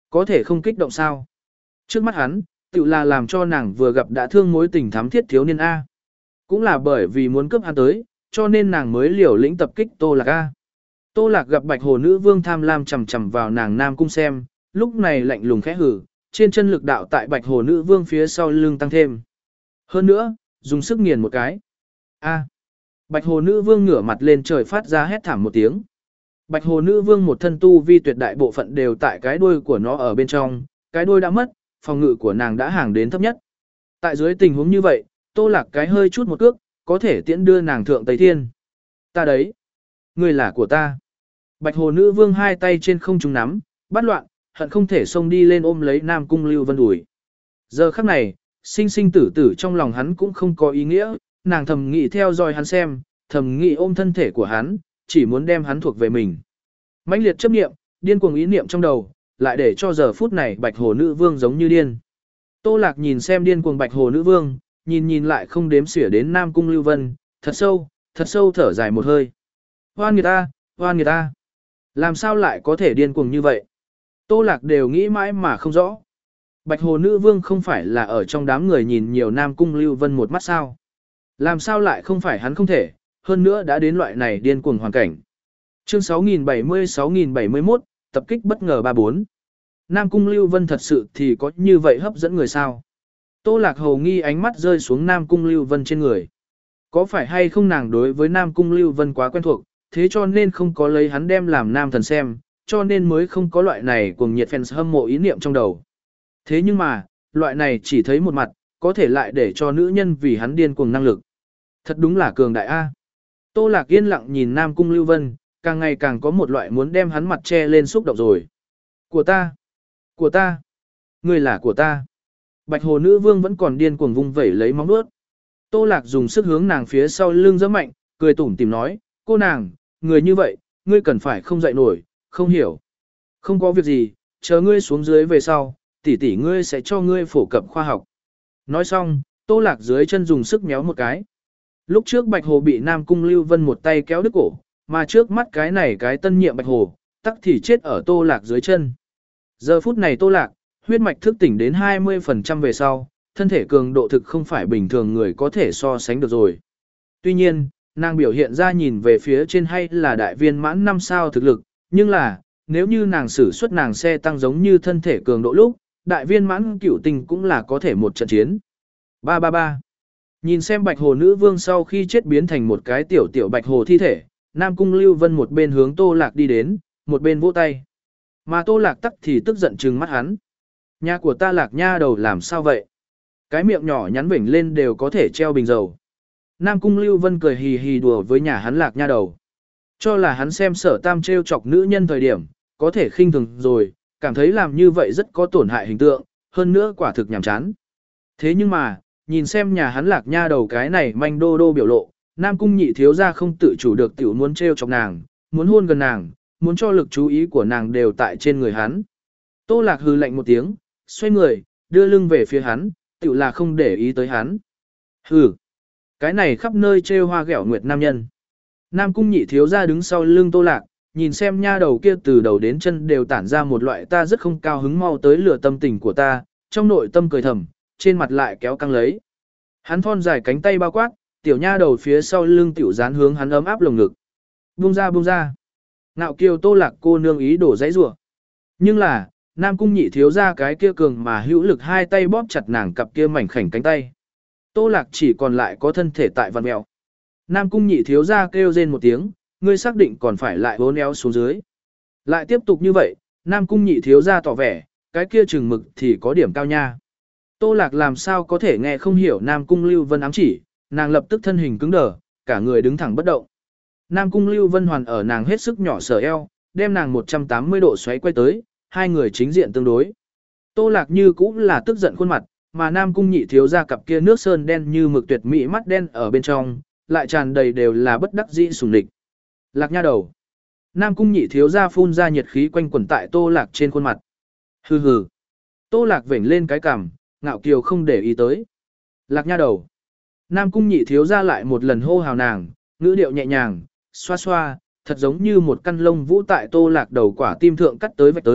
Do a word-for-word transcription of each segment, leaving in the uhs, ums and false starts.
Có thể không kích động sao? Trước mắt hắn, tự là làm cho nàng vừa gặp đã thương mối tình thắm thiết thiếu niên A. Cũng là bởi vì muốn cướp hắn tới, cho nên nàng mới liều lĩnh tập kích Tô Lạc A. Tô Lạc gặp Bạch Hồ Nữ Vương tham lam chầm chầm vào nàng Nam Cung xem, lúc này lạnh lùng khẽ hử, trên chân lực đạo tại Bạch Hồ Nữ Vương phía sau lưng tăng thêm. Hơn nữa, dùng sức nghiền một cái. A. Bạch Hồ Nữ Vương ngửa mặt lên trời phát ra hét thảm một tiếng. Bạch Hồ Nữ Vương một thân tu vi tuyệt đại bộ phận đều tại cái đuôi của nó ở bên trong, cái đuôi đã mất, phòng ngự của nàng đã hàng đến thấp nhất. Tại dưới tình huống như vậy, Tô Lạc cái hơi chút một cước, có thể tiễn đưa nàng thượng Tây Thiên. Ta đấy, ngươi là của ta. Bạch Hồ Nữ Vương hai tay trên không trung nắm, bắt loạn, hận không thể xông đi lên ôm lấy Nam Cung Lưu Vân đuổi. Giờ khắc này, sinh sinh tử tử trong lòng hắn cũng không có ý nghĩa, nàng thầm nghĩ theo dõi hắn xem, thầm nghĩ ôm thân thể của hắn, chỉ muốn đem hắn thuộc về mình. Mãnh liệt chấp niệm, điên cuồng ý niệm trong đầu, lại để cho giờ phút này Bạch Hồ Nữ Vương giống như điên. Tô Lạc nhìn xem điên cuồng Bạch Hồ Nữ Vương, nhìn nhìn lại không đếm xỉa đến Nam Cung Lưu Vân, thật sâu, thật sâu thở dài một hơi. Hoan người ta, hoan người ta. Làm sao lại có thể điên cuồng như vậy? Tô Lạc đều nghĩ mãi mà không rõ. Bạch Hồ Nữ Vương không phải là ở trong đám người nhìn nhiều Nam Cung Lưu Vân một mắt sao? Làm sao lại không phải hắn không thể, hơn nữa đã đến loại này điên cuồng hoàn cảnh. Chương sáu nghìn bảy mươi sáu nghìn bảy mươi mốt, tập kích bất ngờ ba bốn. Nam Cung Lưu Vân thật sự thì có như vậy hấp dẫn người sao? Tô Lạc hầu nghi ánh mắt rơi xuống Nam Cung Lưu Vân trên người. Có phải hay không nàng đối với Nam Cung Lưu Vân quá quen thuộc, thế cho nên không có lấy hắn đem làm nam thần xem, cho nên mới không có loại này cuồng nhiệt fans hâm mộ ý niệm trong đầu. Thế nhưng mà, loại này chỉ thấy một mặt, có thể lại để cho nữ nhân vì hắn điên cuồng năng lực. Thật đúng là cường đại A. Tô Lạc yên lặng nhìn Nam Cung Lưu Vân, càng ngày càng có một loại muốn đem hắn mặt che lên xúc động rồi. Của ta! Của ta! Người là của ta! Bạch Hồ Nữ Vương vẫn còn điên cuồng vung vẩy lấy móng vuốt. Tô Lạc dùng sức hướng nàng phía sau lưng giẫm mạnh, cười tủm tỉm nói, cô nàng, người như vậy, ngươi cần phải không dậy nổi, không hiểu. Không có việc gì, chờ ngươi xuống dưới về sau, tỷ tỷ ngươi sẽ cho ngươi phổ cập khoa học. Nói xong, Tô Lạc dưới chân dùng sức méo một cái. Lúc trước Bạch Hồ bị Nam Cung Lưu Vân một tay kéo đứt cổ, mà trước mắt cái này cái tân nhiệm Bạch Hồ, tắc thì chết ở Tô Lạc dưới chân. Giờ phút này Tô Lạc, huyết mạch thức tỉnh đến hai mươi phần trăm về sau, thân thể cường độ thực không phải bình thường người có thể so sánh được rồi. Tuy nhiên, nàng biểu hiện ra nhìn về phía trên hay là đại viên mãn năm sao thực lực, nhưng là, nếu như nàng sử xuất nàng xe tăng giống như thân thể cường độ lúc, đại viên mãn cửu tình cũng là có thể một trận chiến. ba ba ba. Nhìn xem Bạch Hồ Nữ Vương sau khi chết biến thành một cái tiểu tiểu Bạch Hồ thi thể, Nam Cung Lưu Vân một bên hướng Tô Lạc đi đến, một bên vỗ tay. Mà Tô Lạc tắc thì tức giận trừng mắt hắn. Nhà của ta Lạc nha đầu làm sao vậy? Cái miệng nhỏ nhắn vểnh lên đều có thể treo bình dầu. Nam Cung Lưu Vân cười hì hì đùa với nhà hắn Lạc nha đầu. Cho là hắn xem Sở Tam trêu chọc nữ nhân thời điểm, có thể khinh thường rồi, cảm thấy làm như vậy rất có tổn hại hình tượng, hơn nữa quả thực nhàm chán. Thế nhưng mà, nhìn xem nhà hắn Lạc nha đầu cái này manh đô đô biểu lộ, Nam Cung nhị thiếu gia không tự chủ được tiểu muốn trêu chọc nàng, muốn hôn gần nàng, muốn cho lực chú ý của nàng đều tại trên người hắn. Tô Lạc hừ lạnh một tiếng, xoay người, đưa lưng về phía hắn, tiểu là không để ý tới hắn. Hừ, cái này khắp nơi trêu hoa ghẹo nguyệt nam nhân. Nam Cung nhị thiếu gia đứng sau lưng Tô Lạc, nhìn xem nha đầu kia từ đầu đến chân đều tản ra một loại ta rất không cao hứng mau tới lửa tâm tình của ta, trong nội tâm cười thầm, trên mặt lại kéo căng lấy. Hắn thon dài cánh tay bao quát, tiểu nha đầu phía sau lưng tiểu dán hướng hắn ấm áp lồng ngực. Buông ra buông ra. Nạo kiều Tô Lạc cô nương ý đổ dãy rủa. Nhưng là, Nam Cung nhị thiếu ra cái kia cường mà hữu lực hai tay bóp chặt nàng cặp kia mảnh khảnh cánh tay. Tô Lạc chỉ còn lại có thân thể tại vằn mèo. Nam Cung nhị thiếu ra kêu rên một tiếng, ngươi xác định còn phải lại hốn éo xuống dưới. Lại tiếp tục như vậy, Nam Cung nhị thiếu ra tỏ vẻ, cái kia chừng mực thì có điểm cao nha. Tô Lạc làm sao có thể nghe không hiểu Nam Cung Lưu Vân ám chỉ, nàng lập tức thân hình cứng đờ, cả người đứng thẳng bất động. Nam Cung Lưu Vân hoàn ở nàng hết sức nhỏ sở eo, đem nàng một trăm tám mươi độ xoáy quay tới, hai người chính diện tương đối. Tô Lạc như cũng là tức giận khuôn mặt, mà Nam Cung nhị thiếu ra cặp kia nước sơn đen như mực tuyệt mỹ mắt đen ở bên trong, lại tràn đầy đều là bất đắc dĩ sùng địch. Lạc nha đầu. Nam Cung nhị thiếu ra phun ra nhiệt khí quanh quẩn tại Tô Lạc trên khuôn mặt. Hừ hừ. Tô Lạc vểnh lên cái cằm, ngạo kiều không để ý tới. Lạc nha đầu. Nam Cung nhị thiếu ra lại một lần hô hào nàng, ngữ điệu nhẹ nhàng, xoa xoa, thật giống như một căn lông vũ tại Tô Lạc đầu quả tim thượng cắt tới vạch tới,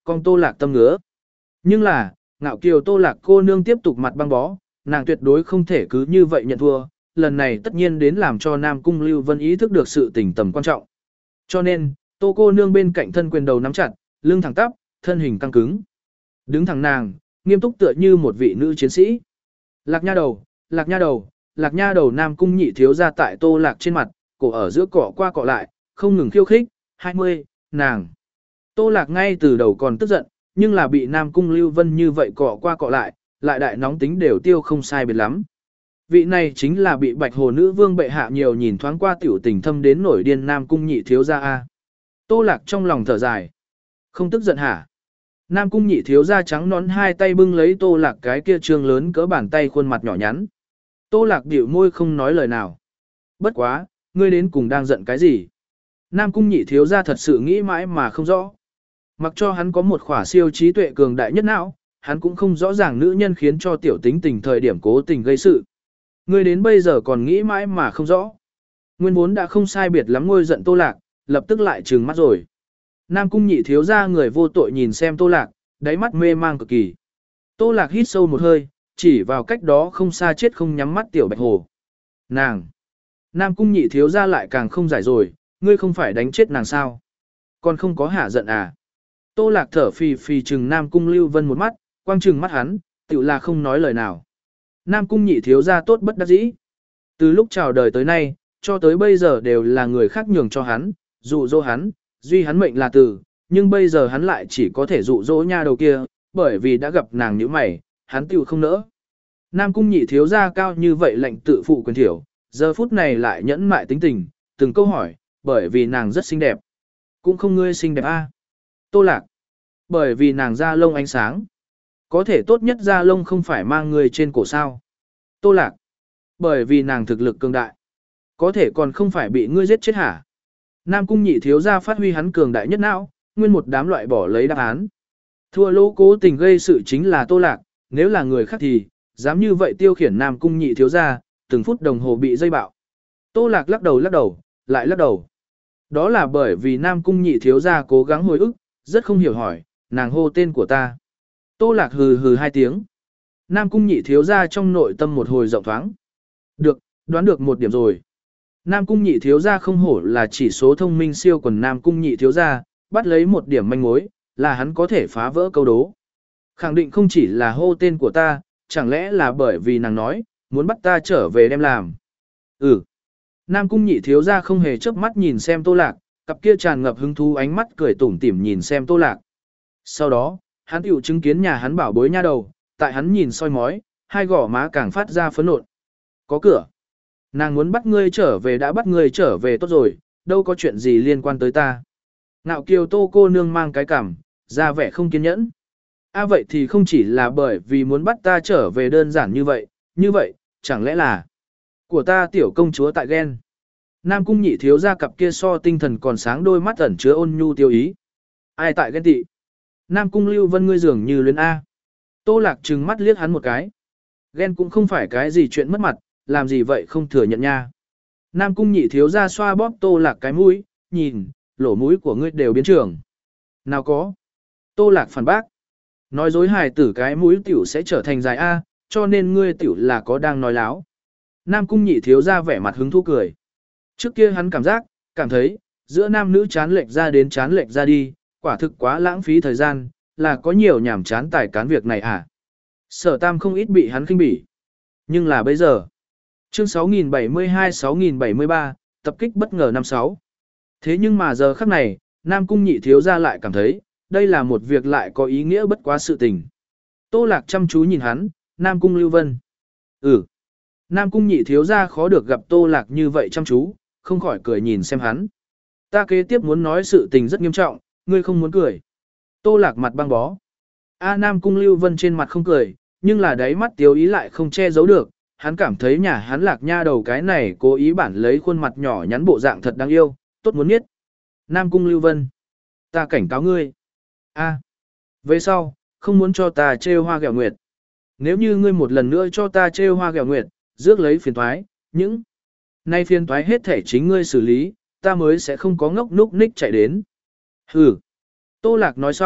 con Tô Lạc tâm ngứa. Nhưng là, ngạo kiều Tô Lạc cô nương tiếp tục mặt băng bó, nàng tuyệt đối không thể cứ như vậy nhận thua, lần này tất nhiên đến làm cho Nam Cung Lưu Vân ý thức được sự tình tầm quan trọng. Cho nên, Tô cô nương bên cạnh thân quyền đầu nắm chặt, lưng thẳng tắp, thân hình căng cứng. Đứng thẳng nàng, nghiêm túc tựa như một vị nữ chiến sĩ. Lạc nha đầu, lạc nha đầu, lạc nha đầu Nam Cung nhị thiếu ra tại Tô Lạc trên mặt, cổ ở giữa cọ qua cọ lại, không ngừng khiêu khích, hai mươi, nàng. Tô Lạc ngay từ đầu còn tức giận, nhưng là bị Nam Cung Lưu Vân như vậy cọ qua cọ lại, lại đại nóng tính đều tiêu không sai biệt lắm. Vị này chính là bị Bạch Hồ nữ vương bệ hạ nhiều nhìn thoáng qua tiểu tình thâm đến nổi điên Nam Cung nhị thiếu gia a. Tô Lạc trong lòng thở dài. Không tức giận hả? Nam Cung nhị thiếu gia trắng nón hai tay bưng lấy Tô Lạc cái kia trương lớn cỡ bàn tay khuôn mặt nhỏ nhắn. Tô Lạc bĩu môi không nói lời nào. Bất quá, ngươi đến cùng đang giận cái gì? Nam Cung nhị thiếu gia thật sự nghĩ mãi mà không rõ. Mặc cho hắn có một khỏa siêu trí tuệ cường đại nhất não, hắn cũng không rõ ràng nữ nhân khiến cho tiểu tính tình thời điểm cố tình gây sự. Ngươi đến bây giờ còn nghĩ mãi mà không rõ. Nguyên vốn đã không sai biệt lắm ngôi giận Tô Lạc, lập tức lại trừng mắt rồi. Nam Cung nhị thiếu gia người vô tội nhìn xem Tô Lạc, đáy mắt mê mang cực kỳ. Tô Lạc hít sâu một hơi, chỉ vào cách đó không xa chết không nhắm mắt tiểu Bạch Hồ. Nàng! Nam Cung nhị thiếu gia lại càng không giải rồi, ngươi không phải đánh chết nàng sao? Còn không có hả giận à? Tô Lạc thở phì phì trừng Nam Cung Lưu Vân một mắt, quang trừng mắt hắn, tự là không nói lời nào. Nam Cung nhị thiếu gia tốt bất đắc dĩ. Từ lúc chào đời tới nay, cho tới bây giờ đều là người khác nhường cho hắn, dụ dỗ hắn, duy hắn mệnh là tử, nhưng bây giờ hắn lại chỉ có thể dụ dỗ nha đầu kia, bởi vì đã gặp nàng như mày, hắn tiêu không nỡ. Nam Cung nhị thiếu gia cao như vậy lệnh tự phụ quyền thiểu, giờ phút này lại nhẫn mại tính tình, từng câu hỏi, bởi vì nàng rất xinh đẹp. Cũng không ngươi xinh đẹp a. Tô Lạc. Bởi vì nàng da lông ánh sáng. Có thể tốt nhất da lông không phải mang người trên cổ sao. Tô Lạc. Bởi vì nàng thực lực cường đại. Có thể còn không phải bị ngươi giết chết hả? Nam Cung nhị thiếu gia phát huy hắn cường đại nhất não, nguyên một đám loại bỏ lấy đáp án. Thua lỗ cố tình gây sự chính là Tô Lạc, nếu là người khác thì, dám như vậy tiêu khiển Nam Cung nhị thiếu gia, từng phút đồng hồ bị dây bạo. Tô Lạc lắc đầu lắc đầu, lại lắc đầu. Đó là bởi vì Nam Cung nhị thiếu gia cố gắng hồi ức, rất không hiểu hỏi, nàng hô tên của ta. Tô Lạc hừ hừ hai tiếng. Nam Cung nhị thiếu gia trong nội tâm một hồi rộng thoáng. Được, đoán được một điểm rồi. Nam Cung nhị thiếu gia không hổ là chỉ số thông minh siêu quần Nam Cung nhị thiếu gia, bắt lấy một điểm manh mối, là hắn có thể phá vỡ câu đố. Khẳng định không chỉ là hô tên của ta, chẳng lẽ là bởi vì nàng nói, muốn bắt ta trở về đem làm. Ừ. Nam Cung nhị thiếu gia không hề chớp mắt nhìn xem Tô Lạc, cặp kia tràn ngập hứng thú ánh mắt cười tủm tỉm nhìn xem Tô Lạc. Sau đó, hắn tiểu chứng kiến nhà hắn bảo bối nha đầu, tại hắn nhìn soi mói, hai gò má càng phát ra phấn nộn. Có cửa. Nàng muốn bắt ngươi trở về đã bắt ngươi trở về tốt rồi, đâu có chuyện gì liên quan tới ta. Ngạo kiều Tô cô nương mang cái cảm, ra vẻ không kiên nhẫn. À vậy thì không chỉ là bởi vì muốn bắt ta trở về đơn giản như vậy, như vậy, chẳng lẽ là của ta tiểu công chúa tại ghen. Nam Cung nhị thiếu ra cặp kia so tinh thần còn sáng đôi mắt ẩn chứa ôn nhu tiêu ý. Ai tại ghen tị? Nam Cung Lưu Vân ngươi dường như luyến A. Tô Lạc trừng mắt liếc hắn một cái. Ghen cũng không phải cái gì chuyện mất mặt, làm gì vậy không thừa nhận nha. Nam Cung nhị thiếu ra xoa bóp Tô Lạc cái mũi, nhìn, lỗ mũi của ngươi đều biến trường. Nào có. Tô Lạc phản bác. Nói dối hài tử cái mũi tiểu sẽ trở thành dài A, cho nên ngươi tiểu là có đang nói láo. Nam Cung nhị thiếu ra vẻ mặt hứng thú cười. Trước kia hắn cảm giác, cảm thấy, giữa nam nữ chán lệch ra đến chán lệch ra đi, quả thực quá lãng phí thời gian, là có nhiều nhảm chán tài cán việc này à. Sở Tam không ít bị hắn khinh bỉ. Nhưng là bây giờ, chương sáu nghìn bảy mươi hai sáu nghìn bảy mươi ba, tập kích bất ngờ năm sáu. Thế nhưng mà giờ khắc này, Nam Cung nhị thiếu ra lại cảm thấy, đây là một việc lại có ý nghĩa bất quá sự tình. Tô Lạc chăm chú nhìn hắn, Nam Cung Lưu Vân. Ừ. Nam Cung nhị thiếu ra khó được gặp Tô Lạc như vậy chăm chú, không khỏi cười nhìn xem hắn. Ta kế tiếp muốn nói sự tình rất nghiêm trọng, ngươi không muốn cười. Tô Lạc mặt băng bó. A Nam Cung Lưu Vân trên mặt không cười, nhưng là đáy mắt tiếu ý lại không che giấu được. Hắn cảm thấy nhà hắn Lạc nha đầu cái này cố ý bản lấy khuôn mặt nhỏ nhắn bộ dạng thật đáng yêu, tốt muốn biết. Nam Cung Lưu Vân. Ta cảnh cáo ngươi. A. Về sau, không muốn cho ta trêu hoa gẹo nguyệt. Nếu như ngươi một lần nữa cho ta trêu hoa gẹo nguyệt, rước lấy phiền toái, những nay phiền toái hết thể chính ngươi xử lý, ta mới sẽ không có ngốc núc ních chạy đến. Hừ. Tô Lạc nói xong,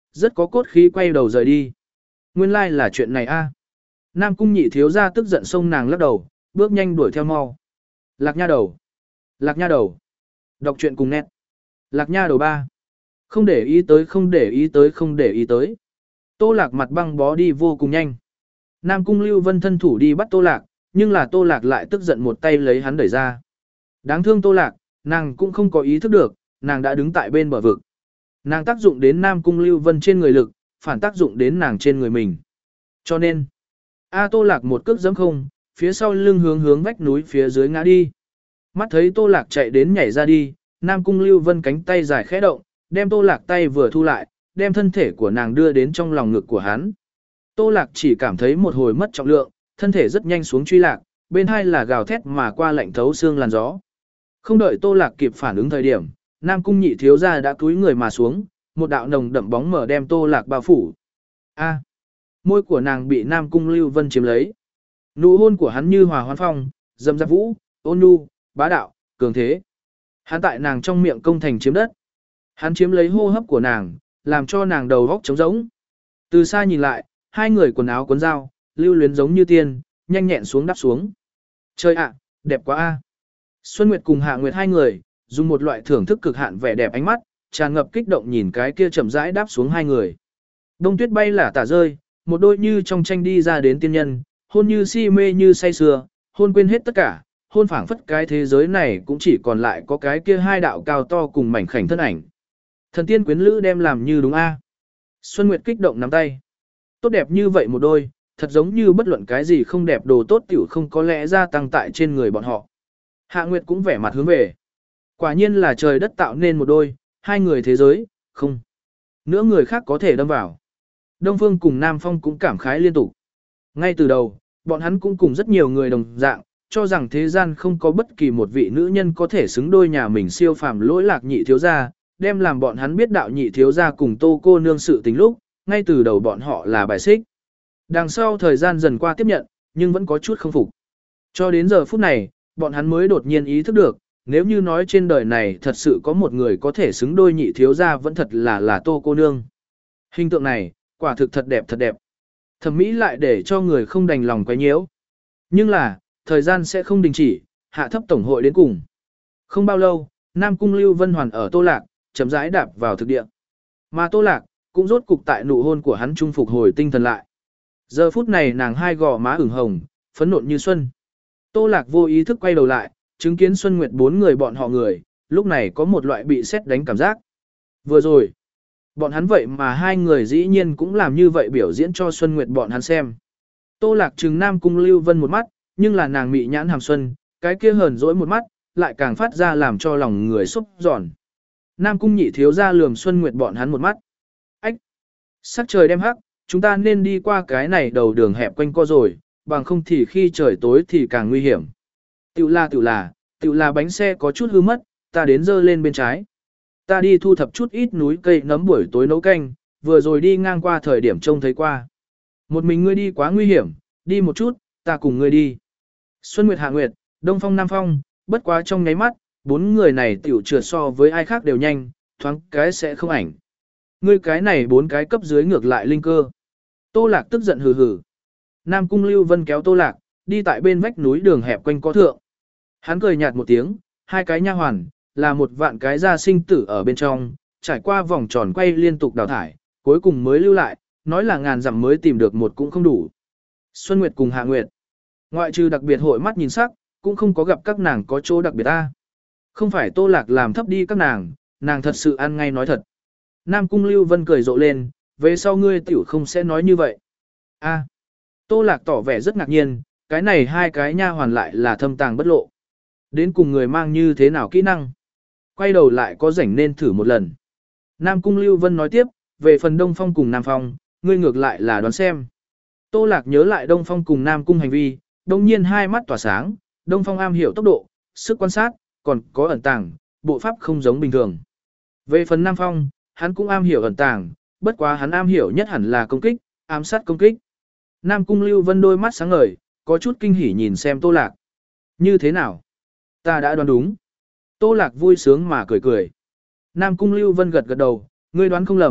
rất có cốt khí quay đầu rời đi. Nguyên lai like là chuyện này a. Nam cung nhị thiếu ra tức giận xông nàng lắc đầu, bước nhanh đuổi theo mau. Lạc nha đầu. Lạc nha đầu. Đọc truyện cùng nét. Lạc nha đầu ba. Không để ý tới không để ý tới không để ý tới. Tô lạc mặt băng bó đi vô cùng nhanh. Nam cung Lưu Vân thân thủ đi bắt tô lạc, nhưng là tô lạc lại tức giận một tay lấy hắn đẩy ra. Đáng thương tô lạc, nàng cũng không có ý thức được, nàng đã đứng tại bên bờ vực. Nàng tác dụng đến Nam cung Lưu Vân trên người lực, phản tác dụng đến nàng trên người mình. Cho nên, A tô lạc một cước giẫm không, phía sau lưng hướng hướng vách núi phía dưới ngã đi. Mắt thấy tô lạc chạy đến nhảy ra đi, Nam cung Lưu Vân cánh tay dài khẽ động, đem tô lạc tay vừa thu lại, đem thân thể của nàng đưa đến trong lòng ngực của hắn. Tô lạc chỉ cảm thấy một hồi mất trọng lượng, thân thể rất nhanh xuống truy lạc, bên hai là gào thét mà qua lạnh thấu xương làn gió. Không đợi tô lạc kịp phản ứng thời điểm, Nam cung nhị thiếu gia đã cúi người mà xuống, một đạo nồng đậm bóng mở đem tô lạc bao phủ. A, môi của nàng bị Nam cung Lưu Vân chiếm lấy. Nụ hôn của hắn như hòa hoan phong, dâm dạp vũ, ôn nhu, bá đạo, cường thế. Hắn tại nàng trong miệng công thành chiếm đất. Hắn chiếm lấy hô hấp của nàng, làm cho nàng đầu góc trống rỗng. Từ xa nhìn lại, hai người quần áo quấn dao, lưu luyến giống như tiên, nhanh nhẹn xuống đắp xuống. Trời ạ, đẹp quá a. Xuân Nguyệt cùng Hạ Nguyệt hai người, dùng một loại thưởng thức cực hạn vẻ đẹp ánh mắt, tràn ngập kích động nhìn cái kia chậm rãi đáp xuống hai người. Đông tuyết bay là tả rơi, một đôi như trong tranh đi ra đến tiên nhân, hôn như si mê như say sưa, hôn quên hết tất cả, hôn phảng phất cái thế giới này cũng chỉ còn lại có cái kia hai đạo cao to cùng mảnh khảnh thân ảnh. Thần tiên quyến lữ đem làm như đúng a. Xuân Nguyệt kích động nắm tay. Tốt đẹp như vậy một đôi, thật giống như bất luận cái gì không đẹp đồ tốt tiểu không có lẽ gia tăng tại trên người bọn họ. Hạ Nguyệt cũng vẻ mặt hướng về. Quả nhiên là trời đất tạo nên một đôi, hai người thế giới, không. Nữa người khác có thể đâm vào. Đông Phương cùng Nam Phong cũng cảm khái liên tục. Ngay từ đầu, bọn hắn cũng cùng rất nhiều người đồng dạng, cho rằng thế gian không có bất kỳ một vị nữ nhân có thể xứng đôi nhà mình siêu phàm lỗi lạc nhị thiếu gia, đem làm bọn hắn biết đạo nhị thiếu gia cùng tô cô nương sự tình lúc, ngay từ đầu bọn họ là bài xích. Đằng sau thời gian dần qua tiếp nhận, nhưng vẫn có chút không phục. Cho đến giờ phút này, bọn hắn mới đột nhiên ý thức được, nếu như nói trên đời này thật sự có một người có thể xứng đôi nhị thiếu gia vẫn thật là là tô cô nương. Hình tượng này, quả thực thật đẹp thật đẹp. Thẩm mỹ lại để cho người không đành lòng quấy nhiễu. Nhưng là, thời gian sẽ không đình chỉ, hạ thấp tổng hội đến cùng. Không bao lâu, Nam Cung Lưu Vân Hoàn ở Tô Lạc, chậm rãi đạp vào thực địa. Mà Tô Lạc, cũng rốt cục tại nụ hôn của hắn trung phục hồi tinh thần lại. Giờ phút này nàng hai gò má ửng hồng, phấn nộn như xuân. Tô Lạc vô ý thức quay đầu lại, chứng kiến Xuân Nguyệt bốn người bọn họ người, lúc này có một loại bị sét đánh cảm giác. Vừa rồi, bọn hắn vậy mà hai người dĩ nhiên cũng làm như vậy biểu diễn cho Xuân Nguyệt bọn hắn xem. Tô Lạc trừng Nam Cung Lưu Vân một mắt, nhưng là nàng mị nhãn hàm xuân, cái kia hờn dỗi một mắt, lại càng phát ra làm cho lòng người xúc giòn. Nam Cung nhị thiếu ra lườm Xuân Nguyệt bọn hắn một mắt. Ách! Sắc trời đem hắc, chúng ta nên đi qua cái này đầu đường hẹp quanh co rồi, bằng không thì khi trời tối thì càng nguy hiểm. Tiểu là tiểu là, tiểu là bánh xe có chút hư mất, ta đến dơ lên bên trái. Ta đi thu thập chút ít núi cây nấm buổi tối nấu canh, vừa rồi đi ngang qua thời điểm trông thấy qua. Một mình ngươi đi quá nguy hiểm, đi một chút, ta cùng ngươi đi. Xuân Nguyệt Hạ Nguyệt, Đông Phong Nam Phong, bất quá trong nháy mắt, bốn người này tiểu trượt so với ai khác đều nhanh, thoáng cái sẽ không ảnh. Ngươi cái này bốn cái cấp dưới ngược lại linh cơ. Tô Lạc tức giận hừ hừ. Nam Cung Lưu Vân kéo Tô Lạc, đi tại bên vách núi đường hẹp quanh có thượng. Hắn cười nhạt một tiếng, hai cái nha hoàn, là một vạn cái gia sinh tử ở bên trong, trải qua vòng tròn quay liên tục đào thải, cuối cùng mới lưu lại, nói là ngàn dặm mới tìm được một cũng không đủ. Xuân Nguyệt cùng Hạ Nguyệt, ngoại trừ đặc biệt hội mắt nhìn sắc, cũng không có gặp các nàng có chỗ đặc biệt ta. Không phải Tô Lạc làm thấp đi các nàng, nàng thật sự ăn ngay nói thật. Nam Cung Lưu Vân cười rộ lên, về sau ngươi tiểu không sẽ nói như vậy. A, Tô Lạc tỏ vẻ rất ngạc nhiên, cái này hai cái nha hoàn lại là thâm tàng bất lộ. Đến cùng người mang như thế nào kỹ năng. Quay đầu lại có rảnh nên thử một lần. Nam Cung Lưu Vân nói tiếp, về phần Đông Phong cùng Nam Phong, ngươi ngược lại là đoán xem. Tô Lạc nhớ lại Đông Phong cùng Nam Cung hành vi, đồng nhiên hai mắt tỏa sáng, Đông Phong am hiểu tốc độ, sức quan sát, còn có ẩn tàng, bộ pháp không giống bình thường. Về phần Nam Phong, hắn cũng am hiểu ẩn tàng, bất quá hắn am hiểu nhất hẳn là công kích, ám sát công kích. Nam Cung Lưu Vân đôi mắt sáng ngời, có chút kinh hỉ nhìn xem Tô Lạc. Như thế nào? Ta đã đoán đúng. Tô Lạc vui sướng mà cười cười. Nam Cung Lưu Vân gật gật đầu, ngươi đoán không lầm,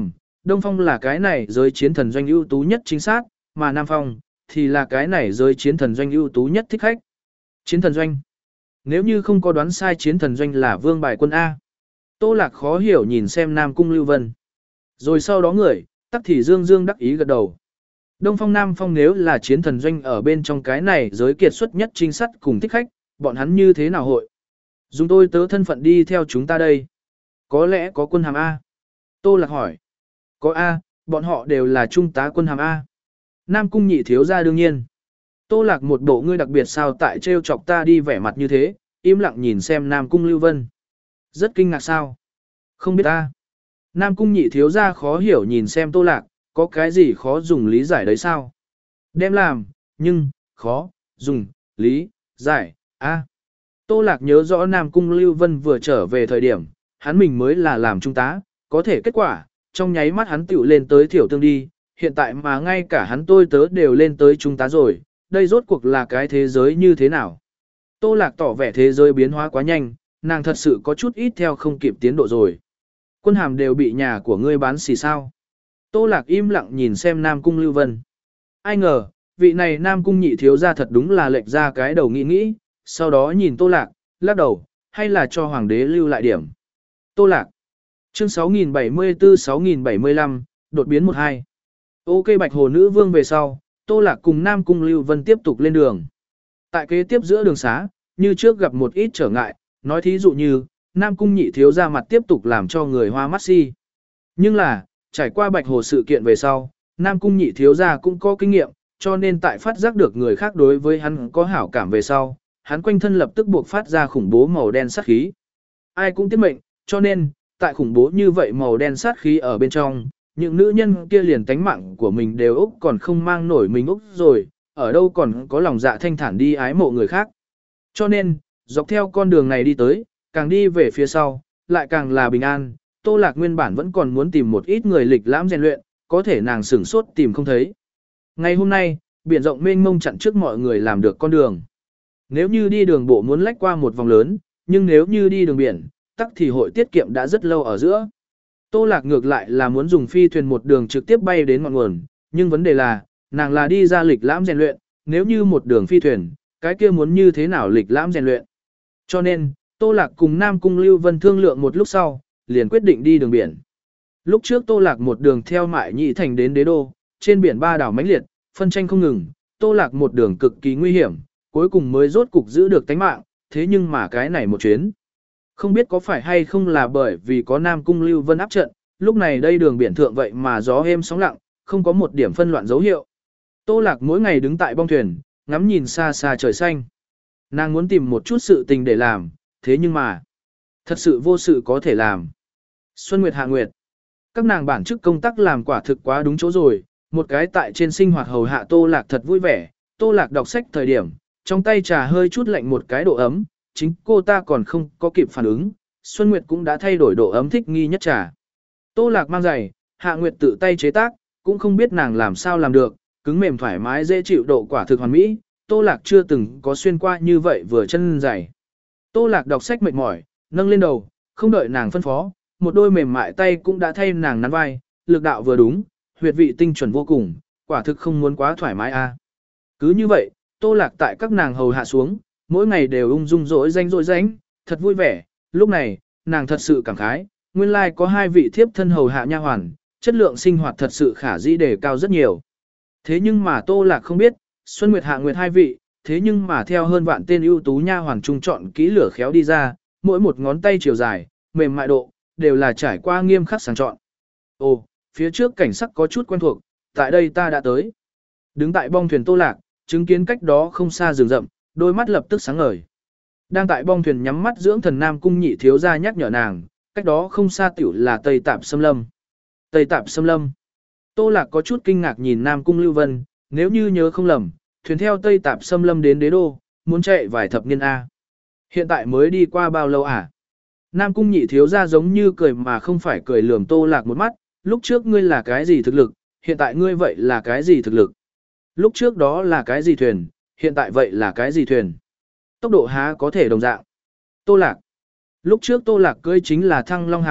Đông Phong là cái này giới chiến thần doanh ưu tú nhất chính xác, mà Nam Phong thì là cái này giới chiến thần doanh ưu tú nhất thích khách. Chiến thần doanh. Nếu như không có đoán sai chiến thần doanh là vương bài quân A. Tô Lạc khó hiểu nhìn xem Nam Cung Lưu Vân. Rồi sau đó người, tắc thì dương dương đắc ý gật đầu. Đông Phong Nam Phong nếu là chiến thần doanh ở bên trong cái này giới kiệt xuất nhất trinh sát cùng thích khách, bọn hắn như thế nào hội? Dùng tôi tớ thân phận đi theo chúng ta đây. Có lẽ có quân hàm A. Tô Lạc hỏi. Có A, bọn họ đều là trung tá quân hàm A. Nam Cung nhị thiếu ra đương nhiên. Tô Lạc một bộ ngươi đặc biệt sao tại trêu chọc ta đi vẻ mặt như thế, im lặng nhìn xem Nam Cung Lưu Vân. Rất kinh ngạc sao? Không biết ta. Nam Cung nhị thiếu ra khó hiểu nhìn xem Tô Lạc, có cái gì khó dùng lý giải đấy sao? Đem làm, nhưng, khó, dùng, lý, giải, a. Tô Lạc nhớ rõ Nam Cung Lưu Vân vừa trở về thời điểm, hắn mình mới là làm trung tá, có thể kết quả, trong nháy mắt hắn tiểu lên tới thiểu tương đi, hiện tại mà ngay cả hắn tôi tớ đều lên tới trung tá rồi, đây rốt cuộc là cái thế giới như thế nào? Tô Lạc tỏ vẻ thế giới biến hóa quá nhanh, nàng thật sự có chút ít theo không kịp tiến độ rồi. Quân hàm đều bị nhà của ngươi bán xì sao? Tô Lạc im lặng nhìn xem Nam Cung Lưu Vân. Ai ngờ, vị này Nam Cung nhị thiếu ra thật đúng là lệch ra cái đầu nghĩ nghĩ, sau đó nhìn Tô Lạc, lắc đầu, hay là cho hoàng đế lưu lại điểm. Tô Lạc. Chương sáu nghìn bảy mươi tư sáu nghìn bảy mươi lăm, đột biến một hai. Ok Bạch Hồ Nữ Vương về sau, Tô Lạc cùng Nam Cung Lưu Vân tiếp tục lên đường. Tại kế tiếp giữa đường xá, như trước gặp một ít trở ngại, nói thí dụ như, Nam Cung nhị thiếu ra mặt tiếp tục làm cho người hoa mắt si. Nhưng là, trải qua Bạch Hồ sự kiện về sau, Nam Cung nhị thiếu ra cũng có kinh nghiệm, cho nên tại phát giác được người khác đối với hắn có hảo cảm về sau, hắn quanh thân lập tức buộc phát ra khủng bố màu đen sát khí. Ai cũng tiết mệnh, cho nên, tại khủng bố như vậy màu đen sát khí ở bên trong, những nữ nhân kia liền tánh mạng của mình đều Úc còn không mang nổi mình Úc rồi, ở đâu còn có lòng dạ thanh thản đi ái mộ người khác. Cho nên, dọc theo con đường này đi tới, càng đi về phía sau, lại càng là bình an, Tô Lạc nguyên bản vẫn còn muốn tìm một ít người lịch lãm rèn luyện, có thể nàng sửng sốt tìm không thấy. Ngày hôm nay, biển rộng mênh mông chặn trước mọi người làm được con đường. Nếu như đi đường bộ muốn lách qua một vòng lớn, nhưng nếu như đi đường biển, tắc thì hội tiết kiệm đã rất lâu ở giữa. Tô Lạc ngược lại là muốn dùng phi thuyền một đường trực tiếp bay đến ngọn nguồn, nhưng vấn đề là, nàng là đi ra lịch lãm rèn luyện, nếu như một đường phi thuyền, cái kia muốn như thế nào lịch lãm rèn luyện. Cho nên, Tô Lạc cùng Nam Cung Lưu Vân thương lượng một lúc sau, liền quyết định đi đường biển. Lúc trước Tô Lạc một đường theo Mại Nhị Thành đến Đế Đô, trên biển ba đảo mãnh liệt, phân tranh không ngừng, Tô Lạc một đường cực kỳ nguy hiểm, cuối cùng mới rốt cục giữ được tánh mạng, thế nhưng mà cái này một chuyến. Không biết có phải hay không là bởi vì có Nam Cung Lưu Vân áp trận, lúc này đây đường biển thượng vậy mà gió êm sóng lặng, không có một điểm phân loạn dấu hiệu. Tô Lạc mỗi ngày đứng tại bong thuyền, ngắm nhìn xa xa trời xanh. Nàng muốn tìm một chút sự tình để làm, thế nhưng mà, thật sự vô sự có thể làm. Xuân Nguyệt Hạ Nguyệt, các nàng bản chức công tác làm quả thực quá đúng chỗ rồi, một cái tại trên sinh hoạt hầu hạ Tô Lạc thật vui vẻ, Tô Lạc đọc sách thời điểm, trong tay trà hơi chút lạnh một cái độ ấm, chính cô ta còn không có kịp phản ứng, Xuân Nguyệt cũng đã thay đổi độ ấm thích nghi nhất trà. Tô Lạc mang giày, Hạ Nguyệt tự tay chế tác, cũng không biết nàng làm sao làm được, cứng mềm thoải mái dễ chịu độ quả thực hoàn mỹ, Tô Lạc chưa từng có xuyên qua như vậy vừa chân giày. Tô Lạc đọc sách mệt mỏi, nâng lên đầu, không đợi nàng phân phó, một đôi mềm mại tay cũng đã thay nàng nắn vai, lực đạo vừa đúng, huyệt vị tinh chuẩn vô cùng, quả thực không muốn quá thoải mái a. Cứ như vậy, Tô Lạc tại các nàng hầu hạ xuống, mỗi ngày đều ung dung dỗi danh dỗi danh, thật vui vẻ, lúc này, nàng thật sự cảm khái, nguyên lai có hai vị thiếp thân hầu hạ nha hoàn, chất lượng sinh hoạt thật sự khả dĩ đề cao rất nhiều. Thế nhưng mà Tô Lạc không biết, Xuân Nguyệt Hạ Nguyệt hai vị, thế nhưng mà theo hơn vạn tên ưu tú nha hoàn trung chọn kỹ lửa khéo đi ra, mỗi một ngón tay chiều dài, mềm mại độ, đều là trải qua nghiêm khắc sàng chọn. Ồ, phía trước cảnh sắc có chút quen thuộc, tại đây ta đã tới. Đứng tại bong thuyền Tô Lạc, chứng kiến cách đó không xa rừng rậm, đôi mắt lập tức sáng ngời. Đang tại bong thuyền nhắm mắt dưỡng thần Nam Cung nhị thiếu gia nhắc nhở nàng, cách đó không xa tiểu là Tây Tạp Sâm Lâm. Tây Tạp Sâm Lâm. Tô Lạc có chút kinh ngạc nhìn Nam Cung Lưu Vân, nếu như nhớ không lầm, thuyền theo Tây Tạp Sâm Lâm đến Đế Đô, muốn chạy vài thập niên A. Hiện tại mới đi qua bao lâu à? Nam Cung nhị thiếu gia giống như cười mà không phải cười lườm Tô Lạc một mắt, lúc trước ngươi là cái gì thực lực, hiện tại ngươi vậy là cái gì thực lực? Lúc trước đó là cái gì thuyền, hiện tại vậy là cái gì thuyền? Tốc độ há có thể đồng dạng. Tô Lạc. Lúc trước Tô Lạc cưỡi chính là Thăng Long Hào,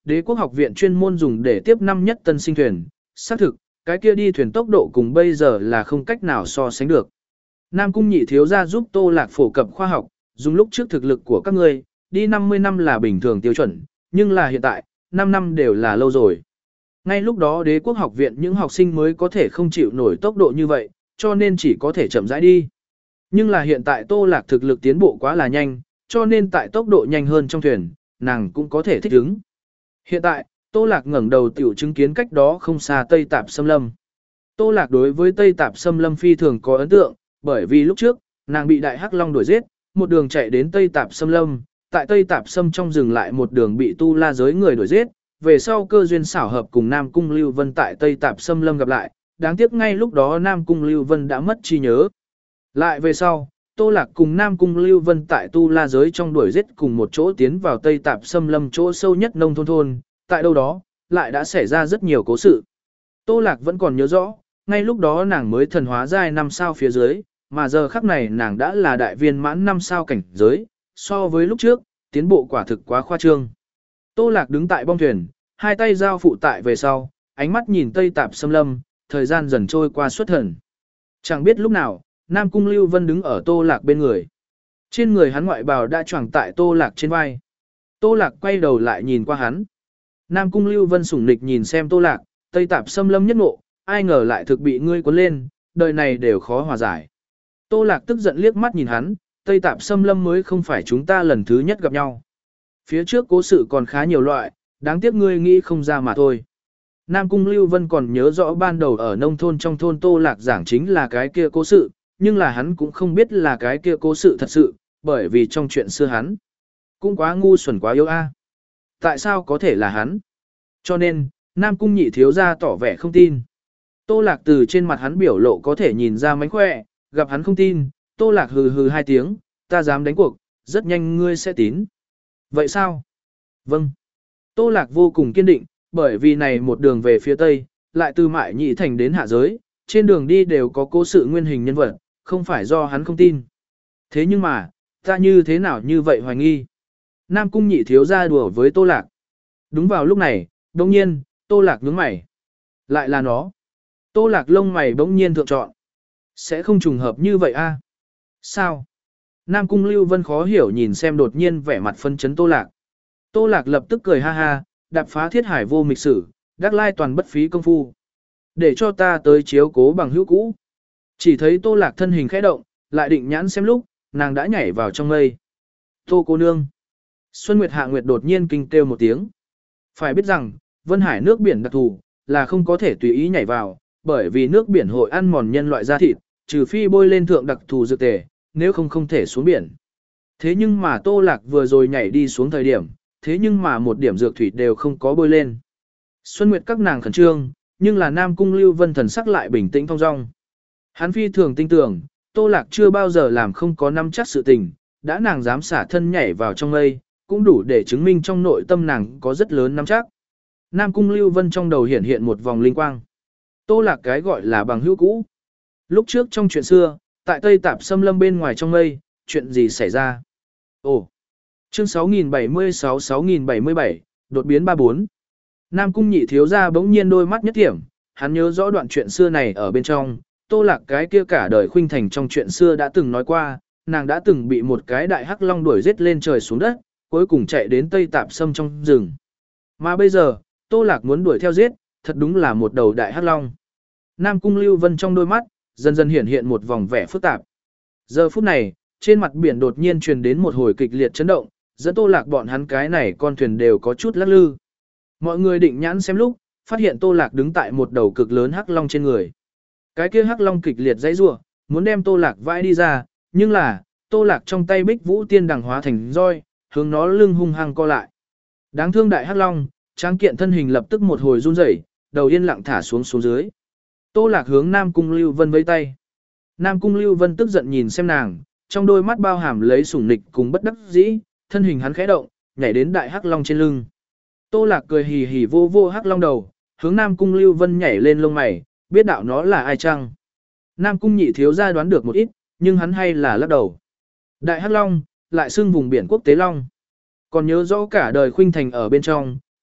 đế quốc học viện chuyên môn dùng để tiếp năm nhất tân sinh thuyền, xác thực, cái kia đi thuyền tốc độ cùng bây giờ là không cách nào so sánh được. Nam Cung nhị thiếu gia giúp Tô Lạc phổ cập khoa học, dùng lúc trước thực lực của các ngươi, đi năm mươi năm là bình thường tiêu chuẩn, nhưng là hiện tại, năm năm đều là lâu rồi. Ngay lúc đó đế quốc học viện những học sinh mới có thể không chịu nổi tốc độ như vậy, cho nên chỉ có thể chậm rãi đi. Nhưng là hiện tại Tô Lạc thực lực tiến bộ quá là nhanh, cho nên tại tốc độ nhanh hơn trong thuyền, nàng cũng có thể thích ứng. Hiện tại, Tô Lạc ngẩng đầu tiểu chứng kiến cách đó không xa Tây Tạp Sâm Lâm. Tô Lạc đối với Tây Tạp Sâm Lâm phi thường có ấn tượng, bởi vì lúc trước, nàng bị Đại Hắc Long đuổi giết, một đường chạy đến Tây Tạp Sâm Lâm, tại Tây Tạp Sâm trong rừng lại một đường bị Tu La giới người đuổi giết, về sau cơ duyên xảo hợp cùng Nam Cung Lưu Vân tại Tây Tạp Sâm Lâm gặp lại, đáng tiếc ngay lúc đó Nam Cung Lưu Vân đã mất trí nhớ. Lại về sau, Tô Lạc cùng Nam Cung Lưu Vân tại Tu La giới trong đuổi giết cùng một chỗ tiến vào Tây Tạp Sâm Lâm chỗ sâu nhất nông thôn thôn, tại đâu đó, lại đã xảy ra rất nhiều cố sự. Tô Lạc vẫn còn nhớ rõ, ngay lúc đó nàng mới thần hóa giai năm sao phía dưới, mà giờ khắc này nàng đã là đại viên mãn năm sao cảnh giới, so với lúc trước, tiến bộ quả thực quá khoa trương. Tô Lạc đứng tại bong thuyền, hai tay giao phụ tại về sau, ánh mắt nhìn Tây Tạp Sâm Lâm, thời gian dần trôi qua xuất thần. Chẳng biết lúc nào, Nam Cung Lưu Vân đứng ở Tô Lạc bên người. Trên người hắn ngoại bào đã choàng tại Tô Lạc trên vai. Tô Lạc quay đầu lại nhìn qua hắn. Nam Cung Lưu Vân sủng nịch nhìn xem Tô Lạc, Tây Tạp Sâm Lâm nhất ngộ, ai ngờ lại thực bị ngươi cuốn lên, đời này đều khó hòa giải. Tô Lạc tức giận liếc mắt nhìn hắn, Tây Tạp Sâm Lâm mới không phải chúng ta lần thứ nhất gặp nhau. Phía trước cố sự còn khá nhiều loại, đáng tiếc ngươi nghĩ không ra mà thôi. Nam Cung Lưu Vân còn nhớ rõ ban đầu ở nông thôn trong thôn Tô Lạc giảng chính là cái kia cố sự, nhưng là hắn cũng không biết là cái kia cố sự thật sự, bởi vì trong chuyện xưa hắn cũng quá ngu xuẩn quá yếu a. Tại sao có thể là hắn? Cho nên, Nam Cung nhị thiếu gia tỏ vẻ không tin. Tô Lạc từ trên mặt hắn biểu lộ có thể nhìn ra mánh khỏe, gặp hắn không tin, Tô Lạc hừ hừ hai tiếng, ta dám đánh cuộc, rất nhanh ngươi sẽ tín. Vậy sao? Vâng. Tô Lạc vô cùng kiên định, bởi vì này một đường về phía Tây, lại từ Mại Nhị Thành đến hạ giới, trên đường đi đều có cố sự nguyên hình nhân vật, không phải do hắn không tin. Thế nhưng mà, ta như thế nào như vậy hoài nghi? Nam Cung nhị thiếu ra đùa với Tô Lạc. Đúng vào lúc này, đồng nhiên, Tô Lạc nhướng mày. Lại là nó. Tô Lạc lông mày bỗng nhiên thượng chọn. Sẽ không trùng hợp như vậy a? Sao? Nam Cung Lưu Vân khó hiểu nhìn xem đột nhiên vẻ mặt phân chấn Tô Lạc. Tô Lạc lập tức cười ha ha, đạp phá thiết hải vô mịch sử, đắc lai toàn bất phí công phu. Để cho ta tới chiếu cố bằng hữu cũ. Chỉ thấy Tô Lạc thân hình khẽ động, lại định nhãn xem lúc, nàng đã nhảy vào trong mây. Tô cô nương. Xuân Nguyệt Hạ Nguyệt đột nhiên kinh kêu một tiếng. Phải biết rằng, Vân Hải nước biển đặc thù, là không có thể tùy ý nhảy vào, bởi vì nước biển hội ăn mòn nhân loại da thịt, trừ phi bôi lên thượng đặc thù dược tề, nếu không không thể xuống biển. Thế nhưng mà Tô Lạc vừa rồi nhảy đi xuống thời điểm, thế nhưng mà một điểm dược thủy đều không có bôi lên. Xuân Nguyệt các nàng khẩn trương, nhưng là Nam Cung Lưu Vân thần sắc lại bình tĩnh thong dong. Hắn phi thường tin tưởng, Tô Lạc chưa bao giờ làm không có nắm chắc sự tình, đã nàng dám xả thân nhảy vào trong mây, cũng đủ để chứng minh trong nội tâm nàng có rất lớn nắm chắc. Nam Cung Lưu Vân trong đầu hiện hiện một vòng linh quang. Tô Lạc cái gọi là bằng hữu cũ. Lúc trước trong chuyện xưa, tại Tây Tạp Sâm Lâm bên ngoài trong mây, chuyện gì xảy ra? Ồ! Chương sáu nghìn bảy mươi sáu sáu nghìn bảy mươi bảy, đột biến ba bốn. Nam Cung nhị thiếu ra bỗng nhiên đôi mắt nhất điểm, hắn nhớ rõ đoạn chuyện xưa này ở bên trong, Tô Lạc cái kia cả đời khuynh thành trong chuyện xưa đã từng nói qua, nàng đã từng bị một cái đại hắc long đuổi giết lên trời xuống đất, cuối cùng chạy đến Tây Tạp Sâm trong rừng. Mà bây giờ, Tô Lạc muốn đuổi theo giết, thật đúng là một đầu đại hắc long. Nam Cung Lưu Vân trong đôi mắt, dần dần hiện hiện một vòng vẻ phức tạp. Giờ phút này, trên mặt biển đột nhiên truyền đến một hồi kịch liệt chấn động, dẫn Tô Lạc bọn hắn cái này con thuyền đều có chút lắc lư. Mọi người định nhãn xem lúc, phát hiện Tô Lạc đứng tại một đầu cực lớn hắc long trên người. Cái kia hắc long kịch liệt dãy rủa, muốn đem Tô Lạc vãi đi ra, nhưng là, Tô Lạc trong tay Bích Vũ Tiên đằng hóa thành roi, hướng nó lưng hung hăng co lại. Đáng thương đại hắc long, tráng kiện thân hình lập tức một hồi run rẩy, đầu yên lặng thả xuống xuống dưới. Tô Lạc hướng Nam Cung Lưu Vân vẫy tay. Nam Cung Lưu Vân tức giận nhìn xem nàng, trong đôi mắt bao hàm lấy sủng nịch cùng bất đắc dĩ, thân hình hắn khẽ động, nhảy đến đại hắc long trên lưng. Tô Lạc cười hì hì vô vô hắc long đầu, hướng Nam Cung Lưu Vân nhảy lên lông mày, biết đạo nó là ai chăng? Nam Cung nhị thiếu gia đoán được một ít, nhưng hắn hay là lắc đầu. Đại hắc long, lại xưng vùng biển quốc tế long. Còn nhớ rõ cả đời khuynh thành ở bên trong,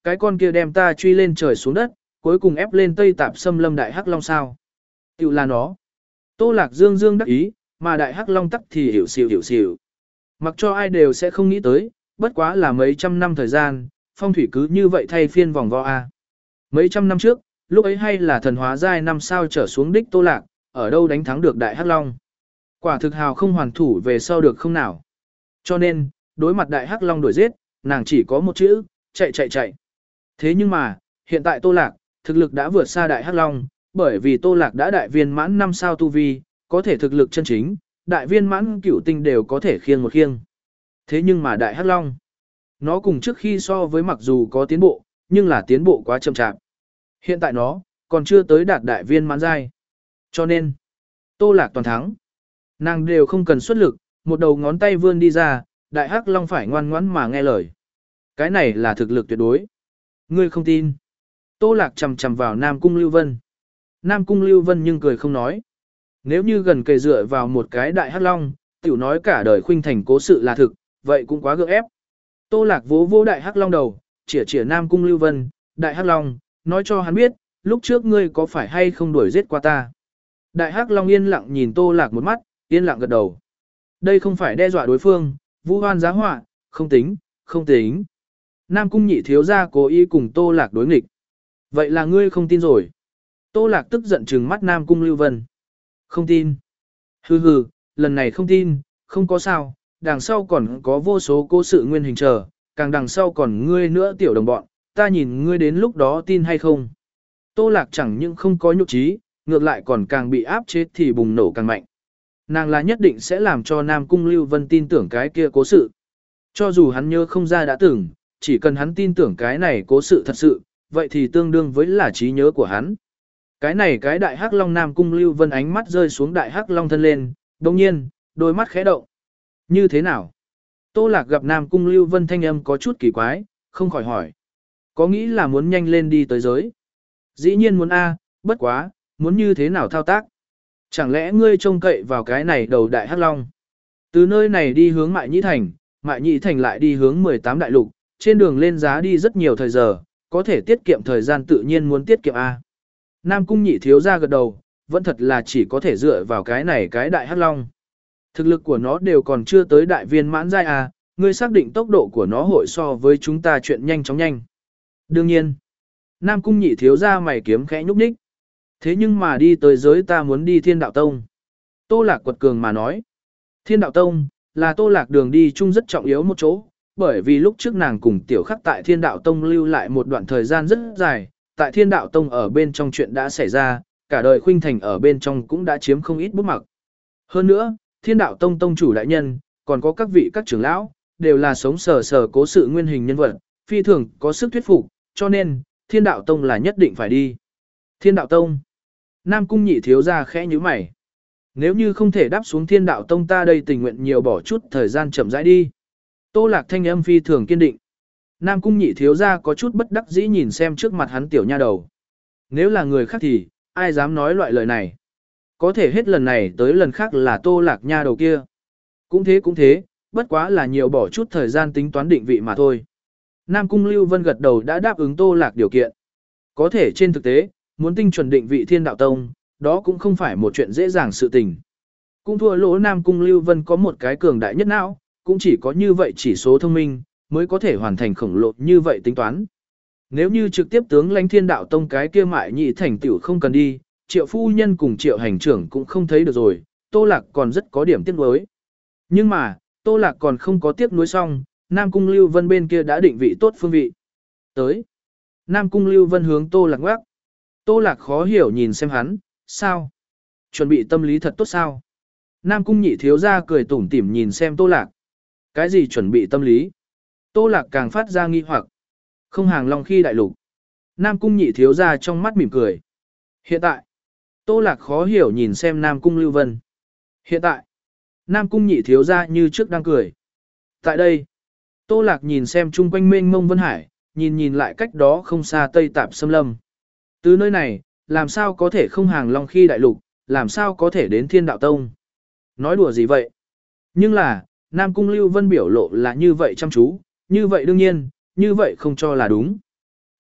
cái con kia đem ta truy lên trời xuống đất, cuối cùng ép lên Tây Tạp Xâm Lâm Đại Hắc Long sao? Tiểu là nó. Tô Lạc dương dương đắc ý, mà Đại Hắc Long tắc thì hiểu xỉu hiểu xỉu. Mặc cho ai đều sẽ không nghĩ tới, bất quá là mấy trăm năm thời gian, phong thủy cứ như vậy thay phiên vòng vo a. Mấy trăm năm trước, lúc ấy hay là thần hóa giai năm sao trở xuống đích Tô Lạc, ở đâu đánh thắng được Đại Hắc Long. Quả thực hào không hoàn thủ về sau được không nào. Cho nên, đối mặt Đại Hắc Long đuổi giết, nàng chỉ có một chữ, chạy chạy chạy. Thế nhưng mà, hiện tại Tô Lạc, thực lực đã vượt xa Đại Hắc Long, bởi vì Tô Lạc đã đại viên mãn năm sao tu vi, có thể thực lực chân chính, đại viên mãn cửu tinh đều có thể khiêng một khiêng. Thế nhưng mà Đại Hắc Long, nó cùng trước khi so với mặc dù có tiến bộ, nhưng là tiến bộ quá chậm chạp. Hiện tại nó, còn chưa tới đạt đại viên mãn giai. Cho nên, Tô Lạc toàn thắng. Nàng đều không cần xuất lực, một đầu ngón tay vươn đi ra, Đại Hắc Long phải ngoan ngoãn mà nghe lời. Cái này là thực lực tuyệt đối. Ngươi không tin. Tô Lạc chầm chầm vào Nam Cung Lưu Vân. Nam Cung Lưu Vân nhưng cười không nói. Nếu như gần kề dựa vào một cái Đại Hắc Long, tiểu nói cả đời khuynh thành cố sự là thực, vậy cũng quá gượng ép. Tô Lạc vỗ vỗ Đại Hắc Long đầu, chỉa chỉa Nam Cung Lưu Vân, Đại Hắc Long, nói cho hắn biết, lúc trước ngươi có phải hay không đuổi giết qua ta. Đại Hắc Long yên lặng nhìn Tô Lạc một mắt, yên lặng gật đầu. Đây không phải đe dọa đối phương, vu oan giá họa, không tính, không tính. Nam Cung nhị thiếu gia cố ý cùng Tô Lạc đối nghịch. Vậy là ngươi không tin rồi. Tô Lạc tức giận trừng mắt Nam Cung Lưu Vân. Không tin. Hừ hừ, lần này không tin, không có sao, đằng sau còn có vô số cố sự nguyên hình chờ, càng đằng sau còn ngươi nữa tiểu đồng bọn, ta nhìn ngươi đến lúc đó tin hay không. Tô Lạc chẳng những không có nhục trí, ngược lại còn càng bị áp chế thì bùng nổ càng mạnh. Nàng là nhất định sẽ làm cho Nam Cung Lưu Vân tin tưởng cái kia cố sự. Cho dù hắn nhớ không ra đã từng, chỉ cần hắn tin tưởng cái này cố sự thật sự, vậy thì tương đương với là trí nhớ của hắn. Cái này cái Đại Hắc Long Nam Cung Lưu Vân ánh mắt rơi xuống Đại Hắc Long thân lên, đồng nhiên, đôi mắt khẽ động. Như thế nào? Tô Lạc gặp Nam Cung Lưu Vân thanh âm có chút kỳ quái, không khỏi hỏi. Có nghĩ là muốn nhanh lên đi tới giới? Dĩ nhiên muốn A, bất quá, muốn như thế nào thao tác? Chẳng lẽ ngươi trông cậy vào cái này đầu Đại Hắc Long? Từ nơi này đi hướng Mại Nhĩ Thành, Mại Nhĩ Thành lại đi hướng mười tám đại lục, trên đường lên giá đi rất nhiều thời giờ, có thể tiết kiệm thời gian tự nhiên muốn tiết kiệm A. Nam Cung nhị thiếu ra gật đầu, vẫn thật là chỉ có thể dựa vào cái này cái Đại Hắc Long. Thực lực của nó đều còn chưa tới đại viên mãn giai A, ngươi xác định tốc độ của nó hội so với chúng ta chuyện nhanh chóng nhanh. Đương nhiên, Nam Cung nhị thiếu ra mày kiếm khẽ nhúc nhích. Thế nhưng mà đi tới giới ta muốn đi Thiên Đạo Tông. Tô Lạc quật cường mà nói. Thiên Đạo Tông, là Tô Lạc đường đi chung rất trọng yếu một chỗ, bởi vì lúc trước nàng cùng Tiểu Khắc tại Thiên Đạo Tông lưu lại một đoạn thời gian rất dài, tại Thiên Đạo Tông ở bên trong chuyện đã xảy ra, cả đời Khuynh Thành ở bên trong cũng đã chiếm không ít bút mặc. Hơn nữa, Thiên Đạo Tông tông chủ đại nhân, còn có các vị các trưởng lão, đều là sống sờ sờ cố sự nguyên hình nhân vật, phi thường có sức thuyết phục, cho nên, Thiên Đạo Tông là nhất định phải đi. Thiên Đạo Tông. Nam Cung nhị thiếu ra khẽ như mày. Nếu như không thể đáp xuống Thiên Đạo Tông ta đây tình nguyện nhiều bỏ chút thời gian chậm rãi đi. Tô Lạc thanh âm phi thường kiên định. Nam Cung nhị thiếu ra có chút bất đắc dĩ nhìn xem trước mặt hắn tiểu nha đầu. Nếu là người khác thì, ai dám nói loại lời này. Có thể hết lần này tới lần khác là Tô Lạc nha đầu kia. Cũng thế cũng thế, bất quá là nhiều bỏ chút thời gian tính toán định vị mà thôi. Nam Cung Lưu Vân gật đầu đã đáp ứng Tô Lạc điều kiện. Có thể trên thực tế, muốn tinh chuẩn định vị Thiên Đạo Tông, đó cũng không phải một chuyện dễ dàng sự tình. Cũng thua lỗ Nam Cung Lưu Vân có một cái cường đại nhất não, cũng chỉ có như vậy chỉ số thông minh, mới có thể hoàn thành khổng lồ như vậy tính toán. Nếu như trực tiếp tướng lãnh Thiên Đạo Tông cái kia Mại Nhĩ Thành tiểu không cần đi, Triệu phu nhân cùng Triệu hành trưởng cũng không thấy được rồi, Tô Lạc còn rất có điểm tiếc nuối. Nhưng mà, Tô Lạc còn không có tiếc nuối xong, Nam Cung Lưu Vân bên kia đã định vị tốt phương vị. Tới. Nam Cung Lưu Vân hướng Tô Lạc ngoắc. Tô Lạc khó hiểu nhìn xem hắn, sao? Chuẩn bị tâm lý thật tốt sao? Nam Cung nhị thiếu ra cười tủm tỉm nhìn xem Tô Lạc. Cái gì chuẩn bị tâm lý? Tô Lạc càng phát ra nghi hoặc. Không hàng long khi đại lục. Nam Cung nhị thiếu ra trong mắt mỉm cười. Hiện tại, Tô Lạc khó hiểu nhìn xem Nam Cung Lưu Vân. Hiện tại, Nam Cung nhị thiếu ra như trước đang cười. Tại đây, Tô Lạc nhìn xem chung quanh mênh mông Vân Hải, nhìn nhìn lại cách đó không xa Tây Tạp Xâm Lâm. Từ nơi này, làm sao có thể không hàng long khi đại lục, làm sao có thể đến Thiên Đạo Tông. Nói đùa gì vậy? Nhưng là, Nam Cung Lưu Vân biểu lộ là như vậy chăm chú, như vậy đương nhiên, như vậy không cho là đúng.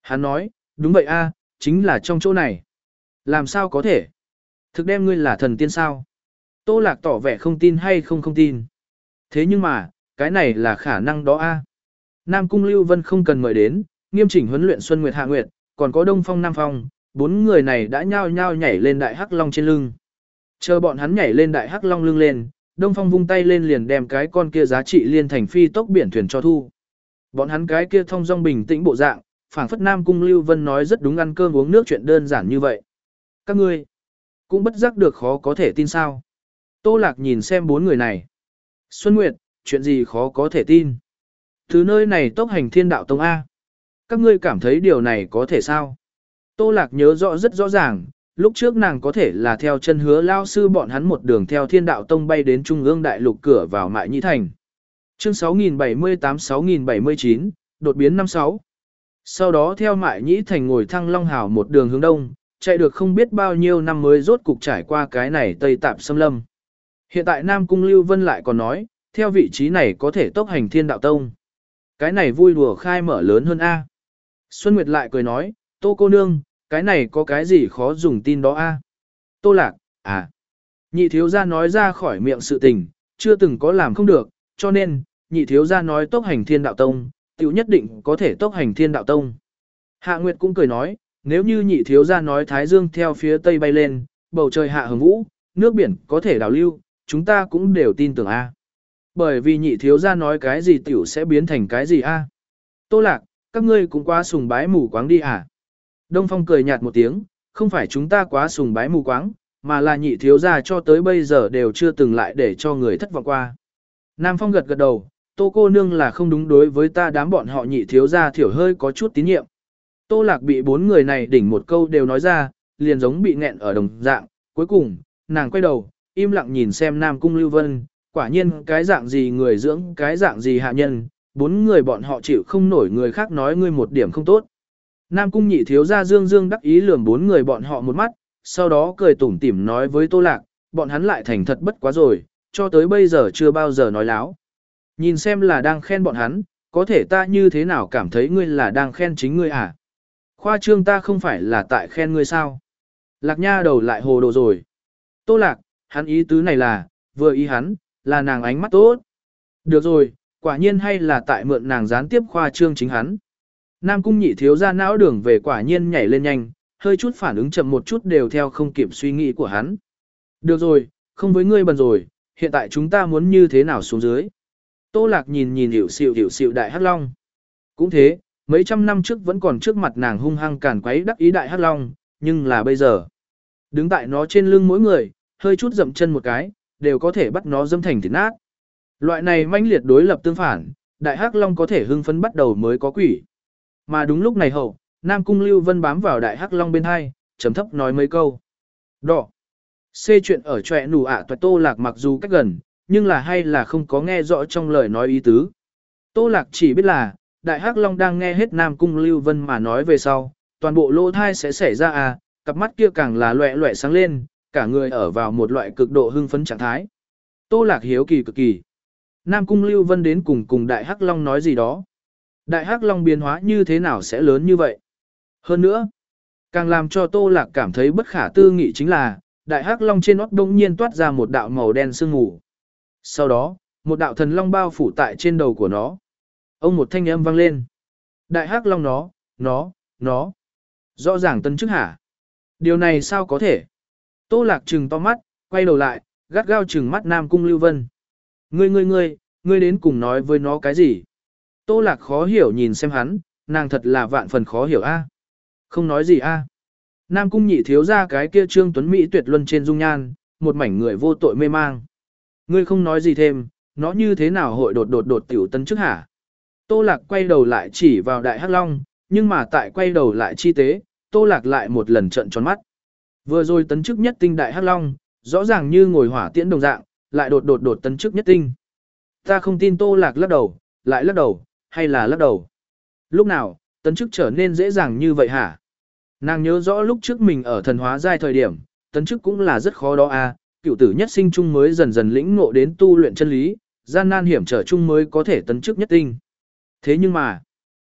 Hắn nói, đúng vậy a, chính là trong chỗ này. Làm sao có thể? Thực đem ngươi là thần tiên sao? Tô Lạc tỏ vẻ không tin hay không không tin. Thế nhưng mà, cái này là khả năng đó a. Nam Cung Lưu Vân không cần mời đến, nghiêm chỉnh huấn luyện Xuân Nguyệt Hạ Nguyệt, còn có Đông Phong Nam Phong, bốn người này đã nhao nhao nhảy lên đại hắc long trên lưng. Chờ bọn hắn nhảy lên đại hắc long lưng lên, Đông Phong vung tay lên liền đem cái con kia giá trị liên thành phi tốc biển thuyền cho thu. Bọn hắn cái kia thông dong bình tĩnh bộ dạng, phảng phất Nam Cung Lưu Vân nói rất đúng, ăn cơm uống nước chuyện đơn giản như vậy. Các ngươi cũng bất giác được khó có thể tin sao? Tô Lạc nhìn xem bốn người này. Xuân Nguyệt, chuyện gì khó có thể tin? Từ nơi này tốc hành Thiên Đạo Tông A. Các ngươi cảm thấy điều này có thể sao? Tô Lạc nhớ rõ rất rõ ràng, lúc trước nàng có thể là theo chân Hứa lao sư bọn hắn một đường theo Thiên Đạo Tông bay đến Trung ương đại lục cửa vào Mại Nhĩ Thành. Chương sáu nghìn bảy mươi tám sáu nghìn bảy mươi chín, đột biến năm sáu. Sau đó theo Mại Nhĩ Thành ngồi Thăng Long Hào một đường hướng đông, chạy được không biết bao nhiêu năm mới rốt cục trải qua cái này Tây Tạp Xâm Lâm. Hiện tại Nam Cung Lưu Vân lại còn nói, theo vị trí này có thể tốc hành Thiên Đạo Tông. Cái này vui đùa khai mở lớn hơn A. Xuân Nguyệt lại cười nói, Tô cô nương, cái này có cái gì khó dùng tin đó A. Tô Lạc, à. Nhị thiếu gia nói ra khỏi miệng sự tình, chưa từng có làm không được, cho nên, nhị thiếu gia nói tốc hành Thiên Đạo Tông, tiểu nhất định có thể tốc hành Thiên Đạo Tông. Hạ Nguyệt cũng cười nói, nếu như nhị thiếu gia nói Thái Dương theo phía tây bay lên, bầu trời hạ hồng vũ, nước biển có thể đảo lưu, chúng ta cũng đều tin tưởng A. Bởi vì nhị thiếu gia nói cái gì tiểu sẽ biến thành cái gì A. Tô Lạc, các ngươi cũng quá sùng bái mù quáng đi à. Đông Phong cười nhạt một tiếng, không phải chúng ta quá sùng bái mù quáng, mà là nhị thiếu gia cho tới bây giờ đều chưa từng lại để cho người thất vọng qua. Nam Phong gật gật đầu, Tô cô nương là không đúng, đối với ta đám bọn họ nhị thiếu gia thiểu hơi có chút tín nhiệm. Tô Lạc bị bốn người này đỉnh một câu đều nói ra, liền giống bị nghẹn ở đồng dạng, cuối cùng, nàng quay đầu, im lặng nhìn xem Nam Cung Lưu Vân, quả nhiên cái dạng gì người dưỡng cái dạng gì hạ nhân, bốn người bọn họ chịu không nổi người khác nói ngươi một điểm không tốt. Nam Cung nhị thiếu gia dương dương đắc ý lườm bốn người bọn họ một mắt, sau đó cười tủm tỉm nói với Tô Lạc, bọn hắn lại thành thật bất quá rồi, cho tới bây giờ chưa bao giờ nói láo. Nhìn xem là đang khen bọn hắn, có thể ta như thế nào cảm thấy ngươi là đang khen chính ngươi à? Khoa trương ta không phải là tại khen ngươi sao? Lạc nha đầu lại hồ đồ rồi. Tô Lạc, hắn ý tứ này là, vừa ý hắn, là nàng ánh mắt tốt. Được rồi, quả nhiên hay là tại mượn nàng gián tiếp khoa trương chính hắn. Nam Cung nhị thiếu ra não đường về quả nhiên nhảy lên nhanh, hơi chút phản ứng chậm một chút đều theo không kịp suy nghĩ của hắn. Được rồi, không với ngươi bần rồi, hiện tại chúng ta muốn như thế nào xuống dưới. Tô Lạc nhìn nhìn hiểu xịu hiểu xịu đại hắc long. Cũng thế, mấy trăm năm trước vẫn còn trước mặt nàng hung hăng càn quấy đắc ý đại hắc long, nhưng là bây giờ. Đứng tại nó trên lưng mỗi người, hơi chút dậm chân một cái, đều có thể bắt nó dâm thành thịt nát. Loại này manh liệt đối lập tương phản, đại hắc long có thể hưng phấn bắt đầu mới có quỷ. Mà đúng lúc này hậu, Nam Cung Lưu Vân bám vào đại hắc long bên hai, chấm thấp nói mấy câu. Đỏ. Xê chuyện ở trọe nụ ạ toại Tô Lạc mặc dù cách gần, nhưng là hay là không có nghe rõ trong lời nói ý tứ. Tô Lạc chỉ biết là, đại hắc long đang nghe hết Nam Cung Lưu Vân mà nói về sau, toàn bộ lỗ thai sẽ xảy ra à, cặp mắt kia càng là loẹ loẹ sáng lên, cả người ở vào một loại cực độ hưng phấn trạng thái. Tô Lạc hiếu kỳ cực kỳ. Nam Cung Lưu Vân đến cùng cùng đại hắc long nói gì đó. Đại hắc long biến hóa như thế nào sẽ lớn như vậy? Hơn nữa, càng làm cho Tô Lạc cảm thấy bất khả tư nghị chính là, đại hắc long trên nót đông nhiên toát ra một đạo màu đen sương mù. Sau đó, một đạo thần long bao phủ tại trên đầu của nó. Ông một thanh âm vang lên. Đại hắc long nó, nó, nó. Rõ ràng tân chức hả? Điều này sao có thể? Tô Lạc trừng to mắt, quay đầu lại, gắt gao trừng mắt Nam Cung Lưu Vân. Ngươi ngươi ngươi, ngươi đến cùng nói với nó cái gì? Tô Lạc khó hiểu nhìn xem hắn, nàng thật là vạn phần khó hiểu a. Không nói gì a. Nam Cung nhị thiếu ra cái kia trương tuấn Mỹ tuyệt luân trên dung nhan, một mảnh người vô tội mê mang. Ngươi không nói gì thêm, nó như thế nào hội đột đột đột tiểu tân chức hả? Tô Lạc quay đầu lại chỉ vào đại hắc long, nhưng mà tại quay đầu lại chi tế, Tô Lạc lại một lần trợn tròn mắt. Vừa rồi tấn chức nhất tinh đại hắc long, rõ ràng như ngồi hỏa tiễn đồng dạng, lại đột đột đột tấn chức nhất tinh. Ta không tin. Tô Lạc lắc đầu, lại lắc đầu, hay là lắc đầu. Lúc nào, tấn chức trở nên dễ dàng như vậy hả? Nàng nhớ rõ lúc trước mình ở thần hóa giai thời điểm, tấn chức cũng là rất khó đó à, cựu tử nhất sinh chung mới dần dần lĩnh ngộ đến tu luyện chân lý, gian nan hiểm trở chung mới có thể tấn chức nhất tinh. Thế nhưng mà,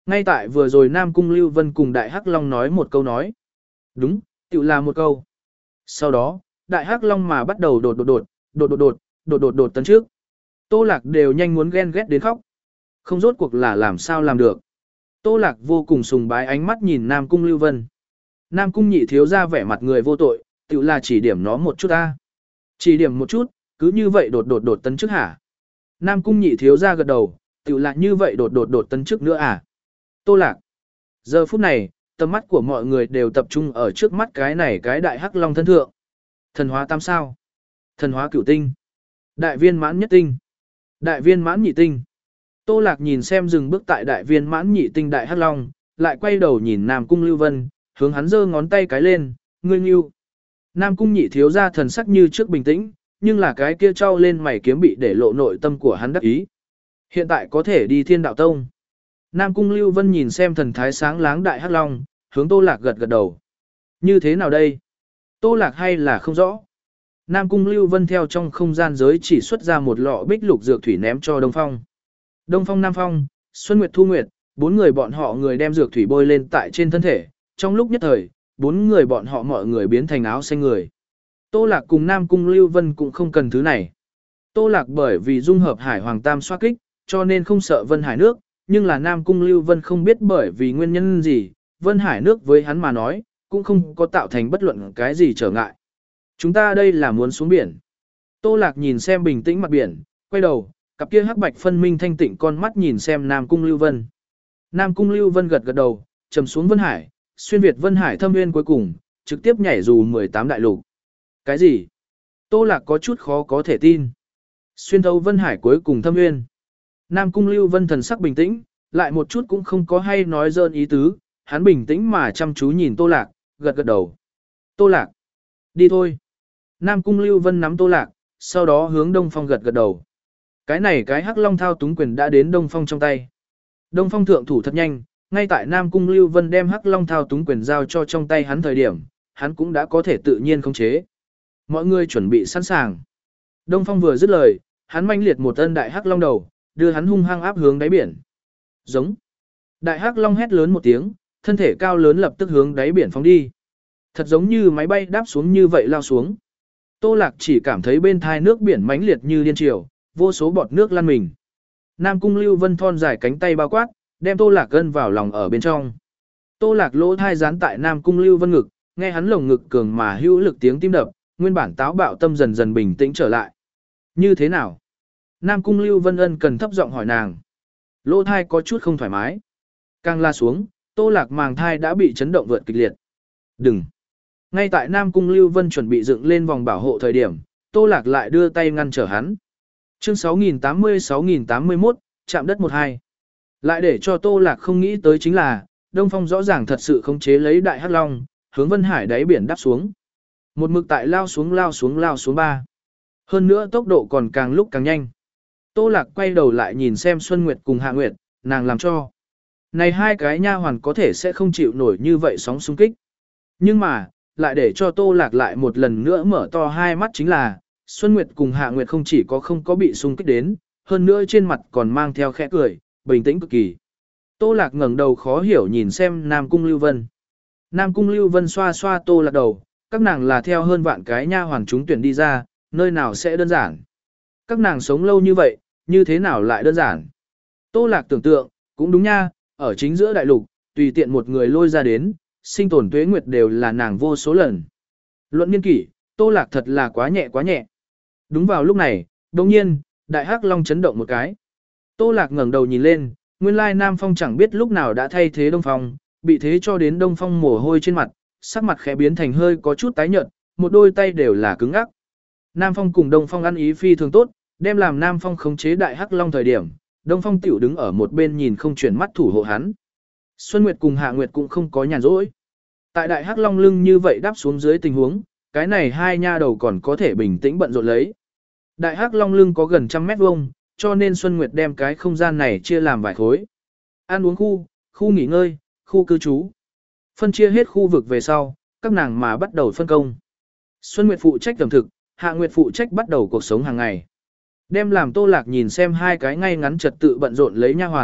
Ngay tại vừa rồi Nam Cung Lưu Vân cùng Đại Hắc Long nói một câu nói. Đúng, tự là một câu. Sau đó, Đại Hắc Long mà bắt đầu đột đột đột, đột đột đột, đột đột đột tấn trước. Tô Lạc đều nhanh muốn ghen ghét đến khóc. Không rốt cuộc là làm sao làm được. Tô Lạc vô cùng sùng bái ánh mắt nhìn Nam Cung Lưu Vân. Nam Cung nhị thiếu ra vẻ mặt người vô tội, tự là chỉ điểm nó một chút ta. Chỉ điểm một chút, cứ như vậy đột đột đột tấn trước hả? Nam Cung nhị thiếu ra gật đầu, tự là như vậy đột đột đột tấn trước nữa à? Tô Lạc. Giờ phút này, tầm mắt của mọi người đều tập trung ở trước mắt cái này cái đại hắc long thân thượng. Thần hóa tam sao. Thần hóa cửu tinh. Đại viên mãn nhất tinh. Đại viên mãn nhị tinh. Tô Lạc nhìn xem dừng bước tại đại viên mãn nhị tinh đại hắc long, lại quay đầu nhìn Nam Cung Lưu Vân, hướng hắn giơ ngón tay cái lên, ngươi nghiêu. Nam Cung nhị thiếu ra thần sắc như trước bình tĩnh, nhưng là cái kia trao lên mày kiếm bị để lộ nội tâm của hắn đắc ý. Hiện tại có thể đi Thiên Đạo Tông. Nam Cung Lưu Vân nhìn xem thần thái sáng láng đại hắc long, hướng Tô Lạc gật gật đầu. Như thế nào đây? Tô Lạc hay là không rõ? Nam Cung Lưu Vân theo trong không gian giới chỉ xuất ra một lọ bích lục dược thủy ném cho Đông Phong. Đông Phong Nam Phong, Xuân Nguyệt Thu Nguyệt, bốn người bọn họ người đem dược thủy bôi lên tại trên thân thể. Trong lúc nhất thời, bốn người bọn họ mọi người biến thành áo xanh người. Tô Lạc cùng Nam Cung Lưu Vân cũng không cần thứ này. Tô Lạc bởi vì dung hợp Hải Hoàng Tam xoa kích, cho nên không sợ Vân Hải nước, nhưng là Nam Cung Lưu Vân không biết bởi vì nguyên nhân gì, Vân Hải nước với hắn mà nói, cũng không có tạo thành bất luận cái gì trở ngại. Chúng ta đây là muốn xuống biển. Tô Lạc nhìn xem bình tĩnh mặt biển, quay đầu, cặp kia hắc bạch phân minh thanh tịnh con mắt nhìn xem Nam Cung Lưu Vân. Nam Cung Lưu Vân gật gật đầu, trầm xuống Vân Hải, xuyên việt Vân Hải thâm nguyên cuối cùng, trực tiếp nhảy dù mười tám đại lục. Cái gì? Tô Lạc có chút khó có thể tin. Xuyên thấu Vân Hải cuối cùng thâm nguyên. Nam Cung Lưu Vân thần sắc bình tĩnh, lại một chút cũng không có hay nói dơn ý tứ, hắn bình tĩnh mà chăm chú nhìn Tô Lạc, gật gật đầu. Tô Lạc, đi thôi. Nam Cung Lưu Vân nắm Tô Lạc, sau đó hướng Đông Phong gật gật đầu. Cái này cái hắc long thao túng quyền đã đến Đông Phong trong tay. Đông Phong thượng thủ thật nhanh, ngay tại Nam Cung Lưu Vân đem hắc long thao túng quyền giao cho trong tay hắn thời điểm, hắn cũng đã có thể tự nhiên khống chế. Mọi người chuẩn bị sẵn sàng. Đông Phong vừa dứt lời, hắn manh liệt một ân đại hắc long đầu, đưa hắn hung hăng áp hướng đáy biển. Giống. Đại hắc long hét lớn một tiếng, thân thể cao lớn lập tức hướng đáy biển phóng đi. Thật giống như máy bay đáp xuống như vậy lao xuống. Tô Lạc chỉ cảm thấy bên thai nước biển mãnh liệt như điên triều, vô số bọt nước lăn mình. Nam Cung Lưu Vân thon dài cánh tay bao quát, đem Tô Lạc gân vào lòng ở bên trong. Tô Lạc lỗ thai dán tại Nam Cung Lưu Vân ngực, nghe hắn lồng ngực cường mà hữu lực tiếng tim đập, nguyên bản táo bạo tâm dần dần bình tĩnh trở lại. Như thế nào? Nam Cung Lưu Vân ân cần thấp giọng hỏi nàng. Lỗ thai có chút không thoải mái. Càng la xuống, Tô Lạc màng thai đã bị chấn động vượt kịch liệt. Đừng! Ngay tại Nam Cung Lưu Vân chuẩn bị dựng lên vòng bảo hộ thời điểm, Tô Lạc lại đưa tay ngăn trở hắn. Chương sáu nghìn tám mươi sáu nghìn tám mươi mốt, chạm đất một hai. Lại để cho Tô Lạc không nghĩ tới chính là, Đông Phong rõ ràng thật sự khống chế lấy đại hắc long, hướng Vân Hải đáy biển đáp xuống. Một mực tại lao xuống lao xuống lao xuống ba. Hơn nữa tốc độ còn càng lúc càng nhanh. Tô Lạc quay đầu lại nhìn xem Xuân Nguyệt cùng Hạ Nguyệt, nàng làm cho. Này hai cái nha hoàn có thể sẽ không chịu nổi như vậy sóng xung kích. Nhưng mà, lại để cho Tô Lạc lại một lần nữa mở to hai mắt chính là, Xuân Nguyệt cùng Hạ Nguyệt không chỉ có không có bị xung kích đến, hơn nữa trên mặt còn mang theo khẽ cười, bình tĩnh cực kỳ. Tô Lạc ngẩng đầu khó hiểu nhìn xem Nam Cung Lưu Vân. Nam Cung Lưu Vân xoa xoa Tô Lạc đầu, các nàng là theo hơn vạn cái nha hoàn chúng tuyển đi ra, nơi nào sẽ đơn giản. Các nàng sống lâu như vậy, như thế nào lại đơn giản. Tô Lạc tưởng tượng, cũng đúng nha, ở chính giữa đại lục, tùy tiện một người lôi ra đến, sinh tồn tuế nguyệt đều là nàng vô số lần. Luận niên kỷ, Tô Lạc thật là quá nhẹ quá nhẹ. Đúng vào lúc này, đồng nhiên, đại hắc long chấn động một cái. Tô Lạc ngẩng đầu nhìn lên, nguyên lai Nam Phong chẳng biết lúc nào đã thay thế Đông Phong, bị thế cho đến Đông Phong mồ hôi trên mặt, sắc mặt khẽ biến thành hơi có chút tái nhợt, một đôi tay đều là cứng ngắc. Nam Phong cùng Đông Phong ăn ý phi thường tốt, đem làm Nam Phong khống chế đại hắc long thời điểm, Đông Phong tiểu đứng ở một bên nhìn không chuyển mắt thủ hộ hắn. Xuân Nguyệt cùng Hạ Nguyệt cũng không có nhàn rỗi. Tại đại hắc long lưng như vậy đáp xuống dưới tình huống, cái này hai nha đầu còn có thể bình tĩnh bận rộn lấy. Đại hắc long lưng có gần trăm mét vuông, cho nên Xuân Nguyệt đem cái không gian này chia làm vài khối. Ăn uống khu, khu nghỉ ngơi, khu cư trú. Phân chia hết khu vực về sau, các nàng mà bắt đầu phân công. Xuân Nguyệt phụ trách ẩm thực, Hạ Nguyệt phụ trách bắt đầu cuộc sống hàng ngày. Đem làm Tô Lạc nhìn xem hai cái ngay ngắn trật tự bận rộn lấy nha hoàn,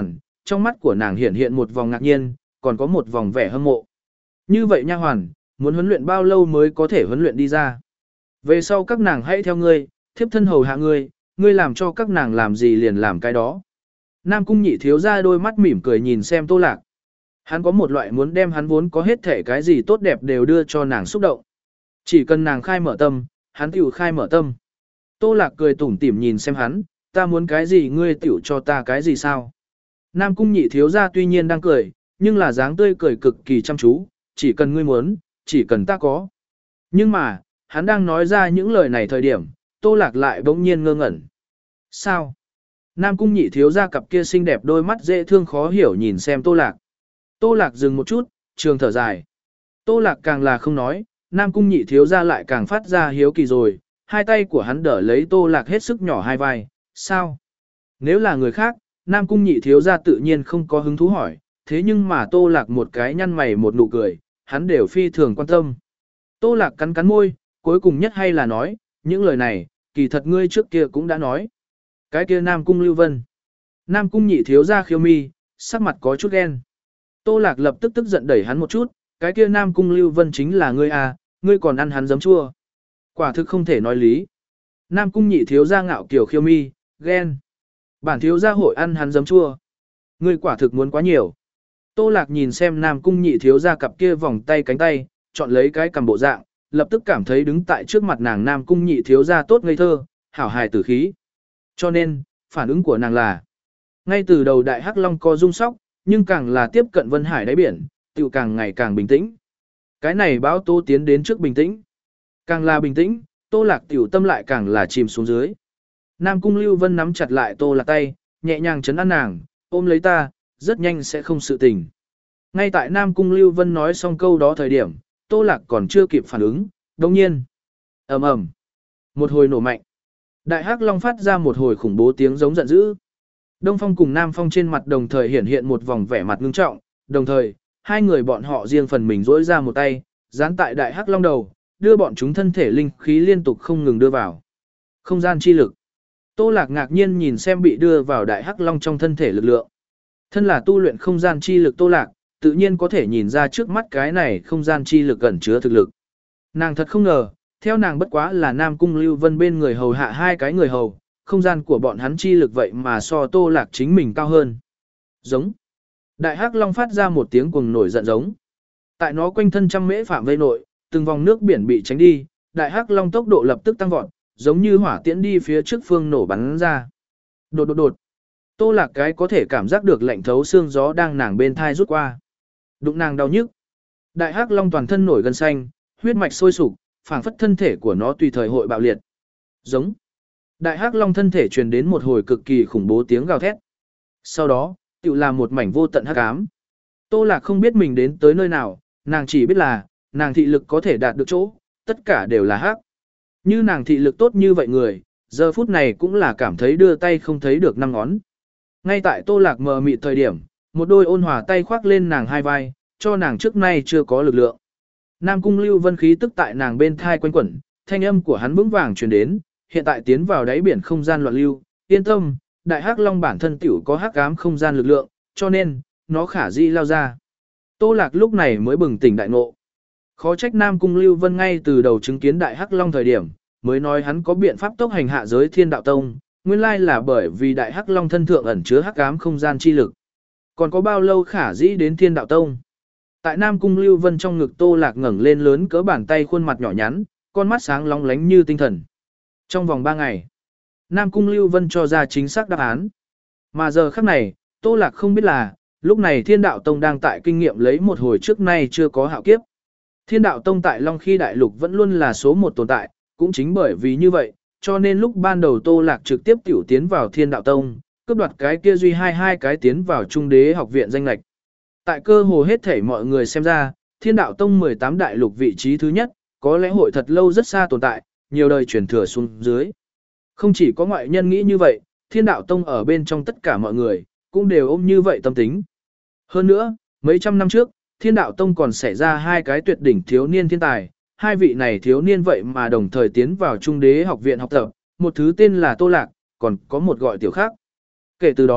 trong mắt của nàng hiện hiện một vòng ngạc nhiên, còn có một vòng vẻ hâm mộ. Như vậy nha hoàn, muốn huấn luyện bao lâu mới có thể huấn luyện đi ra? Về sau các nàng hãy theo ngươi, thiếp thân hầu hạ ngươi, ngươi làm cho các nàng làm gì liền làm cái đó. Nam cung nhị thiếu ra đôi mắt mỉm cười nhìn xem Tô Lạc. Hắn có một loại muốn đem hắn vốn có hết thể cái gì tốt đẹp đều đưa cho nàng xúc động. Chỉ cần nàng khai mở tâm, hắn tiểu khai mở tâm. Tô Lạc cười tủm tỉm nhìn xem hắn, ta muốn cái gì ngươi tiểu cho ta cái gì sao? Nam cung nhị thiếu ra tuy nhiên đang cười, nhưng là dáng tươi cười cực kỳ chăm chú, chỉ cần ngươi muốn, chỉ cần ta có. Nhưng mà, hắn đang nói ra những lời này thời điểm, Tô Lạc lại bỗng nhiên ngơ ngẩn. Sao? Nam cung nhị thiếu ra cặp kia xinh đẹp đôi mắt dễ thương khó hiểu nhìn xem Tô Lạc. Tô Lạc dừng một chút, trường thở dài. Tô Lạc càng là không nói, Nam cung nhị thiếu ra lại càng phát ra hiếu kỳ rồi, hai tay của hắn đỡ lấy Tô Lạc hết sức nhỏ hai vai, sao? Nếu là người khác, Nam cung nhị thiếu ra tự nhiên không có hứng thú hỏi, thế nhưng mà Tô Lạc một cái nhăn mày một nụ cười, hắn đều phi thường quan tâm. Tô Lạc cắn cắn môi, cuối cùng nhất hay là nói, những lời này, kỳ thật ngươi trước kia cũng đã nói. Cái kia Nam cung Lưu Vân. Nam cung nhị thiếu ra khiêu mi, sắc mặt có chút ghen. Tô Lạc lập tức tức giận đẩy hắn một chút, cái kia Nam cung Lưu Vân chính là ngươi à, ngươi còn ăn hắn giấm chua. Quả thực không thể nói lý. Nam cung nhị thiếu ra ngạo kiểu khiêu mi, ghen. Bản thiếu gia hội ăn hắn giấm chua. Ngươi quả thực muốn quá nhiều. Tô Lạc nhìn xem Nam cung nhị thiếu ra cặp kia vòng tay cánh tay, chọn lấy cái cầm bộ dạng, lập tức cảm thấy đứng tại trước mặt nàng Nam cung nhị thiếu ra tốt ngây thơ, hảo hài tử khí. Cho nên, phản ứng của nàng là, ngay từ đầu đại hắc long có rung sóc, nhưng càng là tiếp cận Vân Hải đáy biển, tiểu càng ngày càng bình tĩnh. Cái này báo Tô tiến đến trước bình tĩnh. Càng là bình tĩnh, Tô Lạc tiểu tâm lại càng là chìm xuống dưới. Nam cung Lưu Vân nắm chặt lại Tô Lạc tay, nhẹ nhàng chấn an nàng, ôm lấy ta, rất nhanh sẽ không sự tình. Ngay tại Nam cung Lưu Vân nói xong câu đó thời điểm, Tô Lạc còn chưa kịp phản ứng, đồng nhiên. Ầm ầm, một hồi nổ mạnh. Đại hắc long phát ra một hồi khủng bố tiếng giống giận dữ. Đông Phong cùng Nam Phong trên mặt đồng thời hiện hiện một vòng vẻ mặt ngưng trọng, đồng thời, hai người bọn họ riêng phần mình rỗi ra một tay, dán tại đại hắc long đầu, đưa bọn chúng thân thể linh khí liên tục không ngừng đưa vào. Không gian chi lực. Tô Lạc ngạc nhiên nhìn xem bị đưa vào đại hắc long trong thân thể lực lượng. Thân là tu luyện không gian chi lực Tô Lạc, tự nhiên có thể nhìn ra trước mắt cái này không gian chi lực ẩn chứa thực lực. Nàng thật không ngờ, theo nàng bất quá là Nam cung Lưu Vân bên người hầu hạ hai cái người hầu, không gian của bọn hắn chi lực vậy mà so Tô Lạc chính mình cao hơn. Giống. Đại hắc long phát ra một tiếng cuồng nổi giận giống. Tại nó quanh thân trăm mễ phạm vây nội, từng vòng nước biển bị tránh đi, đại hắc long tốc độ lập tức tăng vọt, giống như hỏa tiễn đi phía trước phương nổ bắn ra. Đột đột đột. Tô Lạc cái có thể cảm giác được lạnh thấu xương gió đang nàng bên thai rút qua. Đụng nàng đau nhức. Đại hắc long toàn thân nổi gân xanh, huyết mạch sôi sục, phảng phất thân thể của nó tùy thời hội bạo liệt. Giống. Đại hắc long thân thể truyền đến một hồi cực kỳ khủng bố tiếng gào thét. Sau đó, tựu là một mảnh vô tận hắc ám. Tô Lạc không biết mình đến tới nơi nào, nàng chỉ biết là, nàng thị lực có thể đạt được chỗ, tất cả đều là hắc. Như nàng thị lực tốt như vậy người, giờ phút này cũng là cảm thấy đưa tay không thấy được năm ngón. Ngay tại Tô Lạc mờ mịt thời điểm, một đôi ôn hòa tay khoác lên nàng hai vai, cho nàng trước nay chưa có lực lượng. Nam cung Lưu Vân khí tức tại nàng bên thai quanh quẩn, thanh âm của hắn vững vàng truyền đến, hiện tại tiến vào đáy biển không gian loạn lưu, yên tâm, đại hắc long bản thân tiểu có hắc ám không gian lực lượng, cho nên, nó khả dĩ lao ra. Tô Lạc lúc này mới bừng tỉnh đại ngộ. Khó trách Nam cung Lưu Vân ngay từ đầu chứng kiến đại hắc long thời điểm, mới nói hắn có biện pháp tốc hành hạ giới Thiên Đạo Tông, nguyên lai là bởi vì đại hắc long thân thượng ẩn chứa hắc ám không gian chi lực. Còn có bao lâu khả dĩ đến Thiên Đạo Tông? Tại Nam cung Lưu Vân trong ngực Tô Lạc ngẩng lên lớn cỡ bàn tay khuôn mặt nhỏ nhắn, con mắt sáng long lánh như tinh thần. Trong vòng ba ngày, Nam cung Lưu Vân cho ra chính xác đáp án. Mà giờ khắc này, Tô Lạc không biết là, lúc này Thiên Đạo Tông đang tại kinh nghiệm lấy một hồi trước nay chưa có hạo kiếp. Thiên Đạo Tông tại Long Khi Đại Lục vẫn luôn là số một tồn tại, cũng chính bởi vì như vậy, cho nên lúc ban đầu Tô Lạc trực tiếp tiểu tiến vào Thiên Đạo Tông, cướp đoạt cái kia duy hai hai cái tiến vào Trung Đế học viện danh lệch. Tại cơ hồ hết thảy mọi người xem ra, Thiên Đạo Tông mười tám đại lục vị trí thứ nhất, có lẽ hội thật lâu rất xa tồn tại, nhiều đời truyền thừa xuống dưới. Không chỉ có ngoại nhân nghĩ như vậy, Thiên Đạo Tông ở bên trong tất cả mọi người, cũng đều ôm như vậy tâm tính. Hơn nữa, mấy trăm năm trước, Thiên Đạo Tông còn xảy ra hai cái tuyệt đỉnh thiếu niên thiên tài, hai vị này thiếu niên vậy mà đồng thời tiến vào Trung Đế học viện học tập, một thứ tên là Tô Lạc, còn có một gọi tiểu khác. Kể từ đó,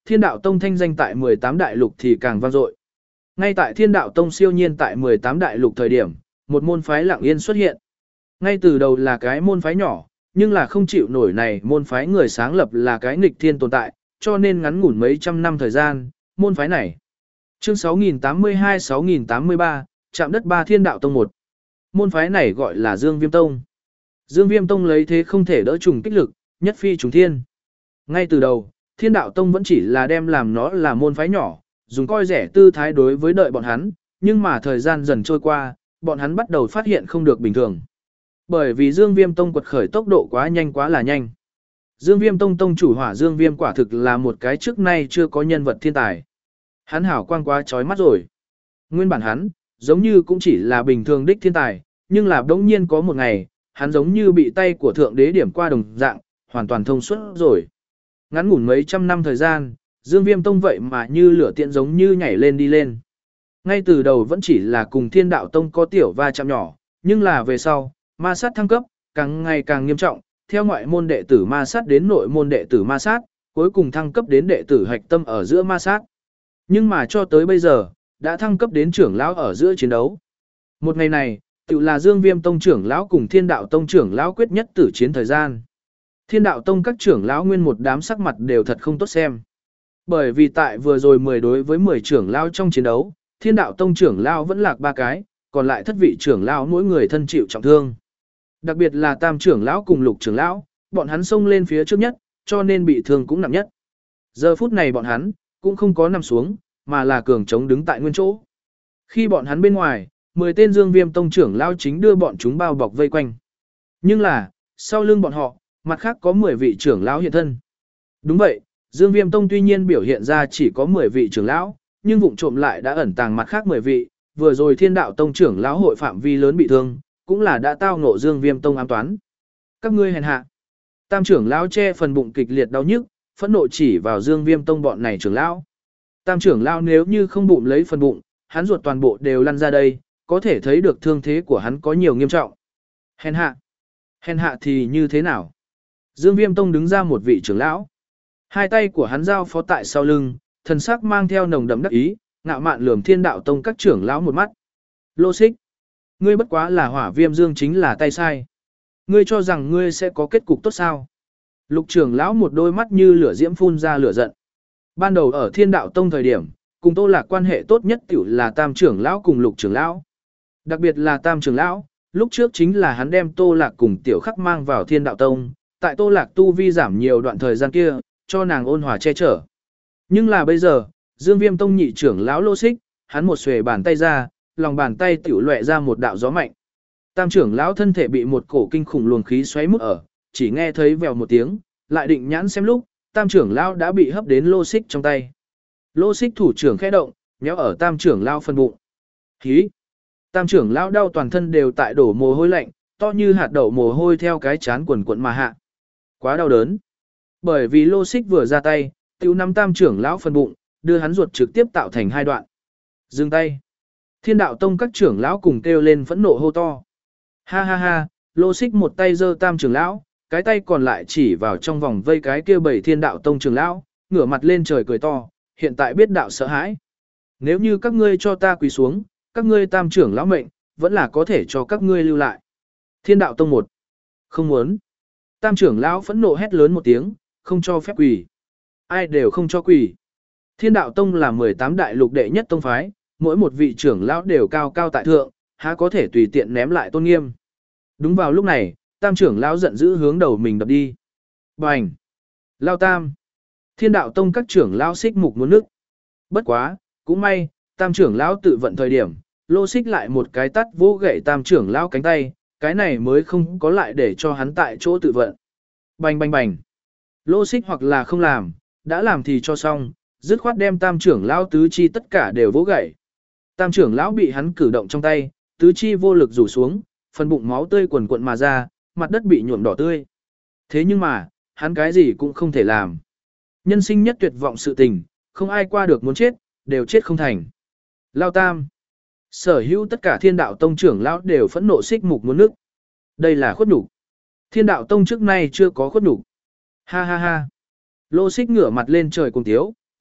Thiên đạo tông thanh danh tại mười tám đại lục thì càng vang dội. Ngay tại Thiên đạo tông siêu nhiên tại mười tám đại lục thời điểm, một môn phái lặng yên xuất hiện. Ngay từ đầu là cái môn phái nhỏ, nhưng là không chịu nổi này môn phái người sáng lập là cái nghịch thiên tồn tại, cho nên ngắn ngủn mấy trăm năm thời gian, môn phái này. Chương sáu nghìn tám mươi hai sáu nghìn tám mươi ba, chạm đất ba Thiên đạo tông một. Môn phái này gọi là Dương Viêm Tông. Dương Viêm Tông lấy thế không thể đỡ trùng kích lực, nhất phi trùng thiên. Ngay từ đầu, Thiên đạo tông vẫn chỉ là đem làm nó là môn phái nhỏ, dùng coi rẻ tư thái đối với đợi bọn hắn, nhưng mà thời gian dần trôi qua, bọn hắn bắt đầu phát hiện không được bình thường. Bởi vì Dương Viêm Tông quật khởi tốc độ quá nhanh quá là nhanh. Dương Viêm Tông tông chủ Hỏa Dương Viêm quả thực là một cái trước nay chưa có nhân vật thiên tài. Hắn hảo quang quá chói mắt rồi. Nguyên bản hắn, giống như cũng chỉ là bình thường đích thiên tài, nhưng là đống nhiên có một ngày, hắn giống như bị tay của thượng đế điểm qua đồng dạng, hoàn toàn thông suốt rồi. Ngắn ngủn mấy trăm năm thời gian, Dương Viêm Tông vậy mà như lửa tiện giống như nhảy lên đi lên. Ngay từ đầu vẫn chỉ là cùng Thiên đạo tông có tiểu va chạm nhỏ, nhưng là về sau, ma sát thăng cấp, càng ngày càng nghiêm trọng, theo ngoại môn đệ tử ma sát đến nội môn đệ tử ma sát, cuối cùng thăng cấp đến đệ tử hạch tâm ở giữa ma sát. Nhưng mà cho tới bây giờ, đã thăng cấp đến trưởng lão ở giữa chiến đấu. Một ngày này, tự là Dương Viêm Tông trưởng lão cùng Thiên đạo tông trưởng lão quyết nhất tử chiến thời gian. Thiên đạo tông các trưởng lão nguyên một đám sắc mặt đều thật không tốt xem. Bởi vì tại vừa rồi mười đối với mười trưởng lão trong chiến đấu, Thiên đạo tông trưởng lão vẫn lạc ba cái, còn lại thất vị trưởng lão mỗi người thân chịu trọng thương. Đặc biệt là tam trưởng lão cùng lục trưởng lão, bọn hắn xông lên phía trước nhất, cho nên bị thương cũng nặng nhất. Giờ phút này bọn hắn cũng không có nằm xuống, mà là cường chống đứng tại nguyên chỗ. Khi bọn hắn bên ngoài, mười tên Dương Viêm Tông trưởng lão chính đưa bọn chúng bao bọc vây quanh. Nhưng là, sau lưng bọn họ, mặt khác có mười vị trưởng lão hiện thân. Đúng vậy, Dương Viêm Tông tuy nhiên biểu hiện ra chỉ có mười vị trưởng lão, nhưng vụng trộm lại đã ẩn tàng mặt khác mười vị, vừa rồi Thiên đạo tông trưởng lão hội phạm vi lớn bị thương, cũng là đã tao ngộ Dương Viêm Tông ám toán. Các ngươi hèn hạ. Tam trưởng lão che phần bụng kịch liệt đau nhức, phẫn nộ chỉ vào Dương Viêm Tông bọn này trưởng lão. Tam trưởng lão nếu như không bụng lấy phần bụng, hắn ruột toàn bộ đều lăn ra đây, có thể thấy được thương thế của hắn có nhiều nghiêm trọng. Hèn hạ. Hèn hạ thì như thế nào? Dương Viêm Tông đứng ra một vị trưởng lão. Hai tay của hắn giao phó tại sau lưng, thần sắc mang theo nồng đậm đắc ý, ngạo mạn lườm Thiên đạo tông các trưởng lão một mắt. Lô Xích, ngươi bất quá là Hỏa Viêm Dương chính là tay sai. Ngươi cho rằng ngươi sẽ có kết cục tốt sao? Lục trưởng lão một đôi mắt như lửa diễm phun ra lửa giận. Ban đầu ở Thiên đạo tông thời điểm, cùng Tô Lạc quan hệ tốt nhất tiểu là Tam trưởng lão cùng Lục trưởng lão. Đặc biệt là Tam trưởng lão, lúc trước chính là hắn đem Tô Lạc cùng Tiểu Khắc mang vào Thiên đạo tông, tại Tô Lạc tu vi giảm nhiều đoạn thời gian kia, cho nàng ôn hòa che chở. Nhưng là bây giờ, Dương Viêm Tông nhị trưởng lão Lô Xích, hắn một xuề bàn tay ra, lòng bàn tay tiểu lóe ra một đạo gió mạnh. Tam trưởng lão thân thể bị một cổ kinh khủng luồng khí xoáy mút ở, chỉ nghe thấy vèo một tiếng, lại định nhãn xem lúc, Tam trưởng lão đã bị hấp đến Lô Xích trong tay. Lô Xích thủ trưởng khẽ động, nhéo ở Tam trưởng lão phần bụng. Hí! Tam trưởng lão đau toàn thân đều tại đổ mồ hôi lạnh, to như hạt đậu mồ hôi theo cái chán quần quần mà hạ. Quá đau đớn. Bởi vì Lô Xích vừa ra tay, tiêu nắm Tam trưởng lão phần bụng, đưa hắn ruột trực tiếp tạo thành hai đoạn. Dừng tay. Thiên đạo tông các trưởng lão cùng kêu lên phẫn nộ hô to. Ha ha ha, Lô Xích một tay giơ Tam trưởng lão, cái tay còn lại chỉ vào trong vòng vây cái kia bảy Thiên đạo tông trưởng lão, ngửa mặt lên trời cười to, hiện tại biết đạo sợ hãi. Nếu như các ngươi cho ta quỳ xuống, các ngươi Tam trưởng lão mệnh, vẫn là có thể cho các ngươi lưu lại. Thiên đạo tông một. Không muốn. Tam trưởng lão phẫn nộ hét lớn một tiếng, không cho phép quỳ. Ai đều không cho quỳ. Thiên đạo tông là mười tám đại lục đệ nhất tông phái, mỗi một vị trưởng lão đều cao cao tại thượng, há có thể tùy tiện ném lại tôn nghiêm. Đúng vào lúc này, Tam trưởng lão giận dữ hướng đầu mình đập đi. Bành! Lao Tam! Thiên đạo tông các trưởng lão xích mục muốn nước. Bất quá, cũng may, Tam trưởng lão tự vận thời điểm, Lô Xích lại một cái tắt vỗ gậy Tam trưởng lão cánh tay, cái này mới không có lại để cho hắn tại chỗ tự vận. Bành bành bành! Lô Xích hoặc là không làm, đã làm thì cho xong, dứt khoát đem Tam trưởng lão tứ chi tất cả đều vỗ gậy. Tam trưởng lão bị hắn cử động trong tay, tứ chi vô lực rủ xuống, phần bụng máu tươi quần quận mà ra, mặt đất bị nhuộm đỏ tươi. Thế nhưng mà, hắn cái gì cũng không thể làm. Nhân sinh nhất tuyệt vọng sự tình, không ai qua được muốn chết, đều chết không thành. Lao Tam. Sở hữu tất cả Thiên đạo tông trưởng lão đều phẫn nộ xích mục muốn nước. Đây là khuất nhục. Thiên đạo tông trước nay chưa có khuất nhục. Ha ha ha. Lô Xích ngửa mặt lên trời cùng tiếu,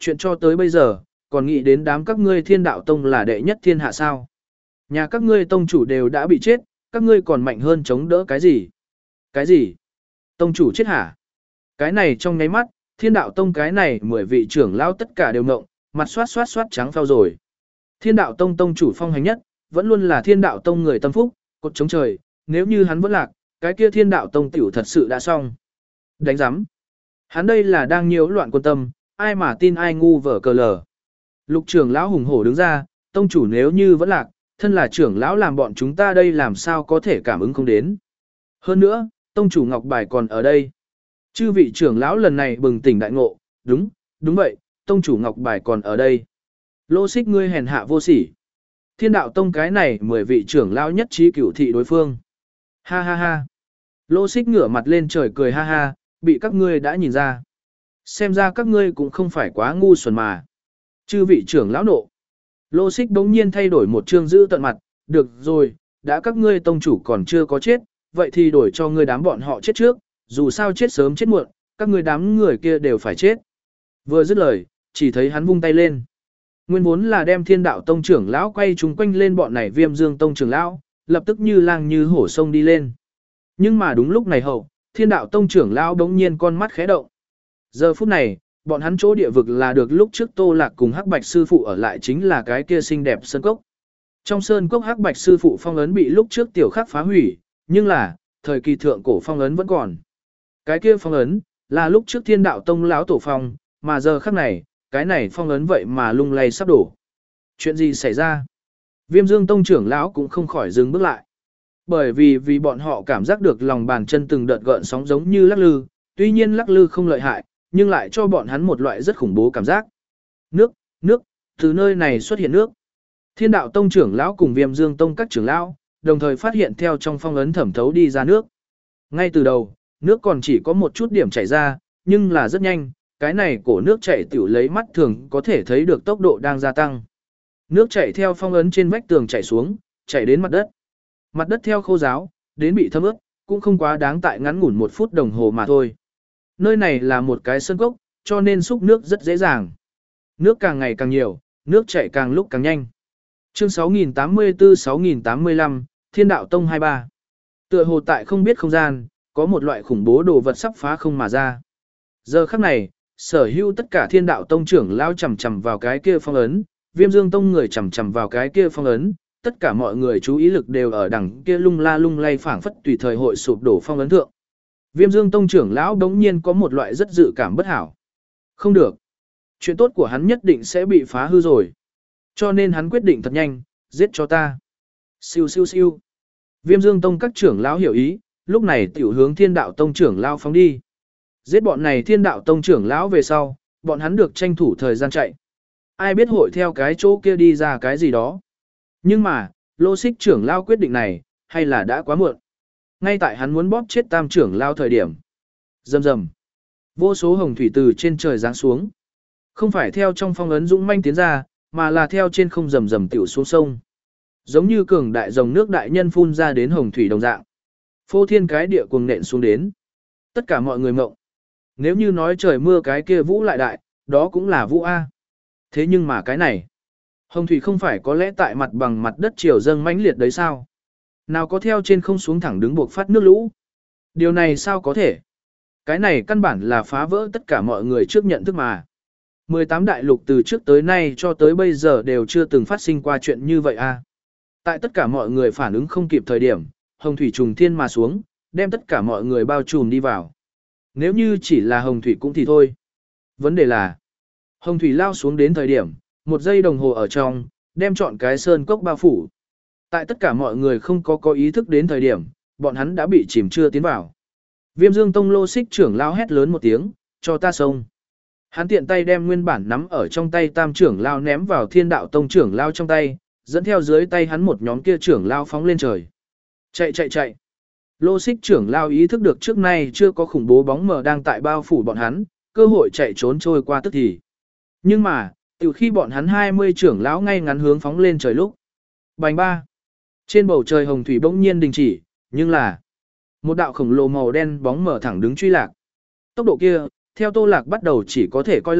chuyện cho tới bây giờ, còn nghĩ đến đám các ngươi thiên đạo tông là đệ nhất thiên hạ sao. Nhà các ngươi tông chủ đều đã bị chết, các ngươi còn mạnh hơn chống đỡ cái gì? Cái gì? Tông chủ chết hả? Cái này trong nháy mắt, thiên đạo tông cái này mười vị trưởng lão tất cả đều ngộng, mặt xoát xoát xoát trắng phao rồi. Thiên đạo tông tông chủ phong hành nhất, vẫn luôn là thiên đạo tông người tâm phúc, cột chống trời, nếu như hắn vẫn lạc, cái kia thiên đạo tông tiểu thật sự đã xong. Đánh giám. Hắn đây là đang nhiễu loạn quân tâm, ai mà tin ai ngu vở cờ lờ. Lục trưởng lão hùng hổ đứng ra, tông chủ nếu như vẫn lạc, thân là trưởng lão làm bọn chúng ta đây làm sao có thể cảm ứng không đến. Hơn nữa, tông chủ Ngọc Bài còn ở đây. Chư vị trưởng lão lần này bừng tỉnh đại ngộ, đúng, đúng vậy, tông chủ Ngọc Bài còn ở đây. Lô xích ngươi hèn hạ vô sỉ. Thiên đạo tông cái này mười vị trưởng lão nhất trí cửu thị đối phương. Ha ha ha. Lô xích ngửa mặt lên trời cười ha ha, bị các ngươi đã nhìn ra. Xem ra các ngươi cũng không phải quá ngu xuẩn mà. Chư vị trưởng lão nộ. Lô xích bỗng nhiên thay đổi một chương giữ tận mặt, được rồi, đã các ngươi tông chủ còn chưa có chết, vậy thì đổi cho ngươi đám bọn họ chết trước, dù sao chết sớm chết muộn, các ngươi đám người kia đều phải chết. Vừa dứt lời, chỉ thấy hắn vung tay lên. Nguyên vốn là đem thiên đạo tông trưởng lão quay chúng quanh lên bọn này viêm dương tông trưởng lão, lập tức như lang như hổ sông đi lên. Nhưng mà đúng lúc này hậu, thiên đạo tông trưởng lão đống nhiên con mắt khẽ động. Giờ phút này, bọn hắn chỗ địa vực là được lúc trước Tô Lạc cùng Hắc Bạch sư phụ ở lại chính là cái kia xinh đẹp sơn cốc. Trong sơn cốc Hắc Bạch sư phụ phong ấn bị lúc trước tiểu khắc phá hủy, nhưng là, thời kỳ thượng cổ phong ấn vẫn còn. Cái kia phong ấn, là lúc trước thiên đạo tông lão tổ phong, mà giờ khắc này, cái này phong ấn vậy mà lung lay sắp đổ. Chuyện gì xảy ra? Viêm dương tông trưởng lão cũng không khỏi dừng bước lại. Bởi vì vì bọn họ cảm giác được lòng bàn chân từng đợt gợn sóng giống như lắc lư, tuy nhiên lắc lư không lợi hại, nhưng lại cho bọn hắn một loại rất khủng bố cảm giác. Nước, nước, từ nơi này xuất hiện nước. Thiên đạo tông trưởng lão cùng viêm dương tông các trưởng lão, đồng thời phát hiện theo trong phong ấn thẩm thấu đi ra nước. Ngay từ đầu, nước còn chỉ có một chút điểm chảy ra, nhưng là rất nhanh, cái này cổ nước chảy tiểu lấy mắt thường có thể thấy được tốc độ đang gia tăng. Nước chảy theo phong ấn trên vách tường chảy xuống, chảy đến mặt đất. Mặt đất theo khô ráo, đến bị thấm ướt, cũng không quá đáng tại ngắn ngủn một phút đồng hồ mà thôi. Nơi này là một cái sân cốc, cho nên xúc nước rất dễ dàng. Nước càng ngày càng nhiều, nước chảy càng lúc càng nhanh. Chương sáu nghìn tám mươi tư sáu nghìn tám mươi lăm, Thiên đạo tông hai mươi ba. Tựa hồ tại không biết không gian, có một loại khủng bố đồ vật sắp phá không mà ra. Giờ khắc này, sở hữu tất cả thiên đạo tông trưởng lao chầm chầm vào cái kia phong ấn, viêm dương tông người chầm chầm vào cái kia phong ấn, tất cả mọi người chú ý lực đều ở đằng kia lung la lung lay phảng phất tùy thời hội sụp đổ phong ấn thượng. Viêm dương tông trưởng lão đống nhiên có một loại rất dự cảm bất hảo. Không được. Chuyện tốt của hắn nhất định sẽ bị phá hư rồi. Cho nên hắn quyết định thật nhanh, giết cho ta. Siêu siêu siêu. Viêm dương tông các trưởng lão hiểu ý, lúc này tiểu hướng thiên đạo tông trưởng lão phóng đi. Giết bọn này thiên đạo tông trưởng lão về sau, bọn hắn được tranh thủ thời gian chạy. Ai biết hội theo cái chỗ kia đi ra cái gì đó. Nhưng mà, lô xích trưởng lão quyết định này, hay là đã quá muộn. Ngay tại hắn muốn bóp chết tam trưởng lão thời điểm. Rầm rầm. Vô số hồng thủy từ trên trời giáng xuống. Không phải theo trong phong ấn dũng manh tiến ra, mà là theo trên không rầm rầm tiểu xuống sông. Giống như cường đại dòng nước đại nhân phun ra đến hồng thủy đồng dạng. Phô thiên cái địa cuồng nện xuống đến. Tất cả mọi người mộng. Nếu như nói trời mưa cái kia vũ lại đại, đó cũng là vũ A. Thế nhưng mà cái này, hồng thủy không phải có lẽ tại mặt bằng mặt đất chiều dâng mãnh liệt đấy sao? Nào có theo trên không xuống thẳng đứng buộc phát nước lũ? Điều này sao có thể? Cái này căn bản là phá vỡ tất cả mọi người trước nhận thức mà. mười tám đại lục từ trước tới nay cho tới bây giờ đều chưa từng phát sinh qua chuyện như vậy a. Tại tất cả mọi người phản ứng không kịp thời điểm, hồng thủy trùng thiên mà xuống, đem tất cả mọi người bao trùm đi vào. Nếu như chỉ là hồng thủy cũng thì thôi. Vấn đề là, hồng thủy lao xuống đến thời điểm, một giây đồng hồ ở trong, đem trọn cái sơn cốc bao phủ. Tại tất cả mọi người không có có ý thức đến thời điểm, bọn hắn đã bị chìm chưa tiến vào. Viêm Dương Tông lô xích trưởng lao hét lớn một tiếng, cho ta xông. Hắn tiện tay đem nguyên bản nắm ở trong tay tam trưởng lao ném vào thiên đạo tông trưởng lao trong tay, dẫn theo dưới tay hắn một nhóm kia trưởng lao phóng lên trời. Chạy chạy chạy. Lô xích trưởng lao ý thức được trước nay chưa có khủng bố bóng mờ đang tại bao phủ bọn hắn, cơ hội chạy trốn trôi qua tức thì. Nhưng mà, từ khi bọn hắn hai mươi trưởng lão ngay ngắn hướng phóng lên trời lúc. Bành ba. Trên bầu trời hồng thủy bỗng nhiên đình chỉ, nhưng là một đạo khổng lồ màu đen bóng mở thẳng đứng truy lạc. Tốc độ kia, theo Tô Lạc bắt đầu chỉ có thể coi là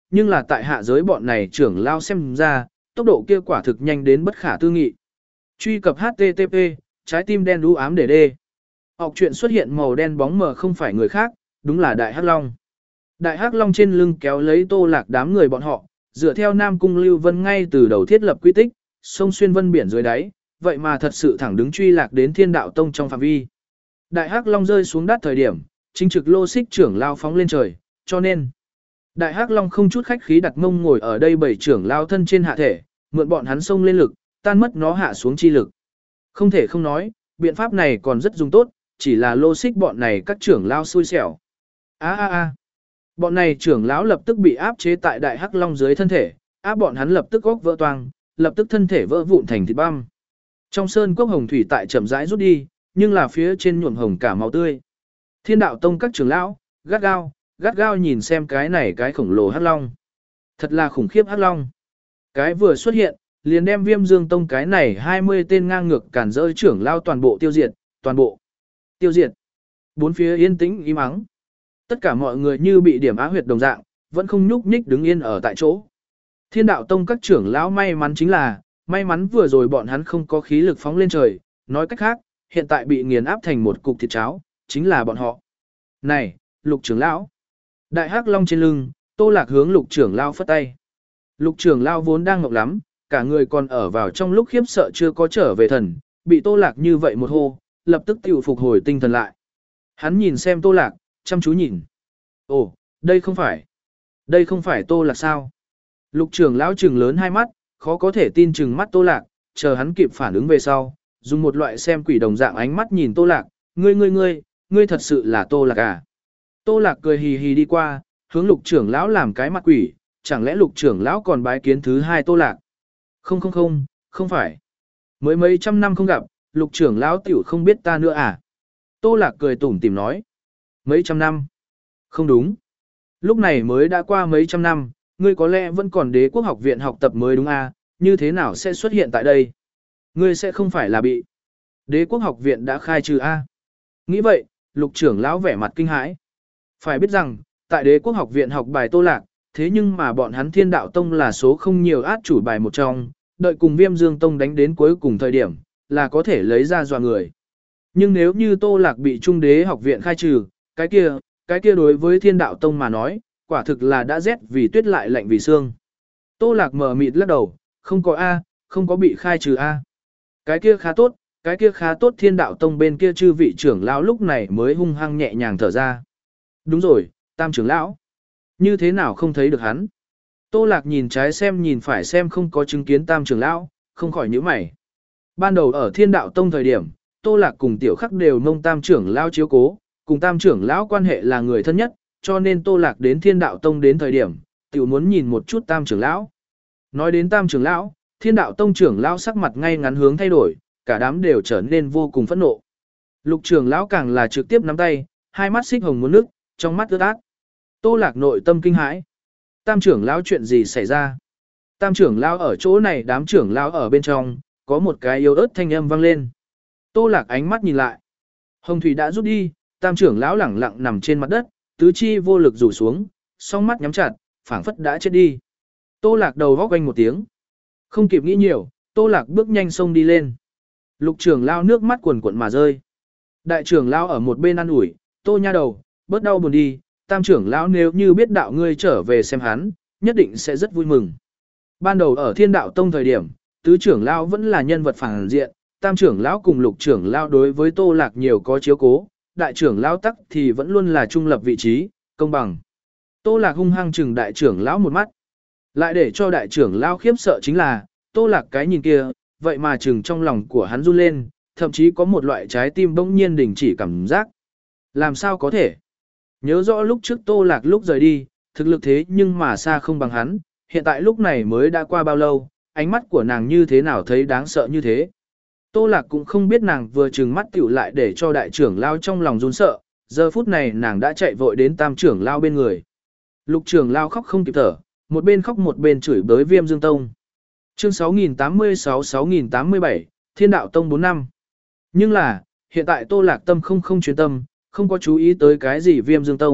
nhưng là tại hạ giới bọn này trưởng lao xem ra, tốc độ kia quả thực nhanh đến bất khả tư nghị. Truy cập hát tê tê pê, trái tim đen đú ám để đê. Học truyện xuất hiện màu đen bóng mờ không phải người khác, đúng là Đại Hắc Long. Đại Hắc Long trên lưng kéo lấy Tô Lạc đám người bọn họ, dựa theo Nam Cung Lưu Vân ngay từ đầu thiết lập quy tích, sông xuyên vân biển dưới đáy, vậy mà thật sự thẳng đứng truy lạc đến Thiên Đạo Tông trong phạm vi. Đại Hắc Long rơi xuống đất thời điểm, chính trực lô xích trưởng lao phóng lên trời, cho nên Đại Hắc Long không chút khách khí đặt mông ngồi ở đây bảy trưởng lao thân trên hạ thể, mượn bọn hắn xông lên lực, tan mất nó hạ xuống chi lực. Không thể không nói, biện pháp này còn rất dùng tốt, chỉ là lô xích bọn này các trưởng lao xui xẻo. A a a. Bọn này trưởng lão lập tức bị áp chế tại Đại Hắc Long dưới thân thể, áp bọn hắn lập tức góc vỡ toang, lập tức thân thể vỡ vụn thành thịt băm. Trong sơn cốc hồng thủy tại chậm rãi rút đi, nhưng là phía trên nhuộm hồng cả máu tươi. Thiên Đạo Tông các trưởng lão, gắt gao, gắt gao nhìn xem cái này cái khổng lồ Hắc Long. Thật là khủng khiếp Hắc Long. Cái vừa xuất hiện, liền đem Viêm Dương Tông cái này hai mươi tên ngang ngược cản rỡ trưởng lão toàn bộ tiêu diệt, toàn bộ tiêu diệt. Bốn phía yên tĩnh im ắng. Tất cả mọi người như bị điểm á huyệt đồng dạng, vẫn không nhúc nhích đứng yên ở tại chỗ. Thiên Đạo Tông các trưởng lão may mắn chính là, may mắn vừa rồi bọn hắn không có khí lực phóng lên trời, nói cách khác, hiện tại bị nghiền áp thành một cục thịt cháo, chính là bọn họ. Này, Lục trưởng lão. Đại Hắc Long trên lưng, Tô Lạc hướng Lục trưởng lão phất tay. Lục trưởng lão vốn đang ngọc lắm, cả người còn ở vào trong lúc khiếp sợ chưa có trở về thần, bị Tô Lạc như vậy một hô, lập tức tiểu phục hồi tinh thần lại. Hắn nhìn xem Tô Lạc, chăm chú nhìn. Ồ, đây không phải. Đây không phải Tô Lạc sao? Lục trưởng lão trừng lớn hai mắt, khó có thể tin trừng mắt Tô Lạc, chờ hắn kịp phản ứng về sau, dùng một loại xem quỷ đồng dạng ánh mắt nhìn Tô Lạc, ngươi ngươi ngươi, ngươi thật sự là Tô Lạc à? Tô Lạc cười hì hì đi qua, hướng Lục trưởng lão làm cái mặt quỷ, chẳng lẽ Lục trưởng lão còn bái kiến thứ hai Tô Lạc? Không không không, không phải. Mới mấy trăm năm không gặp, Lục trưởng lão tiểu không biết ta nữa à? Tô Lạc cười tủm tỉm nói. Mấy trăm năm? Không đúng. Lúc này mới đã qua mấy trăm năm, ngươi có lẽ vẫn còn Đế Quốc học viện học tập mới đúng à, như thế nào sẽ xuất hiện tại đây? Ngươi sẽ không phải là bị Đế Quốc học viện đã khai trừ a? Nghĩ vậy, Lục trưởng lão vẻ mặt kinh hãi. Phải biết rằng, tại Đế Quốc học viện học bài Tô Lạc, thế nhưng mà bọn hắn Thiên Đạo Tông là số không nhiều át chủ bài một trong, đợi cùng Viêm Dương Tông đánh đến cuối cùng thời điểm, là có thể lấy ra dọa người. Nhưng nếu như Tô Lạc bị Trung Đế học viện khai trừ, cái kia, cái kia đối với Thiên Đạo Tông mà nói, quả thực là đã rét vì tuyết lại lạnh vì xương. Tô Lạc mở mịt lắc đầu, không có A, không có bị khai trừ A. Cái kia khá tốt, cái kia khá tốt. Thiên Đạo Tông bên kia chư vị trưởng lão lúc này mới hung hăng nhẹ nhàng thở ra. Đúng rồi, Tam trưởng lão. Như thế nào không thấy được hắn? Tô Lạc nhìn trái xem nhìn phải xem không có chứng kiến Tam trưởng lão, không khỏi nhíu mày. Ban đầu ở Thiên Đạo Tông thời điểm, Tô Lạc cùng Tiểu Khắc đều mong Tam trưởng lão chiếu cố, cùng Tam trưởng lão quan hệ là người thân nhất, cho nên Tô Lạc đến Thiên Đạo Tông đến thời điểm, tiểu muốn nhìn một chút Tam trưởng lão. Nói đến Tam trưởng lão, Thiên Đạo Tông trưởng lão sắc mặt ngay ngắn hướng thay đổi, cả đám đều trở nên vô cùng phẫn nộ. Lục trưởng lão càng là trực tiếp nắm tay, hai mắt xích hồng muốn nước, trong mắt ướt át. Tô Lạc nội tâm kinh hãi. Tam trưởng lão chuyện gì xảy ra? Tam trưởng lão ở chỗ này, đám trưởng lão ở bên trong, có một cái yếu ớt thanh âm vang lên. Tô Lạc ánh mắt nhìn lại. Hồng thủy đã rút đi, Tam trưởng lão lẳng lặng nằm trên mặt đất, tứ chi vô lực rủ xuống, song mắt nhắm chặt, phảng phất đã chết đi. Tô Lạc đầu góc quanh một tiếng. Không kịp nghĩ nhiều, Tô Lạc bước nhanh xông đi lên. Lục trưởng lão nước mắt quần quần mà rơi. Đại trưởng lão ở một bên ăn ủi, Tô nha đầu, bớt đau buồn đi, Tam trưởng lão nếu như biết đạo ngươi trở về xem hắn, nhất định sẽ rất vui mừng. Ban đầu ở Thiên Đạo Tông thời điểm, tứ trưởng lão vẫn là nhân vật phản diện, Tam trưởng lão cùng Lục trưởng lão đối với Tô Lạc nhiều có chiếu cố, đại trưởng lão tắc thì vẫn luôn là trung lập vị trí, công bằng. Tô Lạc hung hăng chừng đại trưởng lão một mắt. Lại để cho đại trưởng lão khiếp sợ chính là, Tô Lạc cái nhìn kia, vậy mà chừng trong lòng của hắn run lên, thậm chí có một loại trái tim bỗng nhiên đình chỉ cảm giác. Làm sao có thể? Nhớ rõ lúc trước Tô Lạc lúc rời đi, thực lực thế nhưng mà xa không bằng hắn, hiện tại lúc này mới đã qua bao lâu, ánh mắt của nàng như thế nào thấy đáng sợ như thế. Tô Lạc cũng không biết nàng vừa trừng mắt tiểu lại để cho đại trưởng lao trong lòng run sợ, giờ phút này nàng đã chạy vội đến Tam trưởng lao bên người. Lục trưởng lao khóc không kịp thở, một bên khóc một bên chửi bới Viêm Dương Tông. Chương sáu nghìn tám mươi sáu sáu nghìn tám mươi bảy, Thiên Đạo Tông bốn năm. Nhưng là, hiện tại Tô Lạc tâm không không chuyên tâm, không có chú ý tới cái gì Viêm Dương Tông,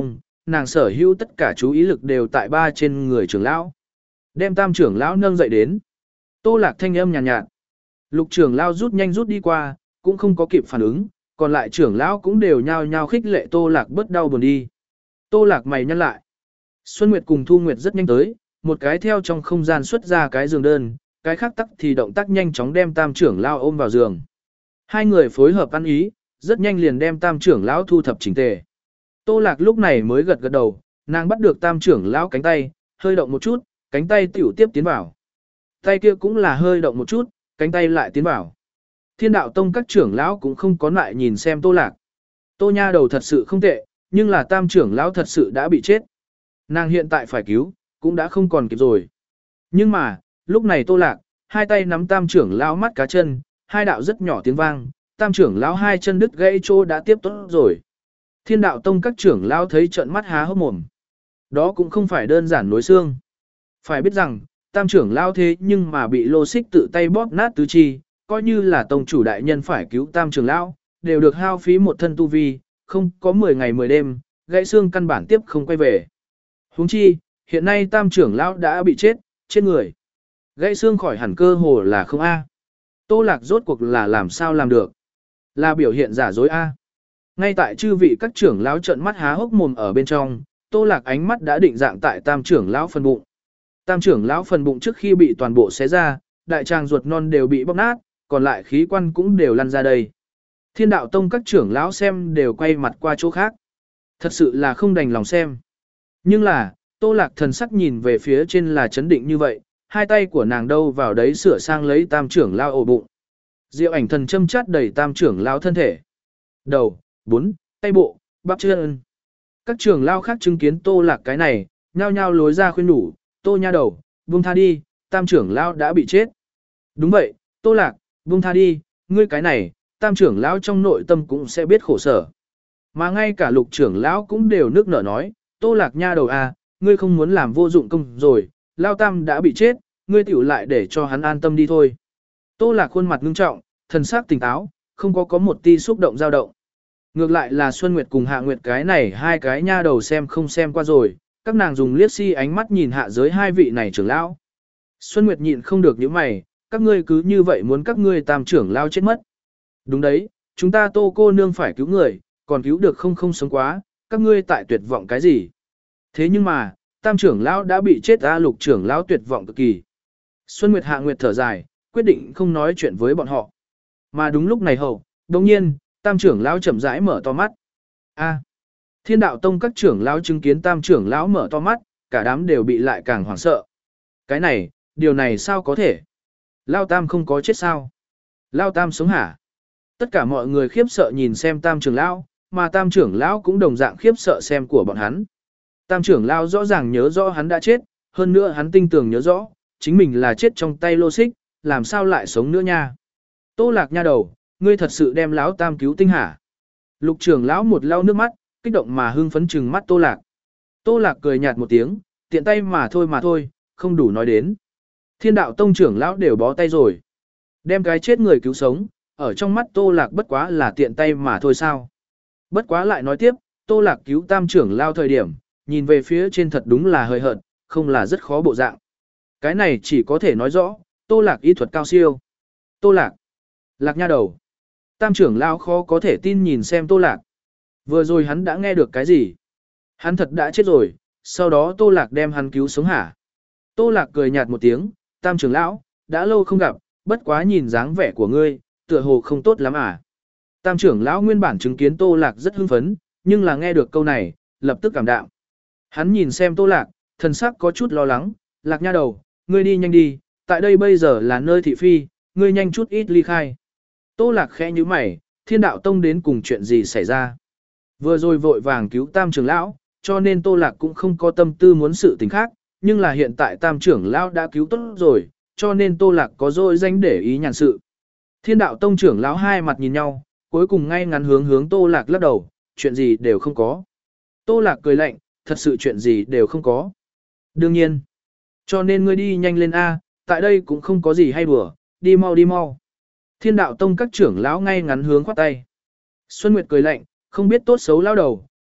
nàng sở hữu tất cả chú ý lực đều tại ba trên người trưởng lão. Đem tam trưởng lão nâng dậy đến. Tô Lạc thanh âm nhàn nhạt, nhạt. Lục trưởng lão rút nhanh rút đi qua, cũng không có kịp phản ứng, còn lại trưởng lão cũng đều nhao nhao khích lệ Tô Lạc bớt đau buồn đi. Tô Lạc mày nhăn lại. Xuân Nguyệt cùng Thu Nguyệt rất nhanh tới, một cái theo trong không gian xuất ra cái giường đơn, cái khác tắc thì động tác nhanh chóng đem tam trưởng lão ôm vào giường. Hai người phối hợp ăn ý, rất nhanh liền đem tam trưởng lão thu thập chỉnh tề. Tô Lạc lúc này mới gật gật đầu, nàng bắt được tam trưởng lão cánh tay, hơi động một chút, cánh tay tiểu tiếp tiến vào. Tay kia cũng là hơi động một chút, cánh tay lại tiến vào. Thiên đạo tông các trưởng lão cũng không có lại nhìn xem Tô Lạc. Tô nha đầu thật sự không tệ, nhưng là tam trưởng lão thật sự đã bị chết. Nàng hiện tại phải cứu, cũng đã không còn kịp rồi. Nhưng mà, lúc này Tô Lạc, hai tay nắm tam trưởng lão mắt cá chân, hai đạo rất nhỏ tiếng vang, tam trưởng lão hai chân đứt gãy chỗ đã tiếp tốt rồi. Thiên đạo tông các trưởng lão thấy trợn mắt há hốc mồm. Đó cũng không phải đơn giản nối xương. Phải biết rằng, tam trưởng lão thế nhưng mà bị lô xích tự tay bóp nát tứ chi, coi như là tông chủ đại nhân phải cứu tam trưởng lão, đều được hao phí một thân tu vi, không có mười ngày mười đêm, gãy xương căn bản tiếp không quay về. Huống chi, hiện nay tam trưởng lão đã bị chết, chết người. Gãy xương khỏi hẳn cơ hồ là không A. Tô Lạc rốt cuộc là làm sao làm được? Là biểu hiện giả dối A. Ngay tại chư vị các trưởng lão trợn mắt há hốc mồm ở bên trong, Tô Lạc ánh mắt đã định dạng tại tam trưởng lão phần bụng. Tam trưởng lão phần bụng trước khi bị toàn bộ xé ra, đại tràng ruột non đều bị bóc nát, còn lại khí quan cũng đều lăn ra đây. Thiên đạo tông các trưởng lão xem đều quay mặt qua chỗ khác. Thật sự là không đành lòng xem. Nhưng là, Tô Lạc thần sắc nhìn về phía trên là chấn định như vậy, hai tay của nàng đâu vào đấy sửa sang lấy tam trưởng lão ổ bụng. Diệu ảnh thần châm chát đầy tam trưởng lão thân thể. Đầu, bốn, tay bộ, bắp chân. Các trưởng lão khác chứng kiến Tô Lạc cái này, nhao nhao lối ra khuyên nhủ, Tô nha đầu, buông tha đi, tam trưởng lão đã bị chết. Đúng vậy, Tô Lạc, buông tha đi, ngươi cái này, tam trưởng lão trong nội tâm cũng sẽ biết khổ sở. Mà ngay cả lục trưởng lão cũng đều nước nở nói, Tô Lạc nha đầu à, ngươi không muốn làm vô dụng công rồi, Lao Tam đã bị chết, ngươi tiểu lại để cho hắn an tâm đi thôi. Tô Lạc khuôn mặt ngưng trọng, thần sắc tỉnh táo, không có có một ti xúc động dao động. Ngược lại là Xuân Nguyệt cùng Hạ Nguyệt cái này hai cái nha đầu xem không xem qua rồi, các nàng dùng liếc si ánh mắt nhìn hạ giới hai vị này trưởng lão. Xuân Nguyệt nhịn không được những mày, các ngươi cứ như vậy muốn các ngươi tam trưởng lão chết mất. Đúng đấy, chúng ta Tô cô nương phải cứu người, còn cứu được không không sống quá, các ngươi tại tuyệt vọng cái gì. Thế nhưng mà, tam trưởng lão đã bị chết, a lục trưởng lão tuyệt vọng cực kỳ. Xuân Nguyệt Hạ Nguyệt thở dài, quyết định không nói chuyện với bọn họ. Mà đúng lúc này hậu, đồng nhiên, tam trưởng lão chậm rãi mở to mắt. A. Thiên đạo tông các trưởng lão chứng kiến tam trưởng lão mở to mắt, cả đám đều bị lại càng hoảng sợ. Cái này, điều này sao có thể? Lao tam không có chết sao? Lao tam sống hả? Tất cả mọi người khiếp sợ nhìn xem tam trưởng lão, mà tam trưởng lão cũng đồng dạng khiếp sợ xem của bọn hắn. Tam trưởng lão rõ ràng nhớ rõ hắn đã chết, hơn nữa hắn tinh tường nhớ rõ, chính mình là chết trong tay lô xích, làm sao lại sống nữa nha. Tô Lạc nha đầu, ngươi thật sự đem lão tam cứu tinh hả? Lục trưởng lão một lau nước mắt, kích động mà hưng phấn trừng mắt Tô Lạc. Tô Lạc cười nhạt một tiếng, tiện tay mà thôi mà thôi, không đủ nói đến. Thiên đạo tông trưởng lão đều bó tay rồi. Đem cái chết người cứu sống, ở trong mắt Tô Lạc bất quá là tiện tay mà thôi sao. Bất quá lại nói tiếp, Tô Lạc cứu tam trưởng lao thời điểm, nhìn về phía trên thật đúng là hơi hợt, không là rất khó bộ dạng. Cái này chỉ có thể nói rõ, Tô Lạc y thuật cao siêu. Tô Lạc. Lạc nha đầu. Tam trưởng lao khó có thể tin nhìn xem Tô Lạc. Vừa rồi hắn đã nghe được cái gì? Hắn thật đã chết rồi, sau đó Tô Lạc đem hắn cứu sống hả? Tô Lạc cười nhạt một tiếng, tam trưởng lão, đã lâu không gặp, bất quá nhìn dáng vẻ của ngươi, tựa hồ không tốt lắm à? Tam trưởng lão nguyên bản chứng kiến Tô Lạc rất hưng phấn, nhưng là nghe được câu này, lập tức cảm đạm. Hắn nhìn xem Tô Lạc, thần sắc có chút lo lắng, Lạc nha đầu, ngươi đi nhanh đi, tại đây bây giờ là nơi thị phi, ngươi nhanh chút ít ly khai. Tô Lạc khẽ như mày, thiên đạo tông đến cùng chuyện gì xảy ra. Vừa rồi vội vàng cứu tam trưởng lão, cho nên Tô Lạc cũng không có tâm tư muốn sự tình khác, nhưng là hiện tại tam trưởng lão đã cứu tốt rồi, cho nên Tô Lạc có dội danh để ý nhàn sự. Thiên đạo tông trưởng lão hai mặt nhìn nhau, cuối cùng ngay ngắn hướng hướng Tô Lạc lắc đầu, chuyện gì đều không có. Tô Lạc cười lạnh, thật sự chuyện gì đều không có. Đương nhiên. Cho nên ngươi đi nhanh lên A, tại đây cũng không có gì hay đùa, đi mau đi mau. Thiên đạo tông các trưởng lão ngay ngắn hướng khoát tay. Xuân Nguyệt cười lạnh, không biết tốt xấu lao đầu,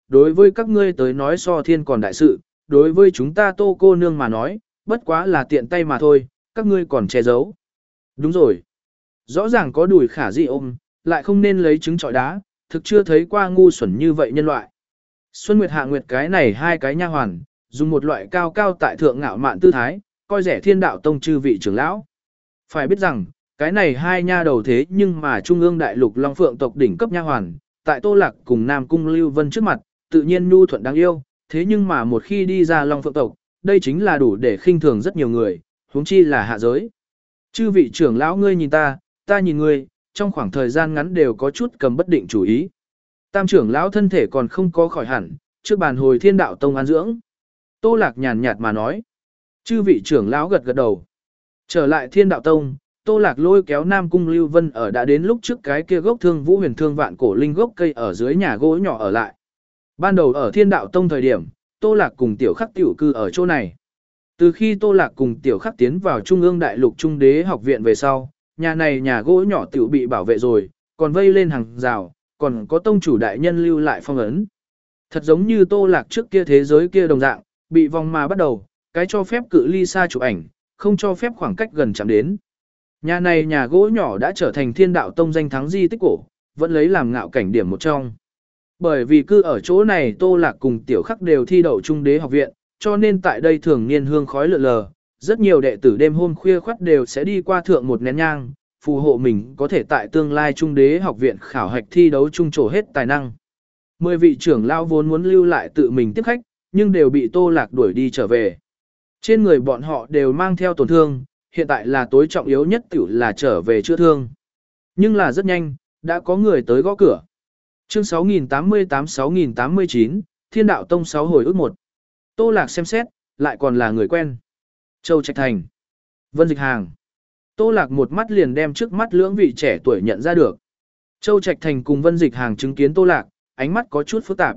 đối với các ngươi tới nói so thiên còn đại sự, đối với chúng ta Tô cô nương mà nói, bất quá là tiện tay mà thôi, các ngươi còn che giấu. Đúng rồi. Rõ ràng có đùi khả dị ôm, lại không nên lấy trứng trọi đá, thực chưa thấy qua ngu xuẩn như vậy nhân loại. Xuân Nguyệt Hạ Nguyệt cái này hai cái nha hoàn, dùng một loại cao cao tại thượng ngạo mạn tư thái, coi rẻ thiên đạo tông chư vị trưởng lão. Phải biết rằng, cái này hai nha đầu thế nhưng mà trung ương đại lục Long Phượng tộc đỉnh cấp nha hoàn, tại Tô Lạc cùng Nam Cung Lưu Vân trước mặt, tự nhiên nhu thuận đáng yêu, thế nhưng mà một khi đi ra Long Phượng tộc, đây chính là đủ để khinh thường rất nhiều người, huống chi là hạ giới. Chư vị trưởng lão ngươi nhìn ta, ta nhìn ngươi, trong khoảng thời gian ngắn đều có chút cầm bất định chủ ý. Tam trưởng lão thân thể còn không có khỏi hẳn, trước bàn hồi thiên đạo tông an dưỡng. Tô Lạc nhàn nhạt mà nói. Chư vị trưởng lão gật gật đầu. Trở lại thiên đạo tông, Tô Lạc lôi kéo Nam Cung Lưu Vân ở đã đến lúc trước cái kia gốc thương vũ huyền thương vạn cổ linh gốc cây ở dưới nhà gỗ nhỏ ở lại. Ban đầu ở thiên đạo tông thời điểm, Tô Lạc cùng tiểu khắc tiểu cư ở chỗ này. Từ khi Tô Lạc cùng tiểu khắc tiến vào Trung ương đại lục Trung đế học viện về sau, nhà này nhà gỗ nhỏ tiểu bị bảo vệ rồi, còn vây lên hàng rào, còn có tông chủ đại nhân lưu lại phong ấn. Thật giống như Tô Lạc trước kia thế giới kia đồng dạng, bị vòng mà bắt đầu, cái cho phép cự ly xa chụp ảnh, không cho phép khoảng cách gần chạm đến. Nhà này nhà gỗ nhỏ đã trở thành thiên đạo tông danh thắng di tích cổ, vẫn lấy làm ngạo cảnh điểm một trong. Bởi vì cư ở chỗ này Tô Lạc cùng tiểu khắc đều thi đậu trung đế học viện, cho nên tại đây thường niên hương khói lượn lờ, rất nhiều đệ tử đêm hôm khuya khoắt đều sẽ đi qua thượng một nén nhang, phù hộ mình có thể tại tương lai trung đế học viện khảo hạch thi đấu trung trổ hết tài năng. Mười vị trưởng lão vốn muốn lưu lại tự mình tiếp khách, nhưng đều bị Tô Lạc đuổi đi trở về. Trên người bọn họ đều mang theo tổn thương, hiện tại là tối trọng yếu nhất tiểu là trở về chữa thương. Nhưng là rất nhanh, đã có người tới gõ cửa. Chương sáu nghìn tám mươi tám sáu nghìn tám mươi chín, Thiên đạo tông sáu hồi ước một. Tô Lạc xem xét, lại còn là người quen. Châu Trạch Thành, Vân Dịch Hàng. Tô Lạc một mắt liền đem trước mắt lưỡng vị trẻ tuổi nhận ra được. Châu Trạch Thành cùng Vân Dịch Hàng chứng kiến Tô Lạc, ánh mắt có chút phức tạp.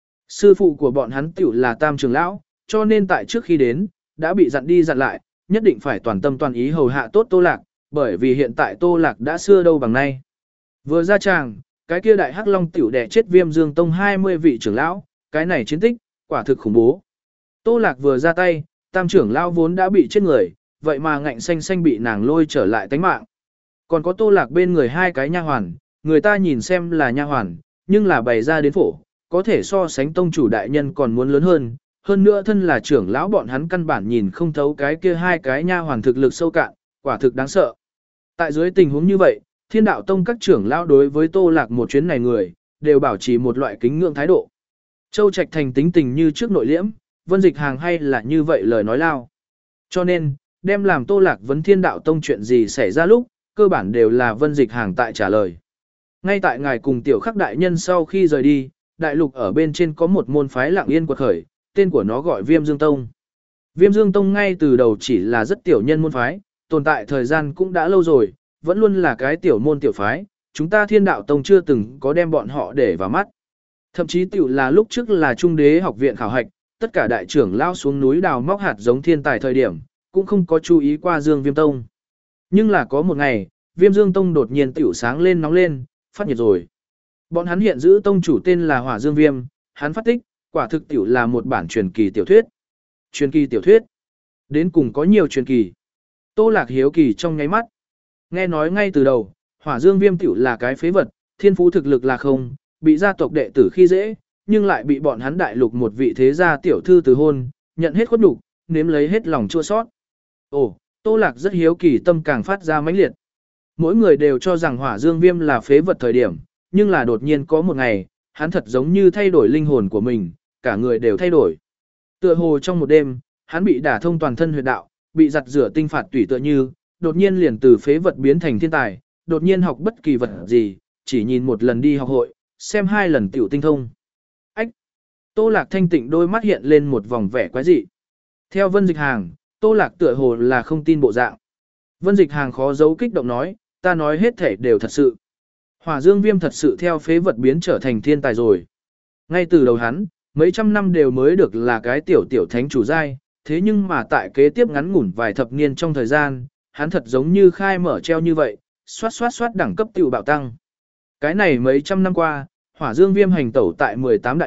Sư phụ của bọn hắn tiểu là Tam trưởng lão, cho nên tại trước khi đến, đã bị dặn đi dặn lại, nhất định phải toàn tâm toàn ý hầu hạ tốt Tô Lạc, bởi vì hiện tại Tô Lạc đã xưa đâu bằng nay. Vừa ra tràng, cái kia đại hắc long tiểu đẻ chết Viêm Dương Tông hai mươi vị trưởng lão, cái này chiến tích, quả thực khủng bố. Tô Lạc vừa ra tay, Tam trưởng lão vốn đã bị chết người, vậy mà ngạnh xanh xanh bị nàng lôi trở lại tánh mạng. Còn có Tô Lạc bên người hai cái nha hoàn, người ta nhìn xem là nha hoàn, nhưng là bày ra đến phổ, có thể so sánh tông chủ đại nhân còn muốn lớn hơn, hơn nữa thân là trưởng lão bọn hắn căn bản nhìn không thấu cái kia hai cái nha hoàn thực lực sâu cạn, quả thực đáng sợ. Tại dưới tình huống như vậy, Thiên đạo tông các trưởng lão đối với Tô Lạc một chuyến này người, đều bảo trì một loại kính ngưỡng thái độ. Châu Trạch Thành tính tình như trước nội liễm, Vân Dịch Hàng hay là như vậy lời nói lao. Cho nên, đem làm Tô Lạc vấn Thiên đạo tông chuyện gì xảy ra lúc, cơ bản đều là Vân Dịch Hàng tại trả lời. Ngay tại ngài cùng tiểu khắc đại nhân sau khi rời đi, đại lục ở bên trên có một môn phái lặng yên quật khởi, tên của nó gọi Viêm Dương Tông. Viêm Dương Tông ngay từ đầu chỉ là rất tiểu nhân môn phái, tồn tại thời gian cũng đã lâu rồi, vẫn luôn là cái tiểu môn tiểu phái, chúng ta Thiên đạo tông chưa từng có đem bọn họ để vào mắt. Thậm chí tiểu là lúc trước là trung đế học viện khảo hạch, tất cả đại trưởng lao xuống núi đào móc hạt giống thiên tài thời điểm, cũng không có chú ý qua Dương Viêm Tông. Nhưng là có một ngày, Viêm Dương Tông đột nhiên tiểu sáng lên nóng lên, phát nhiệt rồi. Bọn hắn hiện giữ tông chủ tên là Hỏa Dương Viêm, hắn phát tích, quả thực tiểu là một bản truyền kỳ tiểu thuyết. Truyền kỳ tiểu thuyết. Đến cùng có nhiều truyền kỳ. Tô Lạc hiếu kỳ trong nháy mắt. Nghe nói ngay từ đầu, Hỏa Dương Viêm tiểu là cái phế vật, thiên phú thực lực là không, bị gia tộc đệ tử khi dễ, nhưng lại bị bọn hắn đại lục một vị thế gia tiểu thư từ hôn, nhận hết khuất nhục, nếm lấy hết lòng chua sót. Ồ, Tô Lạc rất hiếu kỳ, tâm càng phát ra mãnh liệt. Mỗi người đều cho rằng Hỏa Dương Viêm là phế vật thời điểm, nhưng là đột nhiên có một ngày, hắn thật giống như thay đổi linh hồn của mình, cả người đều thay đổi. Tựa hồ trong một đêm, hắn bị đả thông toàn thân huyệt đạo, bị giặt rửa tinh phạt tùy tựa như, đột nhiên liền từ phế vật biến thành thiên tài, đột nhiên học bất kỳ vật gì, chỉ nhìn một lần đi học hội, xem hai lần tiểu tinh thông. Ách! Tô Lạc thanh tịnh đôi mắt hiện lên một vòng vẻ quái dị. Theo Vân Dịch Hàng, Tô Lạc tựa hồ là không tin bộ dạng. Vân Dịch Hàng khó giấu kích động nói, ta nói hết thể đều thật sự. Hỏa Dương Viêm thật sự theo phế vật biến trở thành thiên tài rồi. Ngay từ đầu hắn, mấy trăm năm đều mới được là cái tiểu tiểu thánh chủ giai, thế nhưng mà tại kế tiếp ngắn ngủn vài thập niên trong thời gian, hắn thật giống như khai mở treo như vậy, xoát xoát xoát đẳng cấp tiểu bạo tăng. Cái này mấy trăm năm qua, Hỏa Dương Viêm hành tẩu tại mười tám đại lục,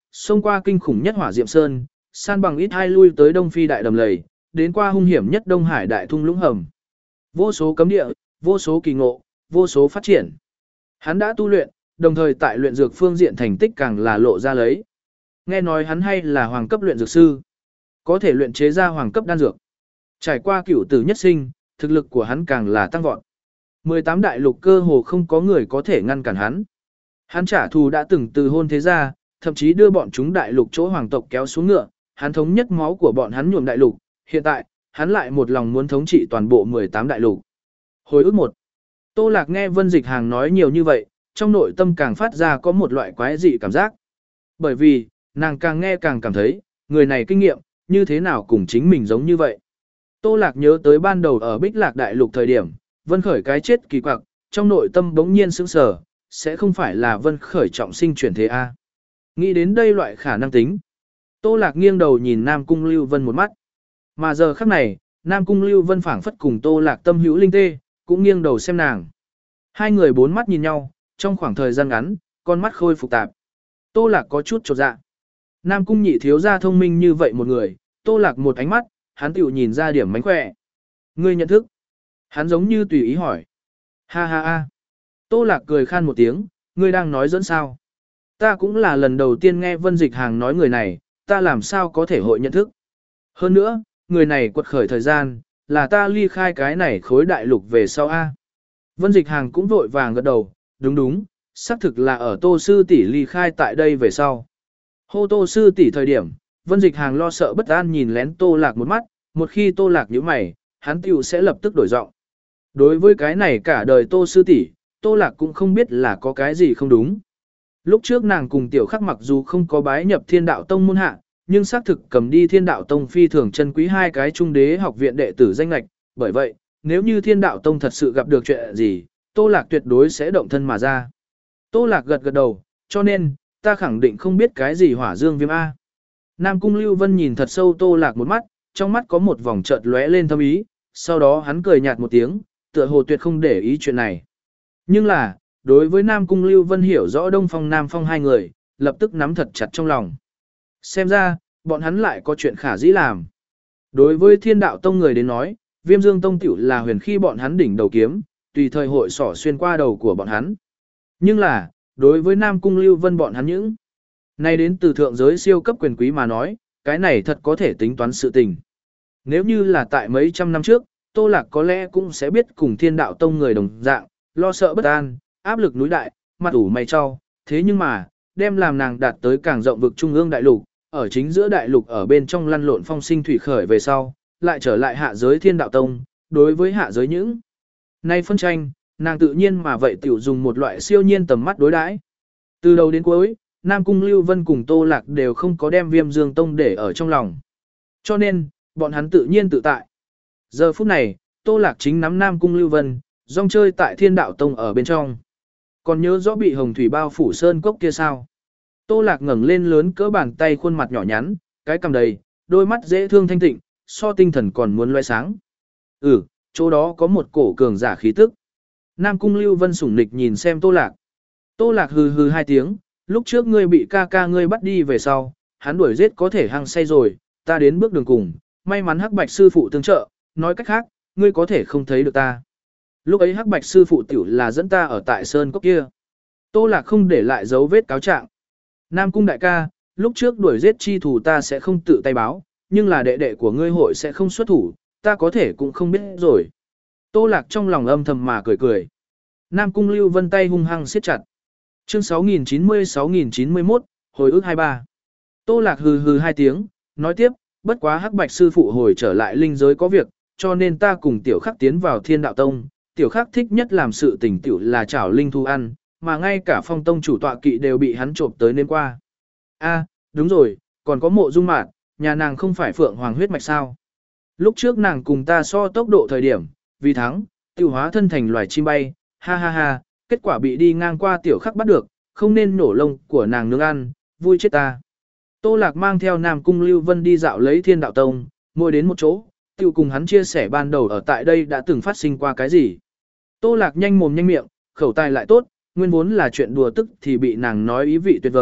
xông qua kinh khủng nhất Hỏa Diệm Sơn, san bằng ít hai lui tới Đông Phi đại đầm lầy, đến qua hung hiểm nhất Đông Hải đại thung lũng hầm. Vô số cấm địa, vô số kỳ ngộ, vô số phát triển. Hắn đã tu luyện, đồng thời tại luyện dược phương diện thành tích càng là lộ ra lấy. Nghe nói hắn hay là hoàng cấp luyện dược sư, có thể luyện chế ra hoàng cấp đan dược. Trải qua cửu tử nhất sinh, thực lực của hắn càng là tăng vọt. mười tám đại lục cơ hồ không có người có thể ngăn cản hắn. Hắn trả thù đã từng từ hôn thế gia, thậm chí đưa bọn chúng đại lục chỗ hoàng tộc kéo xuống ngựa, hắn thống nhất máu của bọn hắn nhuộm đại lục, hiện tại, hắn lại một lòng muốn thống trị toàn bộ mười tám đại lục. Hồi ức một. Tô Lạc nghe Vân Dịch Hàng nói nhiều như vậy, trong nội tâm càng phát ra có một loại quái dị cảm giác. Bởi vì, nàng càng nghe càng cảm thấy, người này kinh nghiệm, như thế nào cùng chính mình giống như vậy. Tô Lạc nhớ tới ban đầu ở Bích Lạc Đại Lục thời điểm, Vân Khởi cái chết kỳ quặc, trong nội tâm bỗng nhiên sững sờ, sẽ không phải là Vân Khởi trọng sinh chuyển thế A. Nghĩ đến đây loại khả năng tính. Tô Lạc nghiêng đầu nhìn Nam Cung Lưu Vân một mắt. Mà giờ khắc này, Nam Cung Lưu Vân phảng phất cùng Tô Lạc tâm hữu linh tê, cũng nghiêng đầu xem nàng. Hai người bốn mắt nhìn nhau, trong khoảng thời gian ngắn, con mắt khôi phục tạp. Tô Lạc có chút chột dạ. Nam Cung nhị thiếu gia thông minh như vậy một người, Tô Lạc một ánh mắt, hắn tiểu nhìn ra điểm mánh khỏe. Ngươi nhận thức. Hắn giống như tùy ý hỏi. Ha ha ha. Tô Lạc cười khan một tiếng, ngươi đang nói dẫn sao. Ta cũng là lần đầu tiên nghe Vân Dịch Hàng nói người này, ta làm sao có thể hội nhận thức. Hơn nữa, người này quật khởi thời gian, là ta ly khai cái này khối đại lục về sau A. Vân Dịch Hàng cũng vội vàng gật đầu, đúng đúng, xác thực là ở Tô Sư tỷ ly khai tại đây về sau. Hô Tô Sư tỷ thời điểm, Vân Dịch Hàng lo sợ bất an nhìn lén Tô Lạc một mắt, một khi Tô Lạc nhíu mày, hắn tiểu sẽ lập tức đổi giọng. Đối với cái này cả đời Tô Sư tỷ, Tô Lạc cũng không biết là có cái gì không đúng. Lúc trước nàng cùng Tiểu Khắc mặc dù không có bái nhập Thiên Đạo Tông môn hạ, nhưng xác thực cầm đi Thiên Đạo Tông phi thường chân quý hai cái trung đế học viện đệ tử danh lệch, bởi vậy, nếu như Thiên Đạo Tông thật sự gặp được chuyện gì, Tô Lạc tuyệt đối sẽ động thân mà ra. Tô Lạc gật gật đầu, cho nên, ta khẳng định không biết cái gì hỏa dương viêm A. Nam Cung Lưu Vân nhìn thật sâu Tô Lạc một mắt, trong mắt có một vòng chợt lóe lên thâm ý, sau đó hắn cười nhạt một tiếng, tựa hồ tuyệt không để ý chuyện này. Nhưng là, đối với Nam Cung Lưu Vân hiểu rõ Đông Phong Nam Phong hai người, lập tức nắm thật chặt trong lòng. Xem ra, bọn hắn lại có chuyện khả dĩ làm. Đối với Thiên Đạo Tông người đến nói, Viêm Dương Tông tiểu là huyền khi bọn hắn đỉnh đầu kiếm, tùy thời hội xỏ xuyên qua đầu của bọn hắn. Nhưng là, đối với Nam Cung Lưu Vân bọn hắn những nay đến từ thượng giới siêu cấp quyền quý mà nói, cái này thật có thể tính toán sự tình. Nếu như là tại mấy trăm năm trước, Tô Lạc có lẽ cũng sẽ biết cùng Thiên Đạo Tông người đồng dạng, lo sợ bất an, áp lực núi đại, mặt ủ mày cho, thế nhưng mà, đem làm nàng đạt tới càng rộng vực trung ương đại lục, ở chính giữa đại lục ở bên trong lăn lộn phong sinh thủy khởi về sau, lại trở lại hạ giới Thiên Đạo Tông, đối với hạ giới những nay phân tranh, nàng tự nhiên mà vậy tiểu dùng một loại siêu nhiên tầm mắt đối đãi. Từ đầu đến cuối, Nam Cung Lưu Vân cùng Tô Lạc đều không có đem Viêm Dương Tông để ở trong lòng. Cho nên, bọn hắn tự nhiên tự tại. Giờ phút này, Tô Lạc chính nắm Nam Cung Lưu Vân, rong chơi tại Thiên Đạo Tông ở bên trong. Còn nhớ rõ bị hồng thủy bao phủ sơn cốc kia sao? Tô Lạc ngẩng lên lớn cỡ bàn tay khuôn mặt nhỏ nhắn, cái cằm đầy, đôi mắt dễ thương thanh tịnh, so tinh thần còn muốn loe sáng. Ừ, chỗ đó có một cổ cường giả khí tức. Nam Cung Lưu Vân sủng nịch nhìn xem Tô Lạc. Tô Lạc hừ hừ hai tiếng, lúc trước ngươi bị ca ca ngươi bắt đi về sau, hắn đuổi giết có thể hăng say rồi, ta đến bước đường cùng, may mắn Hắc Bạch sư phụ tương trợ, nói cách khác, ngươi có thể không thấy được ta. Lúc ấy Hắc Bạch sư phụ tiểu là dẫn ta ở tại sơn cốc kia. Tô Lạc không để lại dấu vết cáo trạng. Nam Cung đại ca, lúc trước đuổi giết chi thủ ta sẽ không tự tay báo, nhưng là đệ đệ của ngươi hội sẽ không xuất thủ, ta có thể cũng không biết rồi. Tô Lạc trong lòng âm thầm mà cười cười. Nam Cung Lưu Vân tay hung hăng siết chặt. Chương sáu nghìn chín mươi sáu nghìn chín mươi mốt, hồi ức hai mươi ba. Tô Lạc hừ hừ hai tiếng, nói tiếp, bất quá Hắc Bạch sư phụ hồi trở lại linh giới có việc, cho nên ta cùng Tiểu Khắc tiến vào Thiên Đạo Tông. Tiểu Khắc thích nhất làm sự tình tiểu là chảo linh thu ăn, mà ngay cả Phong Tông chủ tọa kỵ đều bị hắn trộm tới nên qua. A, đúng rồi, còn có Mộ Dung Mạn, nhà nàng không phải Phượng Hoàng huyết mạch sao? Lúc trước nàng cùng ta so tốc độ thời điểm, vì thắng, tiểu hóa thân thành loài chim bay, ha ha ha, kết quả bị đi ngang qua Tiểu Khắc bắt được, không nên nổ lông của nàng nướng ăn, vui chết ta. Tô Lạc mang theo Nam Cung Lưu Vân đi dạo lấy Thiên Đạo Tông, mỗi đến một chỗ, tiểu cùng hắn chia sẻ ban đầu ở tại đây đã từng phát sinh qua cái gì. Tô Lạc nhanh mồm nhanh miệng, khẩu tài lại tốt, nguyên vốn là chuyện đùa tức thì bị nàng nói ý vị tuyệt vời,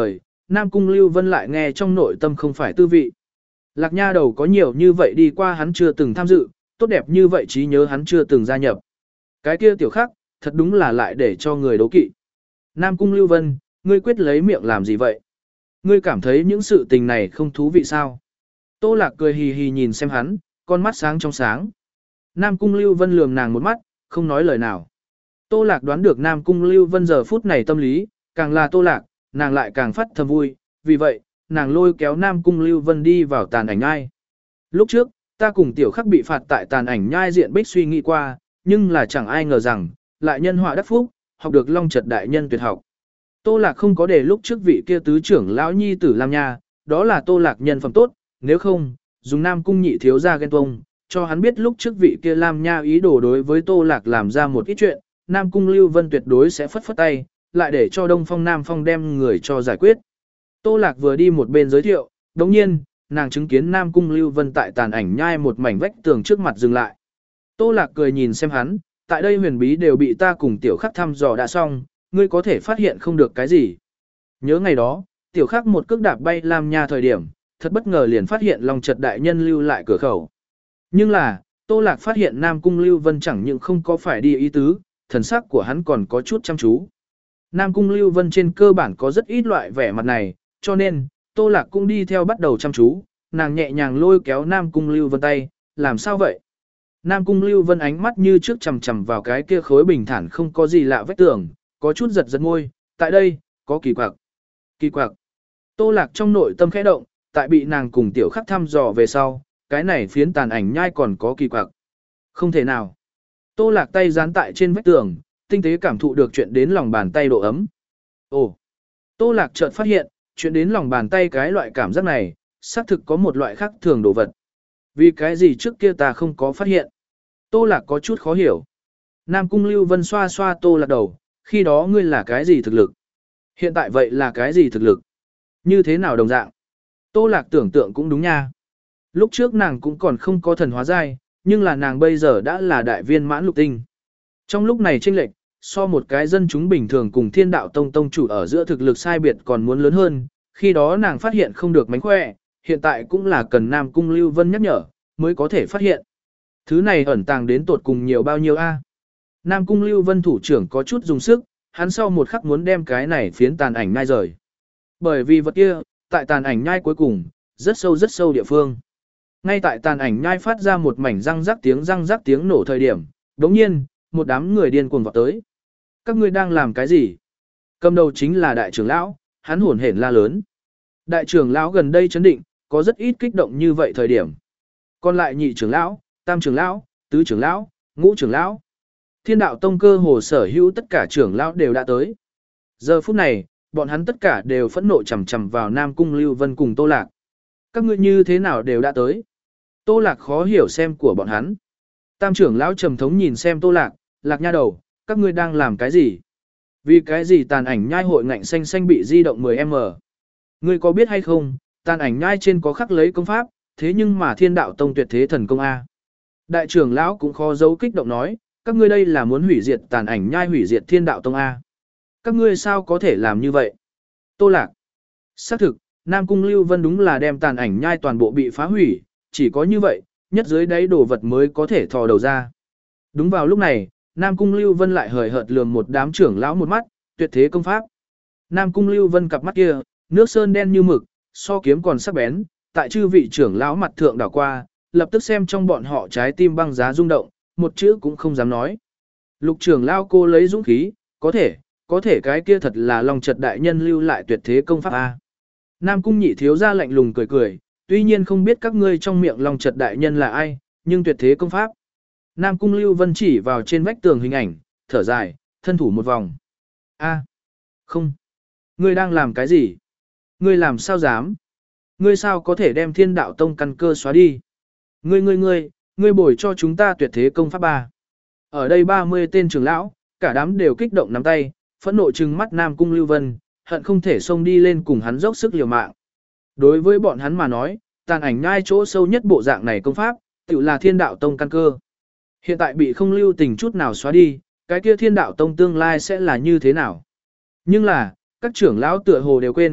Nam Cung Lưu Vân lại nghe trong nội tâm không phải tư vị. Lạc Nha đầu có nhiều như vậy đi qua hắn chưa từng tham dự, tốt đẹp như vậy trí nhớ hắn chưa từng gia nhập. Cái kia tiểu khắc, thật đúng là lại để cho người đố kỵ. Nam Cung Lưu Vân, ngươi quyết lấy miệng làm gì vậy? Ngươi cảm thấy những sự tình này không thú vị sao? Tô Lạc cười hì hì nhìn xem hắn, con mắt sáng trong sáng. Nam Cung Lưu Vân lườm nàng một mắt, không nói lời nào. Tô Lạc đoán được Nam Cung Lưu Vân giờ phút này tâm lý, càng là Tô Lạc, nàng lại càng phát thầm vui, vì vậy, nàng lôi kéo Nam Cung Lưu Vân đi vào tàn ảnh nhai. Lúc trước, ta cùng tiểu khắc bị phạt tại tàn ảnh nhai diện bích suy nghĩ qua, nhưng là chẳng ai ngờ rằng, lại nhân họa đắc phúc, học được Long Chật đại nhân tuyệt học. Tô Lạc không có để lúc trước vị kia tứ trưởng lão nhi tử Lam Nha, đó là Tô Lạc nhân phẩm tốt, nếu không, dùng Nam Cung nhị thiếu ra ghen tuông, cho hắn biết lúc trước vị kia Lam Nha ý đồ đối với Tô Lạc làm ra một ít chuyện, Nam Cung Lưu Vân tuyệt đối sẽ phất phất tay, lại để cho Đông Phong Nam Phong đem người cho giải quyết. Tô Lạc vừa đi một bên giới thiệu, đồng nhiên, nàng chứng kiến Nam Cung Lưu Vân tại tàn ảnh nhai một mảnh vách tường trước mặt dừng lại. Tô Lạc cười nhìn xem hắn, tại đây huyền bí đều bị ta cùng tiểu khắc thăm dò đã xong, ngươi có thể phát hiện không được cái gì. Nhớ ngày đó, tiểu khắc một cước đạp bay Lam Nha thời điểm, thật bất ngờ liền phát hiện Long Chật đại nhân lưu lại cửa khẩu. Nhưng là, Tô Lạc phát hiện Nam Cung Lưu Vân chẳng những không có phải đi ý tứ, thần sắc của hắn còn có chút chăm chú. Nam Cung Lưu Vân trên cơ bản có rất ít loại vẻ mặt này, cho nên, Tô Lạc cũng đi theo bắt đầu chăm chú, nàng nhẹ nhàng lôi kéo Nam Cung Lưu Vân tay, làm sao vậy? Nam Cung Lưu Vân ánh mắt như trước chằm chằm vào cái kia khối bình thản không có gì lạ vách tường, có chút giật giật môi, tại đây, có kỳ quặc. Kỳ quặc. Tô Lạc trong nội tâm khẽ động, tại bị nàng cùng tiểu khắc thăm dò về sau, cái này phiến tàn ảnh nhai còn có kỳ quặc. Không thể nào. Tô Lạc tay dán tại trên vách tường, tinh tế cảm thụ được chuyện đến lòng bàn tay độ ấm. Ồ. Tô Lạc chợt phát hiện, chuyện đến lòng bàn tay cái loại cảm giác này, xác thực có một loại khác thường đồ vật. Vì cái gì trước kia ta không có phát hiện? Tô Lạc có chút khó hiểu. Nam Cung Lưu Vân xoa xoa Tô Lạc đầu, khi đó ngươi là cái gì thực lực? Hiện tại vậy là cái gì thực lực? Như thế nào đồng dạng? Tô Lạc tưởng tượng cũng đúng nha. Lúc trước nàng cũng còn không có thần hóa giai, nhưng là nàng bây giờ đã là đại viên mãn lục tinh. Trong lúc này chênh lệch, so một cái dân chúng bình thường cùng Thiên Đạo Tông tông chủ ở giữa thực lực sai biệt còn muốn lớn hơn, khi đó nàng phát hiện không được mánh khỏe, hiện tại cũng là cần Nam Cung Lưu Vân nhắc nhở, mới có thể phát hiện. Thứ này ẩn tàng đến tột cùng nhiều bao nhiêu a? Nam Cung Lưu Vân thủ trưởng có chút dùng sức, hắn sau một khắc muốn đem cái này phiến tàn ảnh nhai rời. Bởi vì vật kia, tại tàn ảnh nhai cuối cùng, rất sâu rất sâu địa phương. Ngay tại tàn ảnh nhai phát ra một mảnh răng rắc tiếng răng rắc tiếng nổ thời điểm, đống nhiên, một đám người điên cuồng vào tới. Các ngươi đang làm cái gì? Cầm đầu chính là đại trưởng lão, hắn hổn hển la lớn. Đại trưởng lão gần đây chấn định, có rất ít kích động như vậy thời điểm. Còn lại nhị trưởng lão, tam trưởng lão, tứ trưởng lão, ngũ trưởng lão. Thiên Đạo Tông cơ hồ sở hữu tất cả trưởng lão đều đã tới. Giờ phút này, bọn hắn tất cả đều phẫn nộ chằm chằm vào Nam Cung Lưu Vân cùng Tô Lạc. Các ngươi như thế nào đều đã tới? Tô Lạc khó hiểu xem của bọn hắn. Tam trưởng lão trầm thống nhìn xem Tô Lạc, Lạc nha đầu, các ngươi đang làm cái gì? Vì cái gì tàn ảnh nhai hội ngạnh xanh xanh bị di động mười mi li mét? Ngươi có biết hay không, tàn ảnh nhai trên có khắc lấy công pháp, thế nhưng mà Thiên Đạo Tông tuyệt thế thần công A. Đại trưởng lão cũng khó giấu kích động nói, các ngươi đây là muốn hủy diệt tàn ảnh nhai, hủy diệt Thiên Đạo Tông A. Các ngươi sao có thể làm như vậy? Tô Lạc. Xác thực, Nam Cung Lưu Vân đúng là đem tàn ảnh nhai toàn bộ bị phá hủy, chỉ có như vậy, nhất dưới đáy đồ vật mới có thể thò đầu ra. Đúng vào lúc này, Nam Cung Lưu Vân lại hời hợt lườm một đám trưởng lão một mắt, tuyệt thế công pháp. Nam Cung Lưu Vân cặp mắt kia, nước sơn đen như mực, so kiếm còn sắc bén, tại chư vị trưởng lão mặt thượng đảo qua, lập tức xem trong bọn họ trái tim băng giá rung động, một chữ cũng không dám nói. Lục trưởng lão cô lấy dũng khí, có thể, có thể cái kia thật là Long Chật đại nhân lưu lại tuyệt thế công pháp a. Nam Cung nhị thiếu ra lạnh lùng cười cười, tuy nhiên không biết các ngươi trong miệng Long Chật đại nhân là ai, nhưng tuyệt thế công pháp. Nam Cung Lưu Vân chỉ vào trên vách tường hình ảnh, thở dài, thân thủ một vòng. A, không. Ngươi đang làm cái gì? Ngươi làm sao dám? Ngươi sao có thể đem Thiên Đạo Tông căn cơ xóa đi? Ngươi ngươi ngươi, ngươi bồi cho chúng ta tuyệt thế công pháp ba. Ở đây ba mươi tên trưởng lão, cả đám đều kích động nắm tay, phẫn nộ trừng mắt Nam Cung Lưu Vân, hận không thể xông đi lên cùng hắn dốc sức liều mạng. Đối với bọn hắn mà nói, tàn ảnh nhai chỗ sâu nhất bộ dạng này công pháp, tự là Thiên Đạo Tông căn cơ. Hiện tại bị không lưu tình chút nào xóa đi, cái kia Thiên Đạo Tông tương lai sẽ là như thế nào? Nhưng là, các trưởng lão tựa hồ đều quên,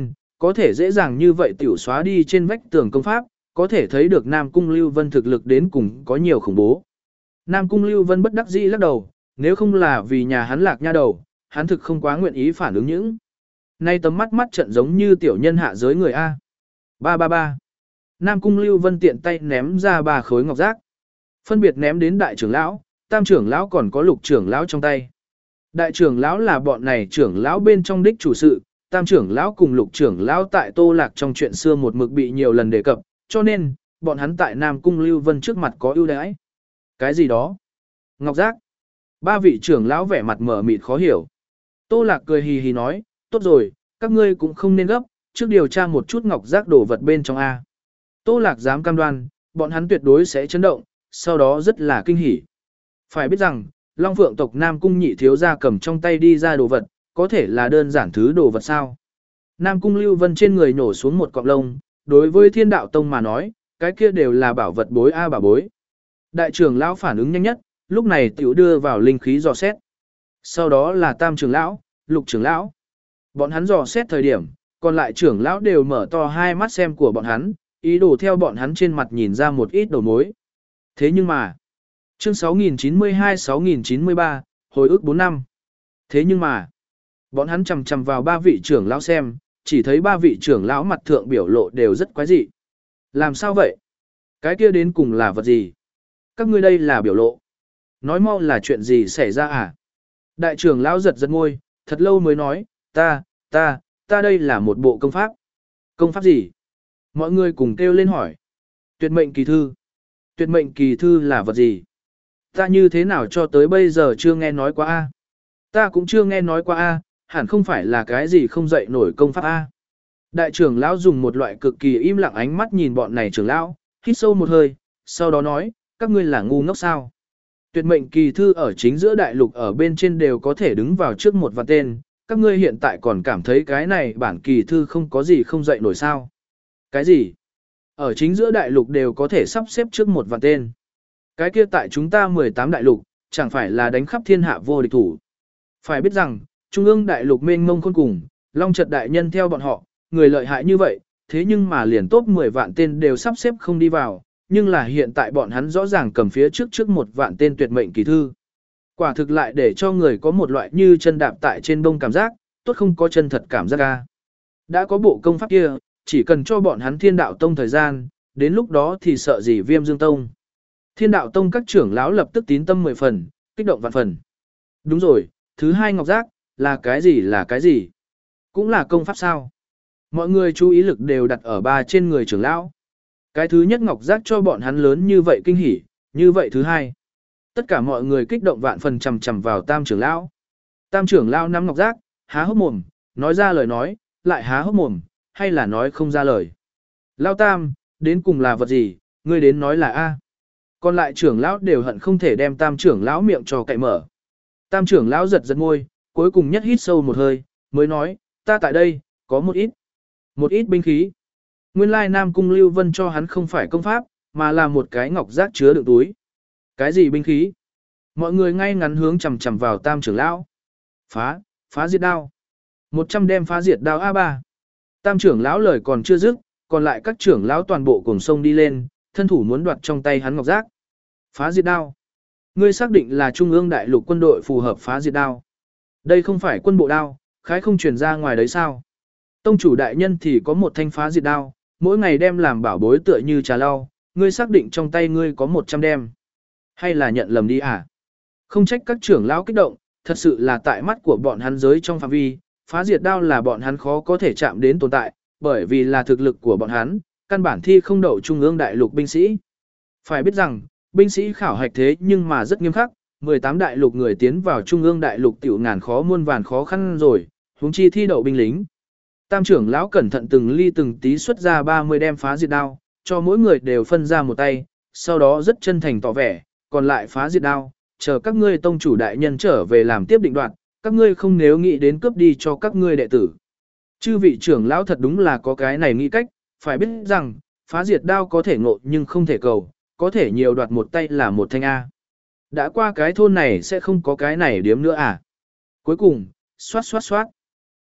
có thể dễ dàng như vậy tiểu xóa đi trên vách tường công pháp, có thể thấy được Nam Cung Lưu Vân thực lực đến cùng có nhiều khủng bố. Nam Cung Lưu Vân bất đắc dĩ lắc đầu, nếu không là vì nhà hắn lạc nha đầu, hắn thực không quá nguyện ý phản ứng những. Nay tấm mắt mắt trận giống như tiểu nhân hạ giới người A. Ba ba ba. Nam Cung Lưu Vân tiện tay ném ra ba khối ngọc giác. Phân biệt ném đến đại trưởng lão, tam trưởng lão còn có lục trưởng lão trong tay. Đại trưởng lão là bọn này trưởng lão bên trong đích chủ sự, tam trưởng lão cùng lục trưởng lão tại Tô Lạc trong chuyện xưa một mực bị nhiều lần đề cập, cho nên, bọn hắn tại Nam Cung Lưu Vân trước mặt có ưu đãi. Cái gì đó? Ngọc giác. Ba vị trưởng lão vẻ mặt mở mịt khó hiểu. Tô Lạc cười hì hì nói, tốt rồi, các ngươi cũng không nên gấp, trước điều tra một chút ngọc giác đồ vật bên trong A. Tô Lạc dám cam đoan, bọn hắn tuyệt đối sẽ chấn động, sau đó rất là kinh hỉ. Phải biết rằng, Long Phượng tộc Nam Cung nhị thiếu gia cầm trong tay đi ra đồ vật, có thể là đơn giản thứ đồ vật sao. Nam Cung Lưu Vân trên người nổ xuống một cọng lông, đối với Thiên Đạo Tông mà nói, cái kia đều là bảo vật bối A bảo bối. Đại trưởng lão phản ứng nhanh nhất, lúc này tiểu đưa vào linh khí dò xét. Sau đó là tam trưởng lão, lục trưởng lão. Bọn hắn dò xét thời điểm, còn lại trưởng lão đều mở to hai mắt xem của bọn hắn, ý đồ theo bọn hắn trên mặt nhìn ra một ít đầu mối. Thế nhưng mà, chương sáu nghìn chín mươi hai sáu nghìn chín mươi ba, hồi ức bốn năm. Thế nhưng mà, bọn hắn chầm chầm vào ba vị trưởng lão xem, chỉ thấy ba vị trưởng lão mặt thượng biểu lộ đều rất quái dị. Làm sao vậy? Cái kia đến cùng là vật gì? Các ngươi đây là biểu lộ. Nói mau là chuyện gì xảy ra à? Đại trưởng lão giật giật ngôi, thật lâu mới nói, ta, ta, ta đây là một bộ công pháp. Công pháp gì? Mọi người cùng kêu lên hỏi. Tuyệt mệnh kỳ thư. Tuyệt mệnh kỳ thư là vật gì? Ta như thế nào cho tới bây giờ chưa nghe nói qua a? Ta cũng chưa nghe nói qua a, hẳn không phải là cái gì không dậy nổi công pháp a. Đại trưởng lão dùng một loại cực kỳ im lặng ánh mắt nhìn bọn này trưởng lão, hít sâu một hơi, sau đó nói, các ngươi là ngu ngốc sao? Tuyệt mệnh kỳ thư ở chính giữa đại lục ở bên trên đều có thể đứng vào trước một vạn tên, các ngươi hiện tại còn cảm thấy cái này bản kỳ thư không có gì không dậy nổi sao? Cái gì? Ở chính giữa đại lục đều có thể sắp xếp trước một vạn tên. Cái kia tại chúng ta mười tám đại lục, chẳng phải là đánh khắp thiên hạ vô địch thủ. Phải biết rằng, Trung ương đại lục mênh mông khôn cùng, Long Trật đại nhân theo bọn họ, người lợi hại như vậy, thế nhưng mà liền top mười vạn tên đều sắp xếp không đi vào, nhưng là hiện tại bọn hắn rõ ràng cầm phía trước trước một vạn tên tuyệt mệnh kỳ thư. Quả thực lại để cho người có một loại như chân đạp tại trên bông cảm giác, tốt không có chân thật cảm giác ca. Đã có bộ công pháp kia, chỉ cần cho bọn hắn Thiên Đạo Tông thời gian, đến lúc đó thì sợ gì Viêm Dương Tông. Thiên Đạo Tông các trưởng lão lập tức tín tâm mười phần, kích động vạn phần. Đúng rồi, thứ hai ngọc giác, là cái gì là cái gì? Cũng là công pháp sao? Mọi người chú ý lực đều đặt ở ba trên người trưởng lão. Cái thứ nhất ngọc giác cho bọn hắn lớn như vậy kinh hỉ, như vậy thứ hai. Tất cả mọi người kích động vạn phần chầm chầm vào tam trưởng lão. Tam trưởng lão nắm ngọc giác, há hốc mồm, nói ra lời nói, lại há hốc mồm, hay là nói không ra lời. Lão tam, đến cùng là vật gì, ngươi đến nói là A. Còn lại trưởng lão đều hận không thể đem tam trưởng lão miệng cho cậy mở. Tam trưởng lão giật giật môi, cuối cùng nhất hít sâu một hơi, mới nói, ta tại đây, có một ít, một ít binh khí. Nguyên lai Nam Cung Lưu Vân cho hắn không phải công pháp, mà là một cái ngọc giác chứa đựng túi. Cái gì binh khí? Mọi người ngay ngắn hướng chầm chầm vào tam trưởng lão. Phá, phá diệt đao. một trăm đem phá diệt đao a ba. Tam trưởng lão lời còn chưa dứt, còn lại các trưởng lão toàn bộ cùng sông đi lên, thân thủ muốn đoạt trong tay hắn ngọc giác. Phá diệt đao. Ngươi xác định là Trung ương đại lục quân đội phù hợp phá diệt đao. Đây không phải quân bộ đao, khái không truyền ra ngoài đấy sao? Tông chủ đại nhân thì có một thanh phá diệt đao, mỗi ngày đem làm bảo bối tựa như trà lau, ngươi xác định trong tay ngươi có một trăm đem. Hay là nhận lầm đi à? Không trách các trưởng lão kích động, thật sự là tại mắt của bọn hắn giới trong phạm vi, phá diệt đao là bọn hắn khó có thể chạm đến tồn tại, bởi vì là thực lực của bọn hắn, căn bản thi không đậu Trung ương đại lục binh sĩ. Phải biết rằng, binh sĩ khảo hạch thế nhưng mà rất nghiêm khắc, mười tám đại lục người tiến vào Trung ương đại lục tiểu ngàn khó muôn vàn khó khăn rồi, huống chi thi đậu binh lính. Tam trưởng lão cẩn thận từng ly từng tí xuất ra ba mươi đem phá diệt đao, cho mỗi người đều phân ra một tay, sau đó rất chân thành tỏ vẻ, còn lại phá diệt đao, chờ các ngươi tông chủ đại nhân trở về làm tiếp định đoạt, các ngươi không nếu nghĩ đến cướp đi cho các ngươi đệ tử. Chư vị trưởng lão thật đúng là có cái này nghĩ cách, phải biết rằng, phá diệt đao có thể ngộ nhưng không thể cầu, có thể nhiều đoạt một tay là một thanh A. Đã qua cái thôn này sẽ không có cái này điếm nữa à? Cuối cùng, xoát xoát xoát.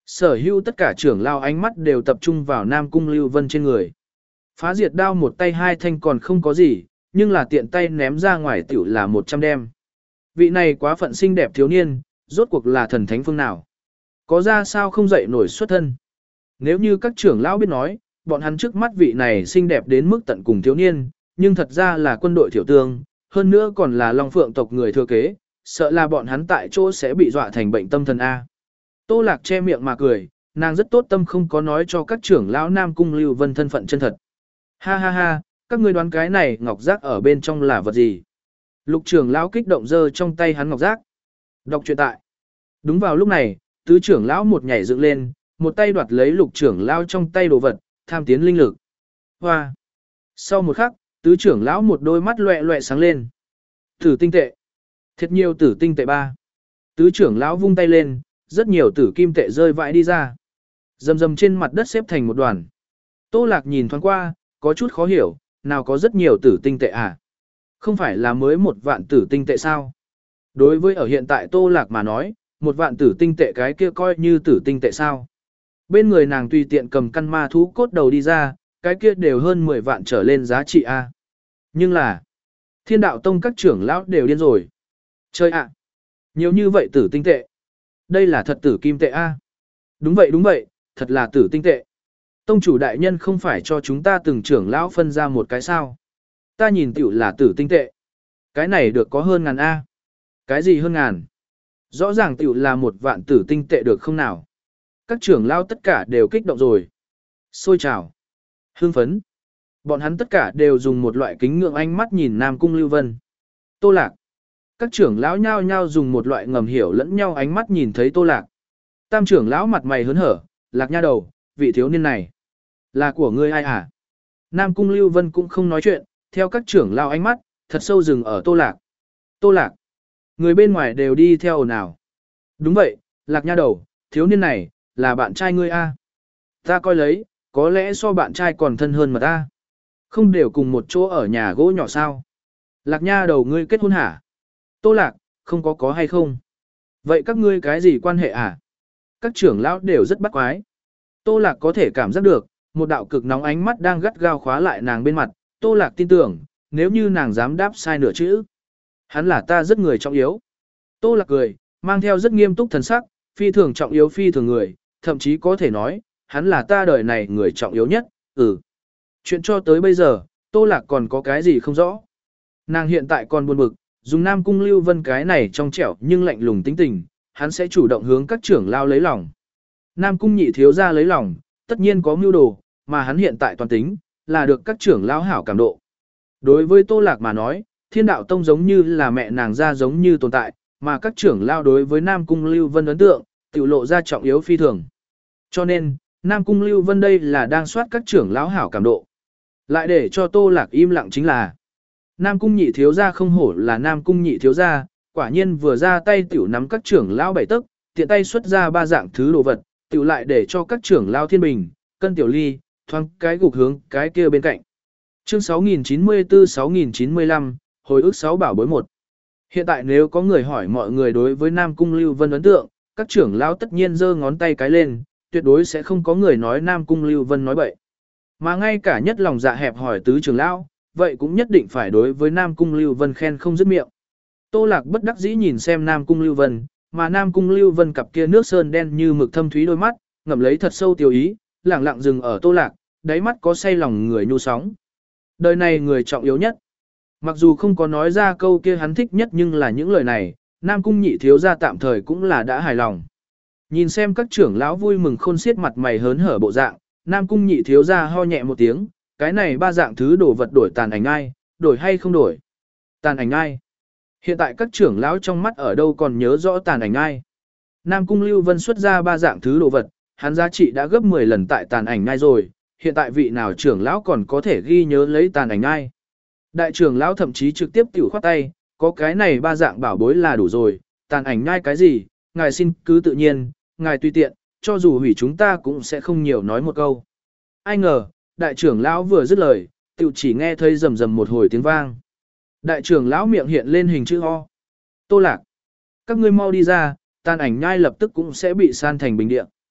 Sở hữu tất cả trưởng lao ánh mắt đều tập trung vào Nam Cung Lưu Vân trên người. Phá diệt đao một tay hai thanh còn không có gì, nhưng là tiện tay ném ra ngoài tiểu là một trăm đem. Vị này quá phận xinh đẹp thiếu niên, rốt cuộc là thần thánh phương nào? Có ra sao không dậy nổi xuất thân? Nếu như các trưởng lão biết nói, bọn hắn trước mắt vị này xinh đẹp đến mức tận cùng thiếu niên, nhưng thật ra là quân đội thiểu tương, hơn nữa còn là Long Phượng tộc người thừa kế, sợ là bọn hắn tại chỗ sẽ bị dọa thành bệnh tâm thần A. Tô Lạc che miệng mà cười, nàng rất tốt tâm không có nói cho các trưởng lão Nam Cung Lưu Vân thân phận chân thật. Ha ha ha, các ngươi đoán cái này ngọc giác ở bên trong là vật gì? Lục trưởng lão kích động giơ trong tay hắn ngọc giác. Đọc truyện tại. Đúng vào lúc này, tứ trưởng lão một nhảy dựng lên, một tay đoạt lấy lục trưởng lão trong tay đồ vật, tham tiến linh lực. Hoa. Sau một khắc, tứ trưởng lão một đôi mắt loẹ loẹ sáng lên. Tử tinh tệ. Thiệt nhiều tử tinh tệ ba. Tứ trưởng lão vung tay lên, rất nhiều tử kim tệ rơi vãi đi ra. Rầm rầm trên mặt đất xếp thành một đoàn. Tô Lạc nhìn thoáng qua, có chút khó hiểu, nào có rất nhiều tử tinh tệ à? Không phải là mới một vạn tử tinh tệ sao? Đối với ở hiện tại Tô Lạc mà nói, một vạn tử tinh tệ cái kia coi như tử tinh tệ sao? Bên người nàng tùy tiện cầm căn ma thú cốt đầu đi ra, cái kia đều hơn mười vạn trở lên giá trị a. Nhưng là, Thiên Đạo Tông các trưởng lão đều điên rồi. Chơi ạ! Nhiều như vậy tử tinh tệ. Đây là thật tử kim tệ a. Đúng vậy đúng vậy, thật là tử tinh tệ. Tông chủ đại nhân không phải cho chúng ta từng trưởng lão phân ra một cái sao. Ta nhìn tiểu là tử tinh tệ. Cái này được có hơn ngàn A. Cái gì hơn ngàn? Rõ ràng tiểu là một vạn tử tinh tệ được không nào? Các trưởng lão tất cả đều kích động rồi. Xôi trào. Hưng phấn. Bọn hắn tất cả đều dùng một loại kính ngưỡng ánh mắt nhìn Nam Cung Lưu Vân. Tô Lạc. Các trưởng lão nhao nhao dùng một loại ngầm hiểu lẫn nhau ánh mắt nhìn thấy Tô Lạc. Tam trưởng lão mặt mày hớn hở, Lạc nha đầu, vị thiếu niên này. Là của ngươi ai hả? Nam Cung Lưu Vân cũng không nói chuyện, theo các trưởng lão ánh mắt, thật sâu dừng ở Tô Lạc. Tô Lạc. Người bên ngoài đều đi theo ồn ào. Đúng vậy, Lạc nha đầu, thiếu niên này, là bạn trai ngươi a. Ta coi lấy, có lẽ so bạn trai còn thân hơn mà ta. Không đều cùng một chỗ ở nhà gỗ nhỏ sao? Lạc nha đầu ngươi kết hôn hả? Tô Lạc, không có có hay không? Vậy các ngươi cái gì quan hệ à? Các trưởng lão đều rất bắt quái. Tô Lạc có thể cảm giác được, một đạo cực nóng ánh mắt đang gắt gao khóa lại nàng bên mặt. Tô Lạc tin tưởng, nếu như nàng dám đáp sai nửa chữ, hắn là ta rất người trọng yếu. Tô Lạc cười, mang theo rất nghiêm túc thần sắc, phi thường trọng yếu phi thường người, thậm chí có thể nói, hắn là ta đời này người trọng yếu nhất, ừ. Chuyện cho tới bây giờ, Tô Lạc còn có cái gì không rõ. Nàng hiện tại còn buồn bực, dùng Nam Cung Lưu Vân cái này trong trẻo nhưng lạnh lùng tính tình, hắn sẽ chủ động hướng các trưởng lao lấy lòng. Nam Cung nhị thiếu ra lấy lòng, tất nhiên có mưu đồ, mà hắn hiện tại toàn tính, là được các trưởng lao hảo cảm độ. Đối với Tô Lạc mà nói, Thiên Đạo Tông giống như là mẹ nàng ra giống như tồn tại, mà các trưởng lao đối với Nam Cung Lưu Vân ấn tượng, tự lộ ra trọng yếu phi thường. Cho nên, Nam Cung Lưu Vân đây là đang soát các trưởng lão hảo cảm độ. Lại để cho Tô Lạc im lặng chính là Nam Cung nhị thiếu gia không hổ là Nam Cung nhị thiếu gia, quả nhiên vừa ra tay tiểu nắm các trưởng lão bảy tức, tiện tay xuất ra ba dạng thứ đồ vật, tiểu lại để cho các trưởng lão thiên bình, cân tiểu ly, thoáng cái gục hướng cái kia bên cạnh. Chương sáu nghìn chín mươi tư sáu nghìn chín mươi lăm, hồi ức sáu bảo bối một. Hiện tại nếu có người hỏi mọi người đối với Nam Cung Lưu Vân ấn tượng, các trưởng lão tất nhiên giơ ngón tay cái lên, tuyệt đối sẽ không có người nói Nam Cung Lưu Vân nói bậy. Mà ngay cả nhất lòng dạ hẹp hỏi tứ trưởng lão, vậy cũng nhất định phải đối với Nam Cung Lưu Vân khen không dứt miệng. Tô Lạc bất đắc dĩ nhìn xem Nam Cung Lưu Vân, mà Nam Cung Lưu Vân cặp kia nước sơn đen như mực thâm thúy đôi mắt, ngậm lấy thật sâu tiêu ý, lẳng lặng dừng ở Tô Lạc, đáy mắt có say lòng người nhu sóng. Đời này người trọng yếu nhất. Mặc dù không có nói ra câu kia hắn thích nhất nhưng là những lời này, Nam Cung nhị thiếu gia tạm thời cũng là đã hài lòng. Nhìn xem các trưởng lão vui mừng khôn xiết mặt mày hớn hở bộ dạng, Nam Cung nhị thiếu gia ho nhẹ một tiếng, cái này ba dạng thứ đồ vật đổi tàn ảnh ai, đổi hay không đổi? Tàn ảnh ai? Hiện tại các trưởng lão trong mắt ở đâu còn nhớ rõ tàn ảnh ai? Nam Cung Lưu Vân xuất ra ba dạng thứ đồ vật, hắn giá trị đã gấp mười lần tại tàn ảnh ai rồi, hiện tại vị nào trưởng lão còn có thể ghi nhớ lấy tàn ảnh ai? Đại trưởng lão thậm chí trực tiếp tiểu khoát tay, có cái này ba dạng bảo bối là đủ rồi, tàn ảnh nhai cái gì, ngài xin cứ tự nhiên, ngài tùy tiện, cho dù hủy chúng ta cũng sẽ không nhiều nói một câu. Ai ngờ, đại trưởng lão vừa dứt lời, tiểu chỉ nghe thấy rầm rầm một hồi tiếng vang. Đại trưởng lão miệng hiện lên hình chữ O. Tô Lạc, các ngươi mau đi ra, tàn ảnh nhai lập tức cũng sẽ bị san thành bình địa.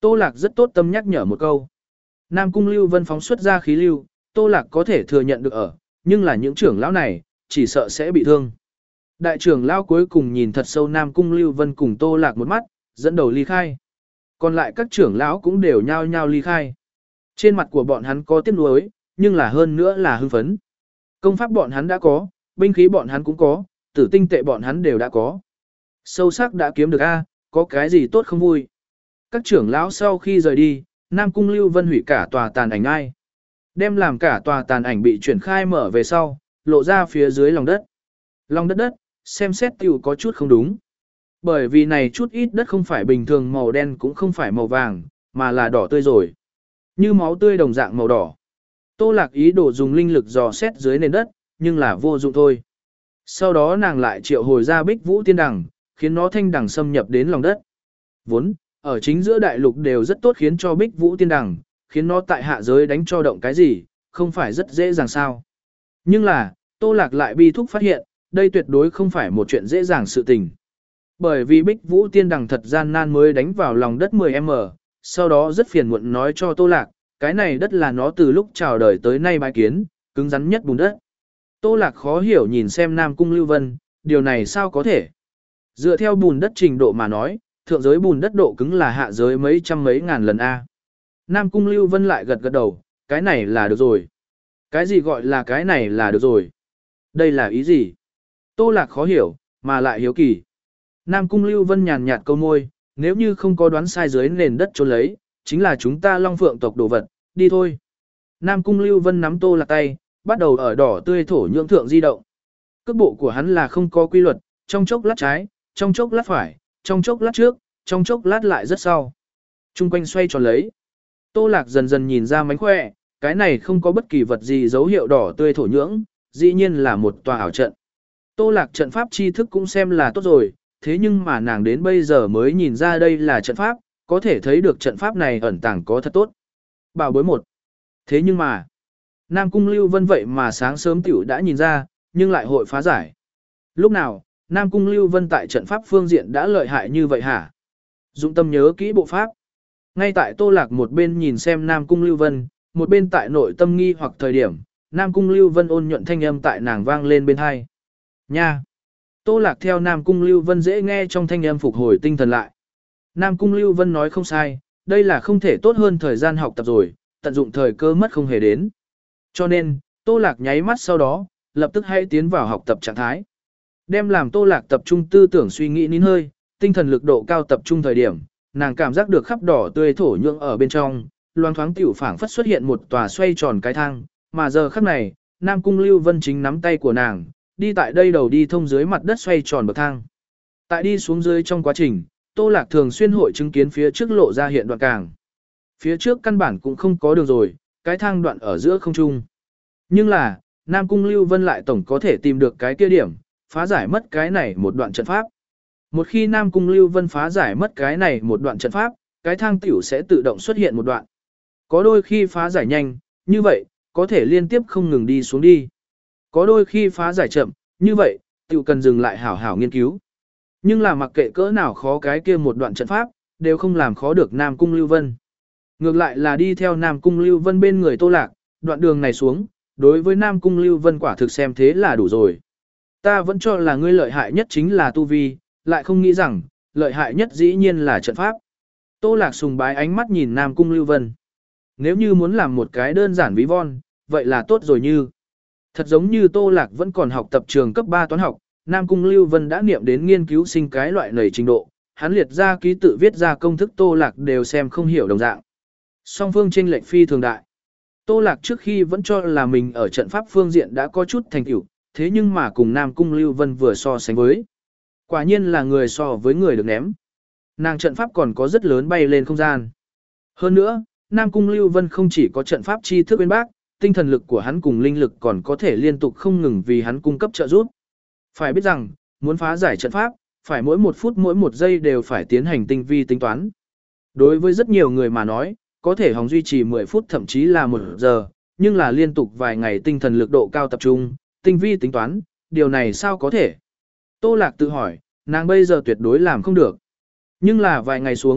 Tô Lạc rất tốt tâm nhắc nhở một câu. Nam Cung Lưu Vân phóng xuất ra khí lưu, Tô Lạc có thể thừa nhận được ở, nhưng là những trưởng lão này, chỉ sợ sẽ bị thương. Đại trưởng lão cuối cùng nhìn thật sâu Nam Cung Lưu Vân cùng Tô Lạc một mắt, dẫn đầu ly khai. Còn lại các trưởng lão cũng đều nhao nhao ly khai. Trên mặt của bọn hắn có tiếc nuối, nhưng là hơn nữa là hưng phấn. Công pháp bọn hắn đã có, binh khí bọn hắn cũng có, tử tinh tệ bọn hắn đều đã có. Sâu sắc đã kiếm được A, có cái gì tốt không vui. Các trưởng lão sau khi rời đi, Nam Cung Lưu Vân hủy cả tòa tàn ảnh ai. Đem làm cả tòa tàn ảnh bị chuyển khai mở về sau, lộ ra phía dưới lòng đất. Lòng đất đất, xem xét tiểu có chút không đúng. Bởi vì này chút ít đất không phải bình thường màu đen cũng không phải màu vàng, mà là đỏ tươi rồi. Như máu tươi đồng dạng màu đỏ. Tô Lạc ý đồ dùng linh lực dò xét dưới nền đất, nhưng là vô dụng thôi. Sau đó nàng lại triệu hồi ra Bích Vũ Tiên Đằng, khiến nó thanh đằng xâm nhập đến lòng đất. Vốn, ở chính giữa đại lục đều rất tốt khiến cho Bích Vũ Tiên Đằng, khiến nó tại hạ giới đánh cho động cái gì, không phải rất dễ dàng sao. Nhưng là, Tô Lạc lại bi thúc phát hiện, đây tuyệt đối không phải một chuyện dễ dàng sự tình. Bởi vì Bích Vũ Tiên Đằng thật gian nan mới đánh vào lòng đất mười mét, sau đó rất phiền muộn nói cho Tô Lạc, cái này đất là nó từ lúc chào đời tới nay bái kiến, cứng rắn nhất bùn đất. Tô Lạc khó hiểu nhìn xem Nam Cung Lưu Vân, điều này sao có thể? Dựa theo bùn đất trình độ mà nói, thượng giới bùn đất độ cứng là hạ giới mấy trăm mấy ngàn lần A. Nam Cung Lưu Vân lại gật gật đầu, cái này là được rồi. Cái gì gọi là cái này là được rồi? Đây là ý gì? Tô Lạc khó hiểu, mà lại hiếu kỳ. Nam Cung Lưu Vân nhàn nhạt câu môi, nếu như không có đoán sai dưới nền đất trốn lấy, chính là chúng ta Long Phượng tộc đồ vật, đi thôi. Nam Cung Lưu Vân nắm Tô Lạc tay, bắt đầu ở đỏ tươi thổ nhưỡng thượng di động. Cước bộ của hắn là không có quy luật, trong chốc lát trái, trong chốc lát phải, trong chốc lát trước, trong chốc lát lại rất sau. Trung quanh xoay tròn lấy. Tô Lạc dần dần nhìn ra mánh khỏe, cái này không có bất kỳ vật gì dấu hiệu đỏ tươi thổ nhưỡng, dĩ nhiên là một tòa ảo trận. Tô Lạc trận pháp tri thức cũng xem là tốt rồi, thế nhưng mà nàng đến bây giờ mới nhìn ra đây là trận pháp, có thể thấy được trận pháp này ẩn tàng có thật tốt. Bảo bối một. Thế nhưng mà, Nam Cung Lưu Vân vậy mà sáng sớm tiểu đã nhìn ra, nhưng lại hội phá giải. Lúc nào, Nam Cung Lưu Vân tại trận pháp phương diện đã lợi hại như vậy hả? Dụng tâm nhớ kỹ bộ pháp. Ngay tại Tô Lạc một bên nhìn xem Nam Cung Lưu Vân, một bên tại nội tâm nghi hoặc thời điểm, Nam Cung Lưu Vân ôn nhuận thanh âm tại nàng vang lên bên hai. Nha! Tô Lạc theo Nam Cung Lưu Vân dễ nghe trong thanh âm phục hồi tinh thần lại. Nam Cung Lưu Vân nói không sai, đây là không thể tốt hơn thời gian học tập rồi, tận dụng thời cơ mất không hề đến. Cho nên, Tô Lạc nháy mắt sau đó, lập tức hãy tiến vào học tập trạng thái. Đem làm Tô Lạc tập trung tư tưởng suy nghĩ nín hơi, tinh thần lực độ cao tập trung thời điểm, nàng cảm giác được khắp đỏ tươi thổ nhưỡng ở bên trong, loang thoáng tiểu phảng phất xuất hiện một tòa xoay tròn cái thang, mà giờ khắc này, Nam Cung Lưu Vân chính nắm tay của nàng, đi tại đây đầu đi thông dưới mặt đất xoay tròn bậc thang. Tại đi xuống dưới trong quá trình, Tô Lạc thường xuyên hội chứng kiến phía trước lộ ra hiện đoạn càng. Phía trước căn bản cũng không có đường rồi, cái thang đoạn ở giữa không trung. Nhưng là, Nam Cung Lưu Vân lại tổng có thể tìm được cái kia điểm, phá giải mất cái này một đoạn trận pháp. Một khi Nam Cung Lưu Vân phá giải mất cái này một đoạn trận pháp, cái thang tiểu sẽ tự động xuất hiện một đoạn. Có đôi khi phá giải nhanh, như vậy, có thể liên tiếp không ngừng đi xuống đi. Có đôi khi phá giải chậm, như vậy, tiểu cần dừng lại hảo hảo nghiên cứu. Nhưng là mặc kệ cỡ nào khó cái kia một đoạn trận pháp, đều không làm khó được Nam Cung Lưu Vân. Ngược lại là đi theo Nam Cung Lưu Vân bên người Tô Lạc, đoạn đường này xuống, đối với Nam Cung Lưu Vân quả thực xem thế là đủ rồi. Ta vẫn cho là ngươi lợi hại nhất chính là tu vi, lại không nghĩ rằng, lợi hại nhất dĩ nhiên là trận pháp. Tô Lạc sùng bái ánh mắt nhìn Nam Cung Lưu Vân. Nếu như muốn làm một cái đơn giản ví von, vậy là tốt rồi như. Thật giống như Tô Lạc vẫn còn học tập trường cấp ba toán học, Nam Cung Lưu Vân đã niệm đến nghiên cứu sinh cái loại nầy trình độ, hắn liệt ra ký tự viết ra công thức Tô Lạc đều xem không hiểu đồng dạng. Song phương chênh lệch phi thường đại. Tô Lạc trước khi vẫn cho là mình ở trận pháp phương diện đã có chút thành tựu, thế nhưng mà cùng Nam Cung Lưu Vân vừa so sánh với. Quả nhiên là người so với người được ném. Nàng trận pháp còn có rất lớn bay lên không gian. Hơn nữa, Nam Cung Lưu Vân không chỉ có trận pháp tri thức bên bác, tinh thần lực của hắn cùng linh lực còn có thể liên tục không ngừng vì hắn cung cấp trợ giúp. Phải biết rằng, muốn phá giải trận pháp, phải mỗi một phút mỗi một giây đều phải tiến hành tinh vi tính toán. Đối với rất nhiều người mà nói, có thể hòng duy trì mười phút thậm chí là một giờ, nhưng là liên tục vài ngày tinh thần lực độ cao tập trung, tinh vi tính toán, điều này sao có thể? Tô Lạc tự hỏi, nàng bây giờ tuyệt đối làm không được. Nhưng là vài ngày xuống,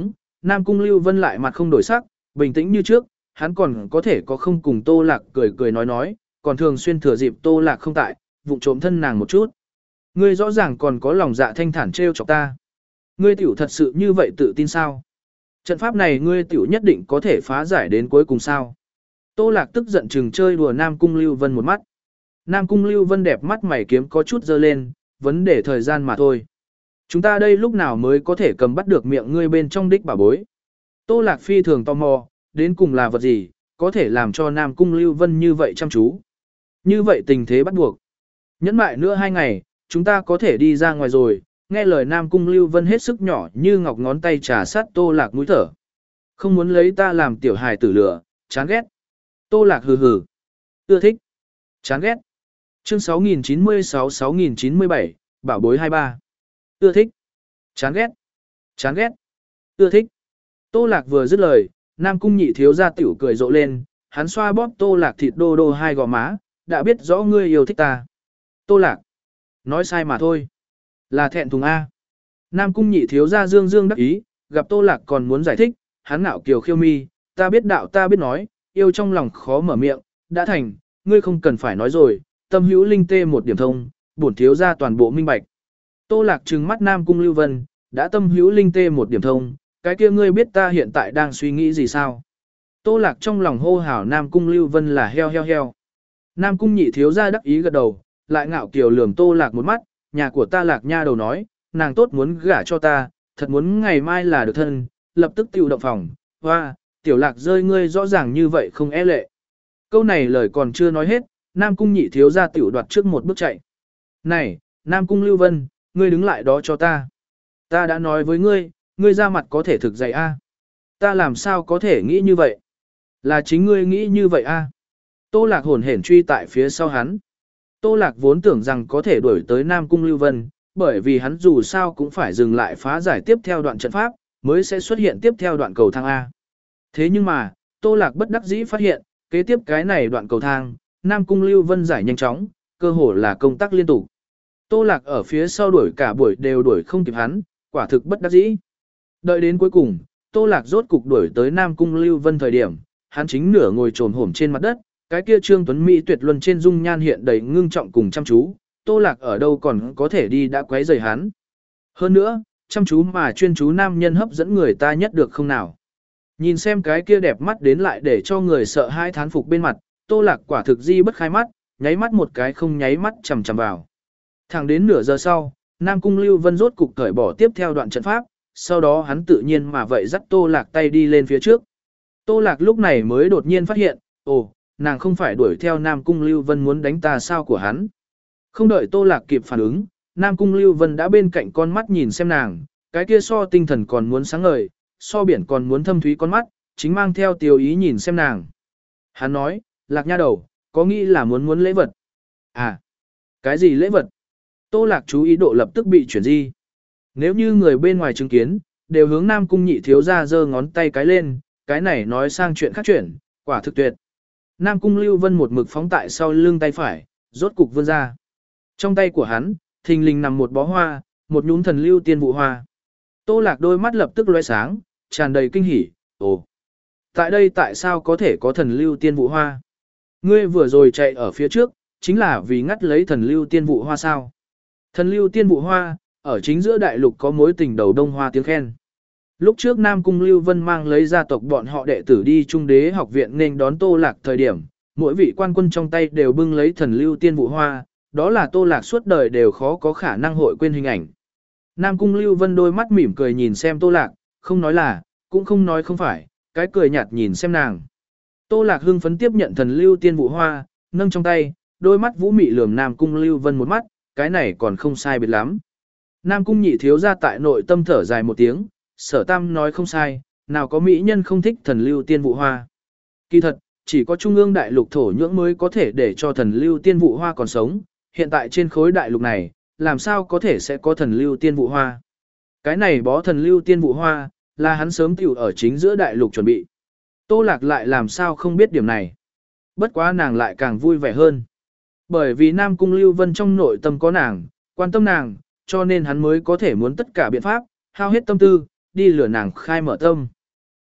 Nam Cung Lưu Vân lại mặt không đổi sắc, bình tĩnh như trước, hắn còn có thể có không cùng Tô Lạc cười cười nói nói, còn thường xuyên thừa dịp Tô Lạc không tại, vụng trộm thân nàng một chút. Ngươi rõ ràng còn có lòng dạ thanh thản trêu chọc ta. Ngươi tiểu thật sự như vậy tự tin sao? Trận pháp này ngươi tiểu nhất định có thể phá giải đến cuối cùng sao? Tô Lạc tức giận chừng chơi đùa Nam Cung Lưu Vân một mắt. Nam Cung Lưu Vân đẹp mắt mày kiếm có chút dơ lên, vấn đề thời gian mà thôi. Chúng ta đây lúc nào mới có thể cầm bắt được miệng ngươi bên trong đích bảo bối. Tô Lạc phi thường tò mò, đến cùng là vật gì, có thể làm cho Nam Cung Lưu Vân như vậy chăm chú. Như vậy tình thế bắt buộc. Nhẫn mại nữa hai ngày, chúng ta có thể đi ra ngoài rồi, nghe lời Nam Cung Lưu Vân hết sức nhỏ như ngọc ngón tay trà sát Tô Lạc mũi thở. Không muốn lấy ta làm tiểu hài tử lửa, chán ghét. Tô Lạc hừ hừ. Ưa thích. Chán ghét. Chương sáu nghìn chín mươi sáu sáu nghìn chín mươi bảy, bảo bối hai ba. Ưa thích. Chán ghét. Chán ghét. Ưa thích. Tô Lạc vừa dứt lời, Nam Cung nhị thiếu ra tiểu cười rộ lên, hắn xoa bóp Tô Lạc thịt đô đô hai gò má, đã biết rõ ngươi yêu thích ta. Tô Lạc. Nói sai mà thôi. Là thẹn thùng A. Nam Cung nhị thiếu ra dương dương đắc ý, gặp Tô Lạc còn muốn giải thích, hắn ngạo kiều khiêu mi, ta biết đạo ta biết nói, yêu trong lòng khó mở miệng, đã thành, ngươi không cần phải nói rồi, tâm hữu linh tê một điểm thông, bổn thiếu ra toàn bộ minh bạch. Tô Lạc trừng mắt Nam Cung Lưu Vân, đã tâm hữu linh tê một điểm thông, cái kia ngươi biết ta hiện tại đang suy nghĩ gì sao? Tô Lạc trong lòng hô hào Nam Cung Lưu Vân là heo heo heo. Nam Cung nhị thiếu ra đắc ý gật đầu, lại ngạo kiều lườm Tô Lạc một mắt, nhà của ta Lạc nha đầu nói, nàng tốt muốn gả cho ta, thật muốn ngày mai là được thân, lập tức tiêu động phòng, hoa, tiểu Lạc rơi ngươi rõ ràng như vậy không e lệ. Câu này lời còn chưa nói hết, Nam Cung nhị thiếu ra tiểu đoạt trước một bước chạy. Này, Nam Cung Lưu Vân, ngươi đứng lại đó cho ta. Ta đã nói với ngươi, ngươi ra mặt có thể thực dày a. Ta làm sao có thể nghĩ như vậy? Là chính ngươi nghĩ như vậy a. Tô Lạc hồn hển truy tại phía sau hắn. Tô Lạc vốn tưởng rằng có thể đuổi tới Nam Cung Lưu Vân, bởi vì hắn dù sao cũng phải dừng lại phá giải tiếp theo đoạn trận pháp, mới sẽ xuất hiện tiếp theo đoạn cầu thang A. Thế nhưng mà, Tô Lạc bất đắc dĩ phát hiện, kế tiếp cái này đoạn cầu thang, Nam Cung Lưu Vân giải nhanh chóng, cơ hồ là công tác liên tục. Tô Lạc ở phía sau đuổi cả buổi đều đuổi không kịp hắn, quả thực bất đắc dĩ. Đợi đến cuối cùng, Tô Lạc rốt cục đuổi tới Nam Cung Lưu Vân thời điểm, hắn chính nửa ngồi trồm hổm trên mặt đất, cái kia Trương Tuấn Mỹ tuyệt luân trên dung nhan hiện đầy ngưng trọng cùng chăm chú, Tô Lạc ở đâu còn có thể đi đã quấy rầy hắn. Hơn nữa, chăm chú mà chuyên chú nam nhân hấp dẫn người ta nhất được không nào. Nhìn xem cái kia đẹp mắt đến lại để cho người sợ hai thán phục bên mặt, Tô Lạc quả thực di bất khai mắt, nháy mắt một cái không nháy mắt chằm chằm vào. Thẳng đến nửa giờ sau, Nam Cung Lưu Vân rốt cục cởi bỏ tiếp theo đoạn trận pháp, sau đó hắn tự nhiên mà vậy dắt Tô Lạc tay đi lên phía trước. Tô Lạc lúc này mới đột nhiên phát hiện, ồ, nàng không phải đuổi theo Nam Cung Lưu Vân muốn đánh ta sao của hắn. Không đợi Tô Lạc kịp phản ứng, Nam Cung Lưu Vân đã bên cạnh con mắt nhìn xem nàng, cái kia so tinh thần còn muốn sáng ngời, so biển còn muốn thâm thúy con mắt, chính mang theo tiêu ý nhìn xem nàng. Hắn nói, Lạc nha đầu, có nghĩ là muốn muốn lễ vật. À, cái gì lễ vật? Tô Lạc chú ý độ lập tức bị chuyển di. Nếu như người bên ngoài chứng kiến, đều hướng Nam Cung nhị thiếu ra giơ ngón tay cái lên, cái này nói sang chuyện khác chuyển, quả thực tuyệt. Nam Cung Lưu Vân một mực phóng tại sau lưng tay phải, rốt cục vươn ra. Trong tay của hắn, thình lình nằm một bó hoa, một nhúm thần lưu tiên vụ hoa. Tô Lạc đôi mắt lập tức lóe sáng, tràn đầy kinh hỉ, ồ. Tại đây tại sao có thể có thần lưu tiên vụ hoa? Ngươi vừa rồi chạy ở phía trước, chính là vì ngắt lấy thần lưu tiên vụ hoa sao? Thần lưu tiên vụ hoa, ở chính giữa đại lục có mối tình đầu đông hoa tiếng khen. Lúc trước Nam Cung Lưu Vân mang lấy gia tộc bọn họ đệ tử đi Trung Đế học viện nên đón Tô Lạc thời điểm, mỗi vị quan quân trong tay đều bưng lấy thần lưu tiên vụ hoa, đó là Tô Lạc suốt đời đều khó có khả năng hội quên hình ảnh. Nam Cung Lưu Vân đôi mắt mỉm cười nhìn xem Tô Lạc, không nói là, cũng không nói không phải, cái cười nhạt nhìn xem nàng. Tô Lạc hưng phấn tiếp nhận thần lưu tiên vụ hoa, nâng trong tay, đôi mắt vũ mị lườm Nam Cung Lưu Vân một mắt, cái này còn không sai biệt lắm. Nam Cung nhị thiếu ra tại nội tâm thở dài một tiếng, Sở Tam nói không sai, nào có mỹ nhân không thích thần lưu tiên vụ hoa. Kỳ thật, chỉ có trung ương đại lục thổ nhưỡng mới có thể để cho thần lưu tiên vụ hoa còn sống, hiện tại trên khối đại lục này, làm sao có thể sẽ có thần lưu tiên vụ hoa. Cái này bó thần lưu tiên vụ hoa, là hắn sớm tiểu ở chính giữa đại lục chuẩn bị. Tô Lạc lại làm sao không biết điểm này. Bất quá nàng lại càng vui vẻ hơn. Bởi vì Nam Cung Lưu Vân trong nội tâm có nàng, quan tâm nàng, cho nên hắn mới có thể muốn tất cả biện pháp, hao hết tâm tư, đi lừa nàng khai mở tâm.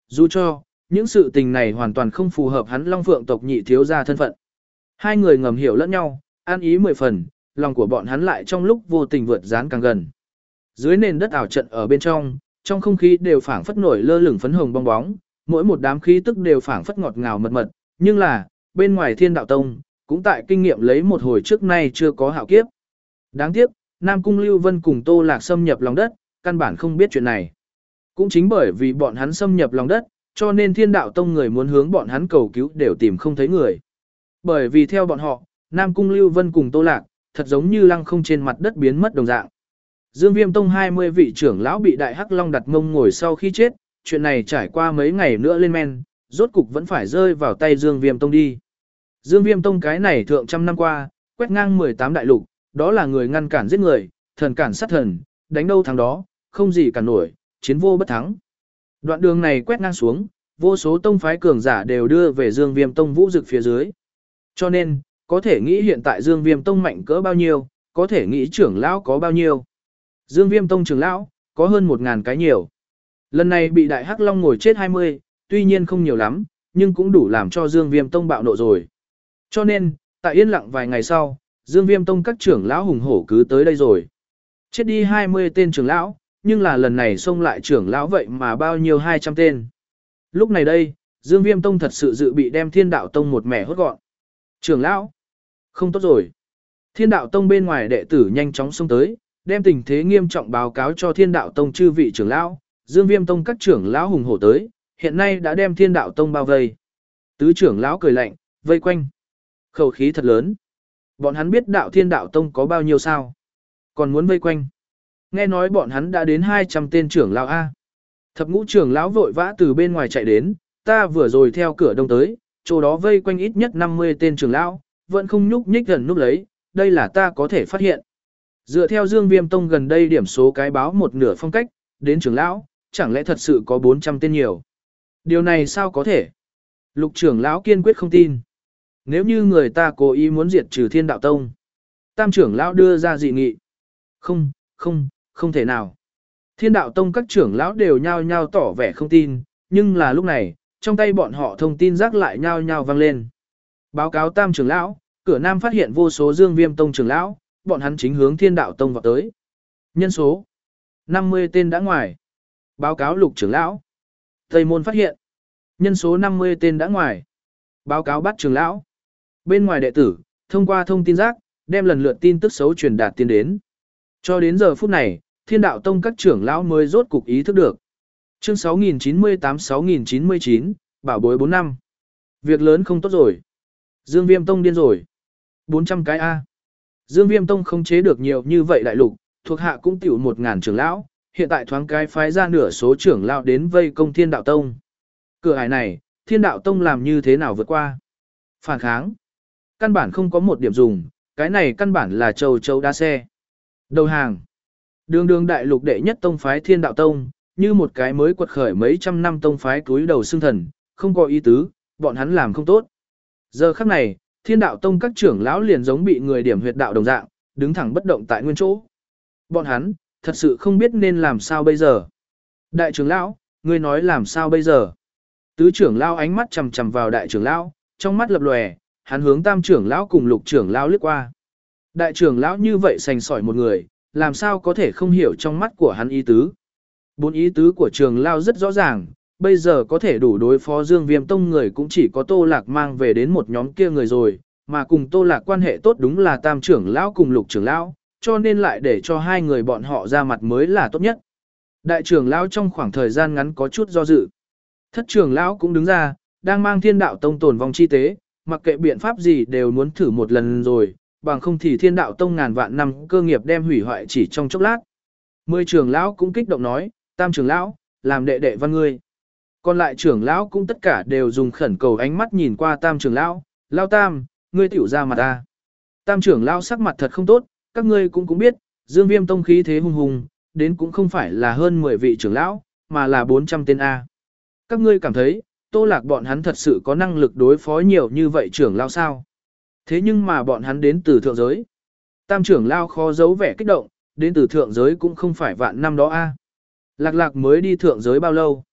Dù cho, những sự tình này hoàn toàn không phù hợp hắn Long Phượng tộc nhị thiếu gia thân phận. Hai người ngầm hiểu lẫn nhau, an ý mười phần, lòng của bọn hắn lại trong lúc vô tình vượt dán càng gần. Dưới nền đất ảo trận ở bên trong, trong không khí đều phảng phất nổi lơ lửng phấn hồng bong bóng, mỗi một đám khí tức đều phảng phất ngọt ngào mật mật, nhưng là, bên ngoài Thiên Đạo Tông, cũng tại kinh nghiệm lấy một hồi trước nay chưa có hạo kiếp. Đáng tiếc, Nam Cung Lưu Vân cùng Tô Lạc xâm nhập lòng đất, căn bản không biết chuyện này. Cũng chính bởi vì bọn hắn xâm nhập lòng đất, cho nên Thiên Đạo Tông người muốn hướng bọn hắn cầu cứu đều tìm không thấy người. Bởi vì theo bọn họ, Nam Cung Lưu Vân cùng Tô Lạc, thật giống như lăng không trên mặt đất biến mất đồng dạng. Dương Viêm Tông hai mươi vị trưởng lão bị Đại Hắc Long đặt mông ngồi sau khi chết, chuyện này trải qua mấy ngày nữa lên men, rốt cục vẫn phải rơi vào tay Dương Viêm Tông đi. Dương Viêm Tông cái này thượng trăm năm qua, quét ngang mười tám đại lục, đó là người ngăn cản giết người, thần cản sát thần, đánh đâu thắng đó, không gì cản nổi, chiến vô bất thắng. Đoạn đường này quét ngang xuống, vô số tông phái cường giả đều đưa về Dương Viêm Tông vũ dực phía dưới. Cho nên, có thể nghĩ hiện tại Dương Viêm Tông mạnh cỡ bao nhiêu, có thể nghĩ trưởng lão có bao nhiêu. Dương Viêm Tông trưởng lão, có hơn một ngàn cái nhiều. Lần này bị Đại Hắc Long ngồi chết hai mươi, tuy nhiên không nhiều lắm, nhưng cũng đủ làm cho Dương Viêm Tông bạo nộ rồi. Cho nên, tại yên lặng vài ngày sau, Dương Viêm Tông các trưởng lão hùng hổ cứ tới đây rồi. Chết đi hai mươi tên trưởng lão, nhưng là lần này xông lại trưởng lão vậy mà bao nhiêu hai trăm tên. Lúc này đây, Dương Viêm Tông thật sự dự bị đem Thiên Đạo Tông một mẻ hốt gọn. Trưởng lão, không tốt rồi. Thiên Đạo Tông bên ngoài đệ tử nhanh chóng xông tới, đem tình thế nghiêm trọng báo cáo cho Thiên Đạo Tông chư vị trưởng lão, Dương Viêm Tông các trưởng lão hùng hổ tới, hiện nay đã đem Thiên Đạo Tông bao vây. Tứ trưởng lão cười lạnh, vây quanh. Khẩu khí thật lớn. Bọn hắn biết đạo Thiên Đạo Tông có bao nhiêu sao? Còn muốn vây quanh. Nghe nói bọn hắn đã đến hai trăm tên trưởng lão A. Thập ngũ trưởng lão vội vã từ bên ngoài chạy đến, ta vừa rồi theo cửa đông tới, chỗ đó vây quanh ít nhất năm mươi tên trưởng lão, vẫn không nhúc nhích gần núp lấy, đây là ta có thể phát hiện. Dựa theo Dương Viêm Tông gần đây điểm số cái báo một nửa phong cách, đến trưởng lão, chẳng lẽ thật sự có bốn trăm tên nhiều. Điều này sao có thể? Lục trưởng lão kiên quyết không tin. Nếu như người ta cố ý muốn diệt trừ Thiên Đạo Tông, tam trưởng lão đưa ra dị nghị. Không, không, không thể nào. Thiên Đạo Tông các trưởng lão đều nhao nhao tỏ vẻ không tin, nhưng là lúc này, trong tay bọn họ thông tin rác lại nhao nhao vang lên. Báo cáo tam trưởng lão, cửa nam phát hiện vô số Dương Viêm Tông trưởng lão, bọn hắn chính hướng Thiên Đạo Tông vào tới. Nhân số năm mươi tên đã ngoài. Báo cáo lục trưởng lão. Tây môn phát hiện nhân số năm mươi tên đã ngoài. Báo cáo bát trưởng lão. Bên ngoài đệ tử, thông qua thông tin rác, đem lần lượt tin tức xấu truyền đạt tiến đến. Cho đến giờ phút này, Thiên Đạo Tông các trưởng lão mới rốt cục ý thức được. Chương sáu nghìn chín mươi tám sáu nghìn chín mươi chín, bảo bối bốn năm. Việc lớn không tốt rồi. Dương Viêm Tông điên rồi. bốn trăm cái A. Dương Viêm Tông không chế được nhiều như vậy đại lục, thuộc hạ cũng tiểu một ngàn trưởng lão, hiện tại thoáng cái phái ra nửa số trưởng lão đến vây công Thiên Đạo Tông. Cửa ải này, Thiên Đạo Tông làm như thế nào vượt qua? Phản kháng. Căn bản không có một điểm dùng, cái này căn bản là châu châu đa xe. Đầu hàng. Đường đường đại lục đệ nhất tông phái Thiên Đạo Tông, như một cái mới quật khởi mấy trăm năm tông phái cúi đầu xương thần, không có ý tứ, bọn hắn làm không tốt. Giờ khắc này, Thiên Đạo Tông các trưởng lão liền giống bị người điểm huyệt đạo đồng dạng, đứng thẳng bất động tại nguyên chỗ. Bọn hắn, thật sự không biết nên làm sao bây giờ. Đại trưởng lão, ngươi nói làm sao bây giờ? Tứ trưởng lão ánh mắt chằm chằm vào đại trưởng lão, trong mắt lập lòe, hắn hướng tam trưởng lão cùng lục trưởng lão liếc qua. Đại trưởng lão như vậy sành sỏi một người, làm sao có thể không hiểu trong mắt của hắn ý tứ. Bốn ý tứ của trường lão rất rõ ràng, bây giờ có thể đủ đối phó Dương Viêm Tông người cũng chỉ có Tô Lạc mang về đến một nhóm kia người rồi, mà cùng Tô Lạc quan hệ tốt đúng là tam trưởng lão cùng lục trưởng lão, cho nên lại để cho hai người bọn họ ra mặt mới là tốt nhất. Đại trưởng lão trong khoảng thời gian ngắn có chút do dự. Thất trưởng lão cũng đứng ra, đang mang Thiên Đạo Tông tổn vong chi tế, mặc kệ biện pháp gì đều muốn thử một lần rồi, bằng không thì Thiên Đạo Tông ngàn vạn năm cơ nghiệp đem hủy hoại chỉ trong chốc lát. Mười trưởng lão cũng kích động nói, tam trưởng lão, làm đệ đệ văn ngươi. Còn lại trưởng lão cũng tất cả đều dùng khẩn cầu ánh mắt nhìn qua tam trưởng lão, lao tam, ngươi tiểu ra mặt ta. Tam trưởng lão sắc mặt thật không tốt, các ngươi cũng cũng biết, Dương Viêm Tông khí thế hùng hùng, đến cũng không phải là hơn mười vị trưởng lão, mà là bốn trăm tên A. Các ngươi cảm thấy, Tô Lạc bọn hắn thật sự có năng lực đối phó nhiều như vậy trưởng lão sao? Thế nhưng mà bọn hắn đến từ thượng giới. Tam trưởng lão khó giấu vẻ kích động, đến từ thượng giới cũng không phải vạn năm đó A. Lạc Lạc mới đi thượng giới bao lâu?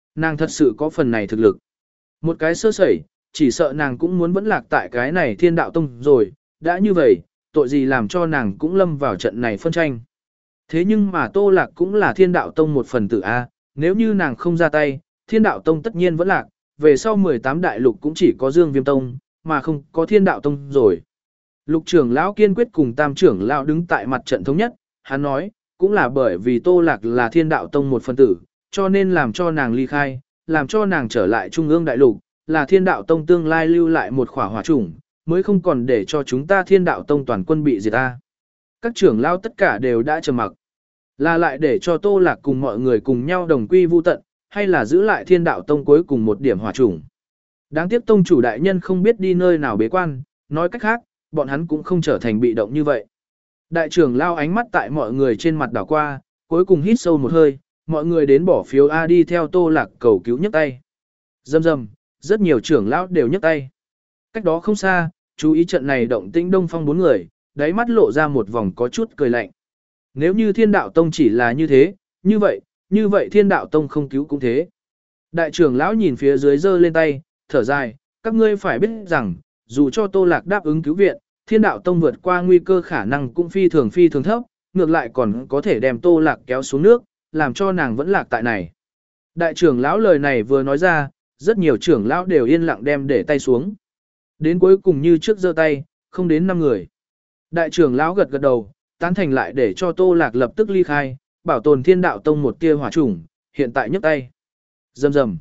Nàng thật sự có phần này thực lực. Một cái sơ sẩy, chỉ sợ nàng cũng muốn vẫn lạc tại cái này thiên đạo tông rồi, đã như vậy, tội gì làm cho nàng cũng lâm vào trận này phân tranh. Thế nhưng mà Tô Lạc cũng là thiên đạo tông một phần tử A, nếu như nàng không ra tay, thiên đạo tông tất nhiên vẫn lạc, về sau mười tám đại lục cũng chỉ có Dương Viêm Tông, mà không có thiên đạo tông rồi. Lục trưởng lão kiên quyết cùng tam trưởng lão đứng tại mặt trận thống nhất, hắn nói, cũng là bởi vì Tô Lạc là thiên đạo tông một phần tử, cho nên làm cho nàng ly khai, làm cho nàng trở lại trung ương đại lục, là thiên đạo tông tương lai lưu lại một khỏa hỏa chủng, mới không còn để cho chúng ta thiên đạo tông toàn quân bị diệt ta. Các trưởng lão tất cả đều đã trầm mặc. Là lại để cho Tô Lạc cùng mọi người cùng nhau đồng quy vu tận, hay là giữ lại thiên đạo tông cuối cùng một điểm hỏa chủng. Đáng tiếc tông chủ đại nhân không biết đi nơi nào bế quan, nói cách khác, bọn hắn cũng không trở thành bị động như vậy. Đại trưởng lao ánh mắt tại mọi người trên mặt đảo qua, cuối cùng hít sâu một hơi, mọi người đến bỏ phiếu A đi theo Tô Lạc cầu cứu nhấc tay. Dầm dầm, rất nhiều trưởng lão đều nhấc tay. Cách đó không xa, chú ý trận này động tĩnh Đông Phong bốn người, đáy mắt lộ ra một vòng có chút cười lạnh. Nếu như thiên đạo tông chỉ là như thế, như vậy, như vậy thiên đạo tông không cứu cũng thế. Đại trưởng lão nhìn phía dưới giơ lên tay, thở dài, các ngươi phải biết rằng, dù cho Tô Lạc đáp ứng cứu viện, thiên đạo tông vượt qua nguy cơ khả năng cũng phi thường phi thường thấp, ngược lại còn có thể đem Tô Lạc kéo xuống nước, làm cho nàng vẫn lạc tại này. Đại trưởng lão lời này vừa nói ra, rất nhiều trưởng lão đều yên lặng đem để tay xuống. Đến cuối cùng như trước giơ tay, không đến năm người. Đại trưởng lão gật gật đầu, tán thành lại để cho Tô Lạc lập tức ly khai, bảo tồn thiên đạo tông một tia hỏa chủng, hiện tại nhấc tay. Rầm rầm.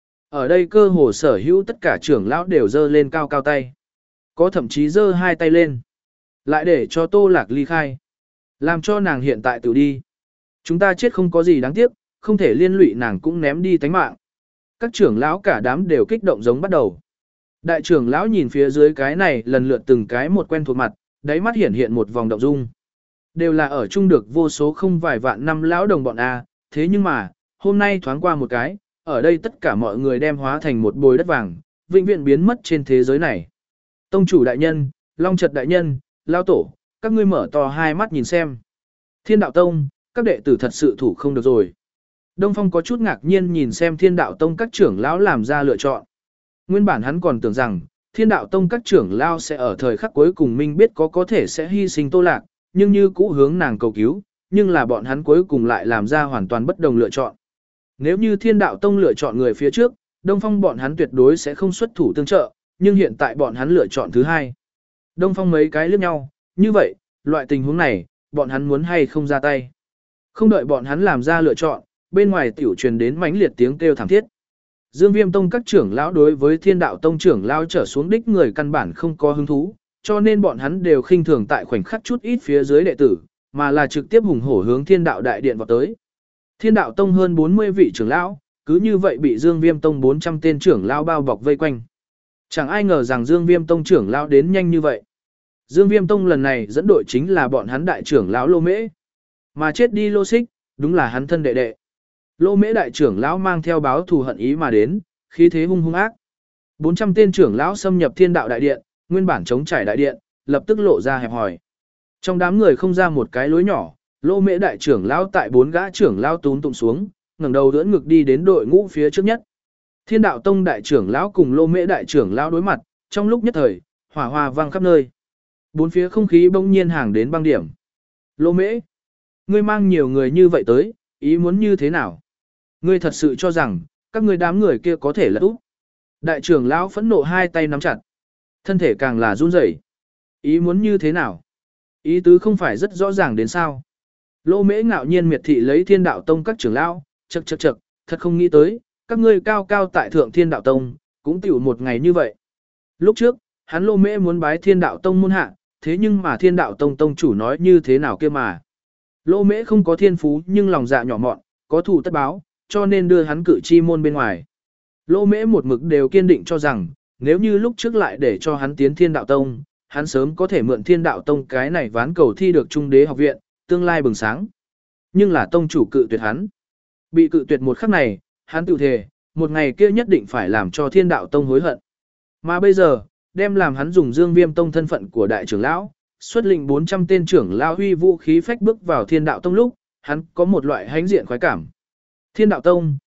Ở đây cơ hồ sở hữu tất cả trưởng lão đều giơ lên cao cao tay. Có thậm chí giơ hai tay lên. Lại để cho Tô Lạc ly khai. Làm cho nàng hiện tại tự đi. Chúng ta chết không có gì đáng tiếc, không thể liên lụy nàng cũng ném đi tánh mạng. Các trưởng lão cả đám đều kích động giống bắt đầu. Đại trưởng lão nhìn phía dưới cái này lần lượt từng cái một quen thuộc mặt, đáy mắt hiện hiện một vòng động dung. Đều là ở chung được vô số không vài vạn năm lão đồng bọn A, thế nhưng mà, hôm nay thoáng qua một cái, ở đây tất cả mọi người đem hóa thành một bồi đất vàng, vĩnh viễn biến mất trên thế giới này. Tông chủ đại nhân, Long Trật đại nhân, Lao Tổ, các ngươi mở to hai mắt nhìn xem. Thiên đạo tông, các đệ tử thật sự thủ không được rồi. Đông Phong có chút ngạc nhiên nhìn xem thiên đạo tông các trưởng lão làm ra lựa chọn. Nguyên bản hắn còn tưởng rằng, thiên đạo tông các trưởng lão sẽ ở thời khắc cuối cùng minh biết có có thể sẽ hy sinh Tô Lạc, nhưng như cũ hướng nàng cầu cứu, nhưng là bọn hắn cuối cùng lại làm ra hoàn toàn bất đồng lựa chọn. Nếu như thiên đạo tông lựa chọn người phía trước, Đông Phong bọn hắn tuyệt đối sẽ không xuất thủ tương trợ, nhưng hiện tại bọn hắn lựa chọn thứ hai. Đông Phong mấy cái liếc nhau, như vậy, loại tình huống này, bọn hắn muốn hay không ra tay. Không đợi bọn hắn làm ra lựa chọn, bên ngoài tiểu truyền đến mãnh liệt tiếng kêu thảm thiết. Dương Viêm Tông các trưởng lão đối với Thiên Đạo Tông trưởng lão trở xuống đích người căn bản không có hứng thú, cho nên bọn hắn đều khinh thường tại khoảnh khắc chút ít phía dưới đệ tử, mà là trực tiếp hùng hổ hướng Thiên Đạo đại điện vào tới. Thiên Đạo Tông hơn bốn mươi vị trưởng lão, cứ như vậy bị Dương Viêm Tông bốn trăm tên trưởng lão bao bọc vây quanh. Chẳng ai ngờ rằng Dương Viêm Tông trưởng lão đến nhanh như vậy. Dương Viêm Tông lần này dẫn đội chính là bọn hắn đại trưởng lão Lô Mễ. Mà chết đi Lô Xích, đúng là hắn thân đệ đệ. Lô Mễ đại trưởng lão mang theo báo thù hận ý mà đến, khí thế hung hung ác. bốn trăm tên trưởng lão xâm nhập Thiên Đạo đại điện, nguyên bản chống trải đại điện, lập tức lộ ra hẹp hòi. Trong đám người không ra một cái lối nhỏ, Lô Mễ đại trưởng lão tại bốn gã trưởng lão túm tụng xuống, ngẩng đầu đỡ ngực đi đến đội ngũ phía trước nhất. Thiên Đạo Tông đại trưởng lão cùng Lô Mễ đại trưởng lão đối mặt, trong lúc nhất thời, hỏa hoa vang khắp nơi. Bốn phía không khí bỗng nhiên hàng đến băng điểm. Lô Mễ, ngươi mang nhiều người như vậy tới, ý muốn như thế nào? Ngươi thật sự cho rằng, các ngươi đám người kia có thể là úp. Đại trưởng lão phẫn nộ hai tay nắm chặt. Thân thể càng là run rẩy. Ý muốn như thế nào? Ý tứ không phải rất rõ ràng đến sao. Lô Mễ ngạo nhiên miệt thị lấy Thiên Đạo Tông các trưởng lão, chậc chậc chậc, thật không nghĩ tới, các ngươi cao cao tại thượng Thiên Đạo Tông, cũng tiểu một ngày như vậy. Lúc trước, hắn Lô Mễ muốn bái Thiên Đạo Tông môn hạ, thế nhưng mà Thiên Đạo Tông tông chủ nói như thế nào kia mà. Lô Mễ không có thiên phú nhưng lòng dạ nhỏ mọn, có thù tất báo, cho nên đưa hắn cử chi môn bên ngoài. Lô Mễ một mực đều kiên định cho rằng, nếu như lúc trước lại để cho hắn tiến Thiên Đạo Tông, hắn sớm có thể mượn Thiên Đạo Tông cái này ván cầu thi được Trung Đế học viện, tương lai bừng sáng. Nhưng là tông chủ cự tuyệt hắn. Bị cự tuyệt một khắc này, hắn tự thề, một ngày kia nhất định phải làm cho Thiên Đạo Tông hối hận. Mà bây giờ, đem làm hắn dùng Dương Viêm Tông thân phận của đại trưởng lão, xuất lĩnh bốn trăm tên trưởng lão huy vũ khí phách bước vào Thiên Đạo Tông lúc, hắn có một loại hãnh diện khoái cảm. Thiên Đạo Tông,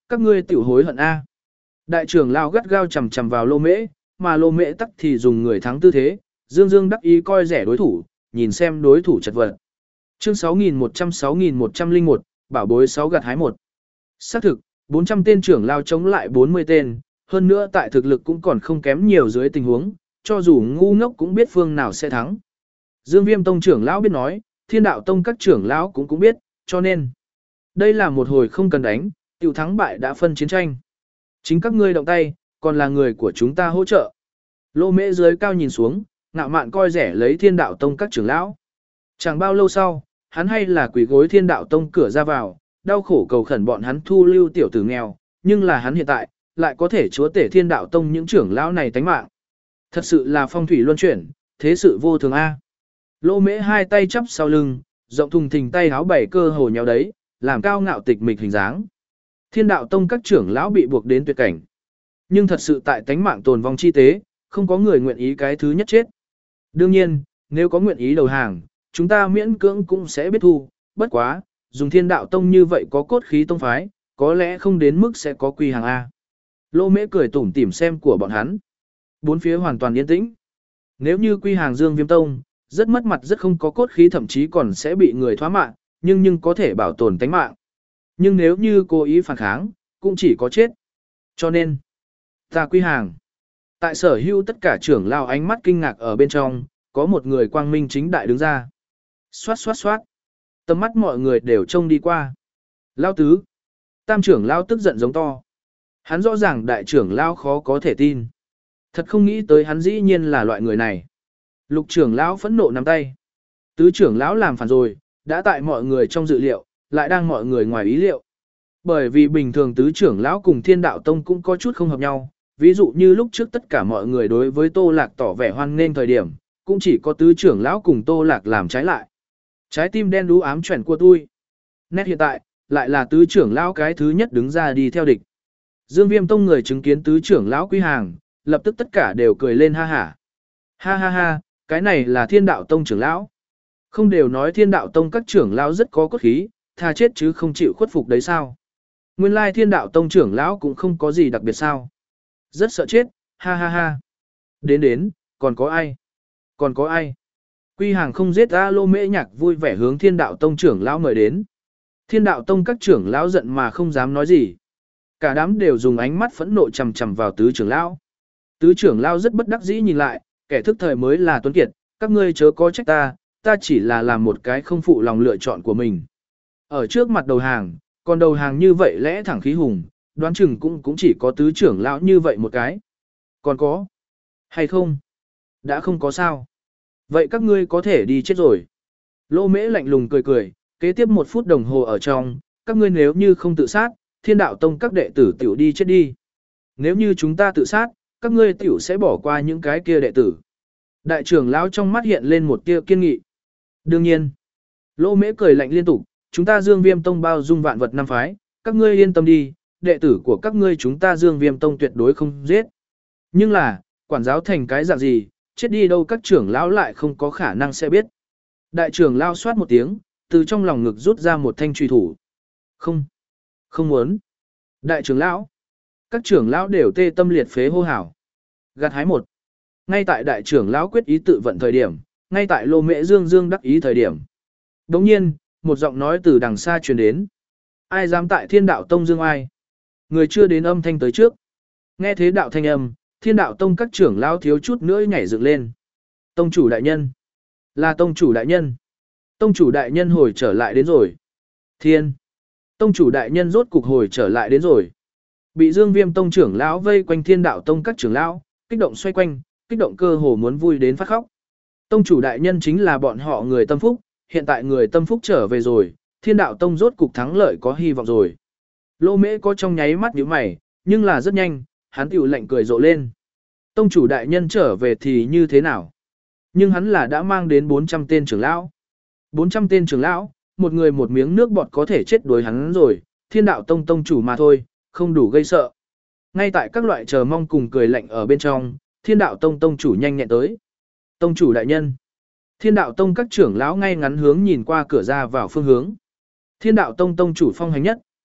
các ngươi tiểu hối hận a. Đại trưởng lão gắt gao chầm chầm vào Lô Mễ, mà Lô Mễ tắc thì dùng người thắng tư thế, dương dương đắc ý coi rẻ đối thủ, nhìn xem đối thủ chật vật. Chương sáu nghìn một trăm sáu nghìn một trăm lẻ một, bảo bối sáu gặt hái một. Xác thực, bốn trăm tên trưởng lao chống lại bốn mươi tên, hơn nữa tại thực lực cũng còn không kém nhiều dưới tình huống, cho dù ngu ngốc cũng biết phương nào sẽ thắng. Dương Viêm Tông trưởng lão biết nói, Thiên Đạo Tông các trưởng lão cũng cũng biết, cho nên đây là một hồi không cần đánh, tiểu thắng bại đã phân chiến tranh. Chính các ngươi động tay, còn là người của chúng ta hỗ trợ. Lô Mễ dưới cao nhìn xuống, ngạo mạn coi rẻ lấy Thiên Đạo Tông các trưởng lão. Chẳng bao lâu sau, hắn hay là quỳ gối Thiên Đạo Tông cửa ra vào, đau khổ cầu khẩn bọn hắn thu lưu tiểu tử nghèo, nhưng là hắn hiện tại lại có thể chúa tể Thiên Đạo Tông những trưởng lão này tánh mạng. Thật sự là phong thủy luân chuyển, thế sự vô thường a. Lô Mễ hai tay chắp sau lưng, rộng thùng thình tay háo bảy cơ hồ nhéo đấy, làm cao ngạo tịch mịch hình dáng. Thiên Đạo Tông các trưởng lão bị buộc đến tuyệt cảnh. Nhưng thật sự tại tánh mạng tồn vong chi tế, không có người nguyện ý cái thứ nhất chết. Đương nhiên, nếu có nguyện ý đầu hàng, chúng ta miễn cưỡng cũng sẽ biết thu, bất quá, dùng Thiên Đạo Tông như vậy có cốt khí tông phái, có lẽ không đến mức sẽ có quy hàng A. Lô Mễ cười tủm tỉm xem của bọn hắn. Bốn phía hoàn toàn yên tĩnh. Nếu như quy hàng Dương Viêm Tông, rất mất mặt rất không có cốt khí thậm chí còn sẽ bị người thoá mạng, nhưng nhưng có thể bảo tồn tánh mạng. Nhưng nếu như cố ý phản kháng, cũng chỉ có chết. Cho nên, ta quy hàng. Tại sở hữu tất cả trưởng lao ánh mắt kinh ngạc ở bên trong, có một người quang minh chính đại đứng ra. Xoát xoát xoát. Tầm mắt mọi người đều trông đi qua. Lao tứ. Tam trưởng lao tức giận giống to. Hắn rõ ràng đại trưởng lao khó có thể tin. Thật không nghĩ tới hắn dĩ nhiên là loại người này. Lục trưởng lão phẫn nộ nắm tay. Tứ trưởng lão làm phản rồi, đã tại mọi người trong dự liệu, lại đang mọi người ngoài ý liệu. Bởi vì bình thường tứ trưởng lão cùng Thiên Đạo Tông cũng có chút không hợp nhau, ví dụ như lúc trước tất cả mọi người đối với Tô Lạc tỏ vẻ hoan nghênh thời điểm, cũng chỉ có tứ trưởng lão cùng Tô Lạc làm trái lại. Trái tim đen đú ám chuyển của tôi. Nét hiện tại, lại là tứ trưởng lão cái thứ nhất đứng ra đi theo địch. Dương Viêm Tông người chứng kiến tứ trưởng lão quy hàng, lập tức tất cả đều cười lên ha hả. Ha ha ha, cái này là Thiên Đạo Tông trưởng lão. Không đều nói Thiên Đạo Tông các trưởng lão rất có cốt khí, tha chết chứ không chịu khuất phục đấy sao? Nguyên lai Thiên Đạo Tông trưởng lão cũng không có gì đặc biệt sao? Rất sợ chết, ha ha ha. Đến đến, còn có ai? Còn có ai? Quy hàng không giết ra Lô Mễ Nhạc vui vẻ hướng Thiên Đạo Tông trưởng lão mời đến. Thiên Đạo Tông các trưởng lão giận mà không dám nói gì. Cả đám đều dùng ánh mắt phẫn nộ chằm chằm vào tứ trưởng lão. Tứ trưởng lão rất bất đắc dĩ nhìn lại, kẻ thức thời mới là tuấn kiệt, các ngươi chớ có trách ta, ta chỉ là làm một cái không phụ lòng lựa chọn của mình. Ở trước mặt đầu hàng, còn đầu hàng như vậy lẽ thẳng khí hùng, đoán chừng cũng cũng chỉ có tứ trưởng lão như vậy một cái. Còn có? Hay không? Đã không có sao. Vậy các ngươi có thể đi chết rồi. Lô Mễ lạnh lùng cười cười, kế tiếp một phút đồng hồ ở trong, các ngươi nếu như không tự sát, Thiên Đạo Tông các đệ tử tiểu đi chết đi. Nếu như chúng ta tự sát, các ngươi tiểu sẽ bỏ qua những cái kia đệ tử. Đại trưởng lão trong mắt hiện lên một tia kiên nghị. Đương nhiên, Lô Mễ cười lạnh liên tục, chúng ta Dương Viêm Tông bao dung vạn vật năm phái, các ngươi yên tâm đi, đệ tử của các ngươi chúng ta Dương Viêm Tông tuyệt đối không giết. Nhưng là, quản giáo thành cái dạng gì, chết đi đâu các trưởng lão lại không có khả năng sẽ biết. Đại trưởng lão xoát một tiếng, từ trong lòng ngực rút ra một thanh truy thủ. Không, không muốn. Đại trưởng lão, các trưởng lão đều tê tâm liệt phế hô hào. Gặt hái một. Ngay tại đại trưởng lão quyết ý tự vận thời điểm, ngay tại Lô Mễ Dương Dương đắc ý thời điểm. Đồng nhiên, một giọng nói từ đằng xa truyền đến. Ai dám tại Thiên Đạo Tông dương ai? Người chưa đến âm thanh tới trước. Nghe thế đạo thanh âm, Thiên Đạo Tông các trưởng lão thiếu chút nữa nhảy dựng lên. Tông chủ đại nhân. Là tông chủ đại nhân. Tông chủ đại nhân hồi trở lại đến rồi. Thiên. Tông chủ đại nhân rốt cục hồi trở lại đến rồi. Bị Dương Viêm Tông trưởng lão vây quanh Thiên Đạo Tông các trưởng lão, kích động xoay quanh, kích động cơ hồ muốn vui đến phát khóc. Tông chủ đại nhân chính là bọn họ người tâm phúc, hiện tại người tâm phúc trở về rồi, Thiên Đạo Tông rốt cục thắng lợi có hy vọng rồi. Lô Mễ có trong nháy mắt nhíu mày, nhưng là rất nhanh, hắn tiểu lạnh cười rộ lên. Tông chủ đại nhân trở về thì như thế nào? Nhưng hắn là đã mang đến bốn trăm tên trưởng lão. bốn trăm tên trưởng lão, một người một miếng nước bọt có thể chết đuối hắn rồi, Thiên Đạo Tông tông chủ mà thôi, không đủ gây sợ. Ngay tại các loại chờ mong cùng cười lạnh ở bên trong, Thiên Đạo Tông tông chủ nhanh nhẹn tới. Tông chủ đại nhân. Thiên Đạo Tông các trưởng lão ngay ngắn hướng nhìn qua cửa ra vào phương hướng. Thiên Đạo Tông tông chủ phong hành nhất,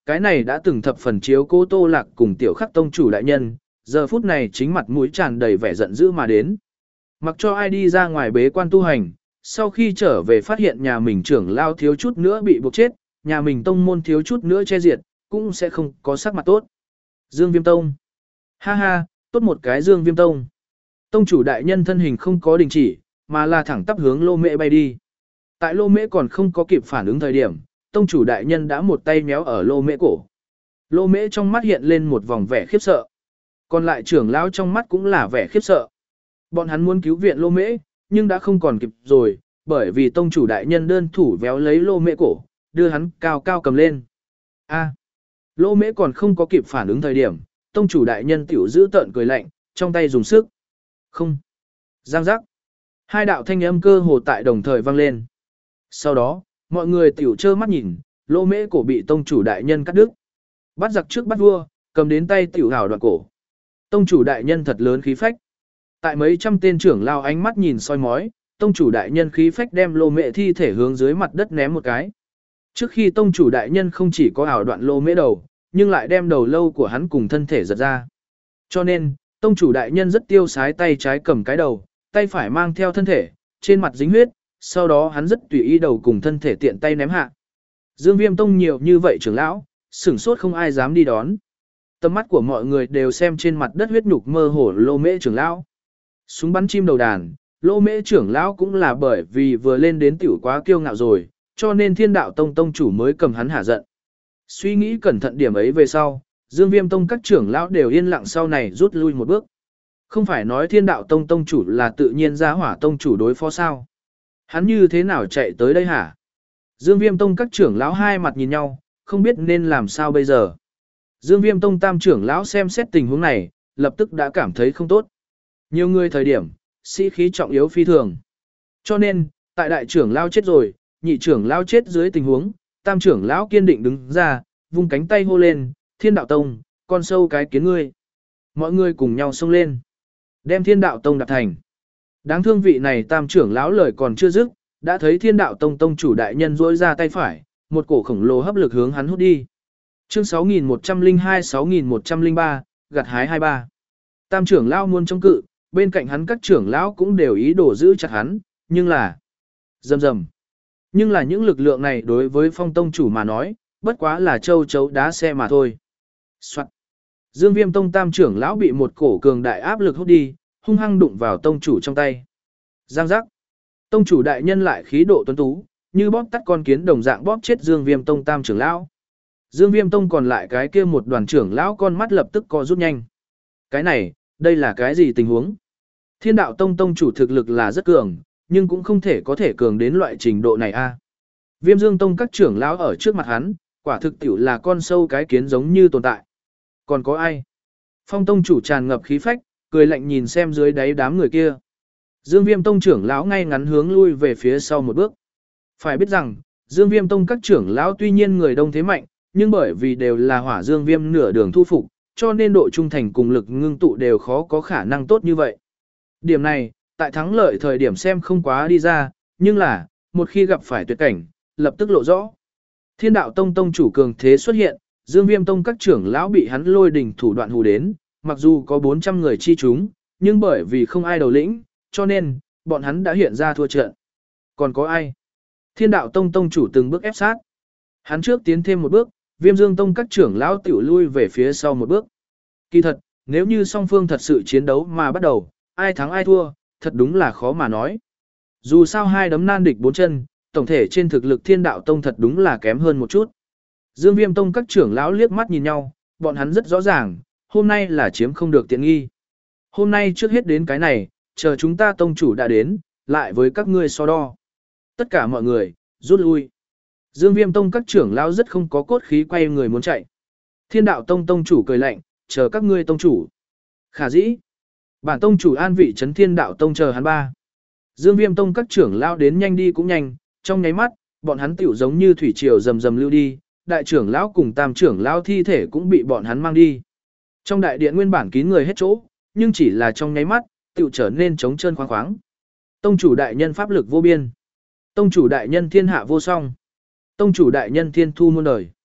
cái này đã từng thập phần chiếu cố Tô Lạc cùng tiểu khắc tông chủ đại nhân, giờ phút này chính mặt mũi tràn đầy vẻ giận dữ mà đến. Mặc cho ai đi ra ngoài bế quan tu hành, sau khi trở về phát hiện nhà mình trưởng lao thiếu chút nữa bị buộc chết, nhà mình tông môn thiếu chút nữa che diệt, cũng sẽ không có sắc mặt tốt. Dương Viêm Tông. Ha ha, tốt một cái Dương Viêm Tông. Tông chủ đại nhân thân hình không có đình chỉ, mà là thẳng tắp hướng Lô Mễ bay đi. Tại Lô Mễ còn không có kịp phản ứng thời điểm, tông chủ đại nhân đã một tay méo ở Lô Mễ cổ. Lô Mễ trong mắt hiện lên một vòng vẻ khiếp sợ. Còn lại trưởng lão trong mắt cũng là vẻ khiếp sợ. Bọn hắn muốn cứu viện Lô Mễ, nhưng đã không còn kịp rồi, bởi vì tông chủ đại nhân đơn thủ véo lấy Lô Mễ cổ, đưa hắn cao cao cầm lên. A. Lô Mễ còn không có kịp phản ứng thời điểm, tông chủ đại nhân tiểu giữ tợn cười lạnh, trong tay dùng sức. Không. Giang giác. Hai đạo thanh âm cơ hồ tại đồng thời vang lên. Sau đó, mọi người tiểu trơ mắt nhìn, Lô Mễ cổ bị tông chủ đại nhân cắt đứt. Bắt giặc trước bắt vua, cầm đến tay tiểu hào đoạn cổ. Tông chủ đại nhân thật lớn khí phách. Tại mấy trăm tên trưởng lao ánh mắt nhìn soi mói, tông chủ đại nhân khí phách đem Lô Mễ thi thể hướng dưới mặt đất ném một cái. Trước khi tông chủ đại nhân không chỉ có ảo đoạn Lô Mễ đầu, nhưng lại đem đầu lâu của hắn cùng thân thể giật ra. Cho nên, tông chủ đại nhân rất tiêu sái, tay trái cầm cái đầu, tay phải mang theo thân thể, trên mặt dính huyết, sau đó hắn rất tùy ý đầu cùng thân thể tiện tay ném hạ. Dương Viêm Tông nhiều như vậy trưởng lão, sửng sốt không ai dám đi đón. Tầm mắt của mọi người đều xem trên mặt đất huyết nhục mơ hồ Lô Mễ trưởng lão. Súng bắn chim đầu đàn, Lô Mễ trưởng lão cũng là bởi vì vừa lên đến tiểu quá kiêu ngạo rồi, cho nên Thiên Đạo Tông tông chủ mới cầm hắn hả giận. Suy nghĩ cẩn thận điểm ấy về sau, Dương Viêm Tông các trưởng lão đều yên lặng sau này rút lui một bước. Không phải nói Thiên Đạo Tông tông chủ là tự nhiên ra hỏa tông chủ đối phó sao? Hắn như thế nào chạy tới đây hả? Dương Viêm Tông các trưởng lão hai mặt nhìn nhau, không biết nên làm sao bây giờ. Dương Viêm Tông tam trưởng lão xem xét tình huống này, lập tức đã cảm thấy không tốt. Nhiều người thời điểm, sĩ khí trọng yếu phi thường. Cho nên, tại đại trưởng lão chết rồi, nhị trưởng lão chết dưới tình huống, tam trưởng lão kiên định đứng ra, vung cánh tay hô lên, Thiên Đạo Tông, con sâu cái kiến ngươi. Mọi người cùng nhau xông lên, đem Thiên Đạo Tông đạp thành. Đáng thương vị này tam trưởng lão lời còn chưa dứt, đã thấy Thiên Đạo Tông tông chủ đại nhân duỗi ra tay phải, một cổ khổng lồ hấp lực hướng hắn hút đi. Chương sáu nghìn một trăm lẻ hai sáu nghìn một trăm lẻ ba, gặt hái hai ba. Tam trưởng lão muốn chống cự, bên cạnh hắn các trưởng lão cũng đều ý đồ giữ chặt hắn, nhưng là rầm rầm. Nhưng là những lực lượng này đối với Phong tông chủ mà nói, bất quá là châu chấu đá xe mà thôi. Soạn. Dương Viêm Tông tam trưởng lão bị một cổ cường đại áp lực hút đi, hung hăng đụng vào tông chủ trong tay. Giang giác. Tông chủ đại nhân lại khí độ tuấn tú, như bóp tắt con kiến đồng dạng bóp chết Dương Viêm Tông tam trưởng lão. Dương Viêm Tông còn lại cái kia một đoàn trưởng lão con mắt lập tức co rút nhanh. Cái này, đây là cái gì tình huống? Thiên Đạo Tông tông chủ thực lực là rất cường, nhưng cũng không thể có thể cường đến loại trình độ này a. Viêm Dương Tông các trưởng lão ở trước mặt hắn, quả thực tiểu là con sâu cái kiến giống như tồn tại. Còn có ai? Phong tông chủ tràn ngập khí phách, cười lạnh nhìn xem dưới đáy đám người kia. Dương Viêm Tông trưởng lão ngay ngắn hướng lui về phía sau một bước. Phải biết rằng, Dương Viêm Tông các trưởng lão tuy nhiên người đông thế mạnh, nhưng bởi vì đều là hỏa dương viêm nửa đường thu phục, cho nên độ trung thành cùng lực ngưng tụ đều khó có khả năng tốt như vậy. Điểm này, tại thắng lợi thời điểm xem không quá đi ra, nhưng là, một khi gặp phải tuyệt cảnh, lập tức lộ rõ. Thiên Đạo Tông tông chủ cường thế xuất hiện, Dương Viêm Tông các trưởng lão bị hắn lôi đỉnh thủ đoạn hù đến, mặc dù có bốn trăm người chi chúng, nhưng bởi vì không ai đầu lĩnh, cho nên, bọn hắn đã hiện ra thua trận. Còn có ai? Thiên Đạo Tông tông chủ từng bước ép sát. Hắn trước tiến thêm một bước, Viêm Dương Tông các trưởng lão tiểu lui về phía sau một bước. Kỳ thật, nếu như song phương thật sự chiến đấu mà bắt đầu, ai thắng ai thua, thật đúng là khó mà nói. Dù sao hai đấm nan địch bốn chân, tổng thể trên thực lực Thiên Đạo Tông thật đúng là kém hơn một chút. Dương Viêm Tông các trưởng lão liếc mắt nhìn nhau, bọn hắn rất rõ ràng, hôm nay là chiếm không được tiện nghi. Hôm nay trước hết đến cái này, chờ chúng ta tông chủ đã đến, lại với các ngươi so đo. Tất cả mọi người, rút lui. Dương Viêm Tông các trưởng lão rất không có cốt khí quay người muốn chạy. Thiên Đạo Tông tông chủ cười lạnh, chờ các ngươi tông chủ. Khả dĩ. Bản tông chủ an vị trấn Thiên Đạo Tông chờ hắn ba. Dương Viêm Tông các trưởng lão đến nhanh đi cũng nhanh, trong nháy mắt, bọn hắn tiểu giống như thủy triều rầm rầm lưu đi, đại trưởng lão cùng tam trưởng lão thi thể cũng bị bọn hắn mang đi. Trong đại điện nguyên bản kín người hết chỗ, nhưng chỉ là trong nháy mắt, tiểu trở nên trống trơn khoáng khoáng. Tông chủ đại nhân pháp lực vô biên. Tông chủ đại nhân thiên hạ vô song. Tông chủ đại nhân thiên thu muôn đời.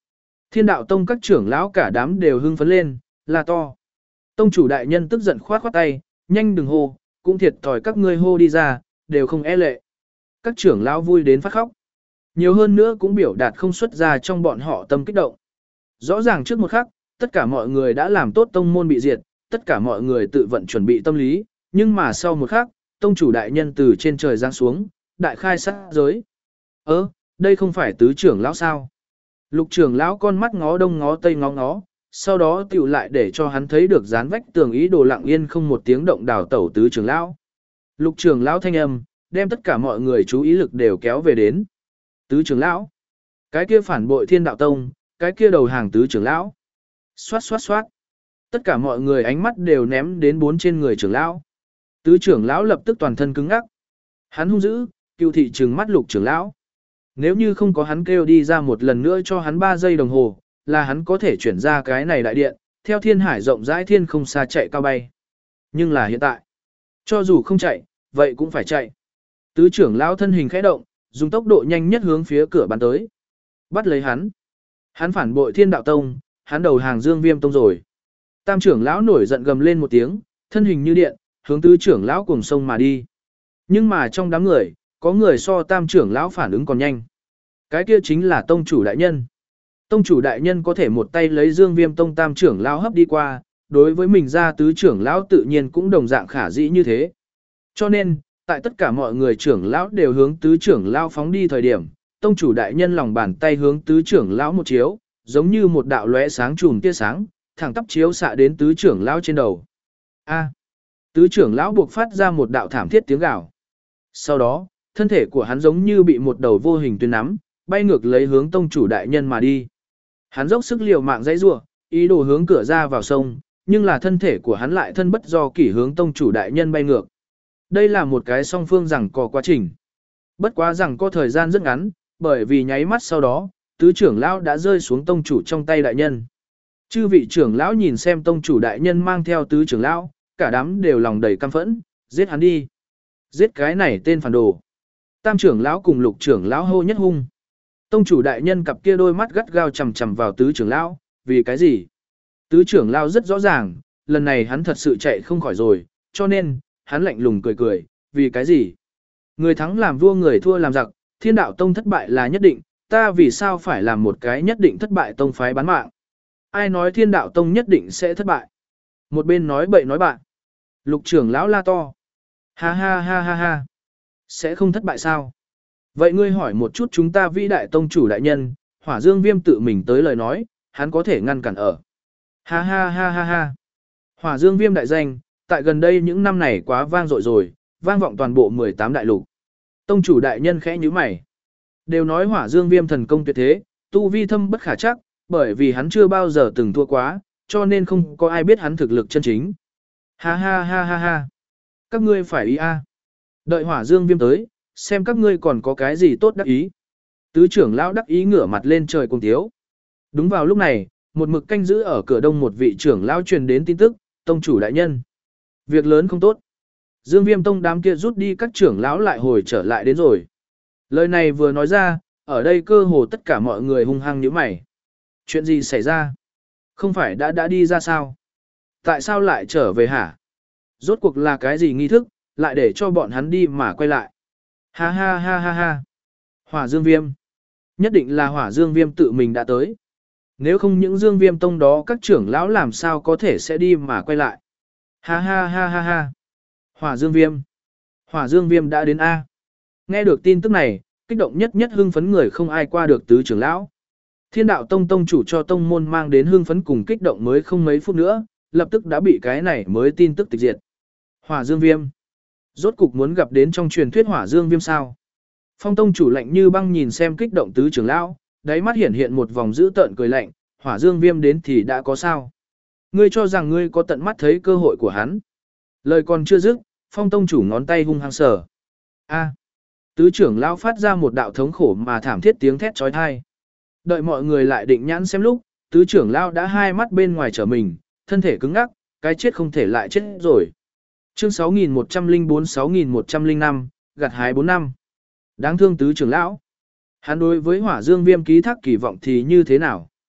Thiên đạo tông các trưởng lão cả đám đều hưng phấn lên, là to. Tông chủ đại nhân tức giận khoát khoát tay, nhanh đừng hô, cũng thiệt thòi các ngươi hô đi ra, đều không e lệ. Các trưởng lão vui đến phát khóc. Nhiều hơn nữa cũng biểu đạt không xuất ra trong bọn họ tâm kích động. Rõ ràng trước một khắc, tất cả mọi người đã làm tốt tông môn bị diệt, tất cả mọi người tự vận chuẩn bị tâm lý, nhưng mà sau một khắc, tông chủ đại nhân từ trên trời giáng xuống, đại khai sát giới. Ơ, đây không phải tứ trưởng lão sao? Lục trưởng lão con mắt ngó đông ngó tây ngó ngó, sau đó tiểu lại để cho hắn thấy được dán vách tường ý đồ lặng yên không một tiếng động đào tẩu tứ trưởng lão. Lục trưởng lão thanh âm, đem tất cả mọi người chú ý lực đều kéo về đến. Tứ trưởng lão, cái kia phản bội Thiên Đạo Tông, cái kia đầu hàng tứ trưởng lão. Xoát xoát xoát. Tất cả mọi người ánh mắt đều ném đến bốn trên người trưởng lão. Tứ trưởng lão lập tức toàn thân cứng ngắc. Hắn hung dữ, cựu thị trừng mắt lục trưởng lão. Nếu như không có hắn kêu đi ra một lần nữa cho hắn ba giây đồng hồ, là hắn có thể chuyển ra cái này đại điện, theo thiên hải rộng rãi thiên không xa chạy cao bay. Nhưng là hiện tại, cho dù không chạy, vậy cũng phải chạy. Tứ trưởng lão thân hình khẽ động, dùng tốc độ nhanh nhất hướng phía cửa bắn tới. Bắt lấy hắn. Hắn phản bội Thiên Đạo Tông, hắn đầu hàng Dương Viêm Tông rồi. Tam trưởng lão nổi giận gầm lên một tiếng, thân hình như điện, hướng tứ trưởng lão cùng sông mà đi. Nhưng mà trong đám người, có người so tam trưởng lão phản ứng còn nhanh. Cái kia chính là tông chủ đại nhân. Tông chủ đại nhân có thể một tay lấy Dương Viêm Tông tam trưởng lão hấp đi qua, đối với mình ra tứ trưởng lão tự nhiên cũng đồng dạng khả dĩ như thế. Cho nên, tại tất cả mọi người trưởng lão đều hướng tứ trưởng lão phóng đi thời điểm, tông chủ đại nhân lòng bàn tay hướng tứ trưởng lão một chiếu, giống như một đạo lóe sáng chùm tia sáng, thẳng tắp chiếu xạ đến tứ trưởng lão trên đầu. A. Tứ trưởng lão buộc phát ra một đạo thảm thiết tiếng gào. Sau đó, thân thể của hắn giống như bị một đầu vô hình tuyến nắm, bay ngược lấy hướng tông chủ đại nhân mà đi. Hắn dốc sức liều mạng dãy rủa, ý đồ hướng cửa ra vào sông, nhưng là thân thể của hắn lại thân bất do kỷ hướng tông chủ đại nhân bay ngược. Đây là một cái song phương rằng có quá trình. Bất quá rằng có thời gian rất ngắn, bởi vì nháy mắt sau đó, tứ trưởng lão đã rơi xuống tông chủ trong tay đại nhân. Chư vị trưởng lão nhìn xem tông chủ đại nhân mang theo tứ trưởng lão, cả đám đều lòng đầy căm phẫn, giết hắn đi. Giết cái này tên phản đồ. Tam trưởng lão cùng lục trưởng lão hô nhất hung. Tông chủ đại nhân cặp kia đôi mắt gắt gao chằm chằm vào tứ trưởng lão, vì cái gì? Tứ trưởng lão rất rõ ràng, lần này hắn thật sự chạy không khỏi rồi, cho nên, hắn lạnh lùng cười cười, vì cái gì? Người thắng làm vua người thua làm giặc, Thiên Đạo Tông thất bại là nhất định, ta vì sao phải làm một cái nhất định thất bại tông phái bán mạng? Ai nói Thiên Đạo Tông nhất định sẽ thất bại? Một bên nói bậy nói bạn. Lục trưởng lão la to. Ha ha ha ha ha. Sẽ không thất bại sao? Vậy ngươi hỏi một chút chúng ta vĩ đại tông chủ đại nhân, Hỏa Dương Viêm tự mình tới lời nói, hắn có thể ngăn cản ở. Ha ha ha ha ha. Hỏa Dương Viêm đại danh, tại gần đây những năm này quá vang dội rồi, vang vọng toàn bộ mười tám đại lục. Tông chủ đại nhân khẽ nhíu mày. Đều nói Hỏa Dương Viêm thần công tuyệt thế, tu vi thâm bất khả chắc, bởi vì hắn chưa bao giờ từng thua quá, cho nên không có ai biết hắn thực lực chân chính. Ha ha ha ha ha. Các ngươi phải ý a. Đợi Hỏa Dương Viêm tới, xem các ngươi còn có cái gì tốt đắc ý. Tứ trưởng lão đắc ý ngửa mặt lên trời cùng tiếu. Đúng vào lúc này, một mực canh giữ ở cửa đông một vị trưởng lão truyền đến tin tức, tông chủ đại nhân. Việc lớn không tốt. Dương Viêm Tông đám kia rút đi các trưởng lão lại hồi trở lại đến rồi. Lời này vừa nói ra, ở đây cơ hồ tất cả mọi người hung hăng nhíu mày. Chuyện gì xảy ra? Không phải đã đã đi ra sao? Tại sao lại trở về hả? Rốt cuộc là cái gì nghi thức, lại để cho bọn hắn đi mà quay lại? Ha ha ha ha ha. Hỏa Dương Viêm. Nhất định là Hỏa Dương Viêm tự mình đã tới. Nếu không những Dương Viêm Tông đó các trưởng lão làm sao có thể sẽ đi mà quay lại. Ha ha ha ha ha. Hỏa Dương Viêm. Hỏa Dương Viêm đã đến A. Nghe được tin tức này, kích động nhất nhất hưng phấn người không ai qua được tứ trưởng lão. Thiên Đạo Tông tông chủ cho tông môn mang đến hưng phấn cùng kích động mới không mấy phút nữa, lập tức đã bị cái này mới tin tức tịch diệt. Hỏa Dương Viêm. Rốt cục muốn gặp đến trong truyền thuyết Hỏa Dương Viêm sao? Phong tông chủ lạnh như băng nhìn xem kích động tứ trưởng lão, đáy mắt hiện hiện một vòng dữ tợn cười lạnh, Hỏa Dương Viêm đến thì đã có sao? Ngươi cho rằng ngươi có tận mắt thấy cơ hội của hắn? Lời còn chưa dứt, Phong tông chủ ngón tay hung hăng sờ. A. Tứ trưởng lão phát ra một đạo thống khổ mà thảm thiết tiếng thét chói tai. Đợi mọi người lại định nhãn xem lúc, tứ trưởng lão đã hai mắt bên ngoài trở mình, thân thể cứng ngắc, cái chết không thể lại chết rồi. Chương sáu nghìn một trăm lẻ bốn sáu nghìn một trăm lẻ năm, gặt hái bốn năm. Đáng thương tứ trưởng lão. Hắn đối với Hỏa Dương Viêm ký thác kỳ vọng thì như thế nào?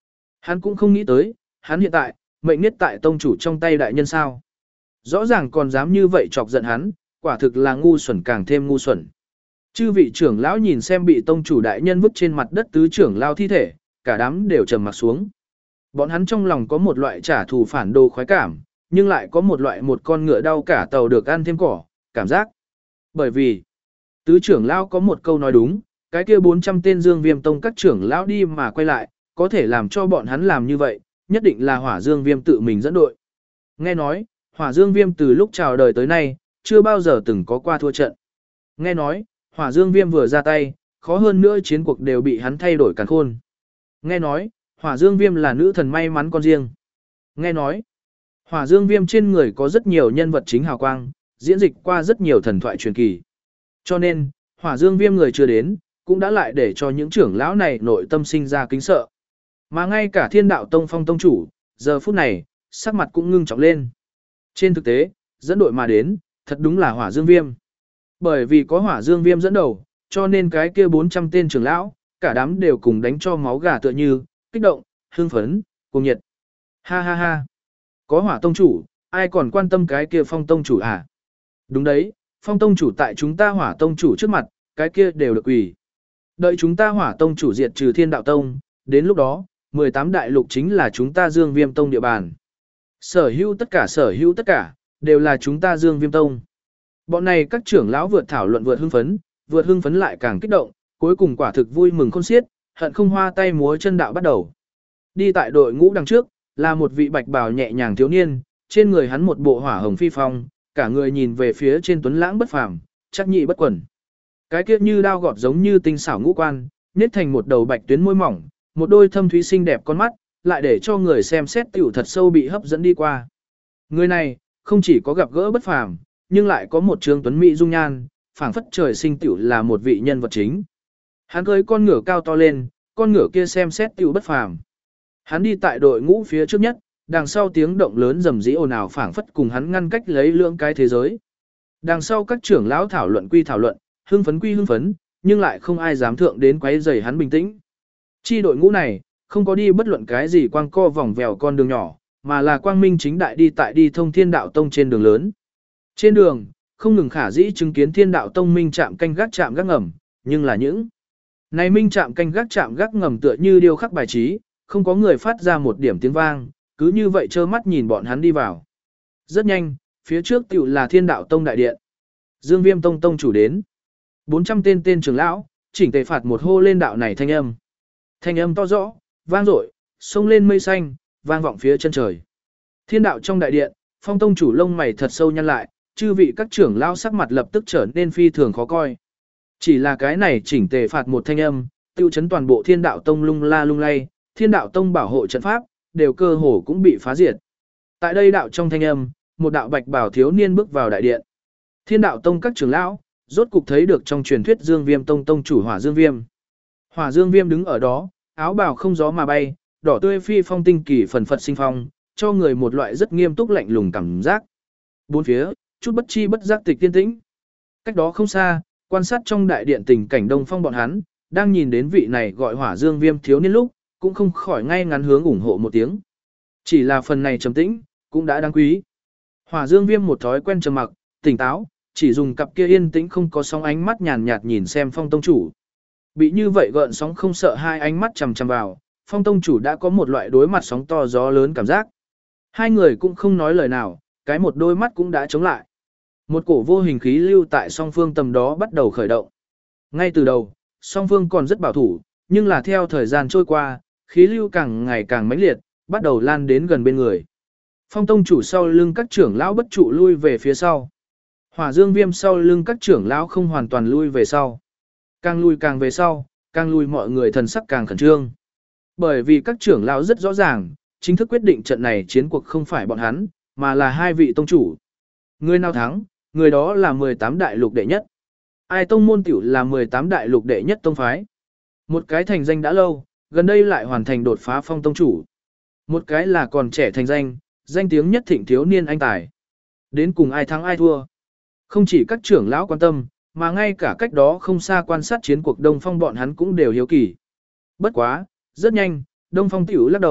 Hắn cũng không nghĩ tới, hắn hiện tại, mệnh niết tại tông chủ trong tay đại nhân sao. Rõ ràng còn dám như vậy chọc giận hắn, quả thực là ngu xuẩn càng thêm ngu xuẩn. Chư vị trưởng lão nhìn xem bị tông chủ đại nhân vứt trên mặt đất tứ trưởng lao thi thể, cả đám đều trầm mặt xuống. Bọn hắn trong lòng có một loại trả thù phản đồ khoái cảm, nhưng lại có một loại một con ngựa đau cả tàu được ăn thêm cỏ, cảm giác. Bởi vì, tứ trưởng lão có một câu nói đúng, cái kia bốn trăm tên Dương Viêm Tông các trưởng lão đi mà quay lại, có thể làm cho bọn hắn làm như vậy, nhất định là Hỏa Dương Viêm tự mình dẫn đội. Nghe nói, Hỏa Dương Viêm từ lúc chào đời tới nay, chưa bao giờ từng có qua thua trận. Nghe nói, Hỏa Dương Viêm vừa ra tay, khó hơn nữa chiến cuộc đều bị hắn thay đổi càn khôn. Nghe nói, Hỏa Dương Viêm là nữ thần may mắn con riêng. Nghe nói, Hỏa Dương Viêm trên người có rất nhiều nhân vật chính hào quang, diễn dịch qua rất nhiều thần thoại truyền kỳ. Cho nên, Hỏa Dương Viêm người chưa đến, cũng đã lại để cho những trưởng lão này nội tâm sinh ra kính sợ. Mà ngay cả Thiên Đạo Tông Phong tông chủ, giờ phút này, sắc mặt cũng ngưng trọng lên. Trên thực tế, dẫn đội mà đến, thật đúng là Hỏa Dương Viêm. Bởi vì có Hỏa Dương Viêm dẫn đầu, cho nên cái kia bốn trăm tên trưởng lão, cả đám đều cùng đánh cho máu gà tựa như, kích động, hưng phấn, cùng nhiệt. Ha ha ha. Có Hỏa tông chủ, ai còn quan tâm cái kia Phong tông chủ à? Đúng đấy, Phong tông chủ tại chúng ta Hỏa tông chủ trước mặt, cái kia đều được quỳ. Đợi chúng ta Hỏa tông chủ diệt trừ Thiên Đạo Tông, đến lúc đó, mười tám đại lục chính là chúng ta Dương Viêm Tông địa bàn. Sở hữu tất cả sở hữu tất cả, đều là chúng ta Dương Viêm Tông. Bọn này các trưởng lão vượt thảo luận vượt hưng phấn, vượt hưng phấn lại càng kích động, cuối cùng quả thực vui mừng khôn xiết, hận không hoa tay múa chân đạo bắt đầu. Đi tại đội ngũ đằng trước, là một vị bạch bào nhẹ nhàng thiếu niên, trên người hắn một bộ hỏa hồng phi phong, cả người nhìn về phía trên tuấn lãng bất phàm, chắc nhị bất quần. Cái kia như đao gọt giống như tinh xảo ngũ quan, nết thành một đầu bạch tuyến môi mỏng, một đôi thâm thúy xinh đẹp con mắt, lại để cho người xem xét tiểu thật sâu bị hấp dẫn đi qua. Người này, không chỉ có gặp gỡ bất phàm, nhưng lại có một trường tuấn mỹ dung nhan, phảng phất trời sinh tiểu là một vị nhân vật chính. Hắn cưỡi con ngựa cao to lên, con ngựa kia xem xét tiểu bất phàm. Hắn đi tại đội ngũ phía trước nhất, đằng sau tiếng động lớn rầm rĩ ồn ào phảng phất cùng hắn ngăn cách lấy lưỡng cái thế giới. Đằng sau các trưởng lão thảo luận quy thảo luận, hưng phấn quy hưng phấn, nhưng lại không ai dám thượng đến quấy rầy hắn bình tĩnh. Chi đội ngũ này, không có đi bất luận cái gì quang co vòng vèo con đường nhỏ, mà là quang minh chính đại đi tại đi thông Thiên Đạo Tông trên đường lớn. Trên đường, không ngừng khả dĩ chứng kiến Thiên Đạo Tông minh trạm canh gác trạm gác ngầm, nhưng là những này minh trạm canh gác trạm gác ngầm tựa như điêu khắc bài trí, không có người phát ra một điểm tiếng vang, cứ như vậy trơ mắt nhìn bọn hắn đi vào. Rất nhanh, phía trước tiểu là Thiên Đạo Tông đại điện. Dương Viêm Tông tông chủ đến. bốn trăm tên tên trưởng lão, chỉnh tề phạt một hô lên đạo này thanh âm. Thanh âm to rõ, vang dội, sông lên mây xanh, vang vọng phía chân trời. Thiên đạo trong đại điện, Phong tông chủ lông mày thật sâu nhăn lại, chư vị các trưởng lão sắc mặt lập tức trở nên phi thường khó coi. Chỉ là cái này chỉnh tề phạt một thanh âm, tiêu chấn toàn bộ Thiên đạo tông lung la lung lay, Thiên đạo tông bảo hộ trận pháp, đều cơ hồ cũng bị phá diệt. Tại đây đạo trong thanh âm, một đạo bạch bào thiếu niên bước vào đại điện. Thiên đạo tông các trưởng lão, rốt cục thấy được trong truyền thuyết Dương Viêm Tông tông chủ Hỏa Dương Viêm. Hỏa Dương Viêm đứng ở đó, áo bào không gió mà bay, đỏ tươi phi phong tinh kỳ phần phật sinh phong, cho người một loại rất nghiêm túc lạnh lùng cảm giác. Bốn phía, chút bất chi bất giác tịch tiên tĩnh. Cách đó không xa, quan sát trong đại điện tình cảnh Đông Phong bọn hắn, đang nhìn đến vị này gọi Hỏa Dương Viêm thiếu niên lúc, cũng không khỏi ngay ngắn hướng ủng hộ một tiếng. Chỉ là phần này trầm tĩnh, cũng đã đáng quý. Hỏa Dương Viêm một thói quen trầm mặc, tỉnh táo, chỉ dùng cặp kia yên tĩnh không có sóng ánh mắt nhàn nhạt nhìn xem Phong tông chủ. Bị như vậy gợn sóng không sợ hai ánh mắt chằm chằm vào, Phong tông chủ đã có một loại đối mặt sóng to gió lớn cảm giác. Hai người cũng không nói lời nào, cái một đôi mắt cũng đã chống lại. Một cổ vô hình khí lưu tại song phương tầm đó bắt đầu khởi động. Ngay từ đầu, song phương còn rất bảo thủ, nhưng là theo thời gian trôi qua, khí lưu càng ngày càng mãnh liệt, bắt đầu lan đến gần bên người. Phong tông chủ sau lưng các trưởng lão bất trụ lui về phía sau. Hỏa Dương Viêm sau lưng các trưởng lão không hoàn toàn lui về sau. Càng lui càng về sau, càng lui mọi người thần sắc càng khẩn trương. Bởi vì các trưởng lão rất rõ ràng, chính thức quyết định trận này chiến cuộc không phải bọn hắn, mà là hai vị tông chủ. Người nào thắng, người đó là mười tám đại lục đệ nhất. Ai tông môn tiểu là mười tám đại lục đệ nhất tông phái. Một cái thành danh đã lâu, gần đây lại hoàn thành đột phá Phong tông chủ. Một cái là còn trẻ thành danh, danh tiếng nhất thịnh thiếu niên anh tài. Đến cùng ai thắng ai thua. Không chỉ các trưởng lão quan tâm, mà ngay cả cách đó không xa quan sát chiến cuộc Đông Phong bọn hắn cũng đều hiếu kỳ. Bất quá, rất nhanh, Đông Phong tiểu lắc đầu,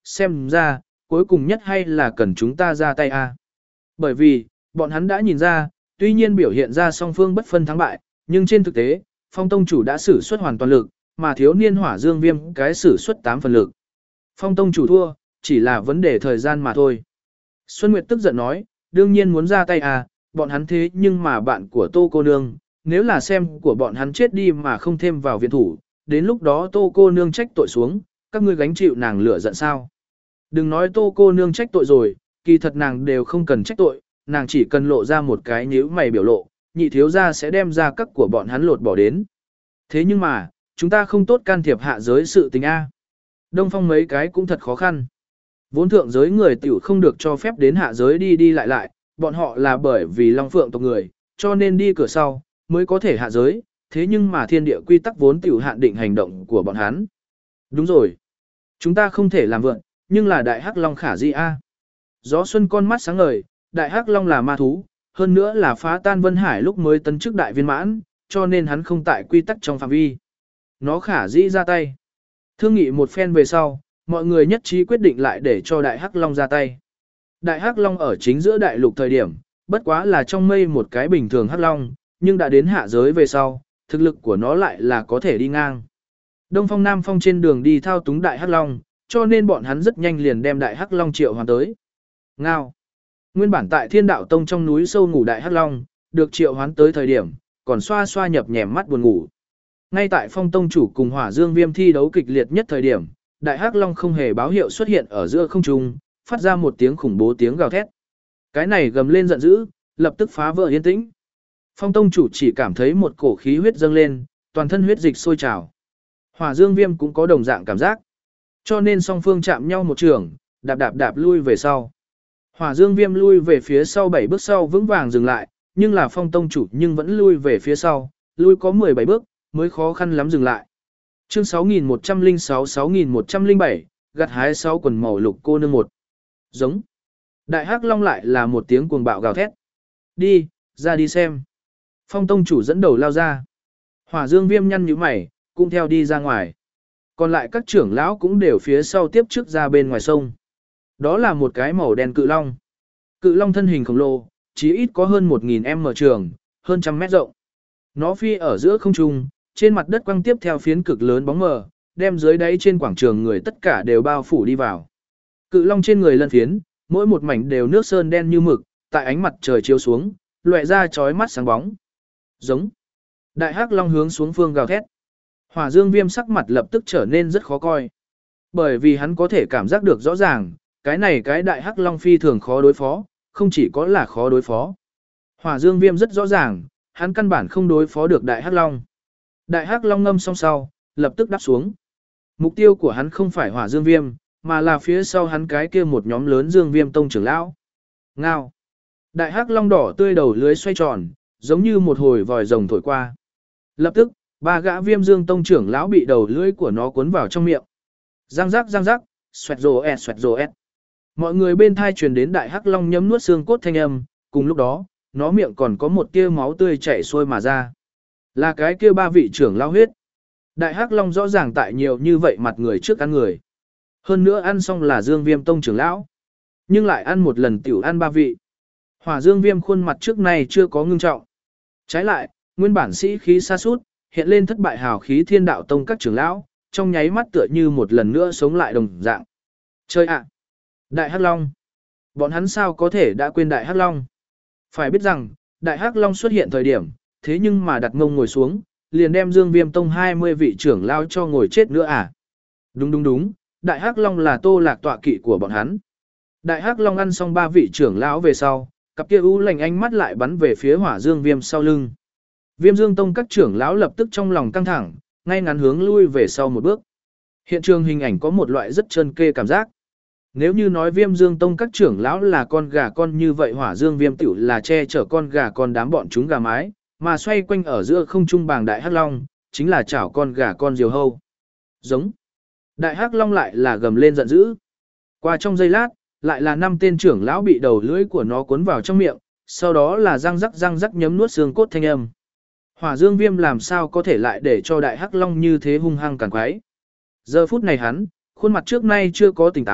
xem ra, cuối cùng nhất hay là cần chúng ta ra tay a. Bởi vì, bọn hắn đã nhìn ra, tuy nhiên biểu hiện ra song phương bất phân thắng bại, nhưng trên thực tế, Phong Tông chủ đã sử xuất hoàn toàn lực, mà thiếu niên Hỏa Dương Viêm cái sử xuất tám phần lực. Phong Tông chủ thua, chỉ là vấn đề thời gian mà thôi. Xuân Nguyệt tức giận nói, đương nhiên muốn ra tay à, bọn hắn thế nhưng mà bạn của Tô cô nương, nếu là xem của bọn hắn chết đi mà không thêm vào viện thủ, đến lúc đó Tô cô nương trách tội xuống, các ngươi gánh chịu nàng lửa giận sao. Đừng nói Tô cô nương trách tội rồi, kỳ thật nàng đều không cần trách tội, nàng chỉ cần lộ ra một cái nhíu mày biểu lộ, nhị thiếu gia sẽ đem ra các của bọn hắn lột bỏ đến. Thế nhưng mà, chúng ta không tốt can thiệp hạ giới sự tình A. Đông Phong mấy cái cũng thật khó khăn. Vốn thượng giới người tiểu không được cho phép đến hạ giới đi đi lại lại, bọn họ là bởi vì Long Phượng tộc người, cho nên đi cửa sau, mới có thể hạ giới, thế nhưng mà thiên địa quy tắc vốn tiểu hạn định hành động của bọn hắn. Đúng rồi. Chúng ta không thể làm vượn, nhưng là đại hắc long khả di A. Gió xuân con mắt sáng ngời, đại hắc long là ma thú, hơn nữa là phá tan Vân Hải lúc mới tấn chức đại viên mãn, cho nên hắn không tại quy tắc trong phạm vi. Nó khả dĩ ra tay. Thương nghị một phen về sau, mọi người nhất trí quyết định lại để cho đại hắc long ra tay. Đại hắc long ở chính giữa đại lục thời điểm, bất quá là trong mây một cái bình thường hắc long, nhưng đã đến hạ giới về sau, thực lực của nó lại là có thể đi ngang. Đông Phong Nam Phong trên đường đi thao túng đại hắc long, cho nên bọn hắn rất nhanh liền đem đại hắc long triệu hoàn tới. Ngao. Nguyên bản tại Thiên Đạo Tông trong núi sâu ngủ đại hắc long, được triệu hoán tới thời điểm, còn xoa xoa nhập nhèm mắt buồn ngủ. Ngay tại Phong Tông chủ cùng Hỏa Dương Viêm thi đấu kịch liệt nhất thời điểm, đại hắc long không hề báo hiệu xuất hiện ở giữa không trung, phát ra một tiếng khủng bố tiếng gào thét. Cái này gầm lên giận dữ, lập tức phá vỡ yên tĩnh. Phong Tông chủ chỉ cảm thấy một cổ khí huyết dâng lên, toàn thân huyết dịch sôi trào. Hỏa Dương Viêm cũng có đồng dạng cảm giác. Cho nên song phương chạm nhau một trường, đạp đạp đạp lui về sau. Hỏa Dương Viêm lui về phía sau bảy bước sau vững vàng dừng lại, nhưng là Phong Tông chủ nhưng vẫn lui về phía sau, lui có mười bảy bước, mới khó khăn lắm dừng lại. Chương sáu nghìn một trăm lẻ sáu sáu nghìn một trăm lẻ bảy, gặt hái sáu quần màu lục cô nương một. Giống. Đại hắc long lại là một tiếng cuồng bạo gào thét. Đi, ra đi xem. Phong Tông chủ dẫn đầu lao ra. Hỏa Dương Viêm nhăn nhíu mày, cũng theo đi ra ngoài. Còn lại các trưởng lão cũng đều phía sau tiếp trước ra bên ngoài sông. Đó là một cái màu đen cự long. Cự long thân hình khổng lồ, chí ít có hơn một nghìn mét trường, hơn trăm mét rộng. Nó phi ở giữa không trung, trên mặt đất quăng tiếp theo phiến cực lớn bóng mờ, đem dưới đáy trên quảng trường người tất cả đều bao phủ đi vào. Cự long trên người lân phiến, mỗi một mảnh đều nước sơn đen như mực, tại ánh mặt trời chiếu xuống, lóe ra chói mắt sáng bóng. Giống. Đại hắc long hướng xuống phương gào thét. Hỏa Dương Viêm sắc mặt lập tức trở nên rất khó coi. Bởi vì hắn có thể cảm giác được rõ ràng, cái này cái đại hắc long phi thường khó đối phó, không chỉ có là khó đối phó. Hỏa Dương Viêm rất rõ ràng, hắn căn bản không đối phó được đại hắc long. Đại hắc long ngâm song sau, lập tức đáp xuống. Mục tiêu của hắn không phải Hỏa Dương Viêm, mà là phía sau hắn cái kia một nhóm lớn Dương Viêm tông trưởng lão. Ngao. Đại hắc long đỏ tươi đầu lưới xoay tròn, giống như một hồi vòi rồng thổi qua. Lập tức, ba gã Viêm Dương tông trưởng lão bị đầu lưỡi của nó cuốn vào trong miệng. Răng rắc răng rắc, xoẹt rồ ẹt xoẹt rồ ẹt. Mọi người bên thai truyền đến đại hắc long nhấm nuốt xương cốt thanh âm, cùng lúc đó, nó miệng còn có một tia máu tươi chảy xuôi mà ra. Là cái kia ba vị trưởng lão huyết. Đại hắc long rõ ràng tại nhiều như vậy mặt người trước ăn người. Hơn nữa ăn xong là Dương Viêm tông trưởng lão, nhưng lại ăn một lần tiểu ăn ba vị. Hỏa Dương Viêm khuôn mặt trước nay chưa có ngưng trọng. Trái lại, nguyên bản sĩ khí sa sút, hiện lên thất bại hào khí Thiên Đạo tông các trưởng lão, trong nháy mắt tựa như một lần nữa sống lại đồng dạng. Chơi ạ! Đại Hắc Long! Bọn hắn sao có thể đã quên Đại Hắc Long? Phải biết rằng, Đại Hắc Long xuất hiện thời điểm, thế nhưng mà đặt ngông ngồi xuống, liền đem Dương Viêm tông hai mươi vị trưởng lão cho ngồi chết nữa à? Đúng đúng đúng, Đại Hắc Long là Tô Lạc tọa kỵ của bọn hắn. Đại Hắc Long ăn xong ba vị trưởng lão về sau, cặp kia u lành ánh mắt lại bắn về phía Hỏa Dương Viêm sau lưng. Viêm Dương tông các trưởng lão lập tức trong lòng căng thẳng, ngay ngắn hướng lui về sau một bước. Hiện trường hình ảnh có một loại rất chân kê cảm giác. Nếu như nói Viêm Dương tông các trưởng lão là con gà con như vậy, Hỏa Dương Viêm tiểu là che chở con gà con đám bọn chúng gà mái, mà xoay quanh ở giữa không trung bàng Đại Hắc Long, chính là chảo con gà con diều hâu. Giống. Đại Hắc Long lại là gầm lên giận dữ. Qua trong giây lát, lại là năm tên trưởng lão bị đầu lưỡi của nó cuốn vào trong miệng, sau đó là răng rắc răng rắc nhấm nuốt xương cốt thanh âm. Hỏa Dương Viêm làm sao có thể lại để cho Đại Hắc Long như thế hung hăng càn quái. Giờ phút này hắn, khuôn mặt trước nay chưa có tỉnh táo,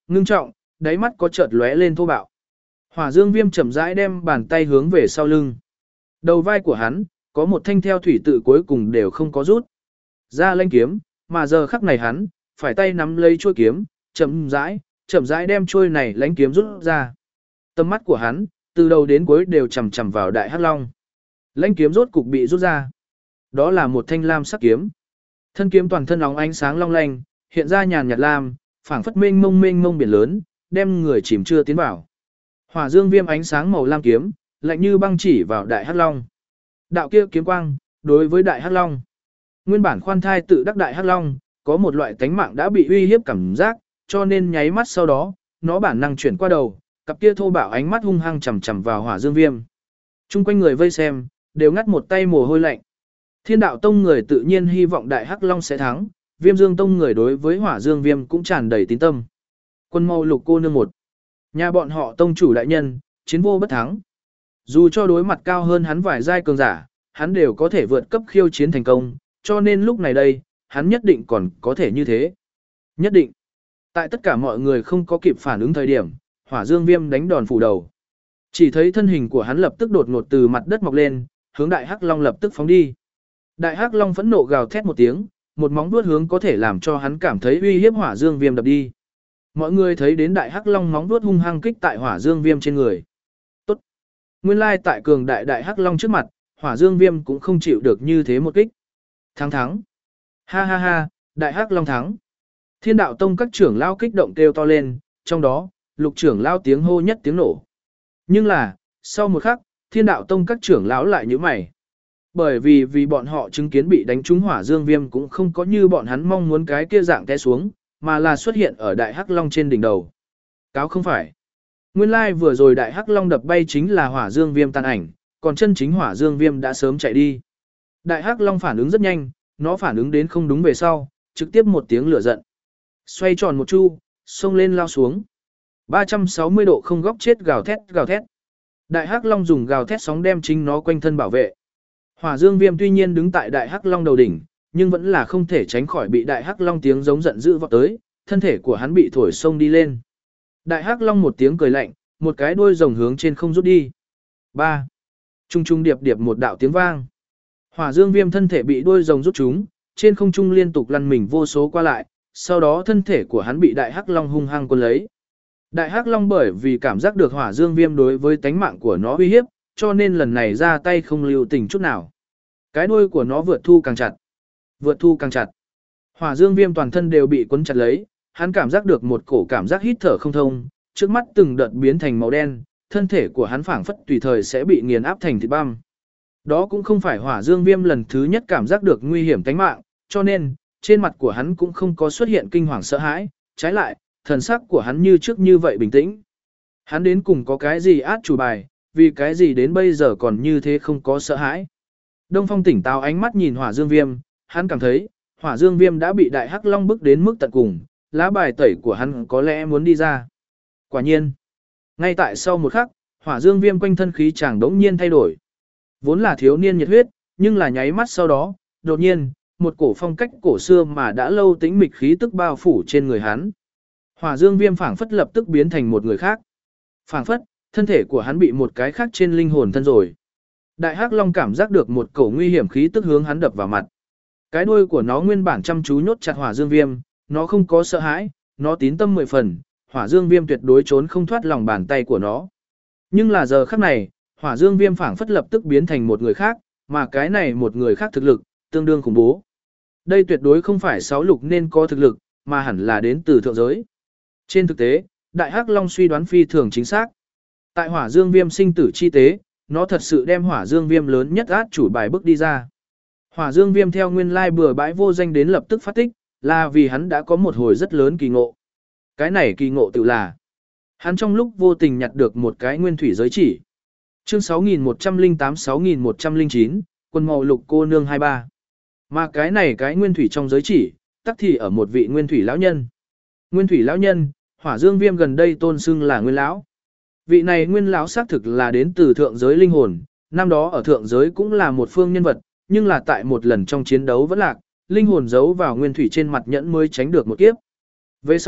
ngưng trọng, đáy mắt có chợt lóe lên thô bạo. Hỏa Dương Viêm chậm rãi đem bàn tay hướng về sau lưng. Đầu vai của hắn, có một thanh theo thủy tự cuối cùng đều không có rút ra lanh kiếm, mà giờ khắc này hắn, phải tay nắm lấy chuôi kiếm, chậm rãi, chậm rãi đem chuôi này lãnh kiếm rút ra. Tầm mắt của hắn, từ đầu đến cuối đều chằm chằm vào Đại Hắc Long. Lãnh kiếm rốt cục bị rút ra. Đó là một thanh lam sắc kiếm. Thân kiếm toàn thân óng ánh sáng long lanh, hiện ra nhàn nhạt lam, phảng phất mênh mông mênh mông biển lớn, đem người chìm chưa tiến vào. Hỏa Dương Viêm ánh sáng màu lam kiếm, lạnh như băng chỉ vào Đại Hắc Long. Đạo kia kiếm quang, đối với Đại Hắc Long. Nguyên bản khoan thai tự đắc Đại Hắc Long, có một loại tánh mạng đã bị uy hiếp cảm giác, cho nên nháy mắt sau đó, nó bản năng chuyển qua đầu, cặp kia thô bạo ánh mắt hung hăng chằm chằm vào Hỏa Dương Viêm. Trung quanh người vây xem, đều ngắt một tay mồ hôi lạnh. Thiên Đạo Tông người tự nhiên hy vọng Đại Hắc Long sẽ thắng, Viêm Dương Tông người đối với Hỏa Dương Viêm cũng tràn đầy tín tâm. Quân Mâu Lục cô nương một, nhà bọn họ tông chủ đại nhân, chiến vô bất thắng. Dù cho đối mặt cao hơn hắn vài giai cường giả, hắn đều có thể vượt cấp khiêu chiến thành công, cho nên lúc này đây, hắn nhất định còn có thể như thế. Nhất định. Tại tất cả mọi người không có kịp phản ứng thời điểm, Hỏa Dương Viêm đánh đòn phủ đầu. Chỉ thấy thân hình của hắn lập tức đột ngột từ mặt đất mọc lên, hướng Đại Hắc Long lập tức phóng đi. Đại Hắc Long phẫn nộ gào thét một tiếng, một móng vuốt hướng có thể làm cho hắn cảm thấy uy hiếp Hỏa Dương Viêm đập đi. Mọi người thấy đến Đại Hắc Long móng vuốt hung hăng kích tại Hỏa Dương Viêm trên người. Tốt. Nguyên lai tại cường đại Đại Hắc Long trước mặt, Hỏa Dương Viêm cũng không chịu được như thế một kích. Thắng thắng. Ha ha ha, Đại Hắc Long thắng. Thiên Đạo Tông các trưởng lao kích động kêu to lên, trong đó, Lục trưởng lao tiếng hô nhất tiếng nổ. Nhưng là, sau một khắc, Thiên Đạo Tông các trưởng lão lại nhíu mày. Bởi vì vì bọn họ chứng kiến bị đánh trúng Hỏa Dương Viêm cũng không có như bọn hắn mong muốn cái kia dạng té xuống, mà là xuất hiện ở Đại Hắc Long trên đỉnh đầu. Cáo không phải. Nguyên lai vừa rồi Đại Hắc Long đập bay chính là Hỏa Dương Viêm tàn ảnh, còn chân chính Hỏa Dương Viêm đã sớm chạy đi. Đại Hắc Long phản ứng rất nhanh, nó phản ứng đến không đúng về sau, trực tiếp một tiếng lửa giận. Xoay tròn một chu, xông lên lao xuống. ba trăm sáu mươi độ không góc chết gào thét gào thét. Đại Hắc Long dùng gào thét sóng đem chính nó quanh thân bảo vệ. Hỏa Dương Viêm tuy nhiên đứng tại Đại Hắc Long đầu đỉnh, nhưng vẫn là không thể tránh khỏi bị Đại Hắc Long tiếng giống giận dữ vọt tới, thân thể của hắn bị thổi xông đi lên. Đại Hắc Long một tiếng cười lạnh, một cái đuôi rồng hướng trên không rút đi. ba. Trung trung điệp điệp một đạo tiếng vang. Hỏa Dương Viêm thân thể bị đuôi rồng rút trúng, trên không trung liên tục lăn mình vô số qua lại, sau đó thân thể của hắn bị Đại Hắc Long hung hăng cuốn lấy. Đại Hắc Long bởi vì cảm giác được Hỏa Dương Viêm đối với tánh mạng của nó uy hiếp, cho nên lần này ra tay không lưu tình chút nào. Cái đuôi của nó vượt thu càng chặt, vượt thu càng chặt. Hỏa Dương Viêm toàn thân đều bị cuốn chặt lấy, hắn cảm giác được một cổ cảm giác hít thở không thông, trước mắt từng đợt biến thành màu đen, thân thể của hắn phảng phất tùy thời sẽ bị nghiền áp thành thịt băm. Đó cũng không phải Hỏa Dương Viêm lần thứ nhất cảm giác được nguy hiểm tính mạng, cho nên trên mặt của hắn cũng không có xuất hiện kinh hoàng sợ hãi, trái lại, thần sắc của hắn như trước như vậy bình tĩnh. Hắn đến cùng có cái gì át chủ bài, vì cái gì đến bây giờ còn như thế không có sợ hãi. Đông Phong tỉnh táo ánh mắt nhìn Hỏa Dương Viêm, hắn cảm thấy, Hỏa Dương Viêm đã bị Đại Hắc Long bức đến mức tận cùng, lá bài tẩy của hắn có lẽ muốn đi ra. Quả nhiên, ngay tại sau một khắc, Hỏa Dương Viêm quanh thân khí chàng đống nhiên thay đổi. Vốn là thiếu niên nhiệt huyết, nhưng là nháy mắt sau đó, đột nhiên, một cổ phong cách cổ xưa mà đã lâu tĩnh mịch khí tức bao phủ trên người hắn. Hỏa Dương Viêm phảng phất lập tức biến thành một người khác. Phảng phất, thân thể của hắn bị một cái khác trên linh hồn thân rồi. Đại Hắc Long cảm giác được một cổ nguy hiểm khí tức hướng hắn đập vào mặt. Cái đuôi của nó nguyên bản chăm chú nhốt chặt Hỏa Dương Viêm, nó không có sợ hãi, nó tín tâm mười phần, Hỏa Dương Viêm tuyệt đối trốn không thoát lòng bàn tay của nó. Nhưng là giờ khắc này, Hỏa Dương Viêm phảng phất lập tức biến thành một người khác, mà cái này một người khác thực lực, tương đương khủng bố. Đây tuyệt đối không phải sáu lục nên có thực lực, mà hẳn là đến từ thượng giới. Trên thực tế, Đại Hắc Long suy đoán phi thường chính xác. Tại Hỏa Dương Viêm sinh tử chi tế, nó thật sự đem Hỏa Dương Viêm lớn nhất át chủ bài bước đi ra. Hỏa Dương Viêm theo nguyên lai bừa bãi vô danh đến lập tức phát tích, là vì hắn đã có một hồi rất lớn kỳ ngộ. Cái này kỳ ngộ tự là hắn trong lúc vô tình nhặt được một cái nguyên thủy giới chỉ. Chương sáu nghìn một trăm lẻ tám sáu nghìn một trăm lẻ chín, Quân Mậu Lục cô nương hai ba. Mà cái này cái nguyên thủy trong giới chỉ, tắc thì ở một vị nguyên thủy lão nhân. Nguyên thủy lão nhân, Hỏa Dương Viêm gần đây tôn xưng là Nguyên lão. Vị này Nguyên lão xác thực là đến từ thượng giới linh hồn, năm đó ở thượng giới cũng là một phương nhân vật, nhưng là tại một lần trong chiến đấu vẫn lạc, linh hồn giấu vào nguyên thủy trên mặt nhẫn mới tránh được một kiếp. Về sau,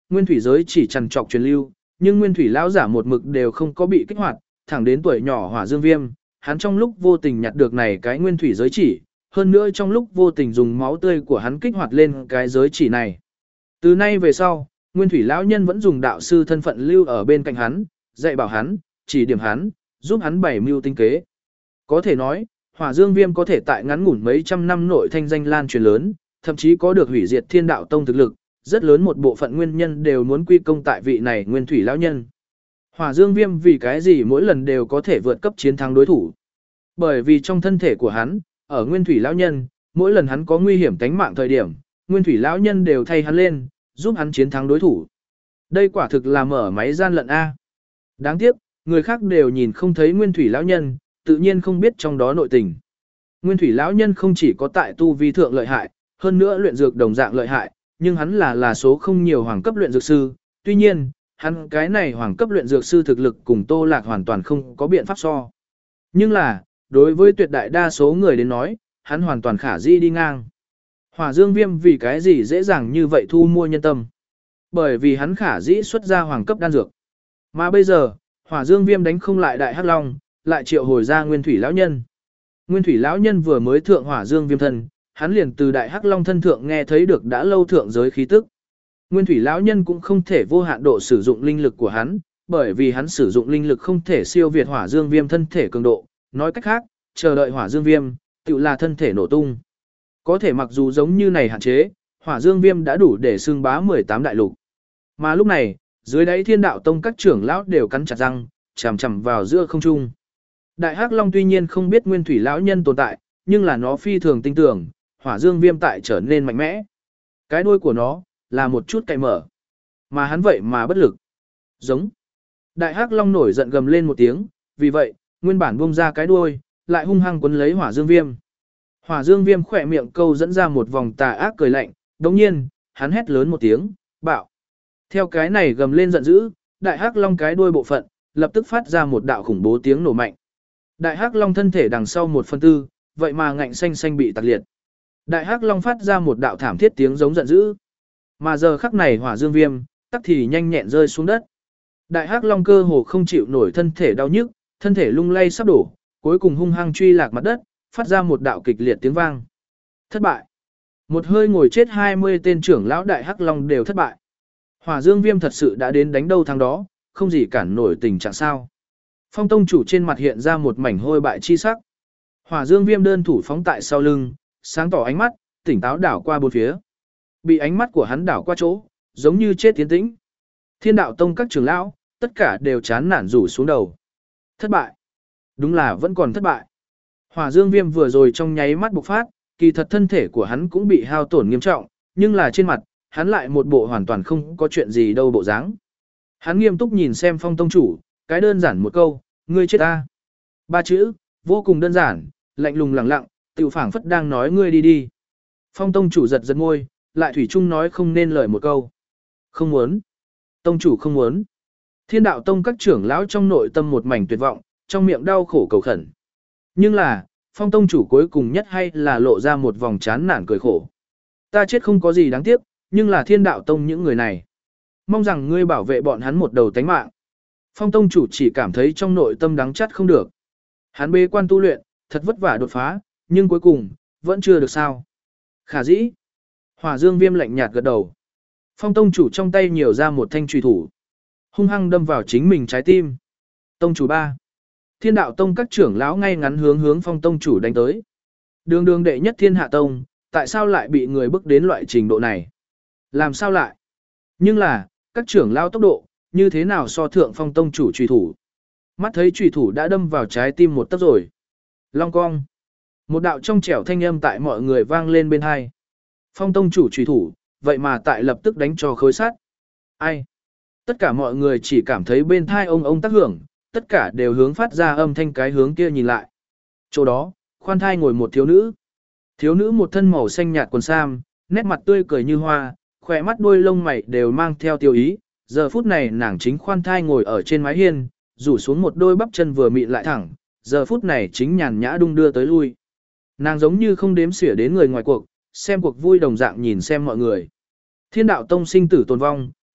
nguyên thủy giới chỉ trằn trọc truyền lưu, nhưng nguyên thủy lão giả một mực đều không có bị kích hoạt, thẳng đến tuổi nhỏ Hỏa Dương Viêm, hắn trong lúc vô tình nhặt được này cái nguyên thủy giới chỉ, hơn nữa trong lúc vô tình dùng máu tươi của hắn kích hoạt lên cái giới chỉ này. Từ nay về sau, nguyên thủy lão nhân vẫn dùng đạo sư thân phận lưu ở bên cạnh hắn, dạy bảo hắn, chỉ điểm hắn, giúp hắn bày mưu tinh kế. Có thể nói, Hỏa Dương Viêm có thể tại ngắn ngủn mấy trăm năm nội thanh danh lan truyền lớn, thậm chí có được hủy diệt Thiên Đạo Tông thực lực, rất lớn một bộ phận nguyên nhân đều muốn quy công tại vị này nguyên thủy lão nhân. Hỏa Dương Viêm vì cái gì mỗi lần đều có thể vượt cấp chiến thắng đối thủ? Bởi vì trong thân thể của hắn, ở nguyên thủy lão nhân, mỗi lần hắn có nguy hiểm tính mạng thời điểm, nguyên thủy lão nhân đều thay hắn lên, giúp hắn chiến thắng đối thủ. Đây quả thực là mở máy gian lận a. Đáng tiếc, người khác đều nhìn không thấy nguyên thủy lão nhân, tự nhiên không biết trong đó nội tình. Nguyên thủy lão nhân không chỉ có tại tu vi thượng lợi hại, hơn nữa luyện dược đồng dạng lợi hại, nhưng hắn là là số không nhiều hoàng cấp luyện dược sư, tuy nhiên, hắn cái này hoàng cấp luyện dược sư thực lực cùng Tô Lạc hoàn toàn không có biện pháp so. Nhưng là, đối với tuyệt đại đa số người đến nói, hắn hoàn toàn khả dĩ đi ngang. Hỏa Dương Viêm vì cái gì dễ dàng như vậy thu mua nhân tâm? Bởi vì hắn khả dĩ xuất ra hoàng cấp đan dược. Mà bây giờ, Hỏa Dương Viêm đánh không lại Đại Hắc Long, lại triệu hồi ra Nguyên Thủy lão nhân. Nguyên Thủy lão nhân vừa mới thượng Hỏa Dương Viêm thân, hắn liền từ Đại Hắc Long thân thượng nghe thấy được đã lâu thượng giới khí tức. Nguyên Thủy lão nhân cũng không thể vô hạn độ sử dụng linh lực của hắn, bởi vì hắn sử dụng linh lực không thể siêu việt Hỏa Dương Viêm thân thể cường độ, nói cách khác, chờ đợi Hỏa Dương Viêm, tựu là thân thể nổ tung. Có thể mặc dù giống như này hạn chế, Hỏa Dương Viêm đã đủ để xưng bá mười tám đại lục. Mà lúc này, dưới đáy Thiên Đạo Tông các trưởng lão đều cắn chặt răng, chằm chằm vào giữa không trung. Đại Hắc Long tuy nhiên không biết Nguyên Thủy lão nhân tồn tại, nhưng là nó phi thường tin tưởng, Hỏa Dương Viêm tại trở nên mạnh mẽ. Cái đuôi của nó là một chút cày mở, mà hắn vậy mà bất lực. Giống. Đại Hắc Long nổi giận gầm lên một tiếng, vì vậy, nguyên bản buông ra cái đuôi, lại hung hăng quấn lấy Hỏa Dương Viêm. Hỏa Dương Viêm khỏe miệng câu dẫn ra một vòng tà ác cười lạnh, đồng nhiên, hắn hét lớn một tiếng, bạo. Theo cái này gầm lên giận dữ, Đại Hắc Long cái đuôi bộ phận, lập tức phát ra một đạo khủng bố tiếng nổ mạnh. Đại Hắc Long thân thể đằng sau một phần tư, vậy mà ngạnh xanh xanh bị tạc liệt. Đại Hắc Long phát ra một đạo thảm thiết tiếng giống giận dữ. Mà giờ khắc này Hỏa Dương Viêm, tắc thì nhanh nhẹn rơi xuống đất. Đại Hắc Long cơ hồ không chịu nổi thân thể đau nhức, thân thể lung lay sắp đổ, cuối cùng hung hăng truy lạc mặt đất, phát ra một đạo kịch liệt tiếng vang. Thất bại. Một hơi ngồi chết hai mươi tên trưởng lão Đại Hắc Long đều thất bại. Hỏa Dương Viêm thật sự đã đến đánh đâu thắng đó, không gì cản nổi tình trạng sao. Phong tông chủ trên mặt hiện ra một mảnh hôi bại chi sắc. Hỏa Dương Viêm đơn thủ phóng tại sau lưng, sáng tỏ ánh mắt, tỉnh táo đảo qua bốn phía. Bị ánh mắt của hắn đảo qua chỗ, giống như chết tiến tĩnh. Thiên Đạo Tông các trưởng lão, tất cả đều chán nản rủ xuống đầu. Thất bại. Đúng là vẫn còn thất bại. Hỏa Dương Viêm vừa rồi trong nháy mắt bộc phát, kỳ thật thân thể của hắn cũng bị hao tổn nghiêm trọng, nhưng là trên mặt, hắn lại một bộ hoàn toàn không có chuyện gì đâu bộ dáng. Hắn nghiêm túc nhìn xem Phong tông chủ, cái đơn giản một câu, ngươi chết ta. Ba chữ, vô cùng đơn giản, lạnh lùng lẳng lặng, tiểu phảng phất đang nói ngươi đi đi. Phong tông chủ giật giật môi, lại thủy chung nói không nên lời một câu. Không muốn. Tông chủ không muốn. Thiên Đạo Tông các trưởng lão trong nội tâm một mảnh tuyệt vọng, trong miệng đau khổ cầu khẩn. Nhưng là, Phong tông chủ cuối cùng nhất hay là lộ ra một vòng chán nản cười khổ. Ta chết không có gì đáng tiếc, nhưng là Thiên Đạo Tông những người này. Mong rằng ngươi bảo vệ bọn hắn một đầu tánh mạng. Phong tông chủ chỉ cảm thấy trong nội tâm đắng chắt không được. Hắn bế quan tu luyện, thật vất vả đột phá, nhưng cuối cùng, vẫn chưa được sao. Khả dĩ. Hỏa Dương Viêm lạnh nhạt gật đầu. Phong tông chủ trong tay nhiều ra một thanh trùy thủ. Hung hăng đâm vào chính mình trái tim. Tông chủ ba. Thiên Đạo Tông các trưởng lão ngay ngắn hướng hướng Phong tông chủ đánh tới. Đường đường đệ nhất Thiên Hạ Tông, tại sao lại bị người bức đến loại trình độ này? Làm sao lại? Nhưng là, các trưởng lão tốc độ, như thế nào so thượng Phong tông chủ trùy thủ? Mắt thấy trùy thủ đã đâm vào trái tim một tấc rồi. Long cong. Một đạo trong trẻo thanh âm tại mọi người vang lên bên hai. Phong tông chủ trùy thủ, vậy mà tại lập tức đánh cho khối sắt. Ai? Tất cả mọi người chỉ cảm thấy bên thai ông ông tác hưởng, tất cả đều hướng phát ra âm thanh cái hướng kia nhìn lại. Chỗ đó, khoan thai ngồi một thiếu nữ. Thiếu nữ một thân màu xanh nhạt quần sam, nét mặt tươi cười như hoa, khỏe mắt đuôi lông mày đều mang theo tiêu ý. Giờ phút này nàng chính khoan thai ngồi ở trên mái hiên, rủ xuống một đôi bắp chân vừa mịn lại thẳng, giờ phút này chính nhàn nhã đung đưa tới lui. Nàng giống như không đếm xỉa đến người ngoài cuộc, xem cuộc vui đồng dạng nhìn xem mọi người. Thiên Đạo Tông sinh tử tồn vong,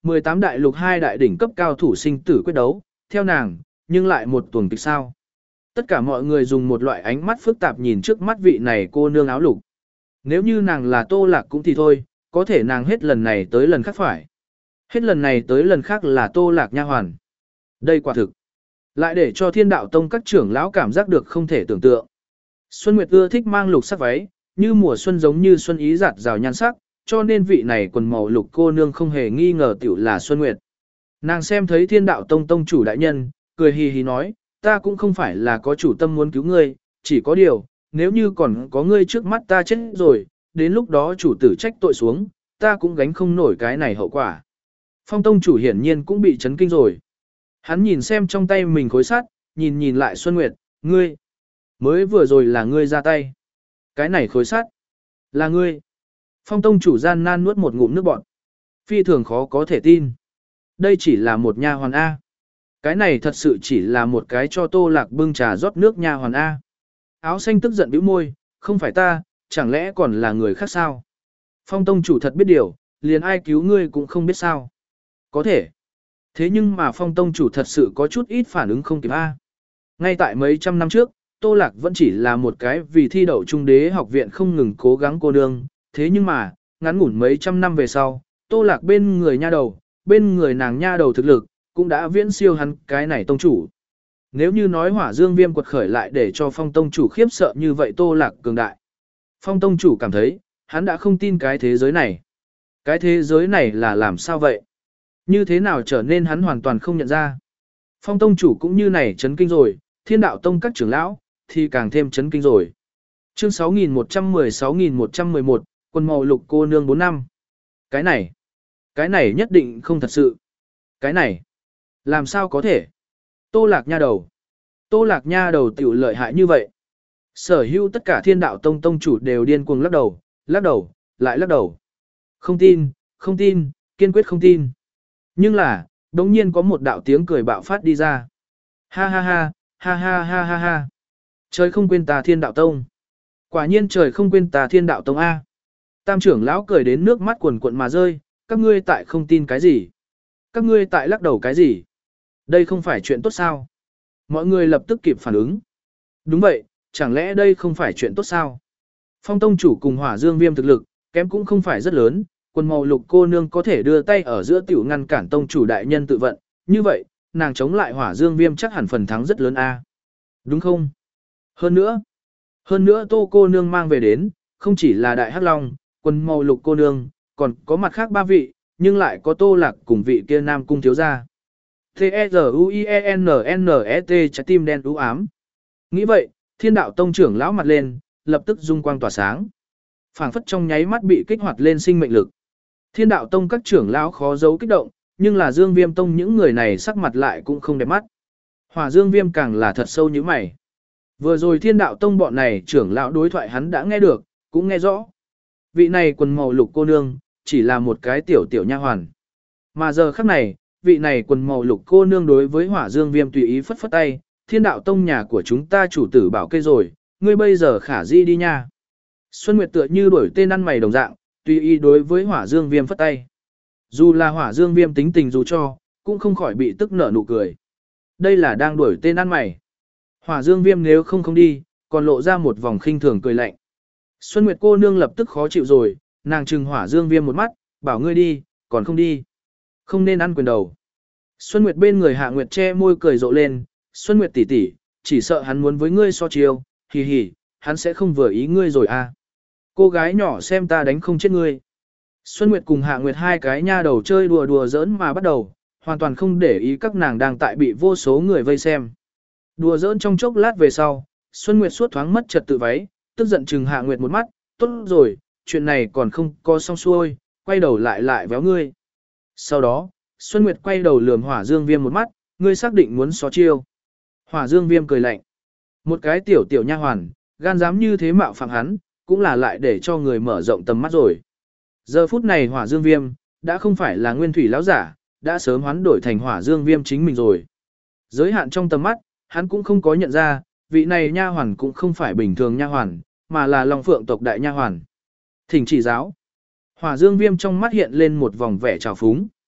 mười tám đại lục hai đại đỉnh cấp cao thủ sinh tử quyết đấu, theo nàng, nhưng lại một tuần kịch sao. Tất cả mọi người dùng một loại ánh mắt phức tạp nhìn trước mắt vị này cô nương áo lục. Nếu như nàng là Tô Lạc cũng thì thôi, có thể nàng hết lần này tới lần khác phải. Hết lần này tới lần khác là Tô Lạc nha hoàn. Đây quả thực. Lại để cho Thiên Đạo Tông các trưởng lão cảm giác được không thể tưởng tượng. Xuân Nguyệt ưa thích mang lục sắc váy, như mùa xuân giống như xuân ý giạt rào nhan sắc, cho nên vị này quần màu lục cô nương không hề nghi ngờ tiểu là Xuân Nguyệt. Nàng xem thấy Thiên Đạo Tông tông chủ đại nhân, cười hì hì nói, ta cũng không phải là có chủ tâm muốn cứu ngươi, chỉ có điều, nếu như còn có ngươi trước mắt ta chết rồi, đến lúc đó chủ tử trách tội xuống, ta cũng gánh không nổi cái này hậu quả. Phong tông chủ hiển nhiên cũng bị chấn kinh rồi. Hắn nhìn xem trong tay mình khối sắt, nhìn nhìn lại Xuân Nguyệt, ngươi, mới vừa rồi là ngươi ra tay. Cái này khối sắt, là ngươi. Phong tông chủ gian nan nuốt một ngụm nước bọt. Phi thường khó có thể tin. Đây chỉ là một nha hoàn A. Cái này thật sự chỉ là một cái cho Tô Lạc bưng trà rót nước nha hoàn A. Áo xanh tức giận bĩu môi, không phải ta, chẳng lẽ còn là người khác sao? Phong tông chủ thật biết điều, liền ai cứu ngươi cũng không biết sao. Có thể. Thế nhưng mà phong tông chủ thật sự có chút ít phản ứng không kịp A. Ngay tại mấy trăm năm trước, Tô Lạc vẫn chỉ là một cái vì thi đậu trung đế học viện không ngừng cố gắng cô nương. Thế nhưng mà, ngắn ngủn mấy trăm năm về sau, Tô Lạc bên người nha đầu, bên người nàng nha đầu thực lực, cũng đã viễn siêu hắn cái này tông chủ. Nếu như nói hỏa dương viêm quật khởi lại để cho phong tông chủ khiếp sợ như vậy Tô Lạc cường đại. Phong tông chủ cảm thấy, hắn đã không tin cái thế giới này. Cái thế giới này là làm sao vậy? Như thế nào trở nên hắn hoàn toàn không nhận ra? Phong tông chủ cũng như này chấn kinh rồi, Thiên Đạo Tông các trưởng lão, thì càng thêm chấn kinh rồi. Chương sáu nghìn một trăm mười sáu nghìn một trăm mười một, quần màu lục cô nương bốn năm. Cái này, cái này nhất định không thật sự. Cái này, làm sao có thể? Tô Lạc nha đầu. Tô Lạc nha đầu tiểu lợi hại như vậy. Sở hữu tất cả Thiên Đạo Tông tông chủ đều điên cuồng lắc đầu, lắc đầu, lại lắc đầu. Không tin, không tin, kiên quyết không tin. Nhưng là, đống nhiên có một đạo tiếng cười bạo phát đi ra. Ha ha ha, ha ha ha ha ha. Trời không quên ta Thiên Đạo Tông. Quả nhiên trời không quên ta Thiên Đạo Tông A. Tam trưởng lão cười đến nước mắt quần quận mà rơi, các ngươi tại không tin cái gì? Các ngươi tại lắc đầu cái gì? Đây không phải chuyện tốt sao? Mọi người lập tức kịp phản ứng. Đúng vậy, chẳng lẽ đây không phải chuyện tốt sao? Phong tông chủ cùng hỏa dương viêm thực lực, kém cũng không phải rất lớn, quần màu lục cô nương có thể đưa tay ở giữa tiểu ngăn cản tông chủ đại nhân tự vận, như vậy, nàng chống lại hỏa dương viêm chắc hẳn phần thắng rất lớn a. Đúng không? Hơn nữa, hơn nữa tô cô nương mang về đến, không chỉ là đại hắc long, quần màu lục cô nương, còn có mặt khác ba vị, nhưng lại có Tô Lạc cùng vị kia nam cung thiếu gia. T-E-Z-U-I-E-N-N-E-T trái tim đen u ám. Nghĩ vậy, Thiên Đạo Tông trưởng lão mặt lên, lập tức dung quang tỏa sáng. Phảng phất trong nháy mắt bị kích hoạt lên sinh mệnh lực. Thiên Đạo Tông các trưởng lão khó giấu kích động, nhưng là Dương Viêm Tông những người này sắc mặt lại cũng không đẹp mắt. Hỏa Dương Viêm càng là thật sâu như mày. Vừa rồi Thiên Đạo Tông bọn này trưởng lão đối thoại hắn đã nghe được, cũng nghe rõ. Vị này quần màu lục cô nương, chỉ là một cái tiểu tiểu nha hoàn. Mà giờ khắc này, vị này quần màu lục cô nương đối với Hỏa Dương Viêm tùy ý phất phất tay, Thiên Đạo Tông nhà của chúng ta chủ tử bảo kê rồi, ngươi bây giờ khả di đi nha. Xuân Nguyệt tựa như đuổi tên ăn mày đồng dạng, tùy ý đối với Hỏa Dương Viêm phất tay. Dù là Hỏa Dương Viêm tính tình dù cho, cũng không khỏi bị tức nở nụ cười. Đây là đang đuổi tên ăn mày. Hỏa Dương Viêm nếu không không đi, còn lộ ra một vòng khinh thường cười lạnh. Xuân Nguyệt cô nương lập tức khó chịu rồi, nàng trừng Hỏa Dương Viêm một mắt, bảo ngươi đi, còn không đi. Không nên ăn quyền đầu. Xuân Nguyệt bên người Hạ Nguyệt che môi cười rộ lên, Xuân Nguyệt tỷ tỷ, chỉ sợ hắn muốn với ngươi so chiêu, hì hì, hắn sẽ không vừa ý ngươi rồi à. Cô gái nhỏ xem ta đánh không chết ngươi. Xuân Nguyệt cùng Hạ Nguyệt hai cái nha đầu chơi đùa đùa giỡn mà bắt đầu, hoàn toàn không để ý các nàng đang tại bị vô số người vây xem. Đùa giỡn trong chốc lát về sau, Xuân Nguyệt suốt thoáng mất trật tự váy, tức giận chừng Hạ Nguyệt một mắt, tốt rồi, chuyện này còn không có xong xuôi, quay đầu lại lại véo ngươi. Sau đó, Xuân Nguyệt quay đầu lườm Hỏa Dương Viêm một mắt, ngươi xác định muốn xó chiêu. Hỏa Dương Viêm cười lạnh. Một cái tiểu tiểu nha hoàn, gan dám như thế mạo phạm hắn, cũng là lại để cho người mở rộng tầm mắt rồi. Giờ phút này Hỏa Dương Viêm, đã không phải là nguyên thủy lão giả, đã sớm hoán đổi thành Hỏa Dương Viêm chính mình rồi. Giới hạn trong tầm mắt, hắn cũng không có nhận ra, vị này nha hoàn cũng không phải bình thường nha hoàn, mà là Long Phượng tộc đại nha hoàn. Thỉnh chỉ giáo. Hỏa Dương Viêm trong mắt hiện lên một vòng vẻ trào phúng.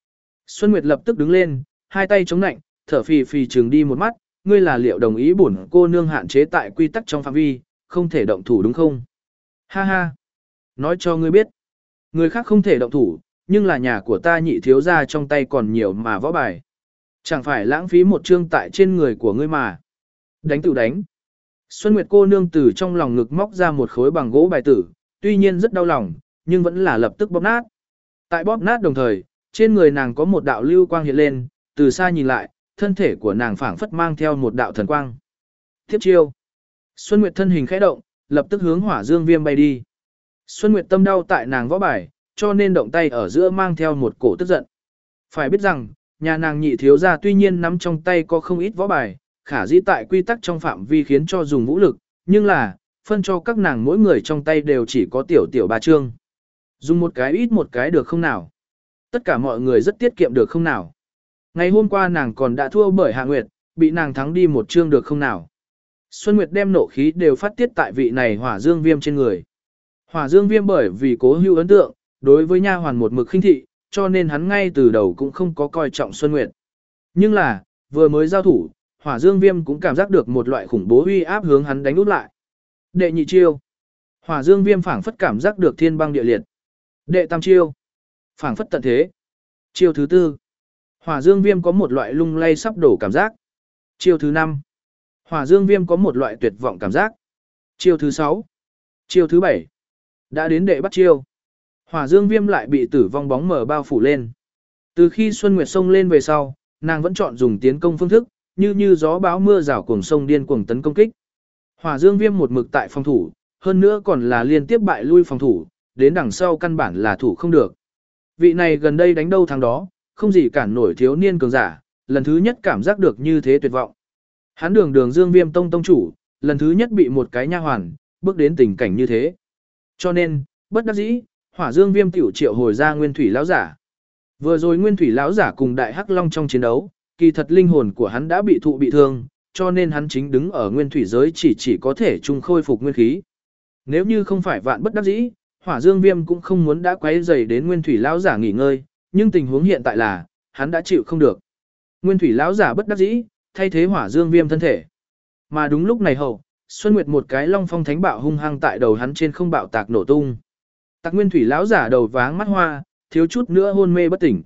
Xuân Nguyệt lập tức đứng lên, hai tay chống nạnh, thở phì phì trừng đi một mắt, ngươi là liệu đồng ý bổn cô nương hạn chế tại quy tắc trong phạm vi, không thể động thủ đúng không? Ha ha, nói cho ngươi biết, người khác không thể động thủ, nhưng là nhà của ta nhị thiếu gia trong tay còn nhiều mà võ bài. Chẳng phải lãng phí một chương tại trên người của ngươi mà. Đánh tự đánh. Xuân Nguyệt cô nương từ trong lòng ngực móc ra một khối bằng gỗ bài tử, tuy nhiên rất đau lòng, nhưng vẫn là lập tức bóp nát. Tại bóp nát đồng thời, trên người nàng có một đạo lưu quang hiện lên, từ xa nhìn lại, thân thể của nàng phảng phất mang theo một đạo thần quang. Tiếp chiêu. Xuân Nguyệt thân hình khẽ động, lập tức hướng Hỏa Dương Viêm bay đi. Xuân Nguyệt tâm đau tại nàng võ bài, cho nên động tay ở giữa mang theo một cổ tức giận. Phải biết rằng, nhà nàng nhị thiếu gia tuy nhiên nắm trong tay có không ít võ bài, khả dĩ tại quy tắc trong phạm vi khiến cho dùng vũ lực, nhưng là, phân cho các nàng mỗi người trong tay đều chỉ có tiểu tiểu ba chương. Dùng một cái ít một cái được không nào? Tất cả mọi người rất tiết kiệm được không nào? Ngày hôm qua nàng còn đã thua bởi Hạ Nguyệt, bị nàng thắng đi một chương được không nào? Xuân Nguyệt đem nộ khí đều phát tiết tại vị này Hỏa Dương Viêm trên người. Hỏa Dương Viêm bởi vì cố hữu ấn tượng, đối với nha hoàn một mực khinh thị, cho nên hắn ngay từ đầu cũng không có coi trọng Xuân Nguyệt. Nhưng là, vừa mới giao thủ, Hỏa Dương Viêm cũng cảm giác được một loại khủng bố uy áp hướng hắn đánh úp lại. Đệ nhị chiêu. Hỏa Dương Viêm phảng phất cảm giác được thiên băng địa liệt. Đệ tam chiêu. Phảng phất tận thế. Chiêu thứ tư. Hỏa Dương Viêm có một loại lung lay sắp đổ cảm giác. Chiêu thứ năm. Hỏa Dương Viêm có một loại tuyệt vọng cảm giác. Chiêu thứ sáu. Chiêu thứ bảy. Đã đến đệ bắt chiêu. Hỏa Dương Viêm lại bị tử vong bóng mờ bao phủ lên. Từ khi Xuân Nguyệt xông lên về sau, nàng vẫn chọn dùng tiến công phương thức, như như gió bão mưa rào cuồng sông điên cuồng tấn công kích. Hỏa Dương Viêm một mực tại phòng thủ, hơn nữa còn là liên tiếp bại lui phòng thủ, đến đằng sau căn bản là thủ không được. Vị này gần đây đánh đâu thắng đó, không gì cản nổi thiếu niên cường giả, lần thứ nhất cảm giác được như thế tuyệt vọng. Hắn đường đường Dương Viêm tông tông chủ, lần thứ nhất bị một cái nha hoàn bước đến tình cảnh như thế. Cho nên, bất đắc dĩ, Hỏa Dương Viêm tiểu triệu hồi ra Nguyên Thủy lão giả. Vừa rồi Nguyên Thủy lão giả cùng Đại Hắc Long trong chiến đấu, kỳ thật linh hồn của hắn đã bị thụ bị thương, cho nên hắn chính đứng ở Nguyên Thủy giới chỉ chỉ có thể chung khôi phục nguyên khí. Nếu như không phải vạn bất đắc dĩ, Hỏa Dương Viêm cũng không muốn đã quấy rầy đến Nguyên Thủy lão giả nghỉ ngơi, nhưng tình huống hiện tại là, hắn đã chịu không được. Nguyên Thủy lão giả bất đắc dĩ, thay thế Hỏa Dương Viêm thân thể. Mà đúng lúc này hậu, Xuân Nguyệt một cái Long Phong Thánh Bạo hung hăng tại đầu hắn trên không bạo tạc nổ tung. Tạc Nguyên Thủy lão giả đầu váng mắt hoa, thiếu chút nữa hôn mê bất tỉnh.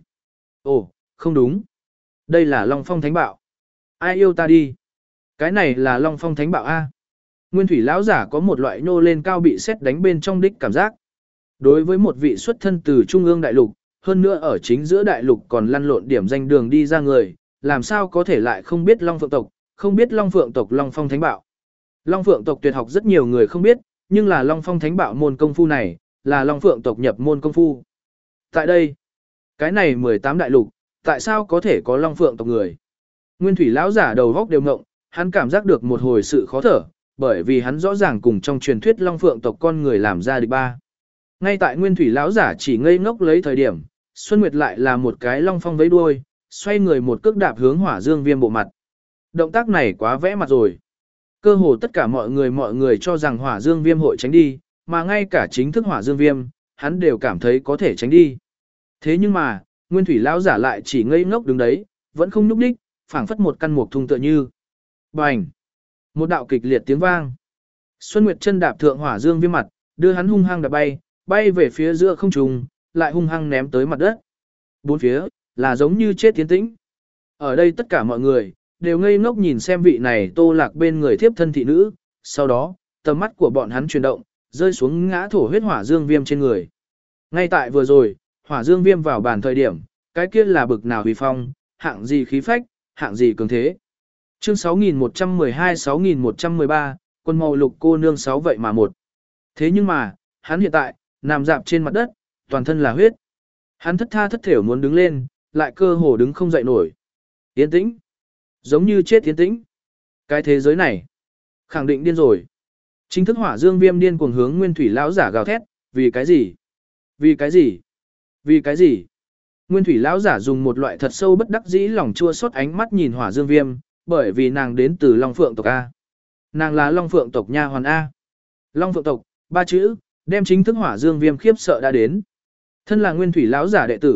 Ồ, không đúng. Đây là Long Phong Thánh Bạo. Ai yêu ta đi? Cái này là Long Phong Thánh Bạo a. Nguyên Thủy lão giả có một loại nô lên cao bị sét đánh bên trong đích cảm giác. Đối với một vị xuất thân từ Trung ương đại lục, hơn nữa ở chính giữa đại lục còn lăn lộn điểm danh đường đi ra người, làm sao có thể lại không biết Long Phượng tộc, không biết Long Phượng tộc Long Phong Thánh Bạo. Long Phượng tộc tuyệt học rất nhiều người không biết, nhưng là Long Phong Thánh Bạo môn công phu này, là Long Phượng tộc nhập môn công phu. Tại đây, cái này mười tám đại lục, tại sao có thể có Long Phượng tộc người? Nguyên Thủy lão giả đầu góc đều ngộng, hắn cảm giác được một hồi sự khó thở, bởi vì hắn rõ ràng cùng trong truyền thuyết Long Phượng tộc con người làm ra địch ba. Ngay tại Nguyên Thủy lão giả chỉ ngây ngốc lấy thời điểm, Xuân Nguyệt lại là một cái long phong vẫy đuôi, xoay người một cước đạp hướng Hỏa Dương Viêm bộ mặt. Động tác này quá vẽ mặt rồi. Cơ hồ tất cả mọi người mọi người cho rằng Hỏa Dương Viêm hội tránh đi, mà ngay cả chính thức Hỏa Dương Viêm, hắn đều cảm thấy có thể tránh đi. Thế nhưng mà, Nguyên Thủy lão giả lại chỉ ngây ngốc đứng đấy, vẫn không nhúc nhích, phảng phất một căn mục thung tựa như. Bành! Một đạo kịch liệt tiếng vang. Xuân Nguyệt chân đạp thượng Hỏa Dương Viêm mặt, đưa hắn hung hăng đạp bay, bay về phía giữa không trung, lại hung hăng ném tới mặt đất. Bốn phía là giống như chết tiến tĩnh. Ở đây tất cả mọi người đều ngây ngốc nhìn xem vị này Tô Lạc bên người thiếp thân thị nữ, sau đó, tầm mắt của bọn hắn chuyển động, rơi xuống ngã thổ huyết Hỏa Dương Viêm trên người. Ngay tại vừa rồi, Hỏa Dương Viêm vào bàn thời điểm, cái kia là bực nào huy phong, hạng gì khí phách, hạng gì cường thế. Chương sáu nghìn một trăm mười hai sáu nghìn một trăm mười ba, quân màu lục cô nương sáu vậy mà một. Thế nhưng mà, hắn hiện tại, nằm dạp trên mặt đất, toàn thân là huyết. Hắn thất tha thất thểu muốn đứng lên, lại cơ hồ đứng không dậy nổi. Yên tĩnh. Giống như chết yên tĩnh. Cái thế giới này, khẳng định điên rồi. Chính thức Hỏa Dương Viêm điên cuồng hướng Nguyên Thủy lão giả gào thét, vì cái gì? Vì cái gì? Vì cái gì? Nguyên Thủy lão giả dùng một loại thật sâu bất đắc dĩ lòng chua xót ánh mắt nhìn Hỏa Dương Viêm, bởi vì nàng đến từ Long Phượng tộc A. Nàng là Long Phượng tộc nha hoàn A. Long Phượng tộc, ba chữ, đem chính thức Hỏa Dương Viêm khiếp sợ đã đến. Thân là Nguyên Thủy lão giả đệ tử,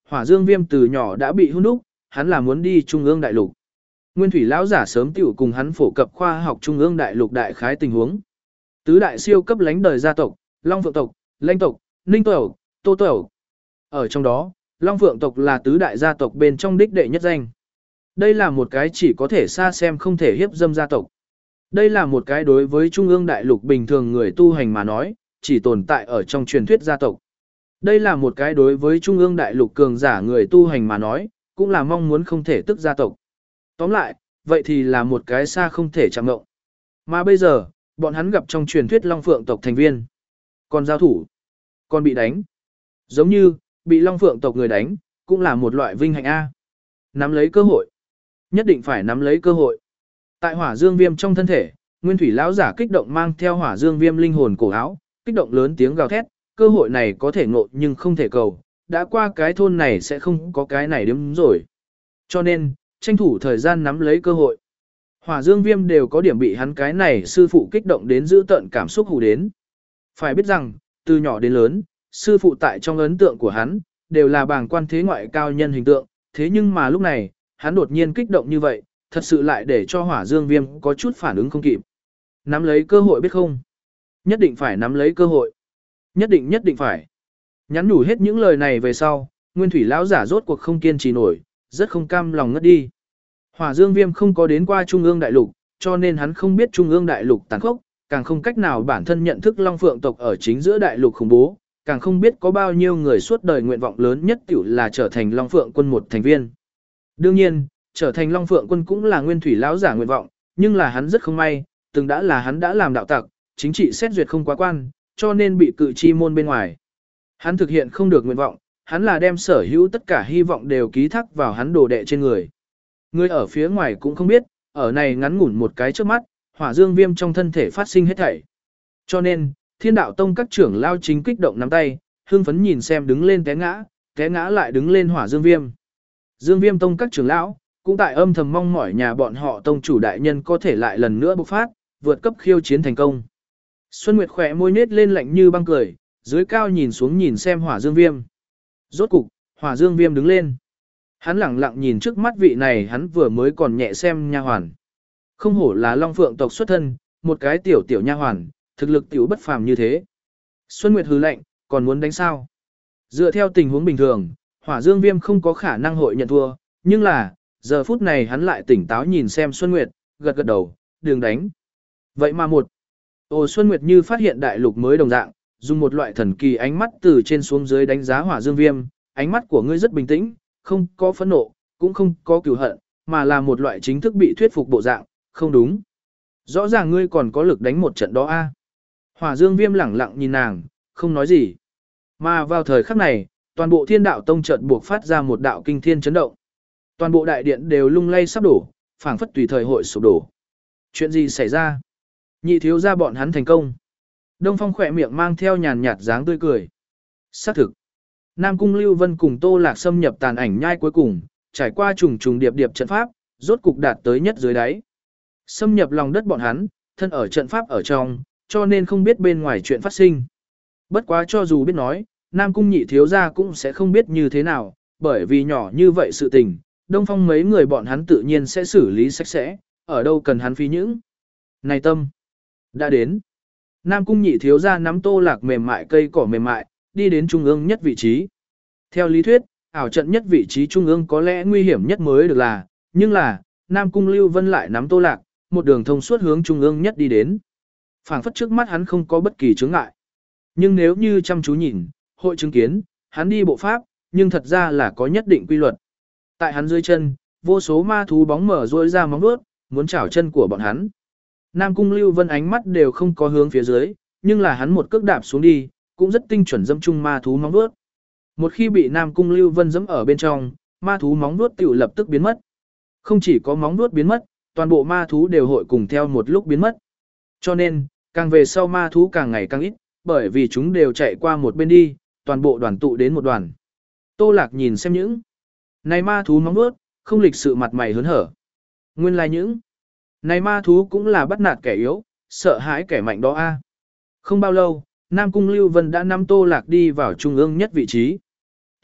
Hỏa Dương Viêm từ nhỏ đã bị hôn đúc, hắn là muốn đi Trung ương đại lục. Nguyên Thủy lão giả sớm tiểu cùng hắn phổ cập khoa học Trung ương đại lục đại khái tình huống. Tứ đại siêu cấp lãnh đời gia tộc, Long Phượng tộc, Lãnh tộc, Ninh tộc, Tô tộc. Ở trong đó, Long Phượng tộc là tứ đại gia tộc bên trong đích đệ nhất danh. Đây là một cái chỉ có thể xa xem không thể hiếp dâm gia tộc. Đây là một cái đối với Trung ương đại lục bình thường người tu hành mà nói, chỉ tồn tại ở trong truyền thuyết gia tộc. Đây là một cái đối với Trung ương đại lục cường giả người tu hành mà nói, cũng là mong muốn không thể tức gia tộc. Tóm lại, vậy thì là một cái xa không thể chạm ngộng. Mà bây giờ, bọn hắn gặp trong truyền thuyết Long Phượng tộc thành viên. Còn giao thủ, còn bị đánh. Giống như, bị Long Phượng tộc người đánh, cũng là một loại vinh hạnh A. Nắm lấy cơ hội. Nhất định phải nắm lấy cơ hội. Tại Hỏa Dương Viêm trong thân thể, Nguyên Thủy lão giả kích động mang theo Hỏa Dương Viêm linh hồn cổ áo, kích động lớn tiếng gào thét, cơ hội này có thể ngộ nhưng không thể cầu, đã qua cái thôn này sẽ không có cái này đúng rồi. Cho nên, tranh thủ thời gian nắm lấy cơ hội. Hỏa Dương Viêm đều có điểm bị hắn cái này sư phụ kích động đến giữ tận cảm xúc hù đến. Phải biết rằng, từ nhỏ đến lớn, sư phụ tại trong ấn tượng của hắn, đều là bảng quan thế ngoại cao nhân hình tượng, thế nhưng mà lúc này, hắn đột nhiên kích động như vậy, thật sự lại để cho Hỏa Dương Viêm có chút phản ứng không kịp. Nắm lấy cơ hội biết không? Nhất định phải nắm lấy cơ hội. Nhất định nhất định phải. Nhắn nhủ hết những lời này về sau, Nguyên Thủy lão giả rốt cuộc không kiên trì nổi, rất không cam lòng ngất đi. Hỏa Dương Viêm không có đến qua Trung ương đại lục, cho nên hắn không biết Trung ương đại lục tàn khốc, càng không cách nào bản thân nhận thức Long Phượng tộc ở chính giữa đại lục khủng bố, càng không biết có bao nhiêu người suốt đời nguyện vọng lớn nhất tiểu là trở thành Long Phượng quân một thành viên. Đương nhiên, trở thành Long Phượng quân cũng là Nguyên Thủy lão giả nguyện vọng, nhưng là hắn rất không may, từng đã là hắn đã làm đạo tặc, chính trị xét duyệt không quá quan, cho nên bị cự chi môn bên ngoài. Hắn thực hiện không được nguyện vọng, hắn là đem sở hữu tất cả hy vọng đều ký thác vào hắn đồ đệ trên người. Người ở phía ngoài cũng không biết, ở này ngắn ngủn một cái trước mắt, Hỏa Dương Viêm trong thân thể phát sinh hết thảy. Cho nên, Thiên Đạo Tông các trưởng lao chính kích động nắm tay, hưng phấn nhìn xem đứng lên té ngã, té ngã lại đứng lên Hỏa Dương Viêm. Dương Viêm Tông các trưởng lão cũng tại âm thầm mong mỏi nhà bọn họ tông chủ đại nhân có thể lại lần nữa bộc phát, vượt cấp khiêu chiến thành công. Xuân Nguyệt khỏe môi nết lên lạnh như băng cười, dưới cao nhìn xuống nhìn xem Hỏa Dương Viêm. Rốt cục, Hỏa Dương Viêm đứng lên. Hắn lẳng lặng nhìn trước mắt vị này hắn vừa mới còn nhẹ xem nha hoàn. Không hổ là Long Phượng tộc xuất thân, một cái tiểu tiểu nha hoàn, thực lực tiểu bất phàm như thế. Xuân Nguyệt hừ lạnh, còn muốn đánh sao? Dựa theo tình huống bình thường, Hỏa Dương Viêm không có khả năng hội nhận thua, nhưng là, giờ phút này hắn lại tỉnh táo nhìn xem Xuân Nguyệt, gật gật đầu, đừng đánh. Vậy mà một, Ồ Xuân Nguyệt như phát hiện đại lục mới đồng dạng, dùng một loại thần kỳ ánh mắt từ trên xuống dưới đánh giá Hỏa Dương Viêm, ánh mắt của ngươi rất bình tĩnh, không có phẫn nộ, cũng không có cừu hận, mà là một loại chính thức bị thuyết phục bộ dạng, không đúng. Rõ ràng ngươi còn có lực đánh một trận đó a. Hỏa Dương Viêm lẳng lặng nhìn nàng, không nói gì. Mà vào thời khắc này, toàn bộ Thiên Đạo Tông chợt buộc phát ra một đạo kinh thiên chấn động. Toàn bộ đại điện đều lung lay sắp đổ, phảng phất tùy thời hội sụp đổ. Chuyện gì xảy ra? Nhị thiếu gia bọn hắn thành công. Đông Phong khỏe miệng mang theo nhàn nhạt dáng tươi cười. Xác thực. Nam Cung Lưu Vân cùng Tô Lạc xâm nhập tàn ảnh nhai cuối cùng, trải qua trùng trùng điệp điệp trận pháp, rốt cục đạt tới nhất dưới đáy. Xâm nhập lòng đất bọn hắn, thân ở trận pháp ở trong, cho nên không biết bên ngoài chuyện phát sinh. Bất quá cho dù biết nói, Nam Cung nhị thiếu gia cũng sẽ không biết như thế nào, bởi vì nhỏ như vậy sự tình, Đông Phong mấy người bọn hắn tự nhiên sẽ xử lý sạch sẽ, ở đâu cần hắn phí những. Này tâm, đã đến. Nam Cung nhị thiếu gia nắm Tô Lạc mềm mại cây cỏ mềm mại, đi đến trung ương nhất vị trí. Theo lý thuyết, ảo trận nhất vị trí trung ương có lẽ nguy hiểm nhất mới được là, nhưng là, Nam Cung Lưu Vân lại nắm Tô Lạc, một đường thông suốt hướng trung ương nhất đi đến. Phảng phất trước mắt hắn không có bất kỳ chướng ngại. Nhưng nếu như chăm chú nhìn, hội chứng kiến, hắn đi bộ pháp, nhưng thật ra là có nhất định quy luật. Tại hắn dưới chân, vô số ma thú bóng mở rôi ra móng vuốt, muốn chảo chân của bọn hắn. Nam Cung Lưu Vân ánh mắt đều không có hướng phía dưới, nhưng là hắn một cước đạp xuống đi, cũng rất tinh chuẩn dẫm chung ma thú móng vuốt. Một khi bị Nam Cung Lưu Vân dẫm ở bên trong, ma thú móng vuốt tiểu lập tức biến mất. Không chỉ có móng vuốt biến mất, toàn bộ ma thú đều hội cùng theo một lúc biến mất. Cho nên, càng về sau ma thú càng ngày càng ít, bởi vì chúng đều chạy qua một bên đi, toàn bộ đoàn tụ đến một đoàn. Tô Lạc nhìn xem những này ma thú móng vuốt, không lịch sự mặt mày hớn hở. Nguyên lai những này ma thú cũng là bắt nạt kẻ yếu, sợ hãi kẻ mạnh đó a. Không bao lâu, Nam Cung Lưu Vân đã nắm Tô Lạc đi vào trung ương nhất vị trí.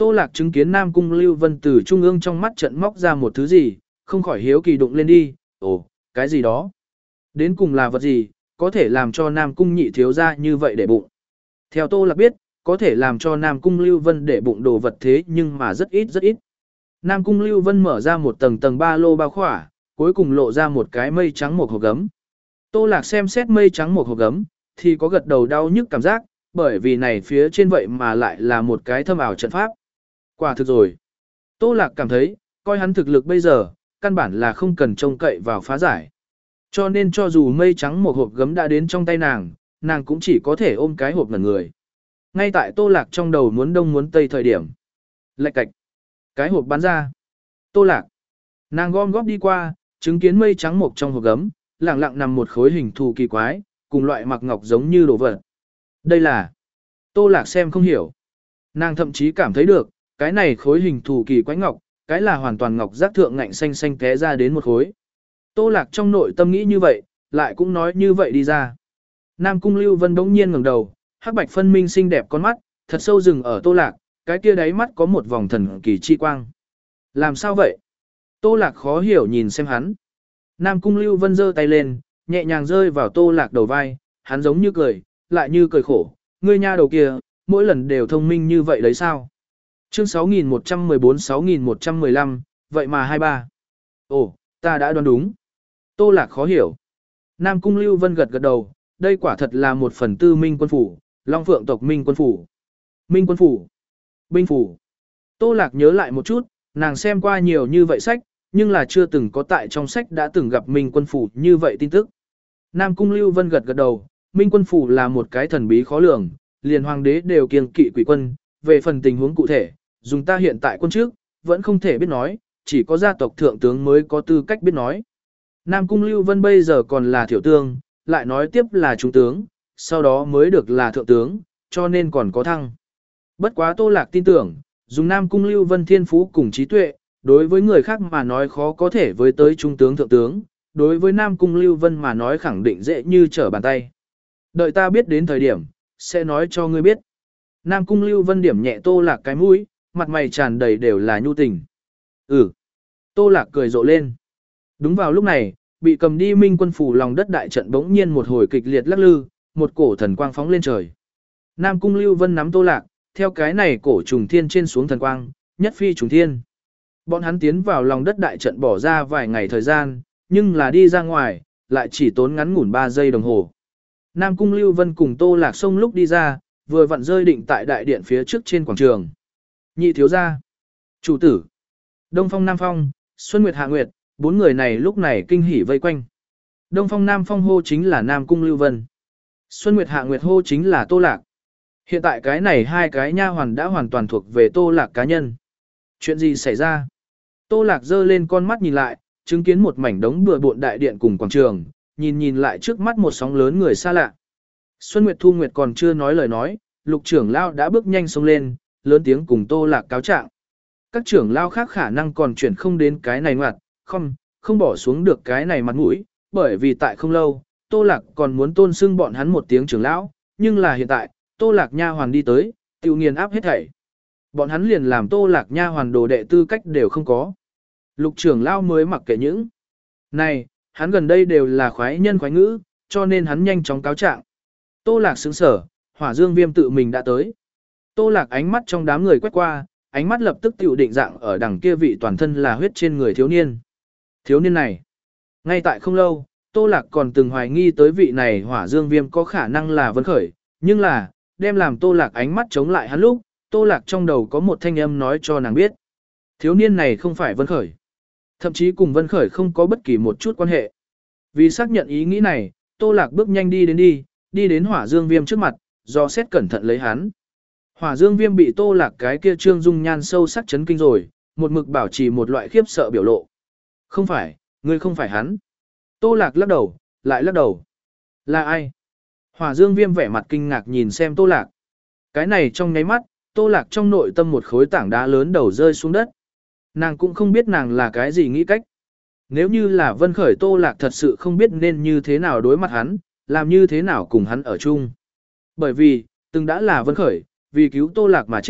Tô Lạc chứng kiến Nam Cung Lưu Vân từ trung ương trong mắt trận móc ra một thứ gì, không khỏi hiếu kỳ đụng lên đi, ồ, cái gì đó? Đến cùng là vật gì, có thể làm cho Nam Cung nhị thiếu ra như vậy để bụng? Theo Tô Lạc biết, có thể làm cho Nam Cung Lưu Vân để bụng đồ vật thế nhưng mà rất ít rất ít. Nam Cung Lưu Vân mở ra một tầng tầng ba lô bao khỏa, cuối cùng lộ ra một cái mây trắng một hộp gấm. Tô Lạc xem xét mây trắng một hộp gấm, thì có gật đầu đau nhức cảm giác, bởi vì này phía trên vậy mà lại là một cái thâm ảo trận pháp. Quả thực rồi. Tô Lạc cảm thấy, coi hắn thực lực bây giờ, căn bản là không cần trông cậy vào phá giải. Cho nên cho dù mây trắng một hộp gấm đã đến trong tay nàng, nàng cũng chỉ có thể ôm cái hộp ngẩn người. Ngay tại Tô Lạc trong đầu muốn đông muốn tây thời điểm. Lạch cạch. Cái hộp bắn ra. Tô Lạc. Nàng gom góp đi qua, chứng kiến mây trắng một trong hộp gấm, lặng lặng nằm một khối hình thù kỳ quái, cùng loại mặc ngọc giống như đồ vật. Đây là. Tô Lạc xem không hiểu. Nàng thậm chí cảm thấy được, cái này khối hình thù kỳ quái ngọc, cái là hoàn toàn ngọc giác thượng ngạnh xanh xanh té ra đến một khối. Tô Lạc trong nội tâm nghĩ như vậy, lại cũng nói như vậy đi ra. Nam Cung Lưu Vân bỗng nhiên ngẩng đầu, hắc bạch phân minh xinh đẹp con mắt, thật sâu rừng ở Tô Lạc, cái kia đáy mắt có một vòng thần kỳ chi quang. Làm sao vậy? Tô Lạc khó hiểu nhìn xem hắn. Nam Cung Lưu Vân giơ tay lên, nhẹ nhàng rơi vào Tô Lạc đầu vai, hắn giống như cười, lại như cười khổ, ngươi nha đầu kia, mỗi lần đều thông minh như vậy đấy sao? Chương sáu nghìn một trăm mười bốn sáu nghìn một trăm mười lăm, vậy mà hai ba. Ồ, ta đã đoán đúng. Tô Lạc khó hiểu. Nam Cung Lưu Vân gật gật đầu, đây quả thật là một phần tư Minh Quân Phủ, Long Phượng tộc Minh Quân Phủ. Minh Quân Phủ, Binh Phủ. Tô Lạc nhớ lại một chút, nàng xem qua nhiều như vậy sách, nhưng là chưa từng có tại trong sách đã từng gặp Minh Quân Phủ như vậy tin tức. Nam Cung Lưu Vân gật gật đầu, Minh Quân Phủ là một cái thần bí khó lường, liền hoàng đế đều kiêng kỵ quỷ quân, về phần tình huống cụ thể, dùng ta hiện tại quân trước, vẫn không thể biết nói, chỉ có gia tộc thượng tướng mới có tư cách biết nói. Nam Cung Lưu Vân bây giờ còn là thiểu tướng, lại nói tiếp là trung tướng, sau đó mới được là thượng tướng, cho nên còn có thăng. Bất quá Tô Lạc tin tưởng, dùng Nam Cung Lưu Vân thiên phú cùng trí tuệ, đối với người khác mà nói khó có thể với tới trung tướng thượng tướng, đối với Nam Cung Lưu Vân mà nói khẳng định dễ như trở bàn tay. Đợi ta biết đến thời điểm, sẽ nói cho ngươi biết. Nam Cung Lưu Vân điểm nhẹ Tô Lạc cái mũi, mặt mày tràn đầy đều là nhu tình. Ừ. Tô Lạc cười rộ lên. Đúng vào lúc này, bị cầm đi Minh Quân Phủ lòng đất đại trận bỗng nhiên một hồi kịch liệt lắc lư, một cổ thần quang phóng lên trời. Nam Cung Lưu Vân nắm Tô Lạc, theo cái này cổ trùng thiên trên xuống thần quang, nhất phi trùng thiên. Bọn hắn tiến vào lòng đất đại trận bỏ ra vài ngày thời gian, nhưng là đi ra ngoài, lại chỉ tốn ngắn ngủn ba giây đồng hồ. Nam Cung Lưu Vân cùng Tô Lạc xông lúc đi ra, vừa vặn rơi định tại đại điện phía trước trên quảng trường. Nhị thiếu gia, chủ tử, Đông Phong Nam Phong, Xuân Nguyệt Hạ Nguyệt, bốn người này lúc này kinh hỉ vây quanh. Đông Phong Nam Phong hô chính là Nam Cung Lưu Vân. Xuân Nguyệt Hạ Nguyệt hô chính là Tô Lạc. Hiện tại cái này hai cái nha hoàn đã hoàn toàn thuộc về Tô Lạc cá nhân. Chuyện gì xảy ra? Tô Lạc giơ lên con mắt nhìn lại, chứng kiến một mảnh đống bừa bộn đại điện cùng quảng trường, nhìn nhìn lại trước mắt một sóng lớn người xa lạ. Xuân Nguyệt Thu Nguyệt còn chưa nói lời nói, Lục trưởng lão đã bước nhanh xông lên, lớn tiếng cùng Tô Lạc cáo trạng. Các trưởng lão khác khả năng còn chuyển không đến cái này ngoặt, không, không bỏ xuống được cái này mặt mũi, bởi vì tại không lâu, Tô Lạc còn muốn tôn xưng bọn hắn một tiếng trưởng lão, nhưng là hiện tại, Tô Lạc nha hoàn đi tới, tiêu nghiền áp hết thảy. Bọn hắn liền làm Tô Lạc nha hoàn đồ đệ tư cách đều không có. Lục trưởng lão mới mặc kệ những này, hắn gần đây đều là khoái nhân khoái ngữ, cho nên hắn nhanh chóng cáo trạng. Tô Lạc sững sở, Hỏa Dương Viêm tự mình đã tới. Tô Lạc ánh mắt trong đám người quét qua, ánh mắt lập tức tiểu định dạng ở đằng kia vị toàn thân là huyết trên người thiếu niên. Thiếu niên này, ngay tại không lâu, Tô Lạc còn từng hoài nghi tới vị này Hỏa Dương Viêm có khả năng là Vân Khởi, nhưng là, đem làm Tô Lạc ánh mắt chống lại hắn lúc, Tô Lạc trong đầu có một thanh âm nói cho nàng biết. Thiếu niên này không phải Vân Khởi, thậm chí cùng Vân Khởi không có bất kỳ một chút quan hệ. Vì xác nhận ý nghĩ này, Tô Lạc bước nhanh đi đến đi, đi đến Hỏa Dương Viêm trước mặt, do xét cẩn thận lấy hắn. Hỏa Dương Viêm bị Tô Lạc cái kia trương dung nhan sâu sắc chấn kinh rồi, một mực bảo trì một loại khiếp sợ biểu lộ. Không phải, ngươi không phải hắn. Tô Lạc lắc đầu, lại lắc đầu. Là ai? Hỏa Dương Viêm vẻ mặt kinh ngạc nhìn xem Tô Lạc. Cái này trong nháy mắt, Tô Lạc trong nội tâm một khối tảng đá lớn đầu rơi xuống đất. Nàng cũng không biết nàng là cái gì nghĩ cách. Nếu như là Vân Khởi, Tô Lạc thật sự không biết nên như thế nào đối mặt hắn, làm như thế nào cùng hắn ở chung. Bởi vì, từng đã là Vân Khởi, vì cứu Tô Lạc mà chết,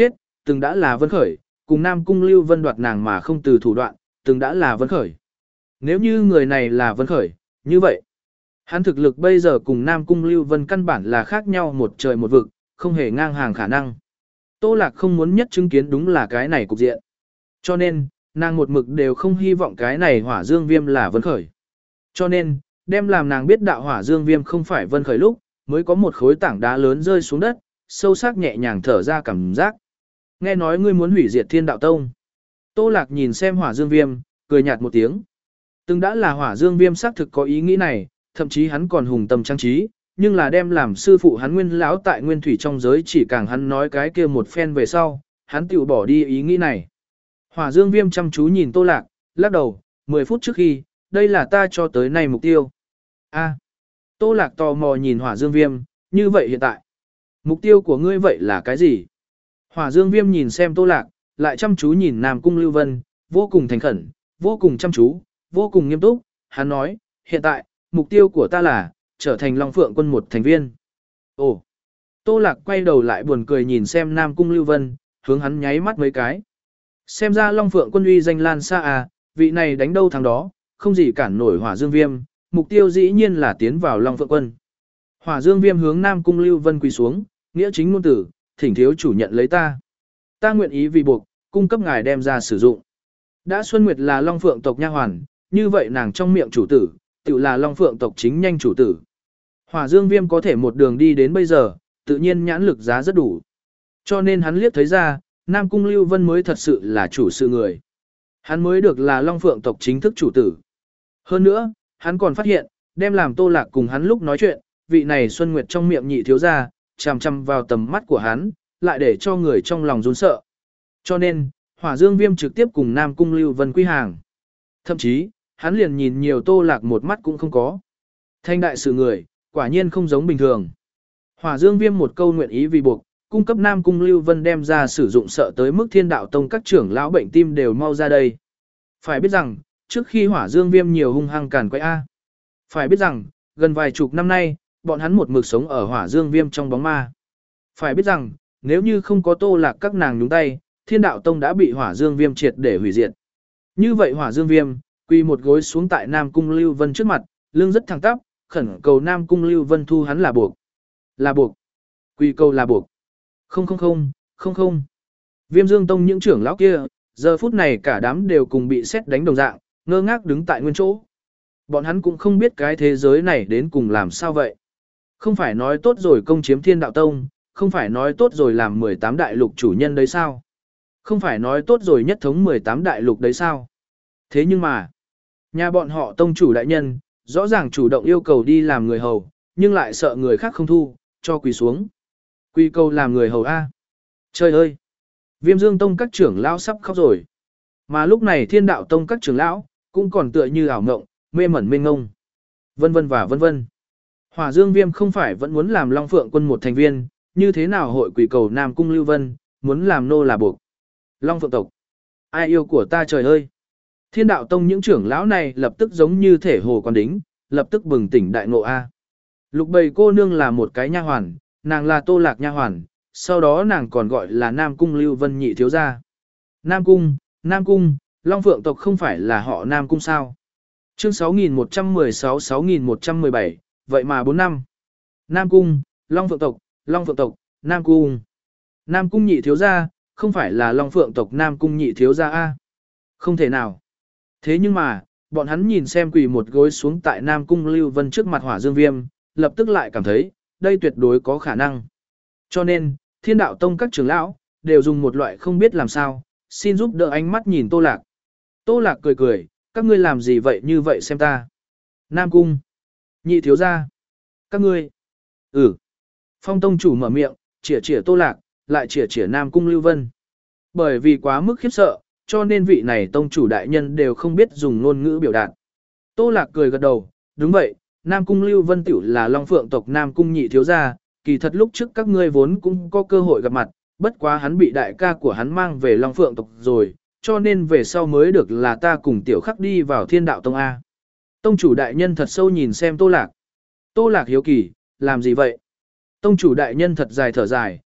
từng đã là Vân Khởi, cùng Nam Cung Lưu Vân đoạt nàng mà không từ thủ đoạn, từng đã là Vân Khởi. Nếu như người này là Vân Khởi, như vậy, hắn thực lực bây giờ cùng Nam Cung Lưu Vân căn bản là khác nhau một trời một vực, không hề ngang hàng khả năng. Tô Lạc không muốn nhất chứng kiến đúng là cái này cục diện. Cho nên, nàng một mực đều không hy vọng cái này Hỏa Dương Viêm là Vân Khởi. Cho nên, đem làm nàng biết đạo Hỏa Dương Viêm không phải Vân Khởi lúc, mới có một khối tảng đá lớn rơi xuống đất, sâu sắc nhẹ nhàng thở ra cảm giác. Nghe nói ngươi muốn hủy diệt Thiên Đạo Tông. Tô Lạc nhìn xem Hỏa Dương Viêm, cười nhạt một tiếng. Từng đã là Hỏa Dương Viêm xác thực có ý nghĩ này, thậm chí hắn còn hùng tâm trang trí, nhưng là đem làm sư phụ hắn Nguyên lão tại Nguyên Thủy trong giới chỉ càng hắn nói cái kia một phen về sau, hắn tự bỏ đi ý nghĩ này. Hỏa Dương Viêm chăm chú nhìn Tô Lạc, lắc đầu, mười phút trước khi, đây là ta cho tới nay mục tiêu. A. Tô Lạc tò mò nhìn Hỏa Dương Viêm, như vậy hiện tại, mục tiêu của ngươi vậy là cái gì? Hỏa Dương Viêm nhìn xem Tô Lạc, lại chăm chú nhìn Nam Cung Lưu Vân, vô cùng thành khẩn, vô cùng chăm chú, vô cùng nghiêm túc, hắn nói, hiện tại, mục tiêu của ta là, trở thành Long Phượng quân một thành viên. Ồ! Tô Lạc quay đầu lại buồn cười nhìn xem Nam Cung Lưu Vân, hướng hắn nháy mắt mấy cái. Xem ra Long Phượng quân uy danh lan xa à, vị này đánh đâu thằng đó, không gì cản nổi Hỏa Dương Viêm, mục tiêu dĩ nhiên là tiến vào Long Phượng quân. Hỏa Dương Viêm hướng Nam Cung Lưu Vân quỳ xuống, nghĩa chính ngôn tử, thỉnh thiếu chủ nhận lấy ta. Ta nguyện ý vì buộc, cung cấp ngài đem ra sử dụng. Đã Xuân Nguyệt là Long Phượng tộc nha hoàn, như vậy nàng trong miệng chủ tử, tự là Long Phượng tộc chính nhanh chủ tử. Hỏa Dương Viêm có thể một đường đi đến bây giờ, tự nhiên nhãn lực giá rất đủ. Cho nên hắn liếc thấy ra, Nam Cung Lưu Vân mới thật sự là chủ sự người. Hắn mới được là Long Phượng tộc chính thức chủ tử. Hơn nữa, hắn còn phát hiện, đem làm Tô Lạc cùng hắn lúc nói chuyện, vị này Xuân Nguyệt trong miệng nhị thiếu gia, chằm chằm vào tầm mắt của hắn, lại để cho người trong lòng run sợ. Cho nên, Hỏa Dương Viêm trực tiếp cùng Nam Cung Lưu Vân quy hàng. Thậm chí, hắn liền nhìn nhiều Tô Lạc một mắt cũng không có. Thanh đại sự người, quả nhiên không giống bình thường. Hỏa Dương Viêm một câu nguyện ý vì buộc, cung cấp Nam Cung Lưu Vân đem ra sử dụng sợ tới mức Thiên Đạo Tông các trưởng lão bệnh tim đều mau ra đây. Phải biết rằng, trước khi Hỏa Dương Viêm nhiều hung hăng càn quay A. Phải biết rằng, gần vài chục năm nay, bọn hắn một mực sống ở Hỏa Dương Viêm trong bóng ma. Phải biết rằng, nếu như không có Tô Lạc các nàng nhúng tay, Thiên Đạo Tông đã bị Hỏa Dương Viêm triệt để hủy diệt. Như vậy Hỏa Dương Viêm, quỳ một gối xuống tại Nam Cung Lưu Vân trước mặt, lưng rất thẳng tắp, khẩn cầu Nam Cung Lưu Vân thu hắn là buộc. Là buộc. Quỳ cầu là buộc. Không không không, không không. Viêm Dương Tông những trưởng lão kia, giờ phút này cả đám đều cùng bị sét đánh đồng dạng, ngơ ngác đứng tại nguyên chỗ. Bọn hắn cũng không biết cái thế giới này đến cùng làm sao vậy. Không phải nói tốt rồi công chiếm Thiên Đạo Tông, không phải nói tốt rồi làm mười tám đại lục chủ nhân đấy sao? Không phải nói tốt rồi nhất thống mười tám đại lục đấy sao? Thế nhưng mà, nhà bọn họ tông chủ đại nhân, rõ ràng chủ động yêu cầu đi làm người hầu, nhưng lại sợ người khác không thu, cho quỳ xuống. Quỳ cầu làm người hầu A. Trời ơi! Viêm Dương Tông các trưởng lão sắp khóc rồi. Mà lúc này Thiên Đạo Tông các trưởng lão, cũng còn tựa như ảo ngộng, mê mẩn mênh ngông. Vân vân và vân vân. Hỏa Dương Viêm không phải vẫn muốn làm Long Phượng quân một thành viên, như thế nào hội quỳ cầu Nam Cung Lưu Vân, muốn làm nô là buộc. Long Phượng tộc. Ai yêu của ta trời ơi! Thiên Đạo Tông những trưởng lão này lập tức giống như thể hồ quan đính, lập tức bừng tỉnh đại ngộ A. Lục Bầy cô nương là một cái nha hoàn, nàng là Tô Lạc nha hoàn, sau đó nàng còn gọi là Nam Cung Lưu Vân nhị thiếu gia. Nam Cung, Nam Cung, Long Phượng tộc không phải là họ Nam Cung sao? Chương sáu nghìn một trăm mười sáu sáu nghìn một trăm mười bảy, vậy mà bốn năm. Nam Cung, Long Phượng tộc, Long Phượng tộc, Nam Cung. Nam Cung nhị thiếu gia, không phải là Long Phượng tộc Nam Cung nhị thiếu gia A. Không thể nào. Thế nhưng mà, bọn hắn nhìn xem quỳ một gối xuống tại Nam Cung Lưu Vân trước mặt Hỏa Dương Viêm, lập tức lại cảm thấy, đây tuyệt đối có khả năng. Cho nên, Thiên Đạo Tông các trưởng lão, đều dùng một loại không biết làm sao, xin giúp đỡ ánh mắt nhìn Tô Lạc. Tô Lạc cười cười, các ngươi làm gì vậy như vậy xem ta. Nam Cung, nhị thiếu gia, các ngươi. Ừ. Phong Tông chủ mở miệng, chỉa chỉa Tô Lạc, lại chỉa chỉa Nam Cung Lưu Vân. Bởi vì quá mức khiếp sợ, cho nên vị này tông chủ đại nhân đều không biết dùng ngôn ngữ biểu đạt. Tô Lạc cười gật đầu, đúng vậy, Nam Cung Lưu Vân tiểu là Long Phượng tộc Nam Cung nhị thiếu gia, kỳ thật lúc trước các ngươi vốn cũng có cơ hội gặp mặt, bất quá hắn bị đại ca của hắn mang về Long Phượng tộc rồi, cho nên về sau mới được là ta cùng tiểu khắc đi vào Thiên Đạo Tông A. Tông chủ đại nhân thật sâu nhìn xem Tô Lạc. Tô Lạc hiếu kỳ, làm gì vậy? Tông chủ đại nhân thật dài thở dài,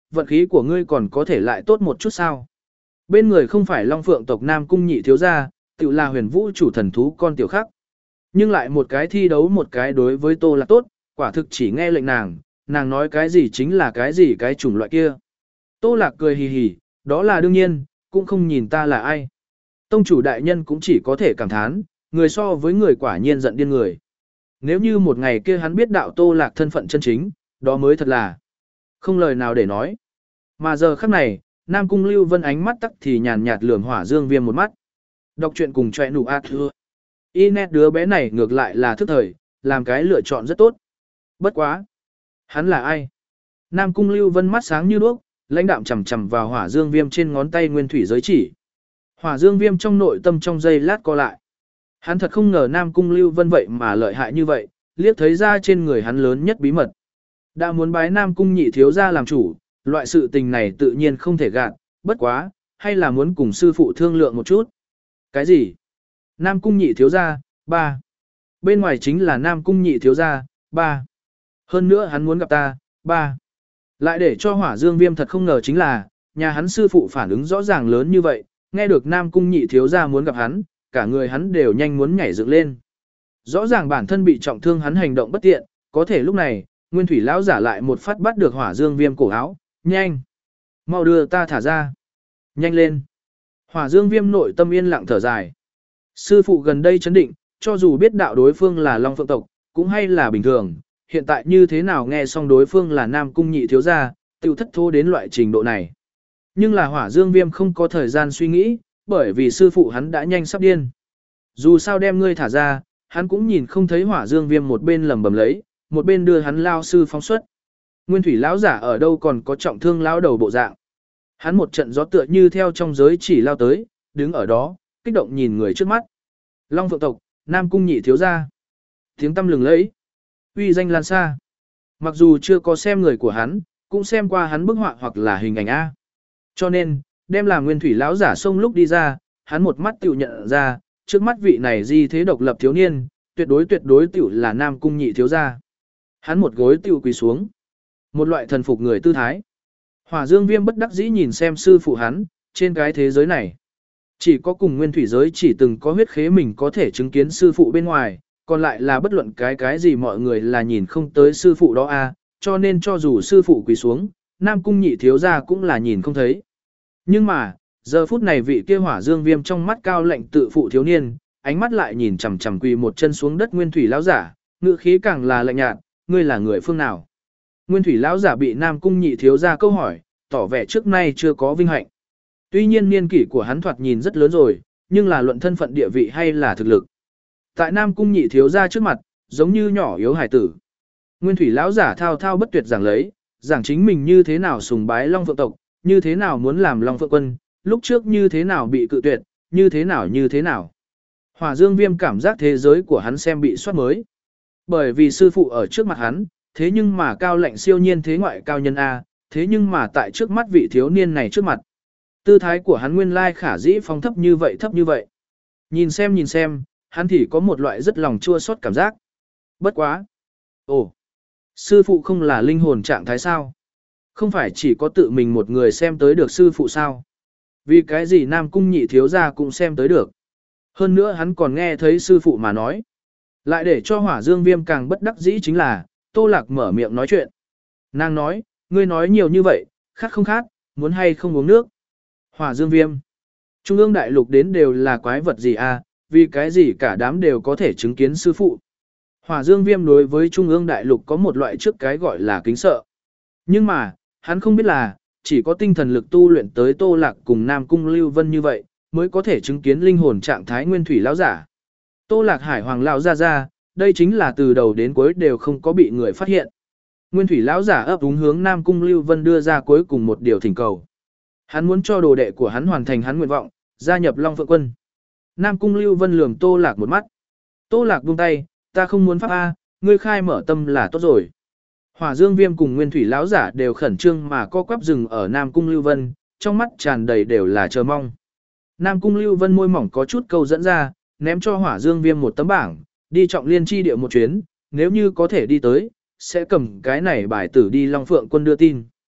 vận khí của ngươi còn có thể lại tốt một chút sao. Bên người không phải Long Phượng tộc Nam Cung nhị thiếu gia, tự là huyền vũ chủ thần thú con tiểu khắc. Nhưng lại một cái thi đấu một cái đối với Tô Lạc tốt, quả thực chỉ nghe lệnh nàng, nàng nói cái gì chính là cái gì cái chủng loại kia. Tô Lạc cười hì hì, đó là đương nhiên, cũng không nhìn ta là ai. Tông chủ đại nhân cũng chỉ có thể cảm thán, người so với người quả nhiên giận điên người. Nếu như một ngày kia hắn biết đạo Tô Lạc thân phận chân chính, đó mới thật là không lời nào để nói. Mà giờ khắc này, Nam Cung Lưu Vân ánh mắt tắc thì nhàn nhạt lườm Hỏa Dương Viêm một mắt. Đọc truyện cùng choẹ nụ ạt thưa. Inet đứa bé này ngược lại là thức thời, làm cái lựa chọn rất tốt. Bất quá. Hắn là ai? Nam Cung Lưu Vân mắt sáng như đuốc, lãnh đạm chầm chầm vào Hỏa Dương Viêm trên ngón tay nguyên thủy giới chỉ. Hỏa Dương Viêm trong nội tâm trong giây lát co lại. Hắn thật không ngờ Nam Cung Lưu Vân vậy mà lợi hại như vậy, liếc thấy ra trên người hắn lớn nhất bí mật. Đã muốn bái Nam Cung nhị thiếu gia làm chủ, loại sự tình này tự nhiên không thể gạt, bất quá, hay là muốn cùng sư phụ thương lượng một chút. Cái gì? Nam Cung nhị thiếu gia, ba. Bên ngoài chính là Nam Cung nhị thiếu gia, ba. Hơn nữa hắn muốn gặp ta, ba. Lại để cho Hỏa Dương Viêm thật không ngờ chính là, nhà hắn sư phụ phản ứng rõ ràng lớn như vậy, nghe được Nam Cung nhị thiếu gia muốn gặp hắn, cả người hắn đều nhanh muốn nhảy dựng lên. Rõ ràng bản thân bị trọng thương hắn hành động bất tiện, có thể lúc này, Nguyên Thủy lão giả lại một phát bắt được Hỏa Dương Viêm cổ áo, nhanh, mau đưa ta thả ra, nhanh lên. Hỏa Dương Viêm nội tâm yên lặng thở dài. Sư phụ gần đây chấn định, cho dù biết đạo đối phương là Long Phượng tộc, cũng hay là bình thường, hiện tại như thế nào nghe xong đối phương là Nam Cung nhị thiếu gia, tiêu thất thố đến loại trình độ này. Nhưng là Hỏa Dương Viêm không có thời gian suy nghĩ, bởi vì sư phụ hắn đã nhanh sắp điên. Dù sao đem ngươi thả ra, hắn cũng nhìn không thấy Hỏa Dương Viêm một bên lầm bầm lấy, một bên đưa hắn lao sư phóng xuất. Nguyên Thủy lão giả ở đâu còn có trọng thương lão đầu bộ dạng. Hắn một trận gió tựa như theo trong giới chỉ lao tới, đứng ở đó, kích động nhìn người trước mắt. Long Phượng tộc, Nam Cung nhị thiếu gia. Tiếng tâm lừng lẫy, uy danh lan xa. Mặc dù chưa có xem người của hắn, cũng xem qua hắn bức họa hoặc là hình ảnh A. Cho nên, đem làm Nguyên Thủy lão giả xông lúc đi ra, hắn một mắt tiểu nhận ra, trước mắt vị này di thế độc lập thiếu niên, tuyệt đối tuyệt đối tiểu là Nam Cung nhị thiếu gia. Hắn một gối tiểu quỳ xuống. Một loại thần phục người tư thái. Hỏa Dương Viêm bất đắc dĩ nhìn xem sư phụ hắn, trên cái thế giới này. Chỉ có cùng Nguyên Thủy giới chỉ từng có huyết khế mình có thể chứng kiến sư phụ bên ngoài, còn lại là bất luận cái cái gì mọi người là nhìn không tới sư phụ đó a, cho nên cho dù sư phụ quỳ xuống, Nam Cung nhị thiếu gia cũng là nhìn không thấy. Nhưng mà, giờ phút này vị kia Hỏa Dương Viêm trong mắt cao lạnh tự phụ thiếu niên, ánh mắt lại nhìn chằm chằm quỳ một chân xuống đất Nguyên Thủy lão giả, ngữ khí càng là lạnh nhạt, ngươi là người phương nào? Nguyên Thủy lão giả bị Nam Cung nhị thiếu gia câu hỏi, tỏ vẻ trước nay chưa có vinh hạnh. Tuy nhiên niên kỷ của hắn thoạt nhìn rất lớn rồi, nhưng là luận thân phận địa vị hay là thực lực. Tại Nam Cung nhị thiếu gia trước mặt, giống như nhỏ yếu hải tử. Nguyên Thủy lão giả thao thao bất tuyệt giảng lấy, giảng chính mình như thế nào sùng bái Long Phượng tộc, như thế nào muốn làm Long Phượng quân, lúc trước như thế nào bị cự tuyệt, như thế nào như thế nào. Hỏa Dương Viêm cảm giác thế giới của hắn xem bị soát mới. Bởi vì sư phụ ở trước mặt hắn, thế nhưng mà cao lạnh siêu nhiên thế ngoại cao nhân A, thế nhưng mà tại trước mắt vị thiếu niên này trước mặt. Tư thái của hắn nguyên lai khả dĩ phong thấp như vậy thấp như vậy. Nhìn xem nhìn xem, hắn thì có một loại rất lòng chua xót cảm giác. Bất quá. Ồ, sư phụ không là linh hồn trạng thái sao? Không phải chỉ có tự mình một người xem tới được sư phụ sao? Vì cái gì Nam Cung nhị thiếu gia cũng xem tới được. Hơn nữa hắn còn nghe thấy sư phụ mà nói. Lại để cho Hỏa Dương Viêm càng bất đắc dĩ chính là, Tô Lạc mở miệng nói chuyện. Nàng nói, ngươi nói nhiều như vậy, khát không khát, muốn hay không uống nước. Hỏa Dương Viêm. Trung ương đại lục đến đều là quái vật gì à, vì cái gì cả đám đều có thể chứng kiến sư phụ. Hỏa Dương Viêm đối với Trung ương đại lục có một loại trước cái gọi là kính sợ. Nhưng mà, hắn không biết là, chỉ có tinh thần lực tu luyện tới Tô Lạc cùng Nam Cung Lưu Vân như vậy, mới có thể chứng kiến linh hồn trạng thái Nguyên Thủy lão giả. Tô Lạc Hải Hoàng lão ra ra, đây chính là từ đầu đến cuối đều không có bị người phát hiện. Nguyên Thủy lão giả ấp úng hướng Nam Cung Lưu Vân đưa ra cuối cùng một điều thỉnh cầu. Hắn muốn cho đồ đệ của hắn hoàn thành hắn nguyện vọng, gia nhập Long Phượng quân. Nam Cung Lưu Vân lườm Tô Lạc một mắt. Tô Lạc buông tay, ta không muốn pháp A, ngươi khai mở tâm là tốt rồi. Hỏa Dương Viêm cùng Nguyên Thủy lão giả đều khẩn trương mà co quắp rừng ở Nam Cung Lưu Vân, trong mắt tràn đầy đều là chờ mong. Nam Cung Lưu Vân môi mỏng có chút câu dẫn ra, ném cho Hỏa Dương Viêm một tấm bảng, đi trọng liên chi địa một chuyến, nếu như có thể đi tới, sẽ cầm cái này bài tử đi Long Phượng quân đưa tin.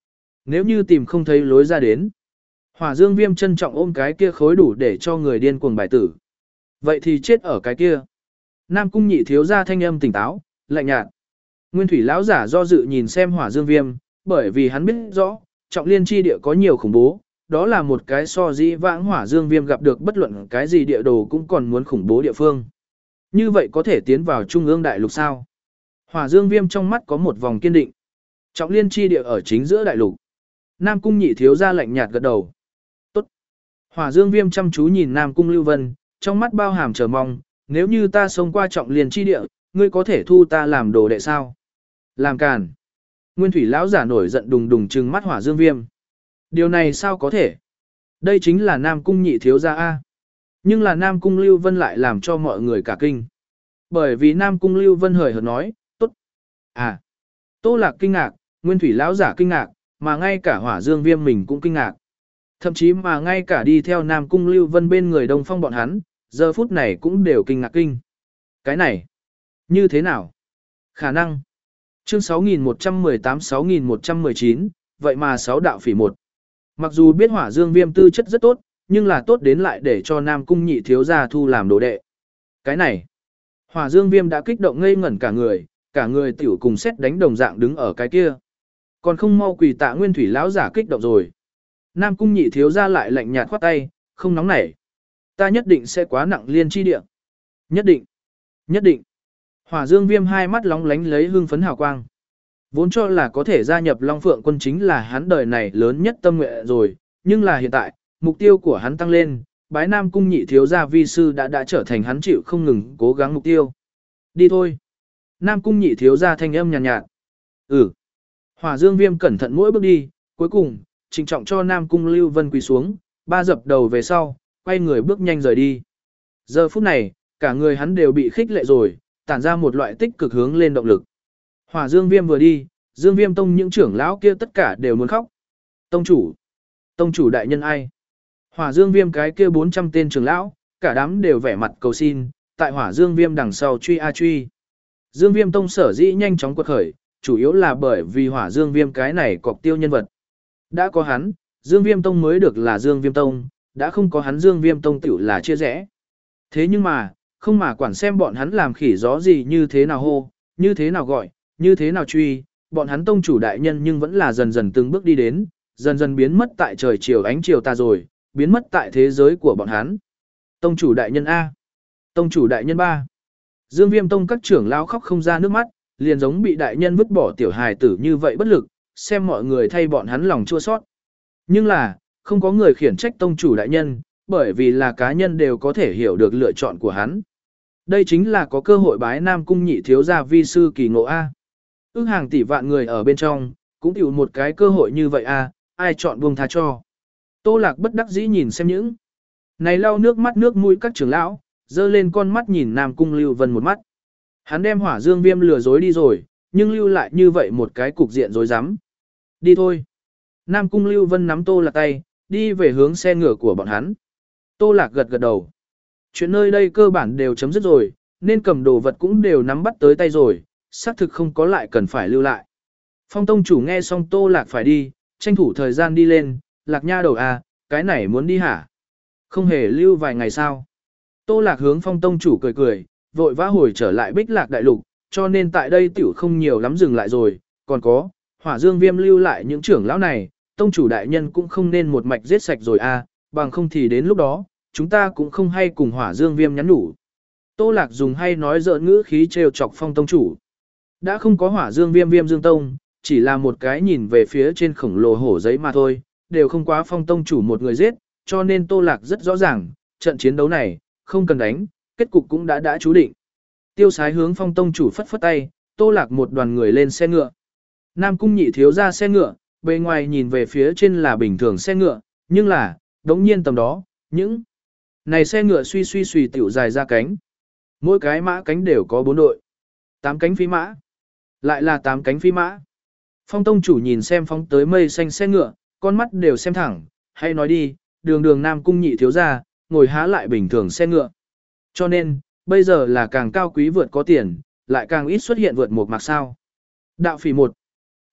Nếu như tìm không thấy lối ra đến. Hỏa Dương Viêm trân trọng ôm cái kia khối đủ để cho người điên cuồng bài tử. Vậy thì chết ở cái kia. Nam Cung Nhị thiếu gia thanh âm tỉnh táo, lạnh nhạt. Nguyên Thủy lão giả do dự nhìn xem Hỏa Dương Viêm, bởi vì hắn biết rõ, Trọng Liên chi địa có nhiều khủng bố, đó là một cái so dĩ vãng Hỏa Dương Viêm gặp được bất luận cái gì địa đồ cũng còn muốn khủng bố địa phương. Như vậy có thể tiến vào Trung ương đại lục sao? Hỏa Dương Viêm trong mắt có một vòng kiên định. Trọng Liên chi địa ở chính giữa đại lục. Nam Cung Nhị thiếu gia lạnh nhạt gật đầu. Tốt. Hỏa Dương Viêm chăm chú nhìn Nam Cung Lưu Vân, trong mắt bao hàm chờ mong, nếu như ta sống qua Trọng Liên chi địa, ngươi có thể thu ta làm đồ đệ sao? Làm càn. Nguyên Thủy lão giả nổi giận đùng đùng trừng mắt Hỏa Dương Viêm. Điều này sao có thể? Đây chính là Nam Cung Nhị thiếu gia a. Nhưng là Nam Cung Lưu Vân lại làm cho mọi người cả kinh. Bởi vì Nam Cung Lưu Vân hời hợt nói, tốt. À. Tô Lạc kinh ngạc, Nguyên Thủy lão giả kinh ngạc, mà ngay cả Hỏa Dương Viêm mình cũng kinh ngạc. Thậm chí mà ngay cả đi theo Nam Cung Lưu Vân bên người Đông Phong bọn hắn, giờ phút này cũng đều kinh ngạc kinh. Cái này, như thế nào? Khả năng. Chương sáu nghìn một trăm mười tám sáu nghìn một trăm mười chín, vậy mà sáu đạo phỉ một. Mặc dù biết Hỏa Dương Viêm tư chất rất tốt, nhưng là tốt đến lại để cho Nam Cung Nhị thiếu gia thu làm đồ đệ. Cái này, Hỏa Dương Viêm đã kích động ngây ngẩn cả người, cả người tiểu cùng xét đánh đồng dạng đứng ở cái kia. Còn không mau quỳ tạ Nguyên Thủy lão giả kích động rồi. Nam Cung Nhị thiếu gia lại lạnh nhạt khoát tay, không nóng nảy. Ta nhất định sẽ quá nặng liên chi địa. Nhất định. Nhất định. Hỏa Dương Viêm hai mắt lóng lánh lấy hưng phấn hào quang. Vốn cho là có thể gia nhập Long Phượng quân chính là hắn đời này lớn nhất tâm nguyện rồi, nhưng là hiện tại, mục tiêu của hắn tăng lên, bái Nam Cung Nhị thiếu gia vi sư đã đã trở thành hắn chịu không ngừng cố gắng mục tiêu. Đi thôi. Nam Cung Nhị thiếu gia thanh âm nhàn nhạt, nhạt. Ừ. Hỏa Dương Viêm cẩn thận mỗi bước đi, cuối cùng, trịnh trọng cho Nam Cung Lưu Vân quỳ xuống, ba dập đầu về sau, quay người bước nhanh rời đi. Giờ phút này, cả người hắn đều bị khích lệ rồi, tản ra một loại tích cực hướng lên động lực. Hỏa Dương Viêm vừa đi, Dương Viêm Tông những trưởng lão kia tất cả đều muốn khóc. Tông chủ, tông chủ đại nhân ai? Hỏa Dương Viêm cái kia bốn trăm tên trưởng lão, cả đám đều vẻ mặt cầu xin, tại Hỏa Dương Viêm đằng sau truy a truy. Dương Viêm Tông sở dĩ nhanh chóng quật khởi, chủ yếu là bởi vì Hỏa Dương Viêm cái này cọc tiêu nhân vật. Đã có hắn, Dương Viêm Tông mới được là Dương Viêm Tông, đã không có hắn Dương Viêm Tông tiểu là chia rẽ. Thế nhưng mà, không mà quản xem bọn hắn làm khỉ gió gì như thế nào hô, như thế nào gọi, như thế nào truy, bọn hắn tông chủ đại nhân nhưng vẫn là dần dần từng bước đi đến, dần dần biến mất tại trời chiều ánh chiều ta rồi, biến mất tại thế giới của bọn hắn. Tông chủ đại nhân A. Tông chủ đại nhân ba. Dương Viêm Tông các trưởng lão khóc không ra nước mắt, liền giống bị đại nhân vứt bỏ tiểu hài tử như vậy bất lực, xem mọi người thay bọn hắn lòng chua xót. Nhưng là, không có người khiển trách tông chủ đại nhân, bởi vì là cá nhân đều có thể hiểu được lựa chọn của hắn. Đây chính là có cơ hội bái Nam Cung Nhị thiếu gia vi sư kỳ ngộ A. Ước hàng tỷ vạn người ở bên trong, cũng chịu một cái cơ hội như vậy A, ai chọn buông tha cho. Tô Lạc bất đắc dĩ nhìn xem những này lau nước mắt nước mũi các trưởng lão, dơ lên con mắt nhìn Nam Cung Lưu Vân một mắt. Hắn đem Hỏa Dương Viêm lừa dối đi rồi, nhưng lưu lại như vậy một cái cục diện rối rắm. Đi thôi. Nam Cung Lưu Vân nắm Tô Lạc tay, đi về hướng xe ngựa của bọn hắn. Tô Lạc gật gật đầu. Chuyện nơi đây cơ bản đều chấm dứt rồi, nên cầm đồ vật cũng đều nắm bắt tới tay rồi, xác thực không có lại cần phải lưu lại. Phong tông chủ nghe xong Tô Lạc phải đi, tranh thủ thời gian đi lên, Lạc nha đầu à, cái này muốn đi hả? Không hề lưu vài ngày sao? Tô Lạc hướng Phong tông chủ cười cười, vội vã hồi trở lại Bích Lạc đại lục, cho nên tại đây tiểu không nhiều lắm dừng lại rồi, còn có, Hỏa Dương Viêm lưu lại những trưởng lão này, tông chủ đại nhân cũng không nên một mạch giết sạch rồi à, bằng không thì đến lúc đó, chúng ta cũng không hay cùng Hỏa Dương Viêm nhắn nhủ. Tô Lạc dùng hay nói giỡn ngữ khí trêu chọc Phong tông chủ. Đã không có Hỏa Dương Viêm Viêm Dương Tông, chỉ là một cái nhìn về phía trên khổng lồ hổ giấy mà thôi, đều không quá Phong tông chủ một người giết, cho nên Tô Lạc rất rõ ràng, trận chiến đấu này, không cần đánh, kết cục cũng đã đã chú định. Tiêu Sái hướng Phong tông chủ phất phất tay, Tô Lạc một đoàn người lên xe ngựa. Nam Cung Nhị thiếu ra xe ngựa, bề ngoài nhìn về phía trên là bình thường xe ngựa, nhưng là, đống nhiên tầm đó, những này xe ngựa suy suy suy tiểu dài ra cánh. Mỗi cái mã cánh đều có bốn đội. Tám cánh phi mã. Lại là tám cánh phi mã. Phong tông chủ nhìn xem phóng tới mây xanh xe ngựa, con mắt đều xem thẳng, hay nói đi, đường đường Nam Cung Nhị thiếu ra, ngồi há lại bình thường xe ngựa. Cho nên, bây giờ là càng cao quý vượt có tiền, lại càng ít xuất hiện vượt một mạc sao. Đạo phỉ một.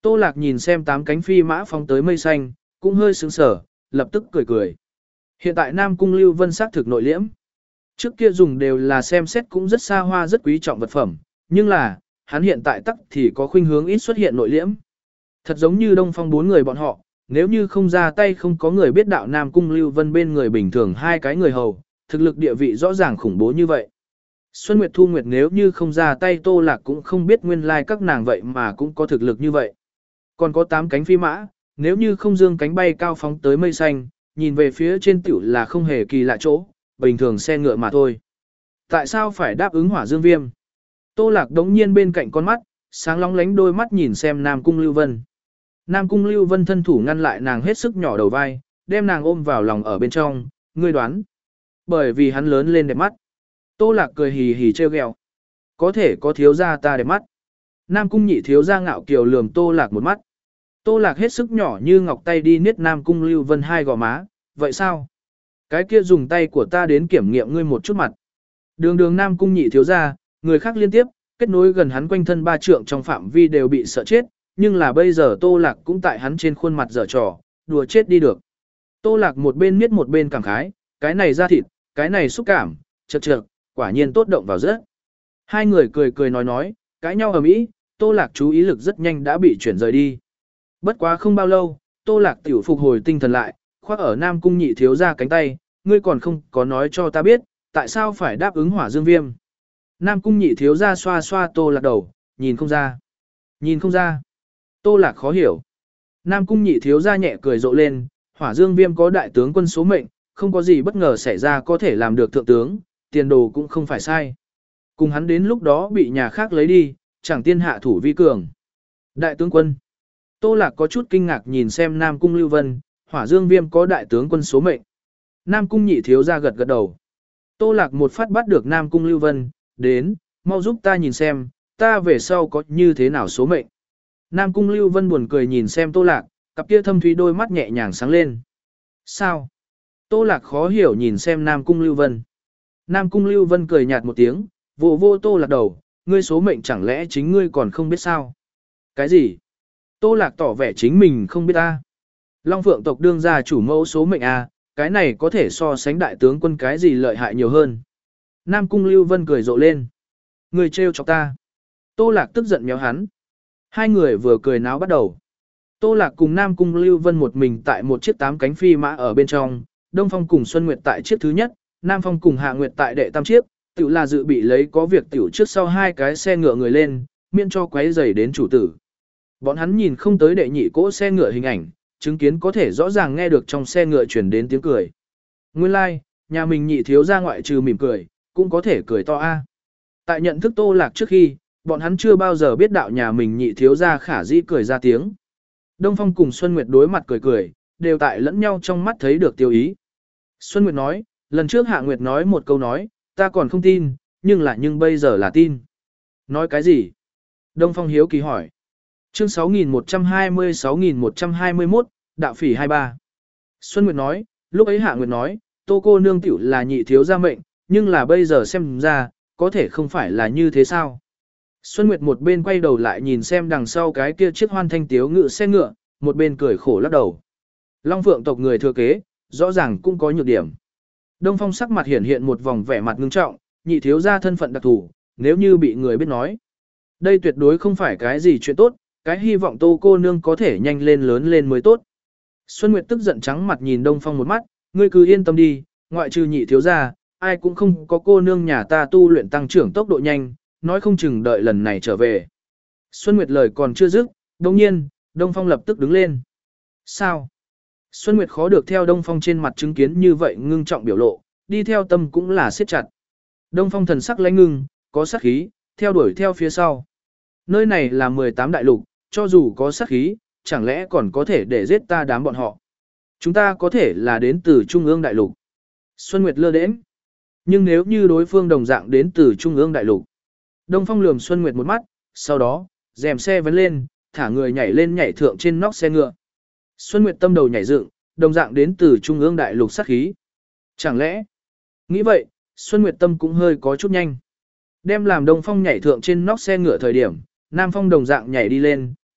Tô Lạc nhìn xem tám cánh phi mã phóng tới mây xanh, cũng hơi sướng sở, lập tức cười cười. Hiện tại Nam Cung Lưu Vân xác thực nội liễm. Trước kia dùng đều là xem xét cũng rất xa hoa rất quý trọng vật phẩm, nhưng là, hắn hiện tại tắc thì có khuynh hướng ít xuất hiện nội liễm. Thật giống như Đông Phong bốn người bọn họ, nếu như không ra tay không có người biết đạo Nam Cung Lưu Vân bên người bình thường hai cái người hầu, thực lực địa vị rõ ràng khủng bố như vậy. Xuân Nguyệt Thu Nguyệt nếu như không ra tay Tô Lạc cũng không biết nguyên lai các nàng vậy mà cũng có thực lực như vậy. Còn có tám cánh phi mã, nếu như không dương cánh bay cao phóng tới mây xanh, nhìn về phía trên tiểu là không hề kỳ lạ chỗ, bình thường xe ngựa mà thôi. Tại sao phải đáp ứng hỏa dương viêm? Tô Lạc đống nhiên bên cạnh con mắt, sáng lóng lánh đôi mắt nhìn xem Nam Cung Lưu Vân. Nam Cung Lưu Vân thân thủ ngăn lại nàng hết sức nhỏ đầu vai, đem nàng ôm vào lòng ở bên trong, ngươi đoán. Bởi vì hắn lớn lên đẹp mắt. Tô Lạc cười hì hì trêu ghẹo. Có thể có thiếu gia ta đẹp mắt. Nam Cung nhị thiếu gia ngạo kiều lườm Tô Lạc một mắt. Tô Lạc hết sức nhỏ như ngọc tay đi niết Nam Cung Lưu Vân hai gò má, vậy sao? Cái kia dùng tay của ta đến kiểm nghiệm ngươi một chút mặt. Đường đường Nam Cung nhị thiếu gia, người khác liên tiếp, kết nối gần hắn quanh thân ba trượng trong phạm vi đều bị sợ chết, nhưng là bây giờ Tô Lạc cũng tại hắn trên khuôn mặt dở trò, đùa chết đi được. Tô Lạc một bên miết một bên cảm khái, cái này da thịt, cái này xúc cảm, chật chật, quả nhiên tốt động vào rất. Hai người cười cười nói nói, cãi nhau ở mỹ, Tô Lạc chú ý lực rất nhanh đã bị chuyển rời đi. Bất quá không bao lâu, Tô Lạc tiểu phục hồi tinh thần lại, khoác ở Nam Cung nhị thiếu gia cánh tay, ngươi còn không có nói cho ta biết, tại sao phải đáp ứng hỏa dương viêm. Nam Cung nhị thiếu gia xoa xoa Tô Lạc đầu, nhìn không ra. Nhìn không ra. Tô Lạc khó hiểu. Nam Cung nhị thiếu gia nhẹ cười rộ lên, hỏa dương viêm có đại tướng quân số mệnh, không có gì bất ngờ xảy ra có thể làm được thượng tướng, tiền đồ cũng không phải sai. Cùng hắn đến lúc đó bị nhà khác lấy đi, chẳng tiên hạ thủ vi cường. Đại tướng quân. Tô Lạc có chút kinh ngạc nhìn xem Nam Cung Lưu Vân, hỏa dương viêm có đại tướng quân số mệnh. Nam Cung nhị thiếu gia gật gật đầu. Tô Lạc một phát bắt được Nam Cung Lưu Vân, đến, mau giúp ta nhìn xem, ta về sau có như thế nào số mệnh. Nam Cung Lưu Vân buồn cười nhìn xem Tô Lạc, cặp kia thâm thúy đôi mắt nhẹ nhàng sáng lên. Sao? Tô Lạc khó hiểu nhìn xem Nam Cung Lưu Vân. Nam Cung Lưu Vân cười nhạt một tiếng, vô vô Tô Lạc đầu, ngươi số mệnh chẳng lẽ chính ngươi còn không biết sao? Cái gì? Tô Lạc tỏ vẻ chính mình không biết ta. Long Phượng tộc đương gia chủ mẫu số mệnh A, cái này có thể so sánh đại tướng quân cái gì lợi hại nhiều hơn. Nam Cung Lưu Vân cười rộ lên. Ngươi trêu chọc ta. Tô Lạc tức giận méo hắn. Hai người vừa cười náo bắt đầu. Tô Lạc cùng Nam Cung Lưu Vân một mình tại một chiếc tám cánh phi mã ở bên trong, Đông Phong cùng Xuân Nguyệt tại chiếc thứ nhất, Nam Phong cùng Hạ Nguyệt tại đệ tam chiếc, tiểu là dự bị lấy có việc tiểu trước sau hai cái xe ngựa người lên, miễn cho quấy rầy đến chủ tử. Bọn hắn nhìn không tới đệ nhị cỗ xe ngựa hình ảnh, chứng kiến có thể rõ ràng nghe được trong xe ngựa truyền đến tiếng cười. Nguyên lai, like, nhà mình nhị thiếu ra ngoại trừ mỉm cười, cũng có thể cười to a. Tại nhận thức Tô Lạc trước khi, bọn hắn chưa bao giờ biết đạo nhà mình nhị thiếu ra khả dĩ cười ra tiếng. Đông Phong cùng Xuân Nguyệt đối mặt cười cười, đều tại lẫn nhau trong mắt thấy được tiêu ý. Xuân Nguyệt nói, lần trước Hạ Nguyệt nói một câu nói, ta còn không tin, nhưng là nhưng bây giờ là tin. Nói cái gì? Đông Phong hiếu kỳ hỏi. Chương sáu nghìn một trăm hai mươi sáu nghìn một trăm hai mươi mốt, Đạo Phỉ hai mươi ba. Xuân Nguyệt nói, lúc ấy Hạ Nguyệt nói, Tô cô nương tiểu là nhị thiếu gia mệnh, nhưng là bây giờ xem ra, có thể không phải là như thế sao? Xuân Nguyệt một bên quay đầu lại nhìn xem đằng sau cái kia chiếc hoan thanh tiếu ngựa xe ngựa, một bên cười khổ lắc đầu. Long Phượng tộc người thừa kế, rõ ràng cũng có nhược điểm. Đông Phong sắc mặt hiển hiện một vòng vẻ mặt ngưng trọng, nhị thiếu gia thân phận đặc thù, nếu như bị người biết nói. Đây tuyệt đối không phải cái gì chuyện tốt, cái hy vọng Tô cô nương có thể nhanh lên lớn lên mới tốt. Xuân Nguyệt tức giận trắng mặt nhìn Đông Phong một mắt, ngươi cứ yên tâm đi, ngoại trừ nhị thiếu gia, ai cũng không có cô nương nhà ta tu luyện tăng trưởng tốc độ nhanh, nói không chừng đợi lần này trở về. Xuân Nguyệt lời còn chưa dứt, đồng nhiên, Đông Phong lập tức đứng lên. Sao? Xuân Nguyệt khó được theo Đông Phong trên mặt chứng kiến như vậy ngưng trọng biểu lộ, đi theo tâm cũng là siết chặt. Đông Phong thần sắc lãnh ngưng, có sát khí, theo đuổi theo phía sau. Nơi này là mười tám đại lục, cho dù có sát khí, chẳng lẽ còn có thể để giết ta đám bọn họ. Chúng ta có thể là đến từ Trung ương đại lục. Xuân Nguyệt lơ đễnh. Nhưng nếu như đối phương đồng dạng đến từ Trung ương đại lục. Đông Phong lườm Xuân Nguyệt một mắt, sau đó, rèm xe vấn lên, thả người nhảy lên nhảy thượng trên nóc xe ngựa. Xuân Nguyệt tâm đầu nhảy dựng, đồng dạng đến từ Trung ương đại lục sát khí. Chẳng lẽ? Nghĩ vậy, Xuân Nguyệt tâm cũng hơi có chút nhanh. Đem làm Đông Phong nhảy thượng trên nóc xe ngựa thời điểm, Nam Phong đồng dạng nhảy đi lên,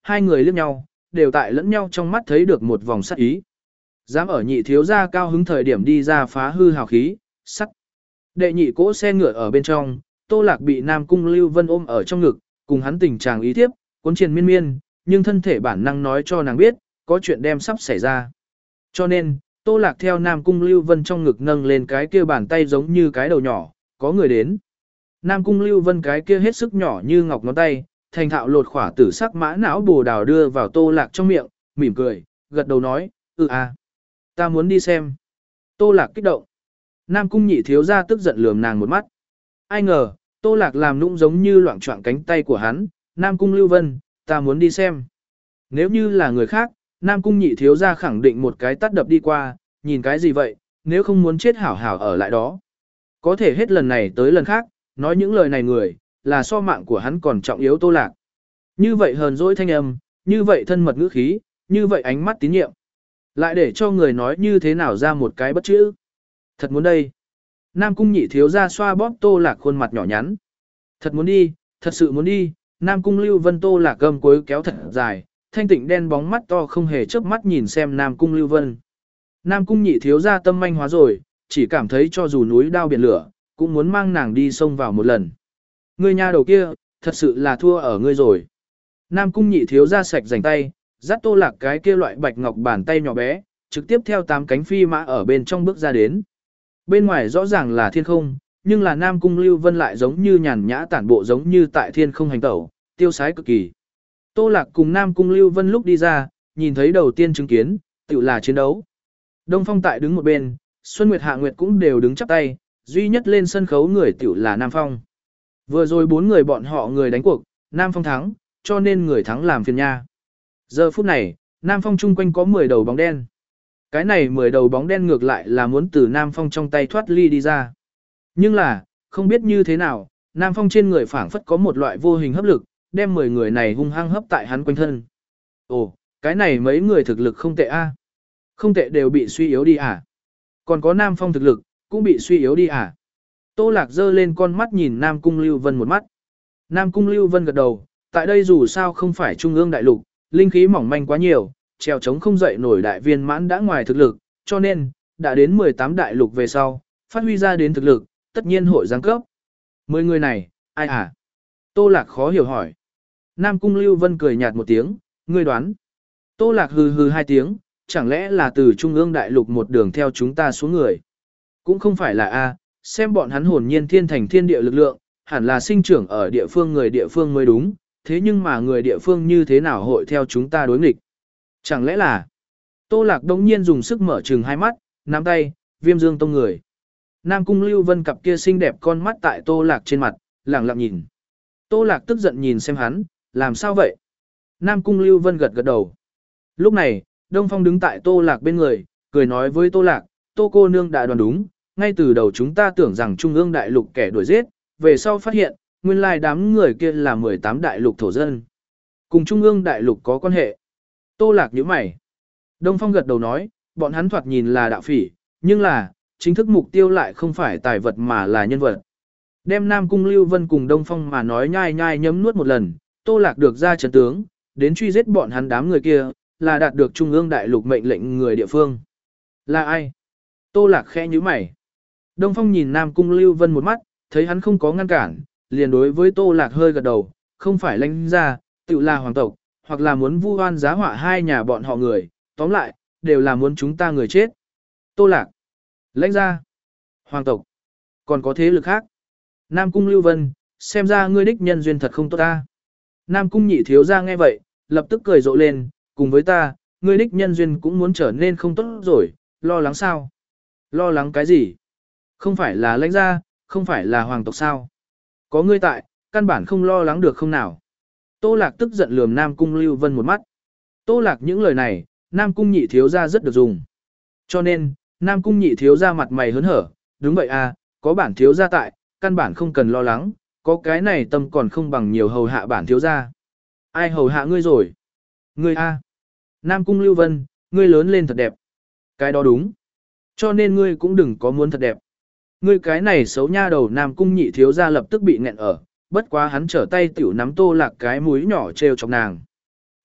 hai người liếc nhau, đều tại lẫn nhau trong mắt thấy được một vòng sắc ý. Dám ở nhị thiếu gia cao hứng thời điểm đi ra phá hư hào khí, sắc. Đệ nhị cỗ xe ngựa ở bên trong, Tô Lạc bị Nam Cung Lưu Vân ôm ở trong ngực, cùng hắn tình trạng ý thiếp, cuốn triền miên miên, nhưng thân thể bản năng nói cho nàng biết, có chuyện đem sắp xảy ra. Cho nên, Tô Lạc theo Nam Cung Lưu Vân trong ngực nâng lên cái kia bàn tay giống như cái đầu nhỏ, có người đến. Nam Cung Lưu Vân cái kia hết sức nhỏ như ngọc ngón tay, thành thạo lột khỏa tử sắc mã não bồ đào đưa vào Tô Lạc trong miệng, mỉm cười, gật đầu nói, ừ à, ta muốn đi xem. Tô Lạc kích động. Nam Cung nhị thiếu ra tức giận lườm nàng một mắt. Ai ngờ, Tô Lạc làm nũng giống như loạn choạng cánh tay của hắn, Nam Cung Lưu Vân, ta muốn đi xem. Nếu như là người khác, Nam Cung nhị thiếu ra khẳng định một cái tát đập đi qua, nhìn cái gì vậy, nếu không muốn chết hảo hảo ở lại đó. Có thể hết lần này tới lần khác, nói những lời này người, là so mạng của hắn còn trọng yếu Tô Lạc. Như vậy hờn dỗi thanh âm, như vậy thân mật ngữ khí, như vậy ánh mắt tín nhiệm. Lại để cho người nói như thế nào ra một cái bất chữ. Thật muốn đây. Nam Cung nhị thiếu ra xoa bóp Tô Lạc khuôn mặt nhỏ nhắn. Thật muốn đi, thật sự muốn đi. Nam Cung Lưu Vân Tô Lạc gầm cuối kéo thật dài, thanh tịnh đen bóng mắt to không hề chớp mắt nhìn xem Nam Cung Lưu Vân. Nam Cung nhị thiếu ra tâm manh hóa rồi, chỉ cảm thấy cho dù núi đao biển lửa, cũng muốn mang nàng đi sông vào một lần. Ngươi nha đầu kia, thật sự là thua ở ngươi rồi. Nam Cung nhị thiếu ra sạch rảnh tay, dắt Tô Lạc cái kia loại bạch ngọc bàn tay nhỏ bé, trực tiếp theo tám cánh phi mã ở bên trong bước ra đến. Bên ngoài rõ ràng là thiên không, nhưng là Nam Cung Lưu Vân lại giống như nhàn nhã tản bộ giống như tại thiên không hành tẩu, tiêu sái cực kỳ. Tô Lạc cùng Nam Cung Lưu Vân lúc đi ra, nhìn thấy đầu tiên chứng kiến, tự là chiến đấu. Đông Phong tại đứng một bên, Xuân Nguyệt Hạ Nguyệt cũng đều đứng chắp tay, duy nhất lên sân khấu người tự là Nam Phong. Vừa rồi bốn người bọn họ người đánh cuộc, Nam Phong thắng, cho nên người thắng làm phiền nha. Giờ phút này, Nam Phong chung quanh có mười đầu bóng đen. Cái này mười đầu bóng đen ngược lại là muốn từ Nam Phong trong tay thoát ly đi ra. Nhưng là, không biết như thế nào, Nam Phong trên người phảng phất có một loại vô hình hấp lực, đem mười người này hung hăng hấp tại hắn quanh thân. Ồ, cái này mấy người thực lực không tệ a. Không tệ đều bị suy yếu đi à? Còn có Nam Phong thực lực, cũng bị suy yếu đi à? Tô Lạc giơ lên con mắt nhìn Nam Cung Lưu Vân một mắt. Nam Cung Lưu Vân gật đầu, tại đây dù sao không phải trung ương đại lục, linh khí mỏng manh quá nhiều, trèo chống không dậy nổi đại viên mãn đã ngoài thực lực, cho nên, đã đến mười tám đại lục về sau, phát huy ra đến thực lực, tất nhiên hội giáng cấp. Mười người này, ai à? Tô Lạc khó hiểu hỏi. Nam Cung Lưu Vân cười nhạt một tiếng, ngươi đoán. Tô Lạc hừ hừ hai tiếng, chẳng lẽ là từ trung ương đại lục một đường theo chúng ta xuống người. Cũng không phải là A, xem bọn hắn hồn nhiên thiên thành thiên địa lực lượng, hẳn là sinh trưởng ở địa phương người địa phương mới đúng, thế nhưng mà người địa phương như thế nào hội theo chúng ta đối nghịch. Chẳng lẽ là... Tô Lạc đống nhiên dùng sức mở trừng hai mắt, nắm tay, Viêm Dương Tông người. Nam Cung Lưu Vân cặp kia xinh đẹp con mắt tại Tô Lạc trên mặt, lẳng lặng nhìn. Tô Lạc tức giận nhìn xem hắn, làm sao vậy? Nam Cung Lưu Vân gật gật đầu. Lúc này, Đông Phong đứng tại Tô Lạc bên người, cười nói với Tô Lạc, Tô cô nương đã đoán đúng, ngay từ đầu chúng ta tưởng rằng Trung ương đại lục kẻ đuổi giết, về sau phát hiện, nguyên lai đám người kia là mười tám đại lục thổ dân. Cùng Trung ương đại lục có quan hệ. Tô Lạc nhíu mày. Đông Phong gật đầu nói, bọn hắn thoạt nhìn là đạo phỉ, nhưng là, chính thức mục tiêu lại không phải tài vật mà là nhân vật. Đem Nam Cung Lưu Vân cùng Đông Phong mà nói nhai nhai nhấm nuốt một lần, Tô Lạc được ra trận tướng, đến truy giết bọn hắn đám người kia, là đạt được Trung ương đại lục mệnh lệnh người địa phương. Là ai? Tô Lạc khẽ nhíu mày. Đông Phong nhìn Nam Cung Lưu Vân một mắt, thấy hắn không có ngăn cản, liền đối với Tô Lạc hơi gật đầu, không phải lãnh ra, tự là hoàng tộc, hoặc là muốn vu oan giá họa hai nhà bọn họ người, tóm lại, đều là muốn chúng ta người chết. Tô Lạc, lãnh ra, hoàng tộc, còn có thế lực khác. Nam Cung Lưu Vân, xem ra ngươi đích nhân duyên thật không tốt ta. Nam Cung nhị thiếu ra nghe vậy, lập tức cười rộ lên, cùng với ta, ngươi đích nhân duyên cũng muốn trở nên không tốt rồi, lo lắng sao? Lo lắng cái gì? Không phải là lãnh gia, không phải là hoàng tộc sao? Có ngươi tại, căn bản không lo lắng được không nào? Tô Lạc tức giận lườm Nam Cung Lưu Vân một mắt. Tô Lạc những lời này, Nam Cung nhị thiếu ra rất được dùng. Cho nên, Nam Cung nhị thiếu ra mặt mày hớn hở, đúng vậy à, có bản thiếu ra tại, căn bản không cần lo lắng, có cái này tâm còn không bằng nhiều hầu hạ bản thiếu ra. Ai hầu hạ ngươi rồi? Ngươi a. Nam Cung Lưu Vân, ngươi lớn lên thật đẹp. Cái đó đúng. Cho nên ngươi cũng đừng có muốn thật đẹp. Ngươi cái này xấu nha đầu Nam Cung nhị thiếu ra lập tức bị nghẹn ở, bất quá hắn trở tay tiểu nắm Tô Lạc cái mũi nhỏ trêu chọc nàng.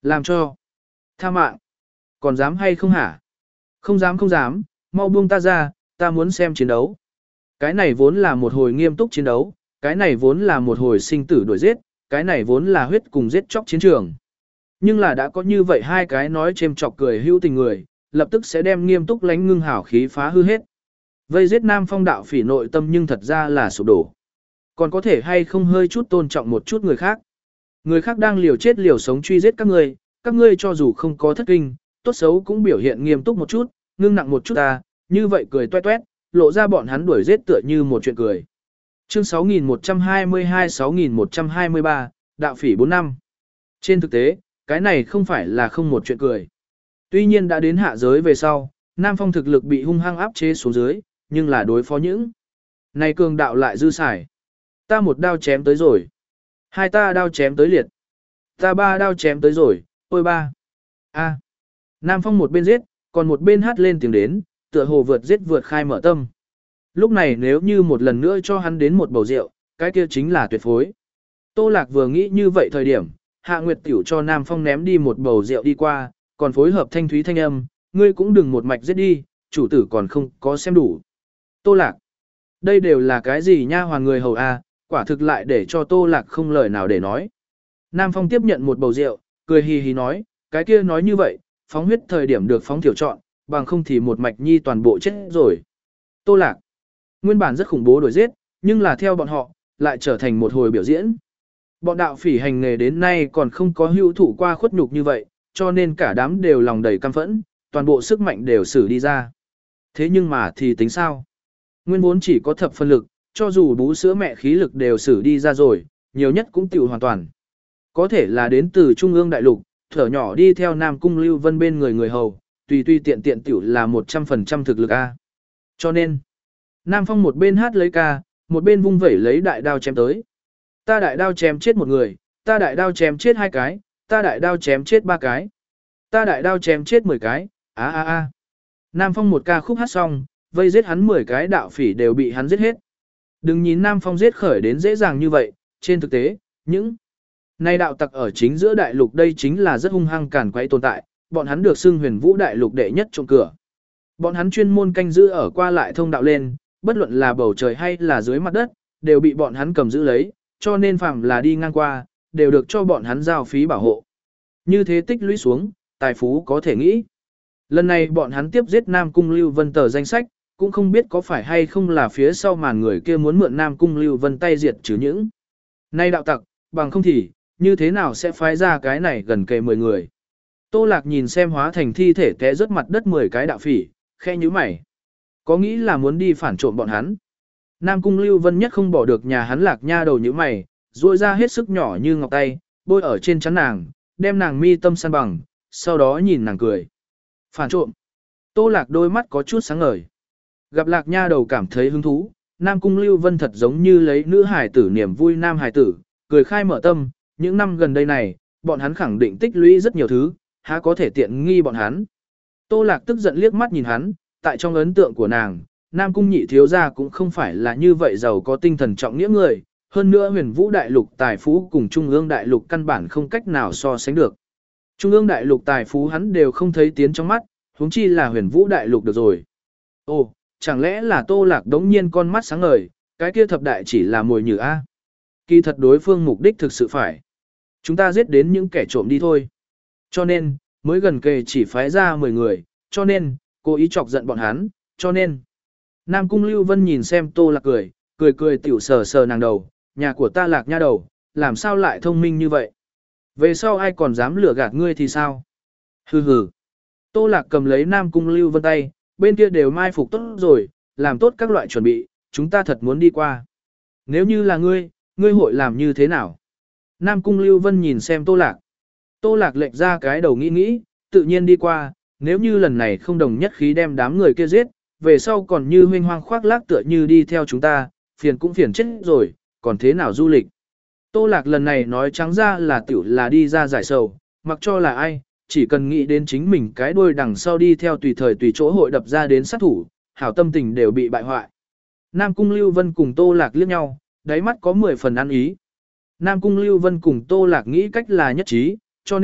Làm cho. Tha mạng. Còn dám hay không hả? Không dám không dám, mau buông ta ra, ta muốn xem chiến đấu. Cái này vốn là một hồi nghiêm túc chiến đấu, cái này vốn là một hồi sinh tử đuổi giết, cái này vốn là huyết cùng giết chóc chiến trường. Nhưng là đã có như vậy hai cái nói chêm chọc cười hữu tình người, lập tức sẽ đem nghiêm túc lánh ngưng hảo khí phá hư hết. Vây giết Nam Phong đạo phỉ nội tâm nhưng thật ra là sụp đổ. Còn có thể hay không hơi chút tôn trọng một chút người khác. Người khác đang liều chết liều sống truy giết các ngươi, các ngươi cho dù không có thất kinh, tốt xấu cũng biểu hiện nghiêm túc một chút, ngưng nặng một chút ta, như vậy cười toe toét, lộ ra bọn hắn đuổi giết tựa như một chuyện cười. Chương sáu nghìn một trăm hai mươi hai sáu nghìn một trăm hai mươi ba, đạo phỉ bốn năm. Trên thực tế, cái này không phải là không một chuyện cười. Tuy nhiên đã đến hạ giới về sau, Nam Phong thực lực bị hung hăng áp chế xuống dưới, nhưng là đối phó những này cường đạo lại dư xài. Ta một đao chém tới rồi. Hai ta đao chém tới liệt. Ta ba đao chém tới rồi, ôi ba. A. Nam Phong một bên giết, còn một bên hát lên tiếng đến, tựa hồ vượt giết vượt khai mở tâm. Lúc này nếu như một lần nữa cho hắn đến một bầu rượu, cái kia chính là tuyệt phối. Tô Lạc vừa nghĩ như vậy thời điểm, Hạ Nguyệt Tiểu cho Nam Phong ném đi một bầu rượu đi qua, còn phối hợp thanh thúy thanh âm, ngươi cũng đừng một mạch giết đi, chủ tử còn không có xem đủ. Tô Lạc, đây đều là cái gì nha hoàn người hầu a, quả thực lại để cho Tô Lạc không lời nào để nói. Nam Phong tiếp nhận một bầu rượu, cười hì hì nói, cái kia nói như vậy, phóng huyết thời điểm được phóng tiểu chọn, bằng không thì một mạch nhi toàn bộ chết rồi. Tô Lạc, nguyên bản rất khủng bố đuổi giết, nhưng là theo bọn họ, lại trở thành một hồi biểu diễn. Bọn đạo phỉ hành nghề đến nay còn không có hữu thủ qua khuất nhục như vậy, cho nên cả đám đều lòng đầy căm phẫn, toàn bộ sức mạnh đều sử đi ra. Thế nhưng mà thì tính sao? Nguyên vốn chỉ có thập phân lực, cho dù bú sữa mẹ khí lực đều sử đi ra rồi, nhiều nhất cũng tiểu hoàn toàn. Có thể là đến từ Trung ương đại lục, thở nhỏ đi theo Nam Cung Lưu Vân bên người người hầu, tùy tùy tiện tiện tiểu là một trăm phần trăm thực lực A. Cho nên, Nam Phong một bên hát lấy ca, một bên vung vẩy lấy đại đao chém tới. Ta đại đao chém chết một người, ta đại đao chém chết hai cái, ta đại đao chém chết ba cái, ta đại đao chém chết mười cái, á á á. Nam Phong một ca khúc hát xong, vây giết hắn mười cái đạo phỉ đều bị hắn giết hết. Đừng nhìn Nam Phong giết khởi đến dễ dàng như vậy, trên thực tế, những nay đạo tặc ở chính giữa đại lục đây chính là rất hung hăng càn quấy tồn tại, bọn hắn được xưng huyền vũ đại lục đệ nhất trộm cửa. Bọn hắn chuyên môn canh giữ ở qua lại thông đạo lên, bất luận là bầu trời hay là dưới mặt đất, đều bị bọn hắn cầm giữ lấy, cho nên phàm là đi ngang qua, đều được cho bọn hắn giao phí bảo hộ. Như thế tích lũy xuống, tài phú có thể nghĩ. Lần này bọn hắn tiếp giết Nam Cung Lưu Vân tờ danh sách, cũng không biết có phải hay không là phía sau màn người kia muốn mượn Nam Cung Lưu Vân tay diệt trừ những nay đạo tặc, bằng không thì, như thế nào sẽ phái ra cái này gần kề mười người. Tô Lạc nhìn xem hóa thành thi thể té rớt mặt đất mười cái đạo phỉ, khe nhíu mày. Có nghĩ là muốn đi phản trộm bọn hắn. Nam Cung Lưu Vân nhất không bỏ được nhà hắn Lạc Nha đầu nhíu mày, duỗi ra hết sức nhỏ như ngọc tay, bôi ở trên trán nàng, đem nàng mi tâm săn bằng, sau đó nhìn nàng cười. Phản trộm. Tô Lạc đôi mắt có chút sáng ngời. Gặp Lạc Nha đầu cảm thấy hứng thú, Nam Cung Lưu Vân thật giống như lấy nữ hải tử niềm vui nam hải tử, cười khai mở tâm, những năm gần đây này, bọn hắn khẳng định tích lũy rất nhiều thứ, há có thể tiện nghi bọn hắn. Tô Lạc tức giận liếc mắt nhìn hắn, tại trong ấn tượng của nàng, Nam Cung nhị thiếu gia cũng không phải là như vậy giàu có tinh thần trọng nghĩa người, hơn nữa huyền vũ đại lục tài phú cùng trung ương đại lục căn bản không cách nào so sánh được. Trung ương đại lục tài phú hắn đều không thấy tiến trong mắt, huống chi là huyền vũ đại lục được rồi. Ồ, chẳng lẽ là Tô Lạc đống nhiên con mắt sáng ngời, cái kia thập đại chỉ là mồi nhử A. Kỳ thật đối phương mục đích thực sự phải. Chúng ta giết đến những kẻ trộm đi thôi. Cho nên, mới gần kề chỉ phái ra mười người, cho nên, cố ý chọc giận bọn hắn, cho nên. Nam Cung Lưu Vân nhìn xem Tô Lạc cười, cười cười tiểu sờ sờ nàng đầu, nhà của ta Lạc Nha đầu, làm sao lại thông minh như vậy? Về sau ai còn dám lừa gạt ngươi thì sao? Hừ hừ. Tô Lạc cầm lấy Nam Cung Lưu Vân tay, bên kia đều mai phục tốt rồi, làm tốt các loại chuẩn bị, chúng ta thật muốn đi qua. Nếu như là ngươi, ngươi hội làm như thế nào? Nam Cung Lưu Vân nhìn xem Tô Lạc. Tô Lạc lệch ra cái đầu nghĩ nghĩ, tự nhiên đi qua, nếu như lần này không đồng nhất khí đem đám người kia giết, về sau còn như huynh hoang khoác lác tựa như đi theo chúng ta, phiền cũng phiền chết rồi, còn thế nào du lịch. Tô Lạc lần này nói trắng ra là tiểu là đi ra giải sầu, mặc cho là ai, chỉ cần nghĩ đến chính mình cái đuôi đằng sau đi theo tùy thời tùy chỗ hội đập ra đến sát thủ, hảo tâm tình đều bị bại hoại. Nam Cung Lưu Vân cùng Tô Lạc liếc nhau, đáy mắt có mười phần ăn ý. Nam Cung Lưu Vân cùng Tô Lạc nghĩ cách là nhất trí, cho nên,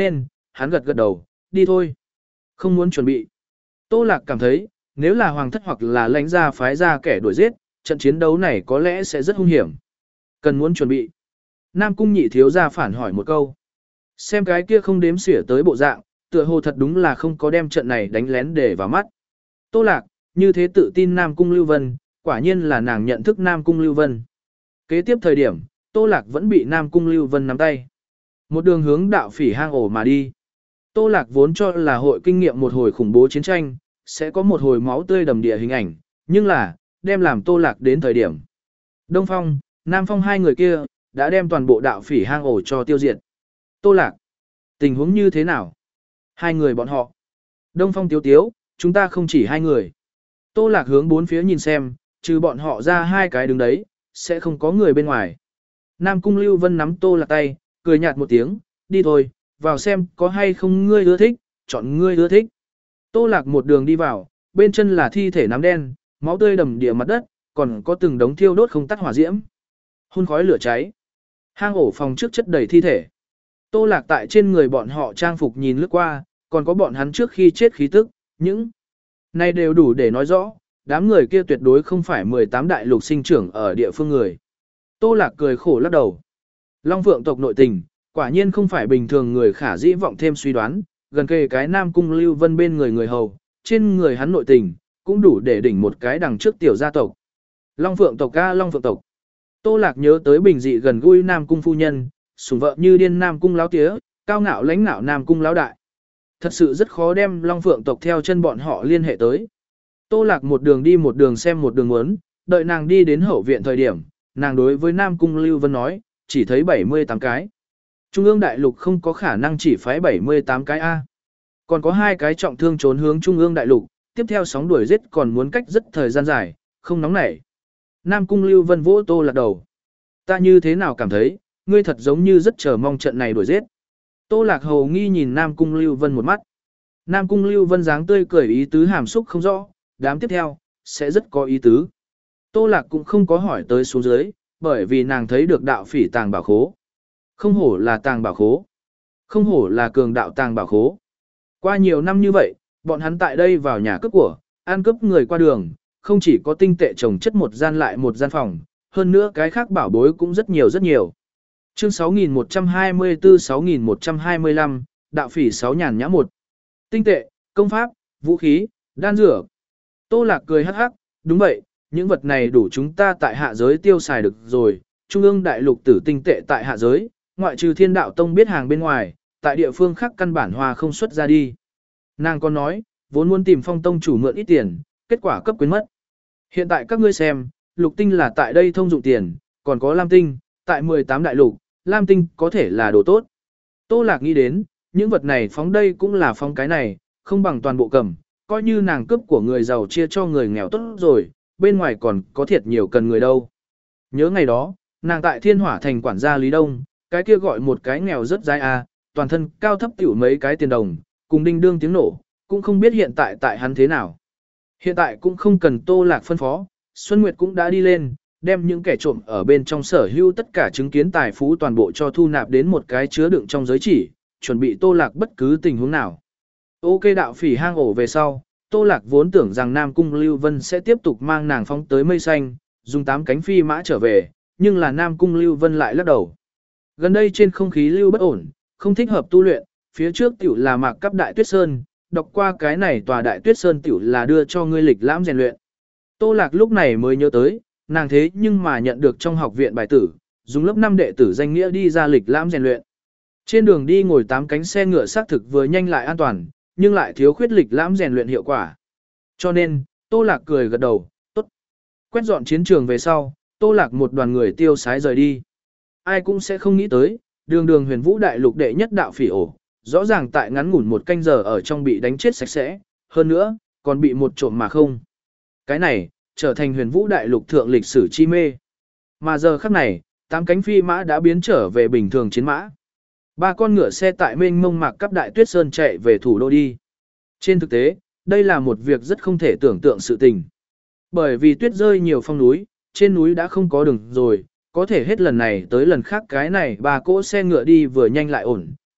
hắn gật gật đầu, đi thôi. Không muốn chuẩn bị. Tô Lạc cảm thấy, nếu là hoàng thất hoặc là lãnh gia phái ra kẻ đuổi giết, trận chiến đấu này có lẽ sẽ rất hung hiểm. Cần muốn chuẩn bị. Nam cung nhị thiếu gia phản hỏi một câu. Xem cái kia không đếm xỉa tới bộ dạng, tựa hồ thật đúng là không có đem trận này đánh lén để vào mắt. Tô Lạc, như thế tự tin Nam cung Lưu Vân, quả nhiên là nàng nhận thức Nam cung Lưu Vân. Kế tiếp thời điểm, Tô Lạc vẫn bị Nam cung Lưu Vân nắm tay. Một đường hướng đạo phỉ hang ổ mà đi. Tô Lạc vốn cho là hội kinh nghiệm một hồi khủng bố chiến tranh, sẽ có một hồi máu tươi đầm địa hình ảnh, nhưng là, đem làm Tô Lạc đến thời điểm. Đông Phong, Nam Phong hai người kia, đã đem toàn bộ đạo phỉ hang ổ cho tiêu diệt. Tô Lạc, tình huống như thế nào? Hai người bọn họ. Đông Phong tiếu tiếu, chúng ta không chỉ hai người. Tô Lạc hướng bốn phía nhìn xem, trừ bọn họ ra hai cái đứng đấy, sẽ không có người bên ngoài. Nam Cung Lưu Vân nắm Tô Lạc tay, cười nhạt một tiếng, đi thôi, vào xem có hay không ngươi ưa thích, chọn ngươi ưa thích. Tô Lạc một đường đi vào, bên chân là thi thể nám đen, máu tươi đầm địa mặt đất, còn có từng đống thiêu đốt không tắt hỏa diễm. Hun khói lửa cháy. Hang ổ phòng trước chất đầy thi thể. Tô Lạc tại trên người bọn họ trang phục nhìn lướt qua, còn có bọn hắn trước khi chết khí tức, những này đều đủ để nói rõ, đám người kia tuyệt đối không phải mười tám đại lục sinh trưởng ở địa phương người. Tô Lạc cười khổ lắc đầu. Long Phượng tộc nội tình, quả nhiên không phải bình thường người khả dĩ vọng thêm suy đoán, gần kề cái Nam Cung Lưu Vân bên người người hầu, trên người hắn nội tình, cũng đủ để đỉnh một cái đằng trước tiểu gia tộc. Long Phượng tộc ca Long Phượng tộc. Tô Lạc nhớ tới bình dị gần gũi Nam Cung phu nhân, sủng vợ như điên Nam Cung láo tía, cao ngạo lãnh ngạo Nam Cung láo đại. Thật sự rất khó đem Long Phượng tộc theo chân bọn họ liên hệ tới. Tô Lạc một đường đi một đường xem một đường muốn, đợi nàng đi đến hậu viện thời điểm, nàng đối với Nam Cung Lưu Vân nói, chỉ thấy bảy mươi tám cái. Trung ương đại lục không có khả năng chỉ phái bảy mươi tám cái A. Còn có hai cái trọng thương trốn hướng Trung ương đại lục, tiếp theo sóng đuổi giết còn muốn cách rất thời gian dài, không nóng nảy. Nam Cung Lưu Vân vỗ Tô Lạc đầu. Ta như thế nào cảm thấy, ngươi thật giống như rất chờ mong trận này đuổi giết. Tô Lạc hầu nghi nhìn Nam Cung Lưu Vân một mắt. Nam Cung Lưu Vân dáng tươi cười ý tứ hàm xúc không rõ, đám tiếp theo, sẽ rất có ý tứ. Tô Lạc cũng không có hỏi tới xuống dưới, bởi vì nàng thấy được đạo phỉ tàng bảo khố. Không hổ là tàng bảo khố. Không hổ là cường đạo tàng bảo khố. Qua nhiều năm như vậy, bọn hắn tại đây vào nhà cướp của, ăn cướp người qua đường, không chỉ có tinh tệ trồng chất một gian lại một gian phòng, hơn nữa cái khác bảo bối cũng rất nhiều rất nhiều. Chương sáu nghìn một trăm hai mươi tư sáu nghìn một trăm hai mươi lăm, đạo phỉ sáu nhàn nhã một. Tinh tệ, công pháp, vũ khí, đan dược. Tô Lạc cười hắc hắc, đúng vậy, những vật này đủ chúng ta tại hạ giới tiêu xài được rồi, trung ương đại lục tử tinh tệ tại hạ giới, ngoại trừ thiên đạo tông biết hàng bên ngoài, tại địa phương khác căn bản hòa không xuất ra đi. Nàng còn nói, vốn muốn tìm phong tông chủ mượn ít tiền, kết quả cấp quyến mất. Hiện tại các ngươi xem, lục tinh là tại đây thông dụng tiền, còn có lam tinh, tại mười tám đại lục, lam tinh có thể là đồ tốt. Tô Lạc nghĩ đến, những vật này phóng đây cũng là phóng cái này, không bằng toàn bộ cầm, coi như nàng cướp của người giàu chia cho người nghèo tốt rồi, bên ngoài còn có thiệt nhiều cần người đâu. Nhớ ngày đó, nàng tại Thiên Hỏa Thành quản gia Lý Đông, cái kia gọi một cái nghèo rất dai a, toàn thân cao thấp tiểu mấy cái tiền đồng, cùng đinh đương tiếng nổ, cũng không biết hiện tại tại hắn thế nào. Hiện tại cũng không cần Tô Lạc phân phó, Xuân Nguyệt cũng đã đi lên, đem những kẻ trộm ở bên trong sở hữu tất cả chứng kiến tài phú toàn bộ cho thu nạp đến một cái chứa đựng trong giới chỉ, chuẩn bị Tô Lạc bất cứ tình huống nào. Ok đạo phỉ hang ổ về sau, Tô Lạc vốn tưởng rằng Nam Cung Lưu Vân sẽ tiếp tục mang nàng phóng tới mây xanh, dùng tám cánh phi mã trở về, nhưng là Nam Cung Lưu Vân lại lắc đầu. Gần đây trên không khí lưu bất ổn, không thích hợp tu luyện, phía trước tiểu là Mạc Cấp Đại Tuyết Sơn, đọc qua cái này tòa Đại Tuyết Sơn tiểu là đưa cho ngươi lịch lãm rèn luyện. Tô Lạc lúc này mới nhớ tới, nàng thế nhưng mà nhận được trong học viện bài tử, dùng lớp năm đệ tử danh nghĩa đi ra lịch lãm rèn luyện. Trên đường đi ngồi tám cánh xe ngựa xác thực vừa nhanh lại an toàn, nhưng lại thiếu khuyết lịch lãm rèn luyện hiệu quả. Cho nên, Tô Lạc cười gật đầu, tốt. Quét dọn chiến trường về sau, Tô Lạc một đoàn người tiêu sái rời đi. Ai cũng sẽ không nghĩ tới, đường đường huyền vũ đại lục đệ nhất đạo phỉ ổ, rõ ràng tại ngắn ngủn một canh giờ ở trong bị đánh chết sạch sẽ, hơn nữa, còn bị một trộm mà không. Cái này, trở thành huyền vũ đại lục thượng lịch sử chi mê. Mà giờ khắc này, tám cánh phi mã đã biến trở về bình thường chiến mã. Ba con ngựa xe tại mênh mông Mạc Cấp Đại Tuyết Sơn chạy về thủ đô đi. Trên thực tế, đây là một việc rất không thể tưởng tượng sự tình. Bởi vì tuyết rơi nhiều phong núi, trên núi đã không có đường rồi, có thể hết lần này tới lần khác cái này ba cỗ xe ngựa đi vừa nhanh lại ổn,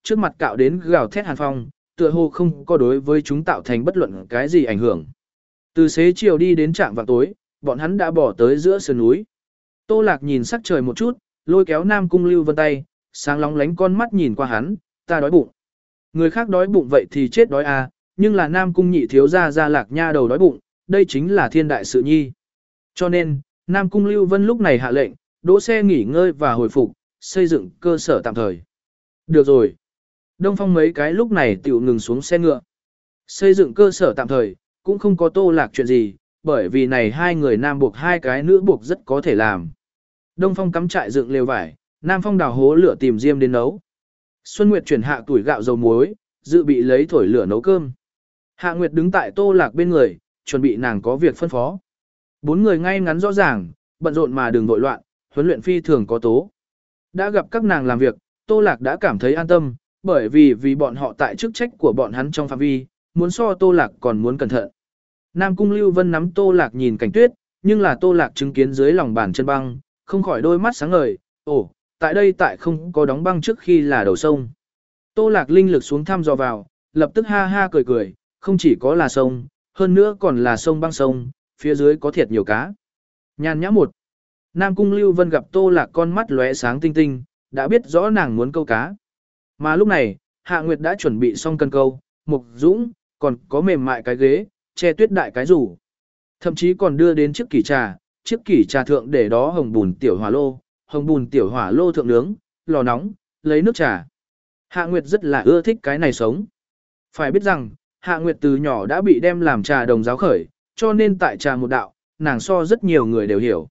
trước mặt cạo đến gào thét hàn phong, tựa hồ không có đối với chúng tạo thành bất luận cái gì ảnh hưởng. Từ xế chiều đi đến trạm vào tối, bọn hắn đã bỏ tới giữa sườn núi. Tô Lạc nhìn sắc trời một chút, lôi kéo Nam Cung Lưu Vân tay, sáng lóng lánh con mắt nhìn qua hắn, ta đói bụng. Người khác đói bụng vậy thì chết đói à, nhưng là Nam Cung nhị thiếu gia Gia Lạc nha đầu đói bụng, đây chính là thiên đại sự nhi. Cho nên, Nam Cung Lưu Vân lúc này hạ lệnh, đỗ xe nghỉ ngơi và hồi phục, xây dựng cơ sở tạm thời. Được rồi. Đông Phong mấy cái lúc này tiểu ngừng xuống xe ngựa. Xây dựng cơ sở tạm thời, cũng không có Tô Lạc chuyện gì, bởi vì này hai người nam buộc hai cái nữ buộc rất có thể làm. Đông Phong cắm trại dựng lều vải, Nam Phong đào hố lửa tìm diêm đến nấu. Xuân Nguyệt chuyển hạ tuổi gạo dầu muối, dự bị lấy thổi lửa nấu cơm. Hạ Nguyệt đứng tại Tô Lạc bên người, chuẩn bị nàng có việc phân phó. Bốn người ngay ngắn rõ ràng, bận rộn mà đừng vội loạn, huấn luyện phi thường có tố. Đã gặp các nàng làm việc, Tô Lạc đã cảm thấy an tâm, bởi vì vì bọn họ tại chức trách của bọn hắn trong phạm vi, muốn so Tô Lạc còn muốn cẩn thận. Nam Cung Lưu Vân nắm Tô Lạc nhìn cảnh tuyết, nhưng là Tô Lạc chứng kiến dưới lòng bàn chân băng, không khỏi đôi mắt sáng ngời, ồ, tại đây tại không có đóng băng trước khi là đầu sông. Tô Lạc linh lực xuống thăm dò vào, lập tức ha ha cười cười, không chỉ có là sông, hơn nữa còn là sông băng sông, phía dưới có thiệt nhiều cá. Nhàn nhã một. Nam Cung Lưu Vân gặp Tô Lạc con mắt lóe sáng tinh tinh, đã biết rõ nàng muốn câu cá. Mà lúc này, Hạ Nguyệt đã chuẩn bị xong cân câu, mục dũng, còn có mềm mại cái ghế, che tuyết đại cái rủ. Thậm chí còn đưa đến chiếc kỷ trà, chiếc kỷ trà thượng để đó hồng bùn tiểu hỏa lô, hồng bùn tiểu hỏa lô thượng nướng, lò nóng, lấy nước trà. Hạ Nguyệt rất là ưa thích cái này sống. Phải biết rằng, Hạ Nguyệt từ nhỏ đã bị đem làm trà đồng giáo khởi, cho nên tại trà một đạo, nàng so rất nhiều người đều hiểu.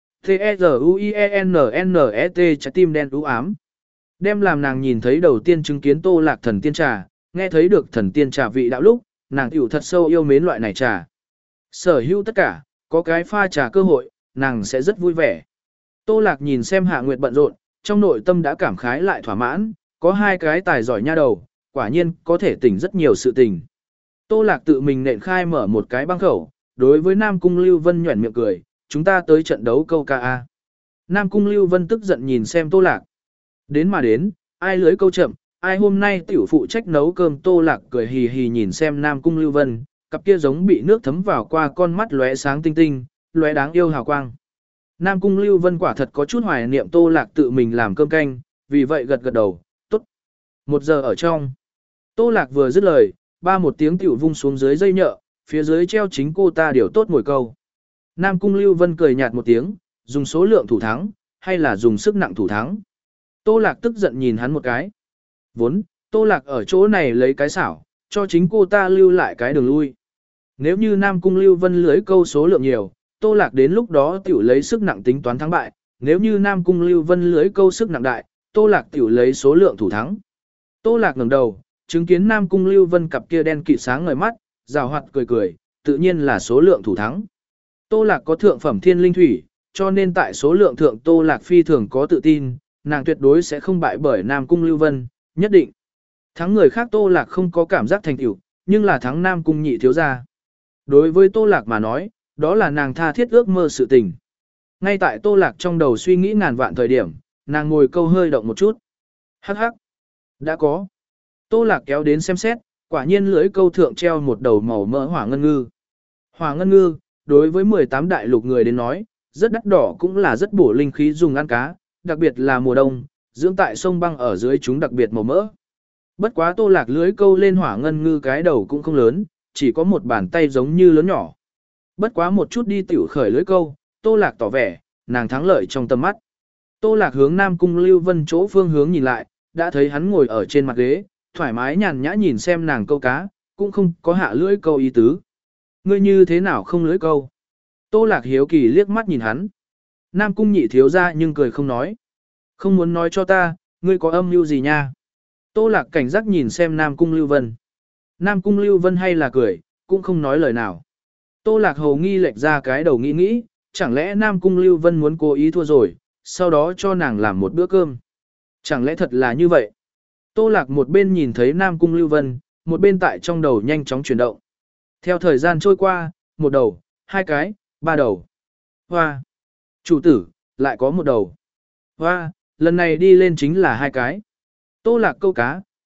T-E-Z-U-I-E-N-N-E-T trái tim đen u ám. Đem làm nàng nhìn thấy đầu tiên chứng kiến Tô Lạc thần tiên trà, nghe thấy được thần tiên trà vị đạo lúc, nàng tiểu thật sâu yêu mến loại này trà. Sở hữu tất cả, có cái pha trà cơ hội, nàng sẽ rất vui vẻ. Tô Lạc nhìn xem Hạ Nguyệt bận rộn, trong nội tâm đã cảm khái lại thỏa mãn, có hai cái tài giỏi nha đầu, quả nhiên có thể tỉnh rất nhiều sự tình. Tô Lạc tự mình nện khai mở một cái băng khẩu, đối với Nam Cung Lưu Vân nhuẩn miệng cười, chúng ta tới trận đấu câu ca a. Nam Cung Lưu Vân tức giận nhìn xem Tô Lạc. Đến mà đến, ai lưới câu chậm, ai hôm nay tiểu phụ trách nấu cơm. Tô Lạc cười hì hì nhìn xem Nam Cung Lưu Vân, cặp kia giống bị nước thấm vào qua con mắt lóe sáng tinh tinh, lóe đáng yêu hào quang. Nam Cung Lưu Vân quả thật có chút hoài niệm Tô Lạc tự mình làm cơm canh, vì vậy gật gật đầu, tốt. Một giờ ở trong. Tô Lạc vừa dứt lời, ba một tiếng tiểu vung xuống dưới dây nhợ, phía dưới treo chính cô ta điều tốt ngồi câu. Nam Cung Lưu Vân cười nhạt một tiếng, dùng số lượng thủ thắng, hay là dùng sức nặng thủ thắng. Tô Lạc tức giận nhìn hắn một cái. Vốn, Tô Lạc ở chỗ này lấy cái xảo, cho chính cô ta lưu lại cái đường lui. Nếu như Nam Cung Lưu Vân lưới câu số lượng nhiều, Tô Lạc đến lúc đó tiểu lấy sức nặng tính toán thắng bại. Nếu như Nam Cung Lưu Vân lưới câu sức nặng đại, Tô Lạc tiểu lấy số lượng thủ thắng. Tô Lạc ngẩng đầu, chứng kiến Nam Cung Lưu Vân cặp kia đen kịt sáng ngời mắt, rào hoạt cười cười, tự nhiên là số lượng thủ thắng. Tô Lạc có thượng phẩm thiên linh thủy, cho nên tại số lượng thượng Tô Lạc phi thường có tự tin, nàng tuyệt đối sẽ không bại bởi Nam Cung Lưu Vân, nhất định. Thắng người khác Tô Lạc không có cảm giác thành tựu, nhưng là thắng Nam Cung nhị thiếu gia. Đối với Tô Lạc mà nói, đó là nàng tha thiết ước mơ sự tình. Ngay tại Tô Lạc trong đầu suy nghĩ ngàn vạn thời điểm, nàng ngồi câu hơi động một chút. Hắc hắc. Đã có. Tô Lạc kéo đến xem xét, quả nhiên lưới câu thượng treo một đầu màu mỡ hỏa ngân ngư. Hỏa ngân ngư, đối với mười tám đại lục người đến nói, rất đắt đỏ cũng là rất bổ linh khí dùng ăn cá, đặc biệt là mùa đông, dưỡng tại sông băng ở dưới chúng đặc biệt màu mỡ. Bất quá Tô Lạc lưới câu lên hỏa ngân ngư cái đầu cũng không lớn, chỉ có một bàn tay giống như lớn nhỏ. Bất quá một chút đi tiểu khởi lưới câu, Tô Lạc tỏ vẻ, nàng thắng lợi trong tầm mắt. Tô Lạc hướng Nam Cung Lưu Vân chỗ phương hướng nhìn lại, đã thấy hắn ngồi ở trên mặt ghế, thoải mái nhàn nhã nhìn xem nàng câu cá, cũng không có hạ lưỡi câu ý tứ. Ngươi như thế nào không lưỡi câu? Tô Lạc hiếu kỳ liếc mắt nhìn hắn. Nam Cung nhị thiếu ra nhưng cười không nói. Không muốn nói cho ta, ngươi có âm mưu gì nha? Tô Lạc cảnh giác nhìn xem Nam Cung Lưu Vân. Nam Cung Lưu Vân hay là cười, cũng không nói lời nào. Tô Lạc hầu nghi lệch ra cái đầu nghĩ nghĩ, chẳng lẽ Nam Cung Lưu Vân muốn cố ý thua rồi, sau đó cho nàng làm một bữa cơm. Chẳng lẽ thật là như vậy? Tô Lạc một bên nhìn thấy Nam Cung Lưu Vân, một bên tại trong đầu nhanh chóng chuyển động. Theo thời gian trôi qua, một đầu, hai cái, ba đầu. Hoa! Chủ tử, lại có một đầu. Hoa! Lần này đi lên chính là hai cái. Tô Lạc câu cá,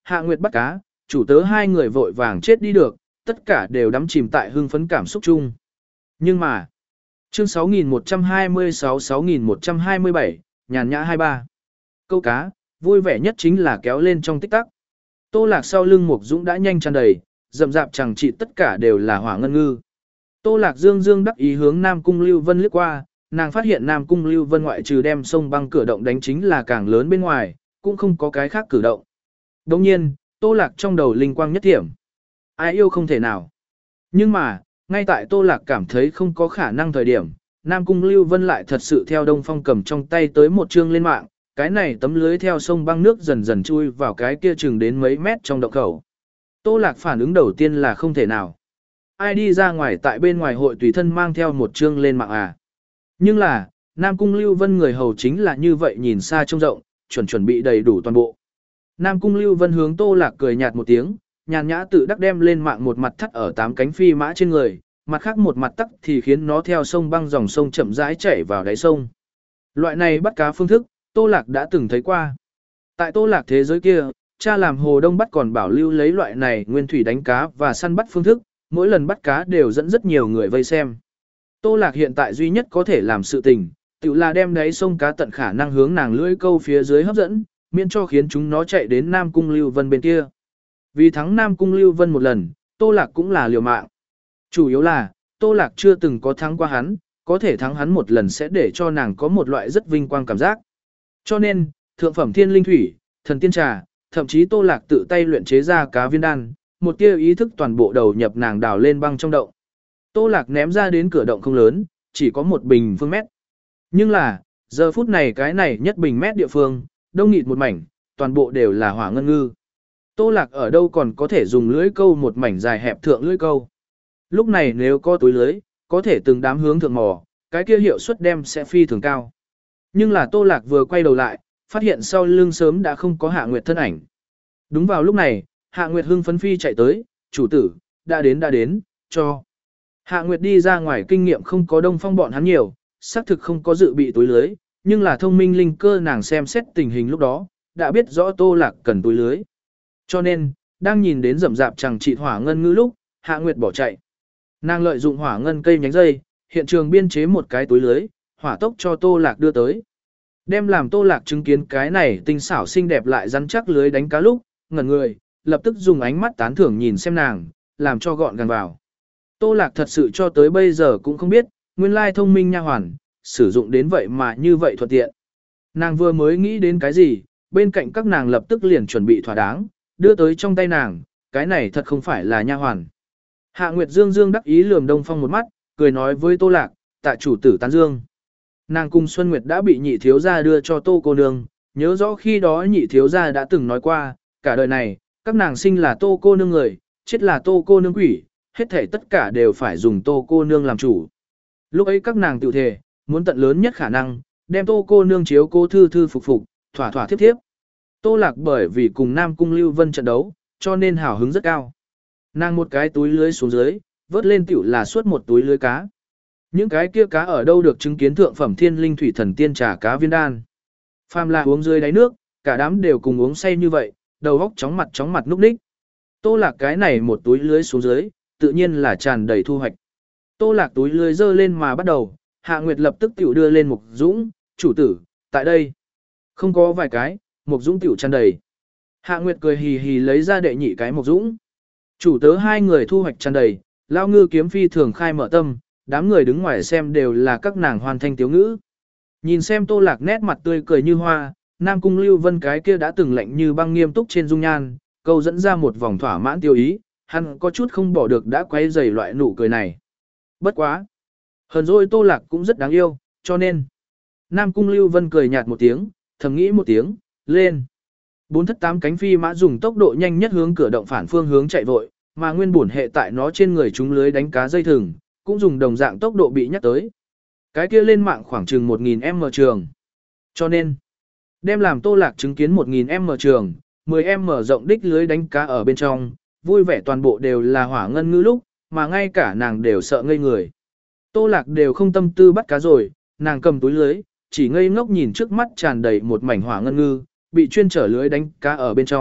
Hạ Nguyệt bắt cá, chủ tớ hai người vội vàng chết đi được, tất cả đều đắm chìm tại hưng phấn cảm xúc chung. Nhưng mà, chương sáu nghìn một trăm hai mươi sáu sáu nghìn một trăm hai mươi bảy, nhàn nhã hai ba. Câu cá, vui vẻ nhất chính là kéo lên trong tích tắc. Tô Lạc sau lưng Mục Dũng đã nhanh tràn đầy, rậm rạp chẳng trị tất cả đều là hỏa ngân ngư. Tô Lạc dương dương đắc ý hướng Nam Cung Lưu Vân liếc qua, nàng phát hiện Nam Cung Lưu Vân ngoại trừ đem sông băng cửa động đánh chính là càng lớn bên ngoài, cũng không có cái khác cử động. Đồng nhiên, Tô Lạc trong đầu linh quang nhất thiểm. Ai yêu không thể nào. Nhưng mà, ngay tại Tô Lạc cảm thấy không có khả năng thời điểm, Nam Cung Lưu Vân lại thật sự theo Đông Phong cầm trong tay tới một chương lên mạng, cái này tấm lưới theo sông băng nước dần dần chui vào cái kia chừng đến mấy mét trong động khẩu. Tô Lạc phản ứng đầu tiên là không thể nào. Ai đi ra ngoài tại bên ngoài hội tùy thân mang theo một chương lên mạng à. Nhưng là, Nam Cung Lưu Vân người hầu chính là như vậy nhìn xa trông rộng, chuẩn chuẩn bị đầy đủ toàn bộ. Nam Cung Lưu Vân hướng Tô Lạc cười nhạt một tiếng, nhàn nhã tự đắc đem lên mạng một mặt thắt ở tám cánh phi mã trên người, mặt khác một mặt tắc thì khiến nó theo sông băng dòng sông chậm rãi chảy vào đáy sông. Loại này bắt cá phương thức, Tô Lạc đã từng thấy qua. Tại Tô Lạc thế giới kia, cha làm Hồ Đông bắt còn bảo lưu lấy loại này nguyên thủy đánh cá và săn bắt phương thức, mỗi lần bắt cá đều dẫn rất nhiều người vây xem. Tô Lạc hiện tại duy nhất có thể làm sự tình, tự là đem đáy sông cá tận khả năng hướng nàng lưỡi câu phía dưới hấp dẫn, miễn cho khiến chúng nó chạy đến Nam Cung Lưu Vân bên kia. Vì thắng Nam Cung Lưu Vân một lần, Tô Lạc cũng là liều mạng. Chủ yếu là, Tô Lạc chưa từng có thắng qua hắn, có thể thắng hắn một lần sẽ để cho nàng có một loại rất vinh quang cảm giác. Cho nên, thượng phẩm thiên linh thủy, thần tiên trà, thậm chí Tô Lạc tự tay luyện chế ra cá viên đan, một tia ý thức toàn bộ đầu nhập nàng đào lên băng trong động. Tô Lạc ném ra đến cửa động không lớn, chỉ có một bình phương mét. Nhưng là, giờ phút này cái này nhất bình mét địa phương, đông nghịt một mảnh, toàn bộ đều là hỏa ngân ngư. Tô Lạc ở đâu còn có thể dùng lưỡi câu một mảnh dài hẹp thượng lưỡi câu. Lúc này nếu có túi lưới, có thể từng đám hướng thượng mò, cái kia hiệu suất đem sẽ phi thường cao. Nhưng là Tô Lạc vừa quay đầu lại, phát hiện sau lưng sớm đã không có Hạ Nguyệt thân ảnh. Đúng vào lúc này, Hạ Nguyệt hưng phấn phi chạy tới, chủ tử, đã đến đã đến, cho. Hạ Nguyệt đi ra ngoài kinh nghiệm không có Đông Phong bọn hắn nhiều, xác thực không có dự bị túi lưới, nhưng là thông minh linh cơ nàng xem xét tình hình lúc đó, đã biết rõ Tô Lạc cần túi lưới. Cho nên, đang nhìn đến rậm rạp chẳng trị hỏa ngân ngư lúc, Hạ Nguyệt bỏ chạy. Nàng lợi dụng hỏa ngân cây nhánh dây, hiện trường biên chế một cái túi lưới, hỏa tốc cho Tô Lạc đưa tới. Đem làm Tô Lạc chứng kiến cái này tinh xảo xinh đẹp lại rắn chắc lưới đánh cá lúc, ngẩn người, lập tức dùng ánh mắt tán thưởng nhìn xem nàng, làm cho gọn gàng vào. Tô Lạc thật sự cho tới bây giờ cũng không biết, nguyên lai thông minh nha hoàn, sử dụng đến vậy mà như vậy thuận tiện. Nàng vừa mới nghĩ đến cái gì, bên cạnh các nàng lập tức liền chuẩn bị thỏa đáng, đưa tới trong tay nàng, cái này thật không phải là nha hoàn. Hạ Nguyệt Dương Dương đắc ý lườm Đông Phong một mắt, cười nói với Tô Lạc, tạ chủ tử tán dương. Nàng cùng Xuân Nguyệt đã bị nhị thiếu gia đưa cho Tô cô nương, nhớ rõ khi đó nhị thiếu gia đã từng nói qua, cả đời này, các nàng sinh là Tô cô nương người, chết là Tô cô nương quỷ, hết thảy tất cả đều phải dùng Tô cô nương làm chủ. Lúc ấy các nàng tự thề, muốn tận lớn nhất khả năng, đem Tô cô nương chiếu cô thư thư phục phục, thỏa thỏa thiếp thiếp. Tô Lạc bởi vì cùng Nam Cung Lưu Vân trận đấu, cho nên hào hứng rất cao. Nàng một cái túi lưới xuống dưới, vớt lên tiểu là suốt một túi lưới cá. Những cái kia cá ở đâu được chứng kiến thượng phẩm thiên linh thủy thần tiên trà cá viên đan. Phàm là uống dưới đáy nước, cả đám đều cùng uống say như vậy, đầu óc chóng mặt chóng mặt núp ních. Tô Lạc cái này một túi lưới xuống dưới, tự nhiên là tràn đầy thu hoạch. Tô Lạc túi lưới dơ lên mà bắt đầu, Hạ Nguyệt lập tức tiểu đưa lên Mục Dũng, chủ tử, tại đây. Không có vài cái, Mục Dũng tiểu tràn đầy. Hạ Nguyệt cười hì hì lấy ra đệ nhị cái Mục Dũng. Chủ tớ hai người thu hoạch tràn đầy, lao ngư kiếm phi thường khai mở tâm, đám người đứng ngoài xem đều là các nàng hoàn thanh tiếu ngữ. Nhìn xem Tô Lạc nét mặt tươi cười như hoa, Nam Cung Lưu Vân cái kia đã từng lạnh như băng nghiêm túc trên dung nhan, câu dẫn ra một vòng thỏa mãn tiêu ý, hắn có chút không bỏ được đã quay dày loại nụ cười này. Bất quá. Hờn dỗi Tô Lạc cũng rất đáng yêu, cho nên. Nam Cung Lưu Vân cười nhạt một tiếng, thầm nghĩ một tiếng, lên. Bốn thất tám cánh phi mã dùng tốc độ nhanh nhất hướng cửa động phản phương hướng chạy vội, mà nguyên bổn hệ tại nó trên người chúng lưới đánh cá dây thừng, cũng dùng đồng dạng tốc độ bị nhắc tới. Cái kia lên mạng khoảng chừng một nghìn mét trường. Cho nên, đem làm Tô Lạc chứng kiến một nghìn mét trường, mười mét rộng đích lưới đánh cá ở bên trong, vui vẻ toàn bộ đều là hỏa ngân ngư lúc, mà ngay cả nàng đều sợ ngây người. Tô Lạc đều không tâm tư bắt cá rồi, nàng cầm túi lưới, chỉ ngây ngốc nhìn trước mắt tràn đầy một mảnh hỏa ngân ngư, bị chuyên trở lưới đánh cá ở bên trong,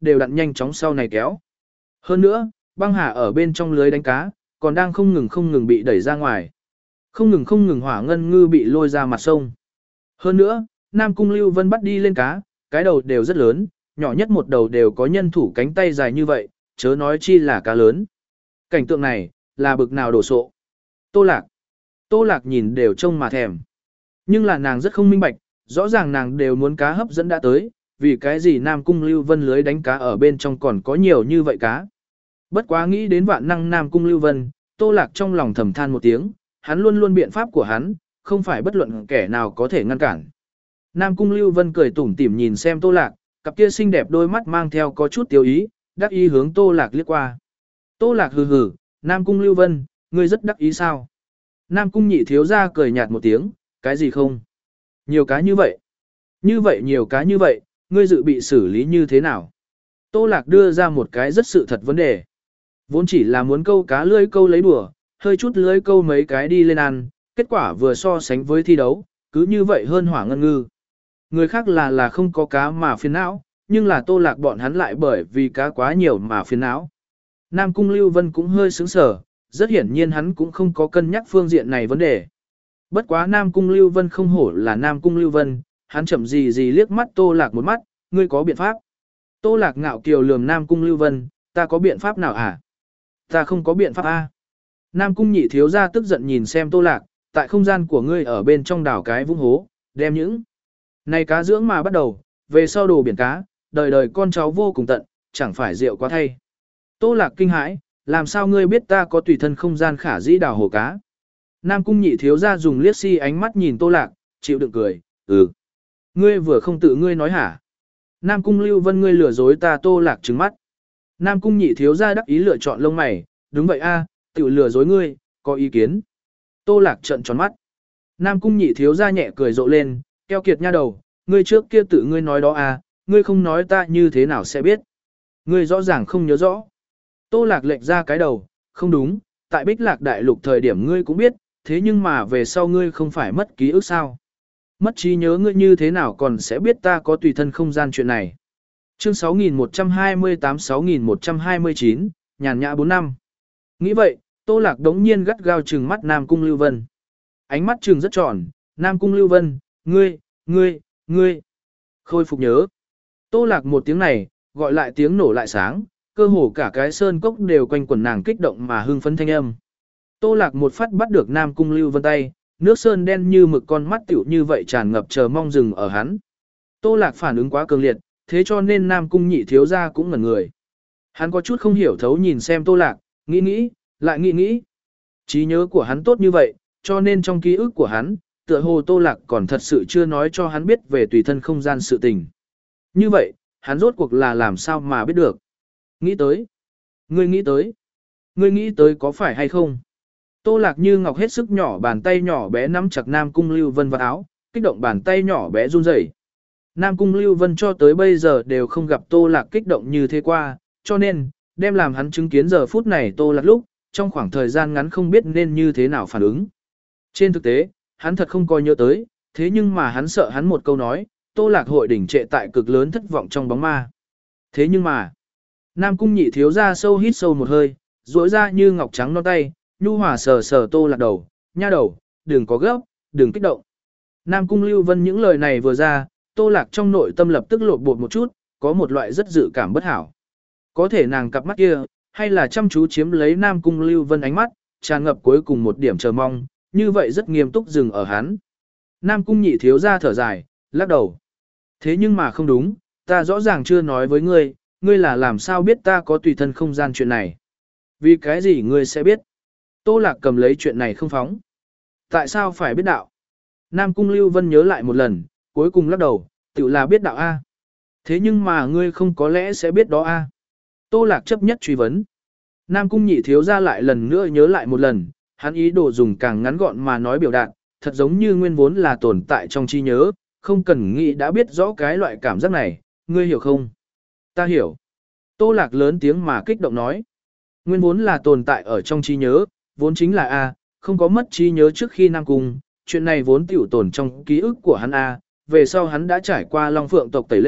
đều đặn nhanh chóng sau này kéo. Hơn nữa, băng hà ở bên trong lưới đánh cá, còn đang không ngừng không ngừng bị đẩy ra ngoài. Không ngừng không ngừng hỏa ngân ngư bị lôi ra mặt sông. Hơn nữa, Nam Cung Lưu Vân bắt đi lên cá, cái đầu đều rất lớn, nhỏ nhất một đầu đều có nhân thủ cánh tay dài như vậy, chớ nói chi là cá lớn. Cảnh tượng này, là bực nào đổ sộ. Tô Lạc. Tô Lạc nhìn đều trông mà thèm. Nhưng là nàng rất không minh bạch, rõ ràng nàng đều muốn cá hấp dẫn đã tới, vì cái gì Nam Cung Lưu Vân lưới đánh cá ở bên trong còn có nhiều như vậy cá. Bất quá nghĩ đến vạn năng Nam Cung Lưu Vân, Tô Lạc trong lòng thầm than một tiếng, hắn luôn luôn biện pháp của hắn, không phải bất luận kẻ nào có thể ngăn cản. Nam Cung Lưu Vân cười tủm tỉm nhìn xem Tô Lạc, cặp kia xinh đẹp đôi mắt mang theo có chút tiêu ý, đắc ý hướng Tô Lạc liếc qua. Tô Lạc hừ hừ, Nam Cung Lưu Vân, ngươi rất đắc ý sao? Nam Cung nhị thiếu ra cười nhạt một tiếng, cái gì không? Nhiều cá như vậy. Như vậy nhiều cá như vậy, ngươi dự bị xử lý như thế nào? Tô Lạc đưa ra một cái rất sự thật vấn đề. Vốn chỉ là muốn câu cá lưới câu lấy đùa, hơi chút lưới câu mấy cái đi lên ăn, kết quả vừa so sánh với thi đấu, cứ như vậy hơn hỏa ngân ngư. Người khác là là không có cá mà phiền não, nhưng là Tô Lạc bọn hắn lại bởi vì cá quá nhiều mà phiền não. Nam Cung Lưu Vân cũng hơi sững sờ, rất hiển nhiên hắn cũng không có cân nhắc phương diện này vấn đề. Bất quá Nam Cung Lưu Vân không hổ là Nam Cung Lưu Vân, hắn chậm gì gì liếc mắt Tô Lạc một mắt, ngươi có biện pháp. Tô Lạc ngạo kiều lườm Nam Cung Lưu Vân, ta có biện pháp nào à? Ta không có biện pháp a. Nam Cung nhị thiếu ra tức giận nhìn xem Tô Lạc, tại không gian của ngươi ở bên trong đảo cái vũng hố, đem những này cá dưỡng mà bắt đầu, về sau đồ biển cá, đời đời con cháu vô cùng tận, chẳng phải rượu quá thay. Tô Lạc kinh hãi, làm sao ngươi biết ta có tùy thân không gian khả dĩ đào hồ cá? Nam Cung nhị thiếu ra dùng liếc si ánh mắt nhìn Tô Lạc, chịu đựng cười, ừ. Ngươi vừa không tự ngươi nói hả? Nam Cung Lưu Vân ngươi lừa dối ta. Tô Lạc trừng mắt. Nam Cung nhị thiếu ra đắc ý lựa chọn lông mày, đúng vậy a, tự lừa dối ngươi, có ý kiến. Tô Lạc trợn tròn mắt. Nam Cung nhị thiếu ra nhẹ cười rộ lên, keo kiệt nha đầu, ngươi trước kia tự ngươi nói đó a, ngươi không nói ta như thế nào sẽ biết. Ngươi rõ ràng không nhớ rõ. Tô Lạc lệch ra cái đầu, không đúng, tại Bích Lạc Đại Lục thời điểm ngươi cũng biết, thế nhưng mà về sau ngươi không phải mất ký ức sao. Mất trí nhớ ngươi như thế nào còn sẽ biết ta có tùy thân không gian chuyện này. Chương sáu nghìn một trăm hai mươi tám sáu nghìn một trăm hai mươi chín, nhàn nhã bốn năm. Nghĩ vậy, Tô Lạc đống nhiên gắt gao trừng mắt Nam Cung Lưu Vân. Ánh mắt trừng rất tròn, Nam Cung Lưu Vân, ngươi, ngươi, ngươi. Khôi phục nhớ. Tô Lạc một tiếng này, gọi lại tiếng nổ lại sáng, cơ hồ cả cái sơn cốc đều quanh quẩn nàng kích động mà hưng phấn thanh âm. Tô Lạc một phát bắt được Nam Cung Lưu Vân tay, nước sơn đen như mực con mắt tiểu như vậy tràn ngập chờ mong dừng ở hắn. Tô Lạc phản ứng quá cường liệt, thế cho nên Nam Cung nhị thiếu gia cũng ngẩn người. Hắn có chút không hiểu thấu nhìn xem Tô Lạc, nghĩ nghĩ, lại nghĩ nghĩ. Trí nhớ của hắn tốt như vậy, cho nên trong ký ức của hắn, tựa hồ Tô Lạc còn thật sự chưa nói cho hắn biết về tùy thân không gian sự tình. Như vậy, hắn rốt cuộc là làm sao mà biết được. Nghĩ tới. Ngươi nghĩ tới. Ngươi nghĩ tới có phải hay không? Tô Lạc như ngọc hết sức nhỏ bàn tay nhỏ bé nắm chặt Nam Cung Lưu Vân vào áo, kích động bàn tay nhỏ bé run rẩy. Nam Cung Lưu Vân cho tới bây giờ đều không gặp Tô Lạc kích động như thế qua, cho nên, đem làm hắn chứng kiến giờ phút này Tô Lạc lúc, trong khoảng thời gian ngắn không biết nên như thế nào phản ứng. Trên thực tế, hắn thật không coi nhớ tới, thế nhưng mà hắn sợ hắn một câu nói, Tô Lạc hội đỉnh trệ tại cực lớn thất vọng trong bóng ma. Thế nhưng mà, Nam Cung nhị thiếu ra sâu hít sâu một hơi, duỗi ra như ngọc trắng non tay, nhu hòa sờ sờ Tô Lạc đầu, nha đầu, đừng có gấp, đừng kích động. Nam Cung Lưu Vân những lời này vừa ra, Tô Lạc trong nội tâm lập tức lộn bột một chút, có một loại rất dự cảm bất hảo. Có thể nàng cặp mắt kia, hay là chăm chú chiếm lấy Nam Cung Lưu Vân ánh mắt, tràn ngập cuối cùng một điểm chờ mong, như vậy rất nghiêm túc dừng ở hắn. Nam Cung nhị thiếu ra thở dài, lắc đầu. Thế nhưng mà không đúng, ta rõ ràng chưa nói với ngươi, ngươi là làm sao biết ta có tùy thân không gian chuyện này. Vì cái gì ngươi sẽ biết? Tô Lạc cầm lấy chuyện này không phóng. Tại sao phải biết đạo? Nam Cung Lưu Vân nhớ lại một lần, cuối cùng lắc đầu, tự là biết đạo A. Thế nhưng mà ngươi không có lẽ sẽ biết đó A. Tô Lạc chấp nhất truy vấn. Nam Cung nhị thiếu ra lại lần nữa nhớ lại một lần, hắn ý đồ dùng càng ngắn gọn mà nói biểu đạt, thật giống như nguyên vốn là tồn tại trong trí nhớ, không cần nghĩ đã biết rõ cái loại cảm giác này, ngươi hiểu không? Ta hiểu. Tô Lạc lớn tiếng mà kích động nói. Nguyên vốn là tồn tại ở trong trí nhớ, vốn chính là A, không có mất trí nhớ trước khi Nam Cung, chuyện này vốn tiểu tồn trong ký ức của hắn A, về sau hắn đã trải qua Long Phượng tộc tẩy lễ,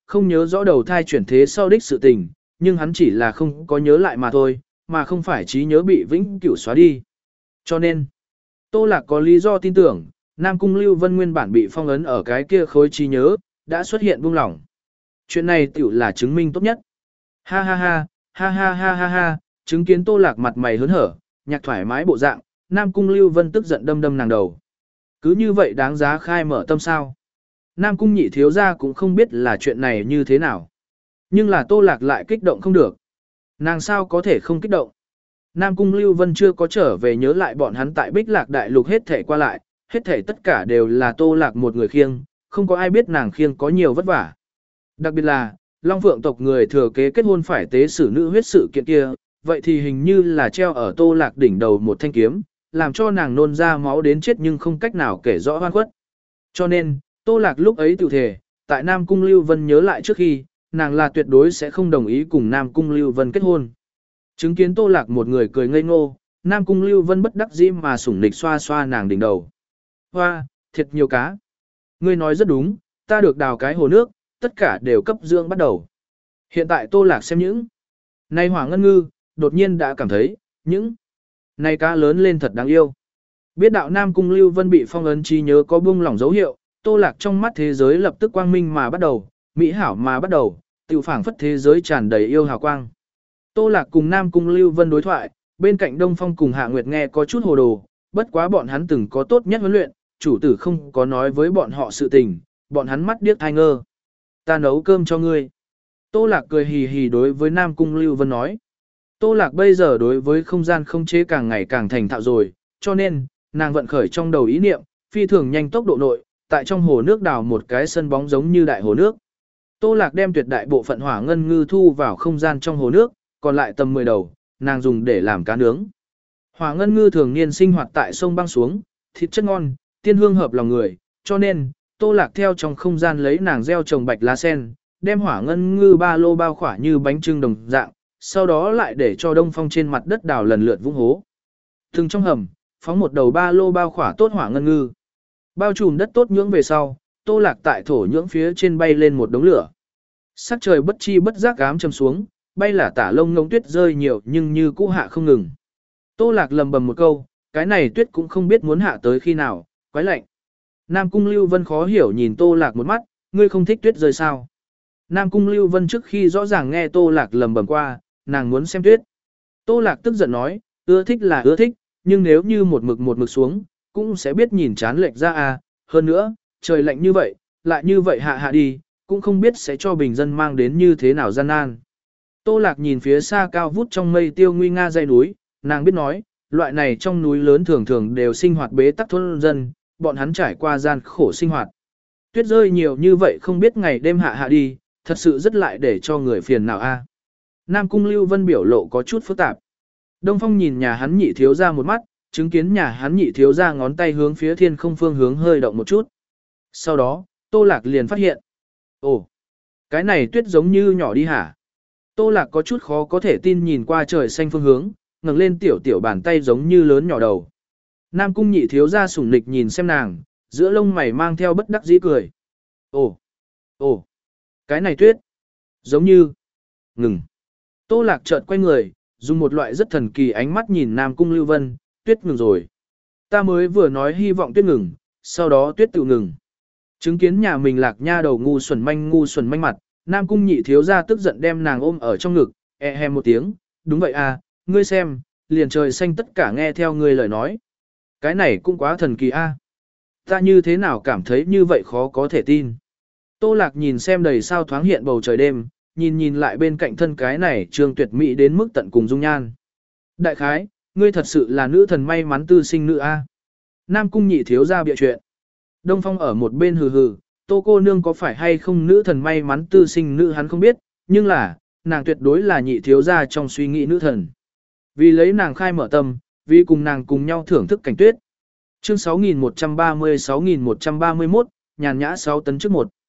không nhớ rõ đầu thai chuyển thế sau đích sự tình, nhưng hắn chỉ là không có nhớ lại mà thôi, mà không phải trí nhớ bị vĩnh cửu xóa đi. Cho nên, Tô Lạc có lý do tin tưởng, Nam Cung Lưu Vân nguyên bản bị phong ấn ở cái kia khối trí nhớ, đã xuất hiện buông lỏng. Chuyện này tiểu là chứng minh tốt nhất. Ha ha ha, ha ha ha ha ha, chứng kiến Tô Lạc mặt mày hớn hở, nhạc thoải mái bộ dạng, Nam Cung Lưu Vân tức giận đâm đâm nàng đầu. Cứ như vậy đáng giá khai mở tâm sao. Nam Cung nhị thiếu gia cũng không biết là chuyện này như thế nào. Nhưng là Tô Lạc lại kích động không được. Nàng sao có thể không kích động. Nam Cung Lưu Vân chưa có trở về nhớ lại bọn hắn tại Bích Lạc Đại Lục hết thể qua lại, hết thể tất cả đều là Tô Lạc một người khiêng, không có ai biết nàng khiêng có nhiều vất vả. Đặc biệt là, Long Phượng tộc người thừa kế kết hôn phải tế xử nữ huyết sự kiện kia, vậy thì hình như là treo ở Tô Lạc đỉnh đầu một thanh kiếm, làm cho nàng nôn ra máu đến chết nhưng không cách nào kể rõ oan khuất. Cho nên, Tô Lạc lúc ấy tự thể, tại Nam Cung Lưu Vân nhớ lại trước khi, nàng là tuyệt đối sẽ không đồng ý cùng Nam Cung Lưu Vân kết hôn. Chứng kiến Tô Lạc một người cười ngây ngô, Nam Cung Lưu Vân bất đắc dĩ mà sủng nịch xoa xoa nàng đỉnh đầu. Hoa, thiệt nhiều cá. Ngươi nói rất đúng, ta được đào cái hồ nước, tất cả đều cấp dưỡng bắt đầu. Hiện tại Tô Lạc xem những này hỏa ngân ngư, đột nhiên đã cảm thấy, những này cá lớn lên thật đáng yêu. Biết đạo Nam Cung Lưu Vân bị phong ấn trí nhớ có buông lỏng dấu hiệu, Tô Lạc trong mắt thế giới lập tức quang minh mà bắt đầu, mỹ hảo mà bắt đầu, tiểu phảng phất thế giới tràn đầy yêu hào quang. Tô Lạc cùng Nam Cung Lưu Vân đối thoại, bên cạnh Đông Phong cùng Hạ Nguyệt nghe có chút hồ đồ, bất quá bọn hắn từng có tốt nhất huấn luyện, chủ tử không có nói với bọn họ sự tình, bọn hắn mắt điếc thai ngơ. Ta nấu cơm cho ngươi. Tô Lạc cười hì hì đối với Nam Cung Lưu Vân nói. Tô Lạc bây giờ đối với không gian không chế càng ngày càng thành thạo rồi, cho nên, nàng vận khởi trong đầu ý niệm, phi thường nhanh tốc độ nội, tại trong hồ nước đào một cái sân bóng giống như đại hồ nước. Tô Lạc đem tuyệt đại bộ phận hỏa ngân ngư thu vào không gian trong hồ nước, còn lại tầm mười đầu, nàng dùng để làm cá nướng. Hỏa ngân ngư thường niên sinh hoạt tại sông băng xuống, thịt chất ngon, tiên hương hợp lòng người, cho nên, Tô Lạc theo trong không gian lấy nàng gieo trồng bạch lá sen, đem hỏa ngân ngư ba lô bao khỏa như bánh trưng đồng dạng, sau đó lại để cho Đông Phong trên mặt đất đào lần lượt vũng hố. Từng trong hầm, phóng một đầu ba lô bao khỏa tốt hỏa ngân ngư. Bao trùm đất tốt nhưỡng về sau, Tô Lạc tại thổ nhưỡng phía trên bay lên một đống lửa. Sắc trời bất chi bất giác ám châm xuống, bay là tả lông ngông tuyết rơi nhiều nhưng như cũ hạ không ngừng. Tô Lạc lầm bầm một câu, cái này tuyết cũng không biết muốn hạ tới khi nào, quái lạnh. Nam Cung Lưu Vân khó hiểu nhìn Tô Lạc một mắt, ngươi không thích tuyết rơi sao? Nam Cung Lưu Vân trước khi rõ ràng nghe Tô Lạc lầm bầm qua, nàng muốn xem tuyết. Tô Lạc tức giận nói, ưa thích là ưa thích, nhưng nếu như một mực một mực xuống, cũng sẽ biết nhìn chán lệch ra à, hơn nữa, trời lạnh như vậy, lại như vậy hạ hạ đi, cũng không biết sẽ cho bình dân mang đến như thế nào gian nan. Tô Lạc nhìn phía xa cao vút trong mây tiêu nguy nga dãy núi, nàng biết nói, loại này trong núi lớn thường thường đều sinh hoạt bế tắc thôn dân, bọn hắn trải qua gian khổ sinh hoạt. Tuyết rơi nhiều như vậy không biết ngày đêm hạ hạ đi, thật sự rất lại để cho người phiền nào a. Nam Cung Lưu Vân biểu lộ có chút phức tạp. Đông Phong nhìn nhà hắn nhị thiếu ra một mắt, chứng kiến nhà hắn nhị thiếu ra ngón tay hướng phía thiên không phương hướng hơi động một chút. Sau đó, Tô Lạc liền phát hiện. Ồ, cái này tuyết giống như nhỏ đi hả? Tô Lạc có chút khó có thể tin nhìn qua trời xanh phương hướng, ngẩng lên tiểu tiểu bàn tay giống như lớn nhỏ đầu. Nam Cung nhị thiếu ra sủng nịch nhìn xem nàng, giữa lông mày mang theo bất đắc dĩ cười. Ồ, ồ, cái này tuyết, giống như, ngừng. Tô Lạc chợt quay người, dùng một loại rất thần kỳ ánh mắt nhìn Nam Cung Lưu Vân, tuyết ngừng rồi. Ta mới vừa nói hy vọng tuyết ngừng, sau đó tuyết tự ngừng. Chứng kiến nhà mình Lạc nha đầu ngu xuẩn manh ngu xuẩn manh mặt, Nam Cung nhị thiếu ra tức giận đem nàng ôm ở trong ngực, e he một tiếng, đúng vậy à, ngươi xem, liền trời xanh tất cả nghe theo ngươi lời nói. Cái này cũng quá thần kỳ a. À. Ta như thế nào cảm thấy như vậy khó có thể tin. Tô Lạc nhìn xem đầy sao thoáng hiện bầu trời đêm, nhìn nhìn lại bên cạnh thân cái này trương tuyệt mỹ đến mức tận cùng dung nhan. Đại khái, ngươi thật sự là nữ thần may mắn tư sinh nữ a. Nam Cung nhị thiếu ra bịa chuyện. Đông Phong ở một bên hừ hừ, Tô cô nương có phải hay không nữ thần may mắn tư sinh nữ hắn không biết, nhưng là, nàng tuyệt đối là nhị thiếu ra trong suy nghĩ nữ thần. Vì lấy nàng khai mở tâm, vì cùng nàng cùng nhau thưởng thức cảnh tuyết. Chương sáu nghìn một trăm ba mươi sáu nghìn một trăm ba mươi mốt, nhàn nhã sáu tấn trước một.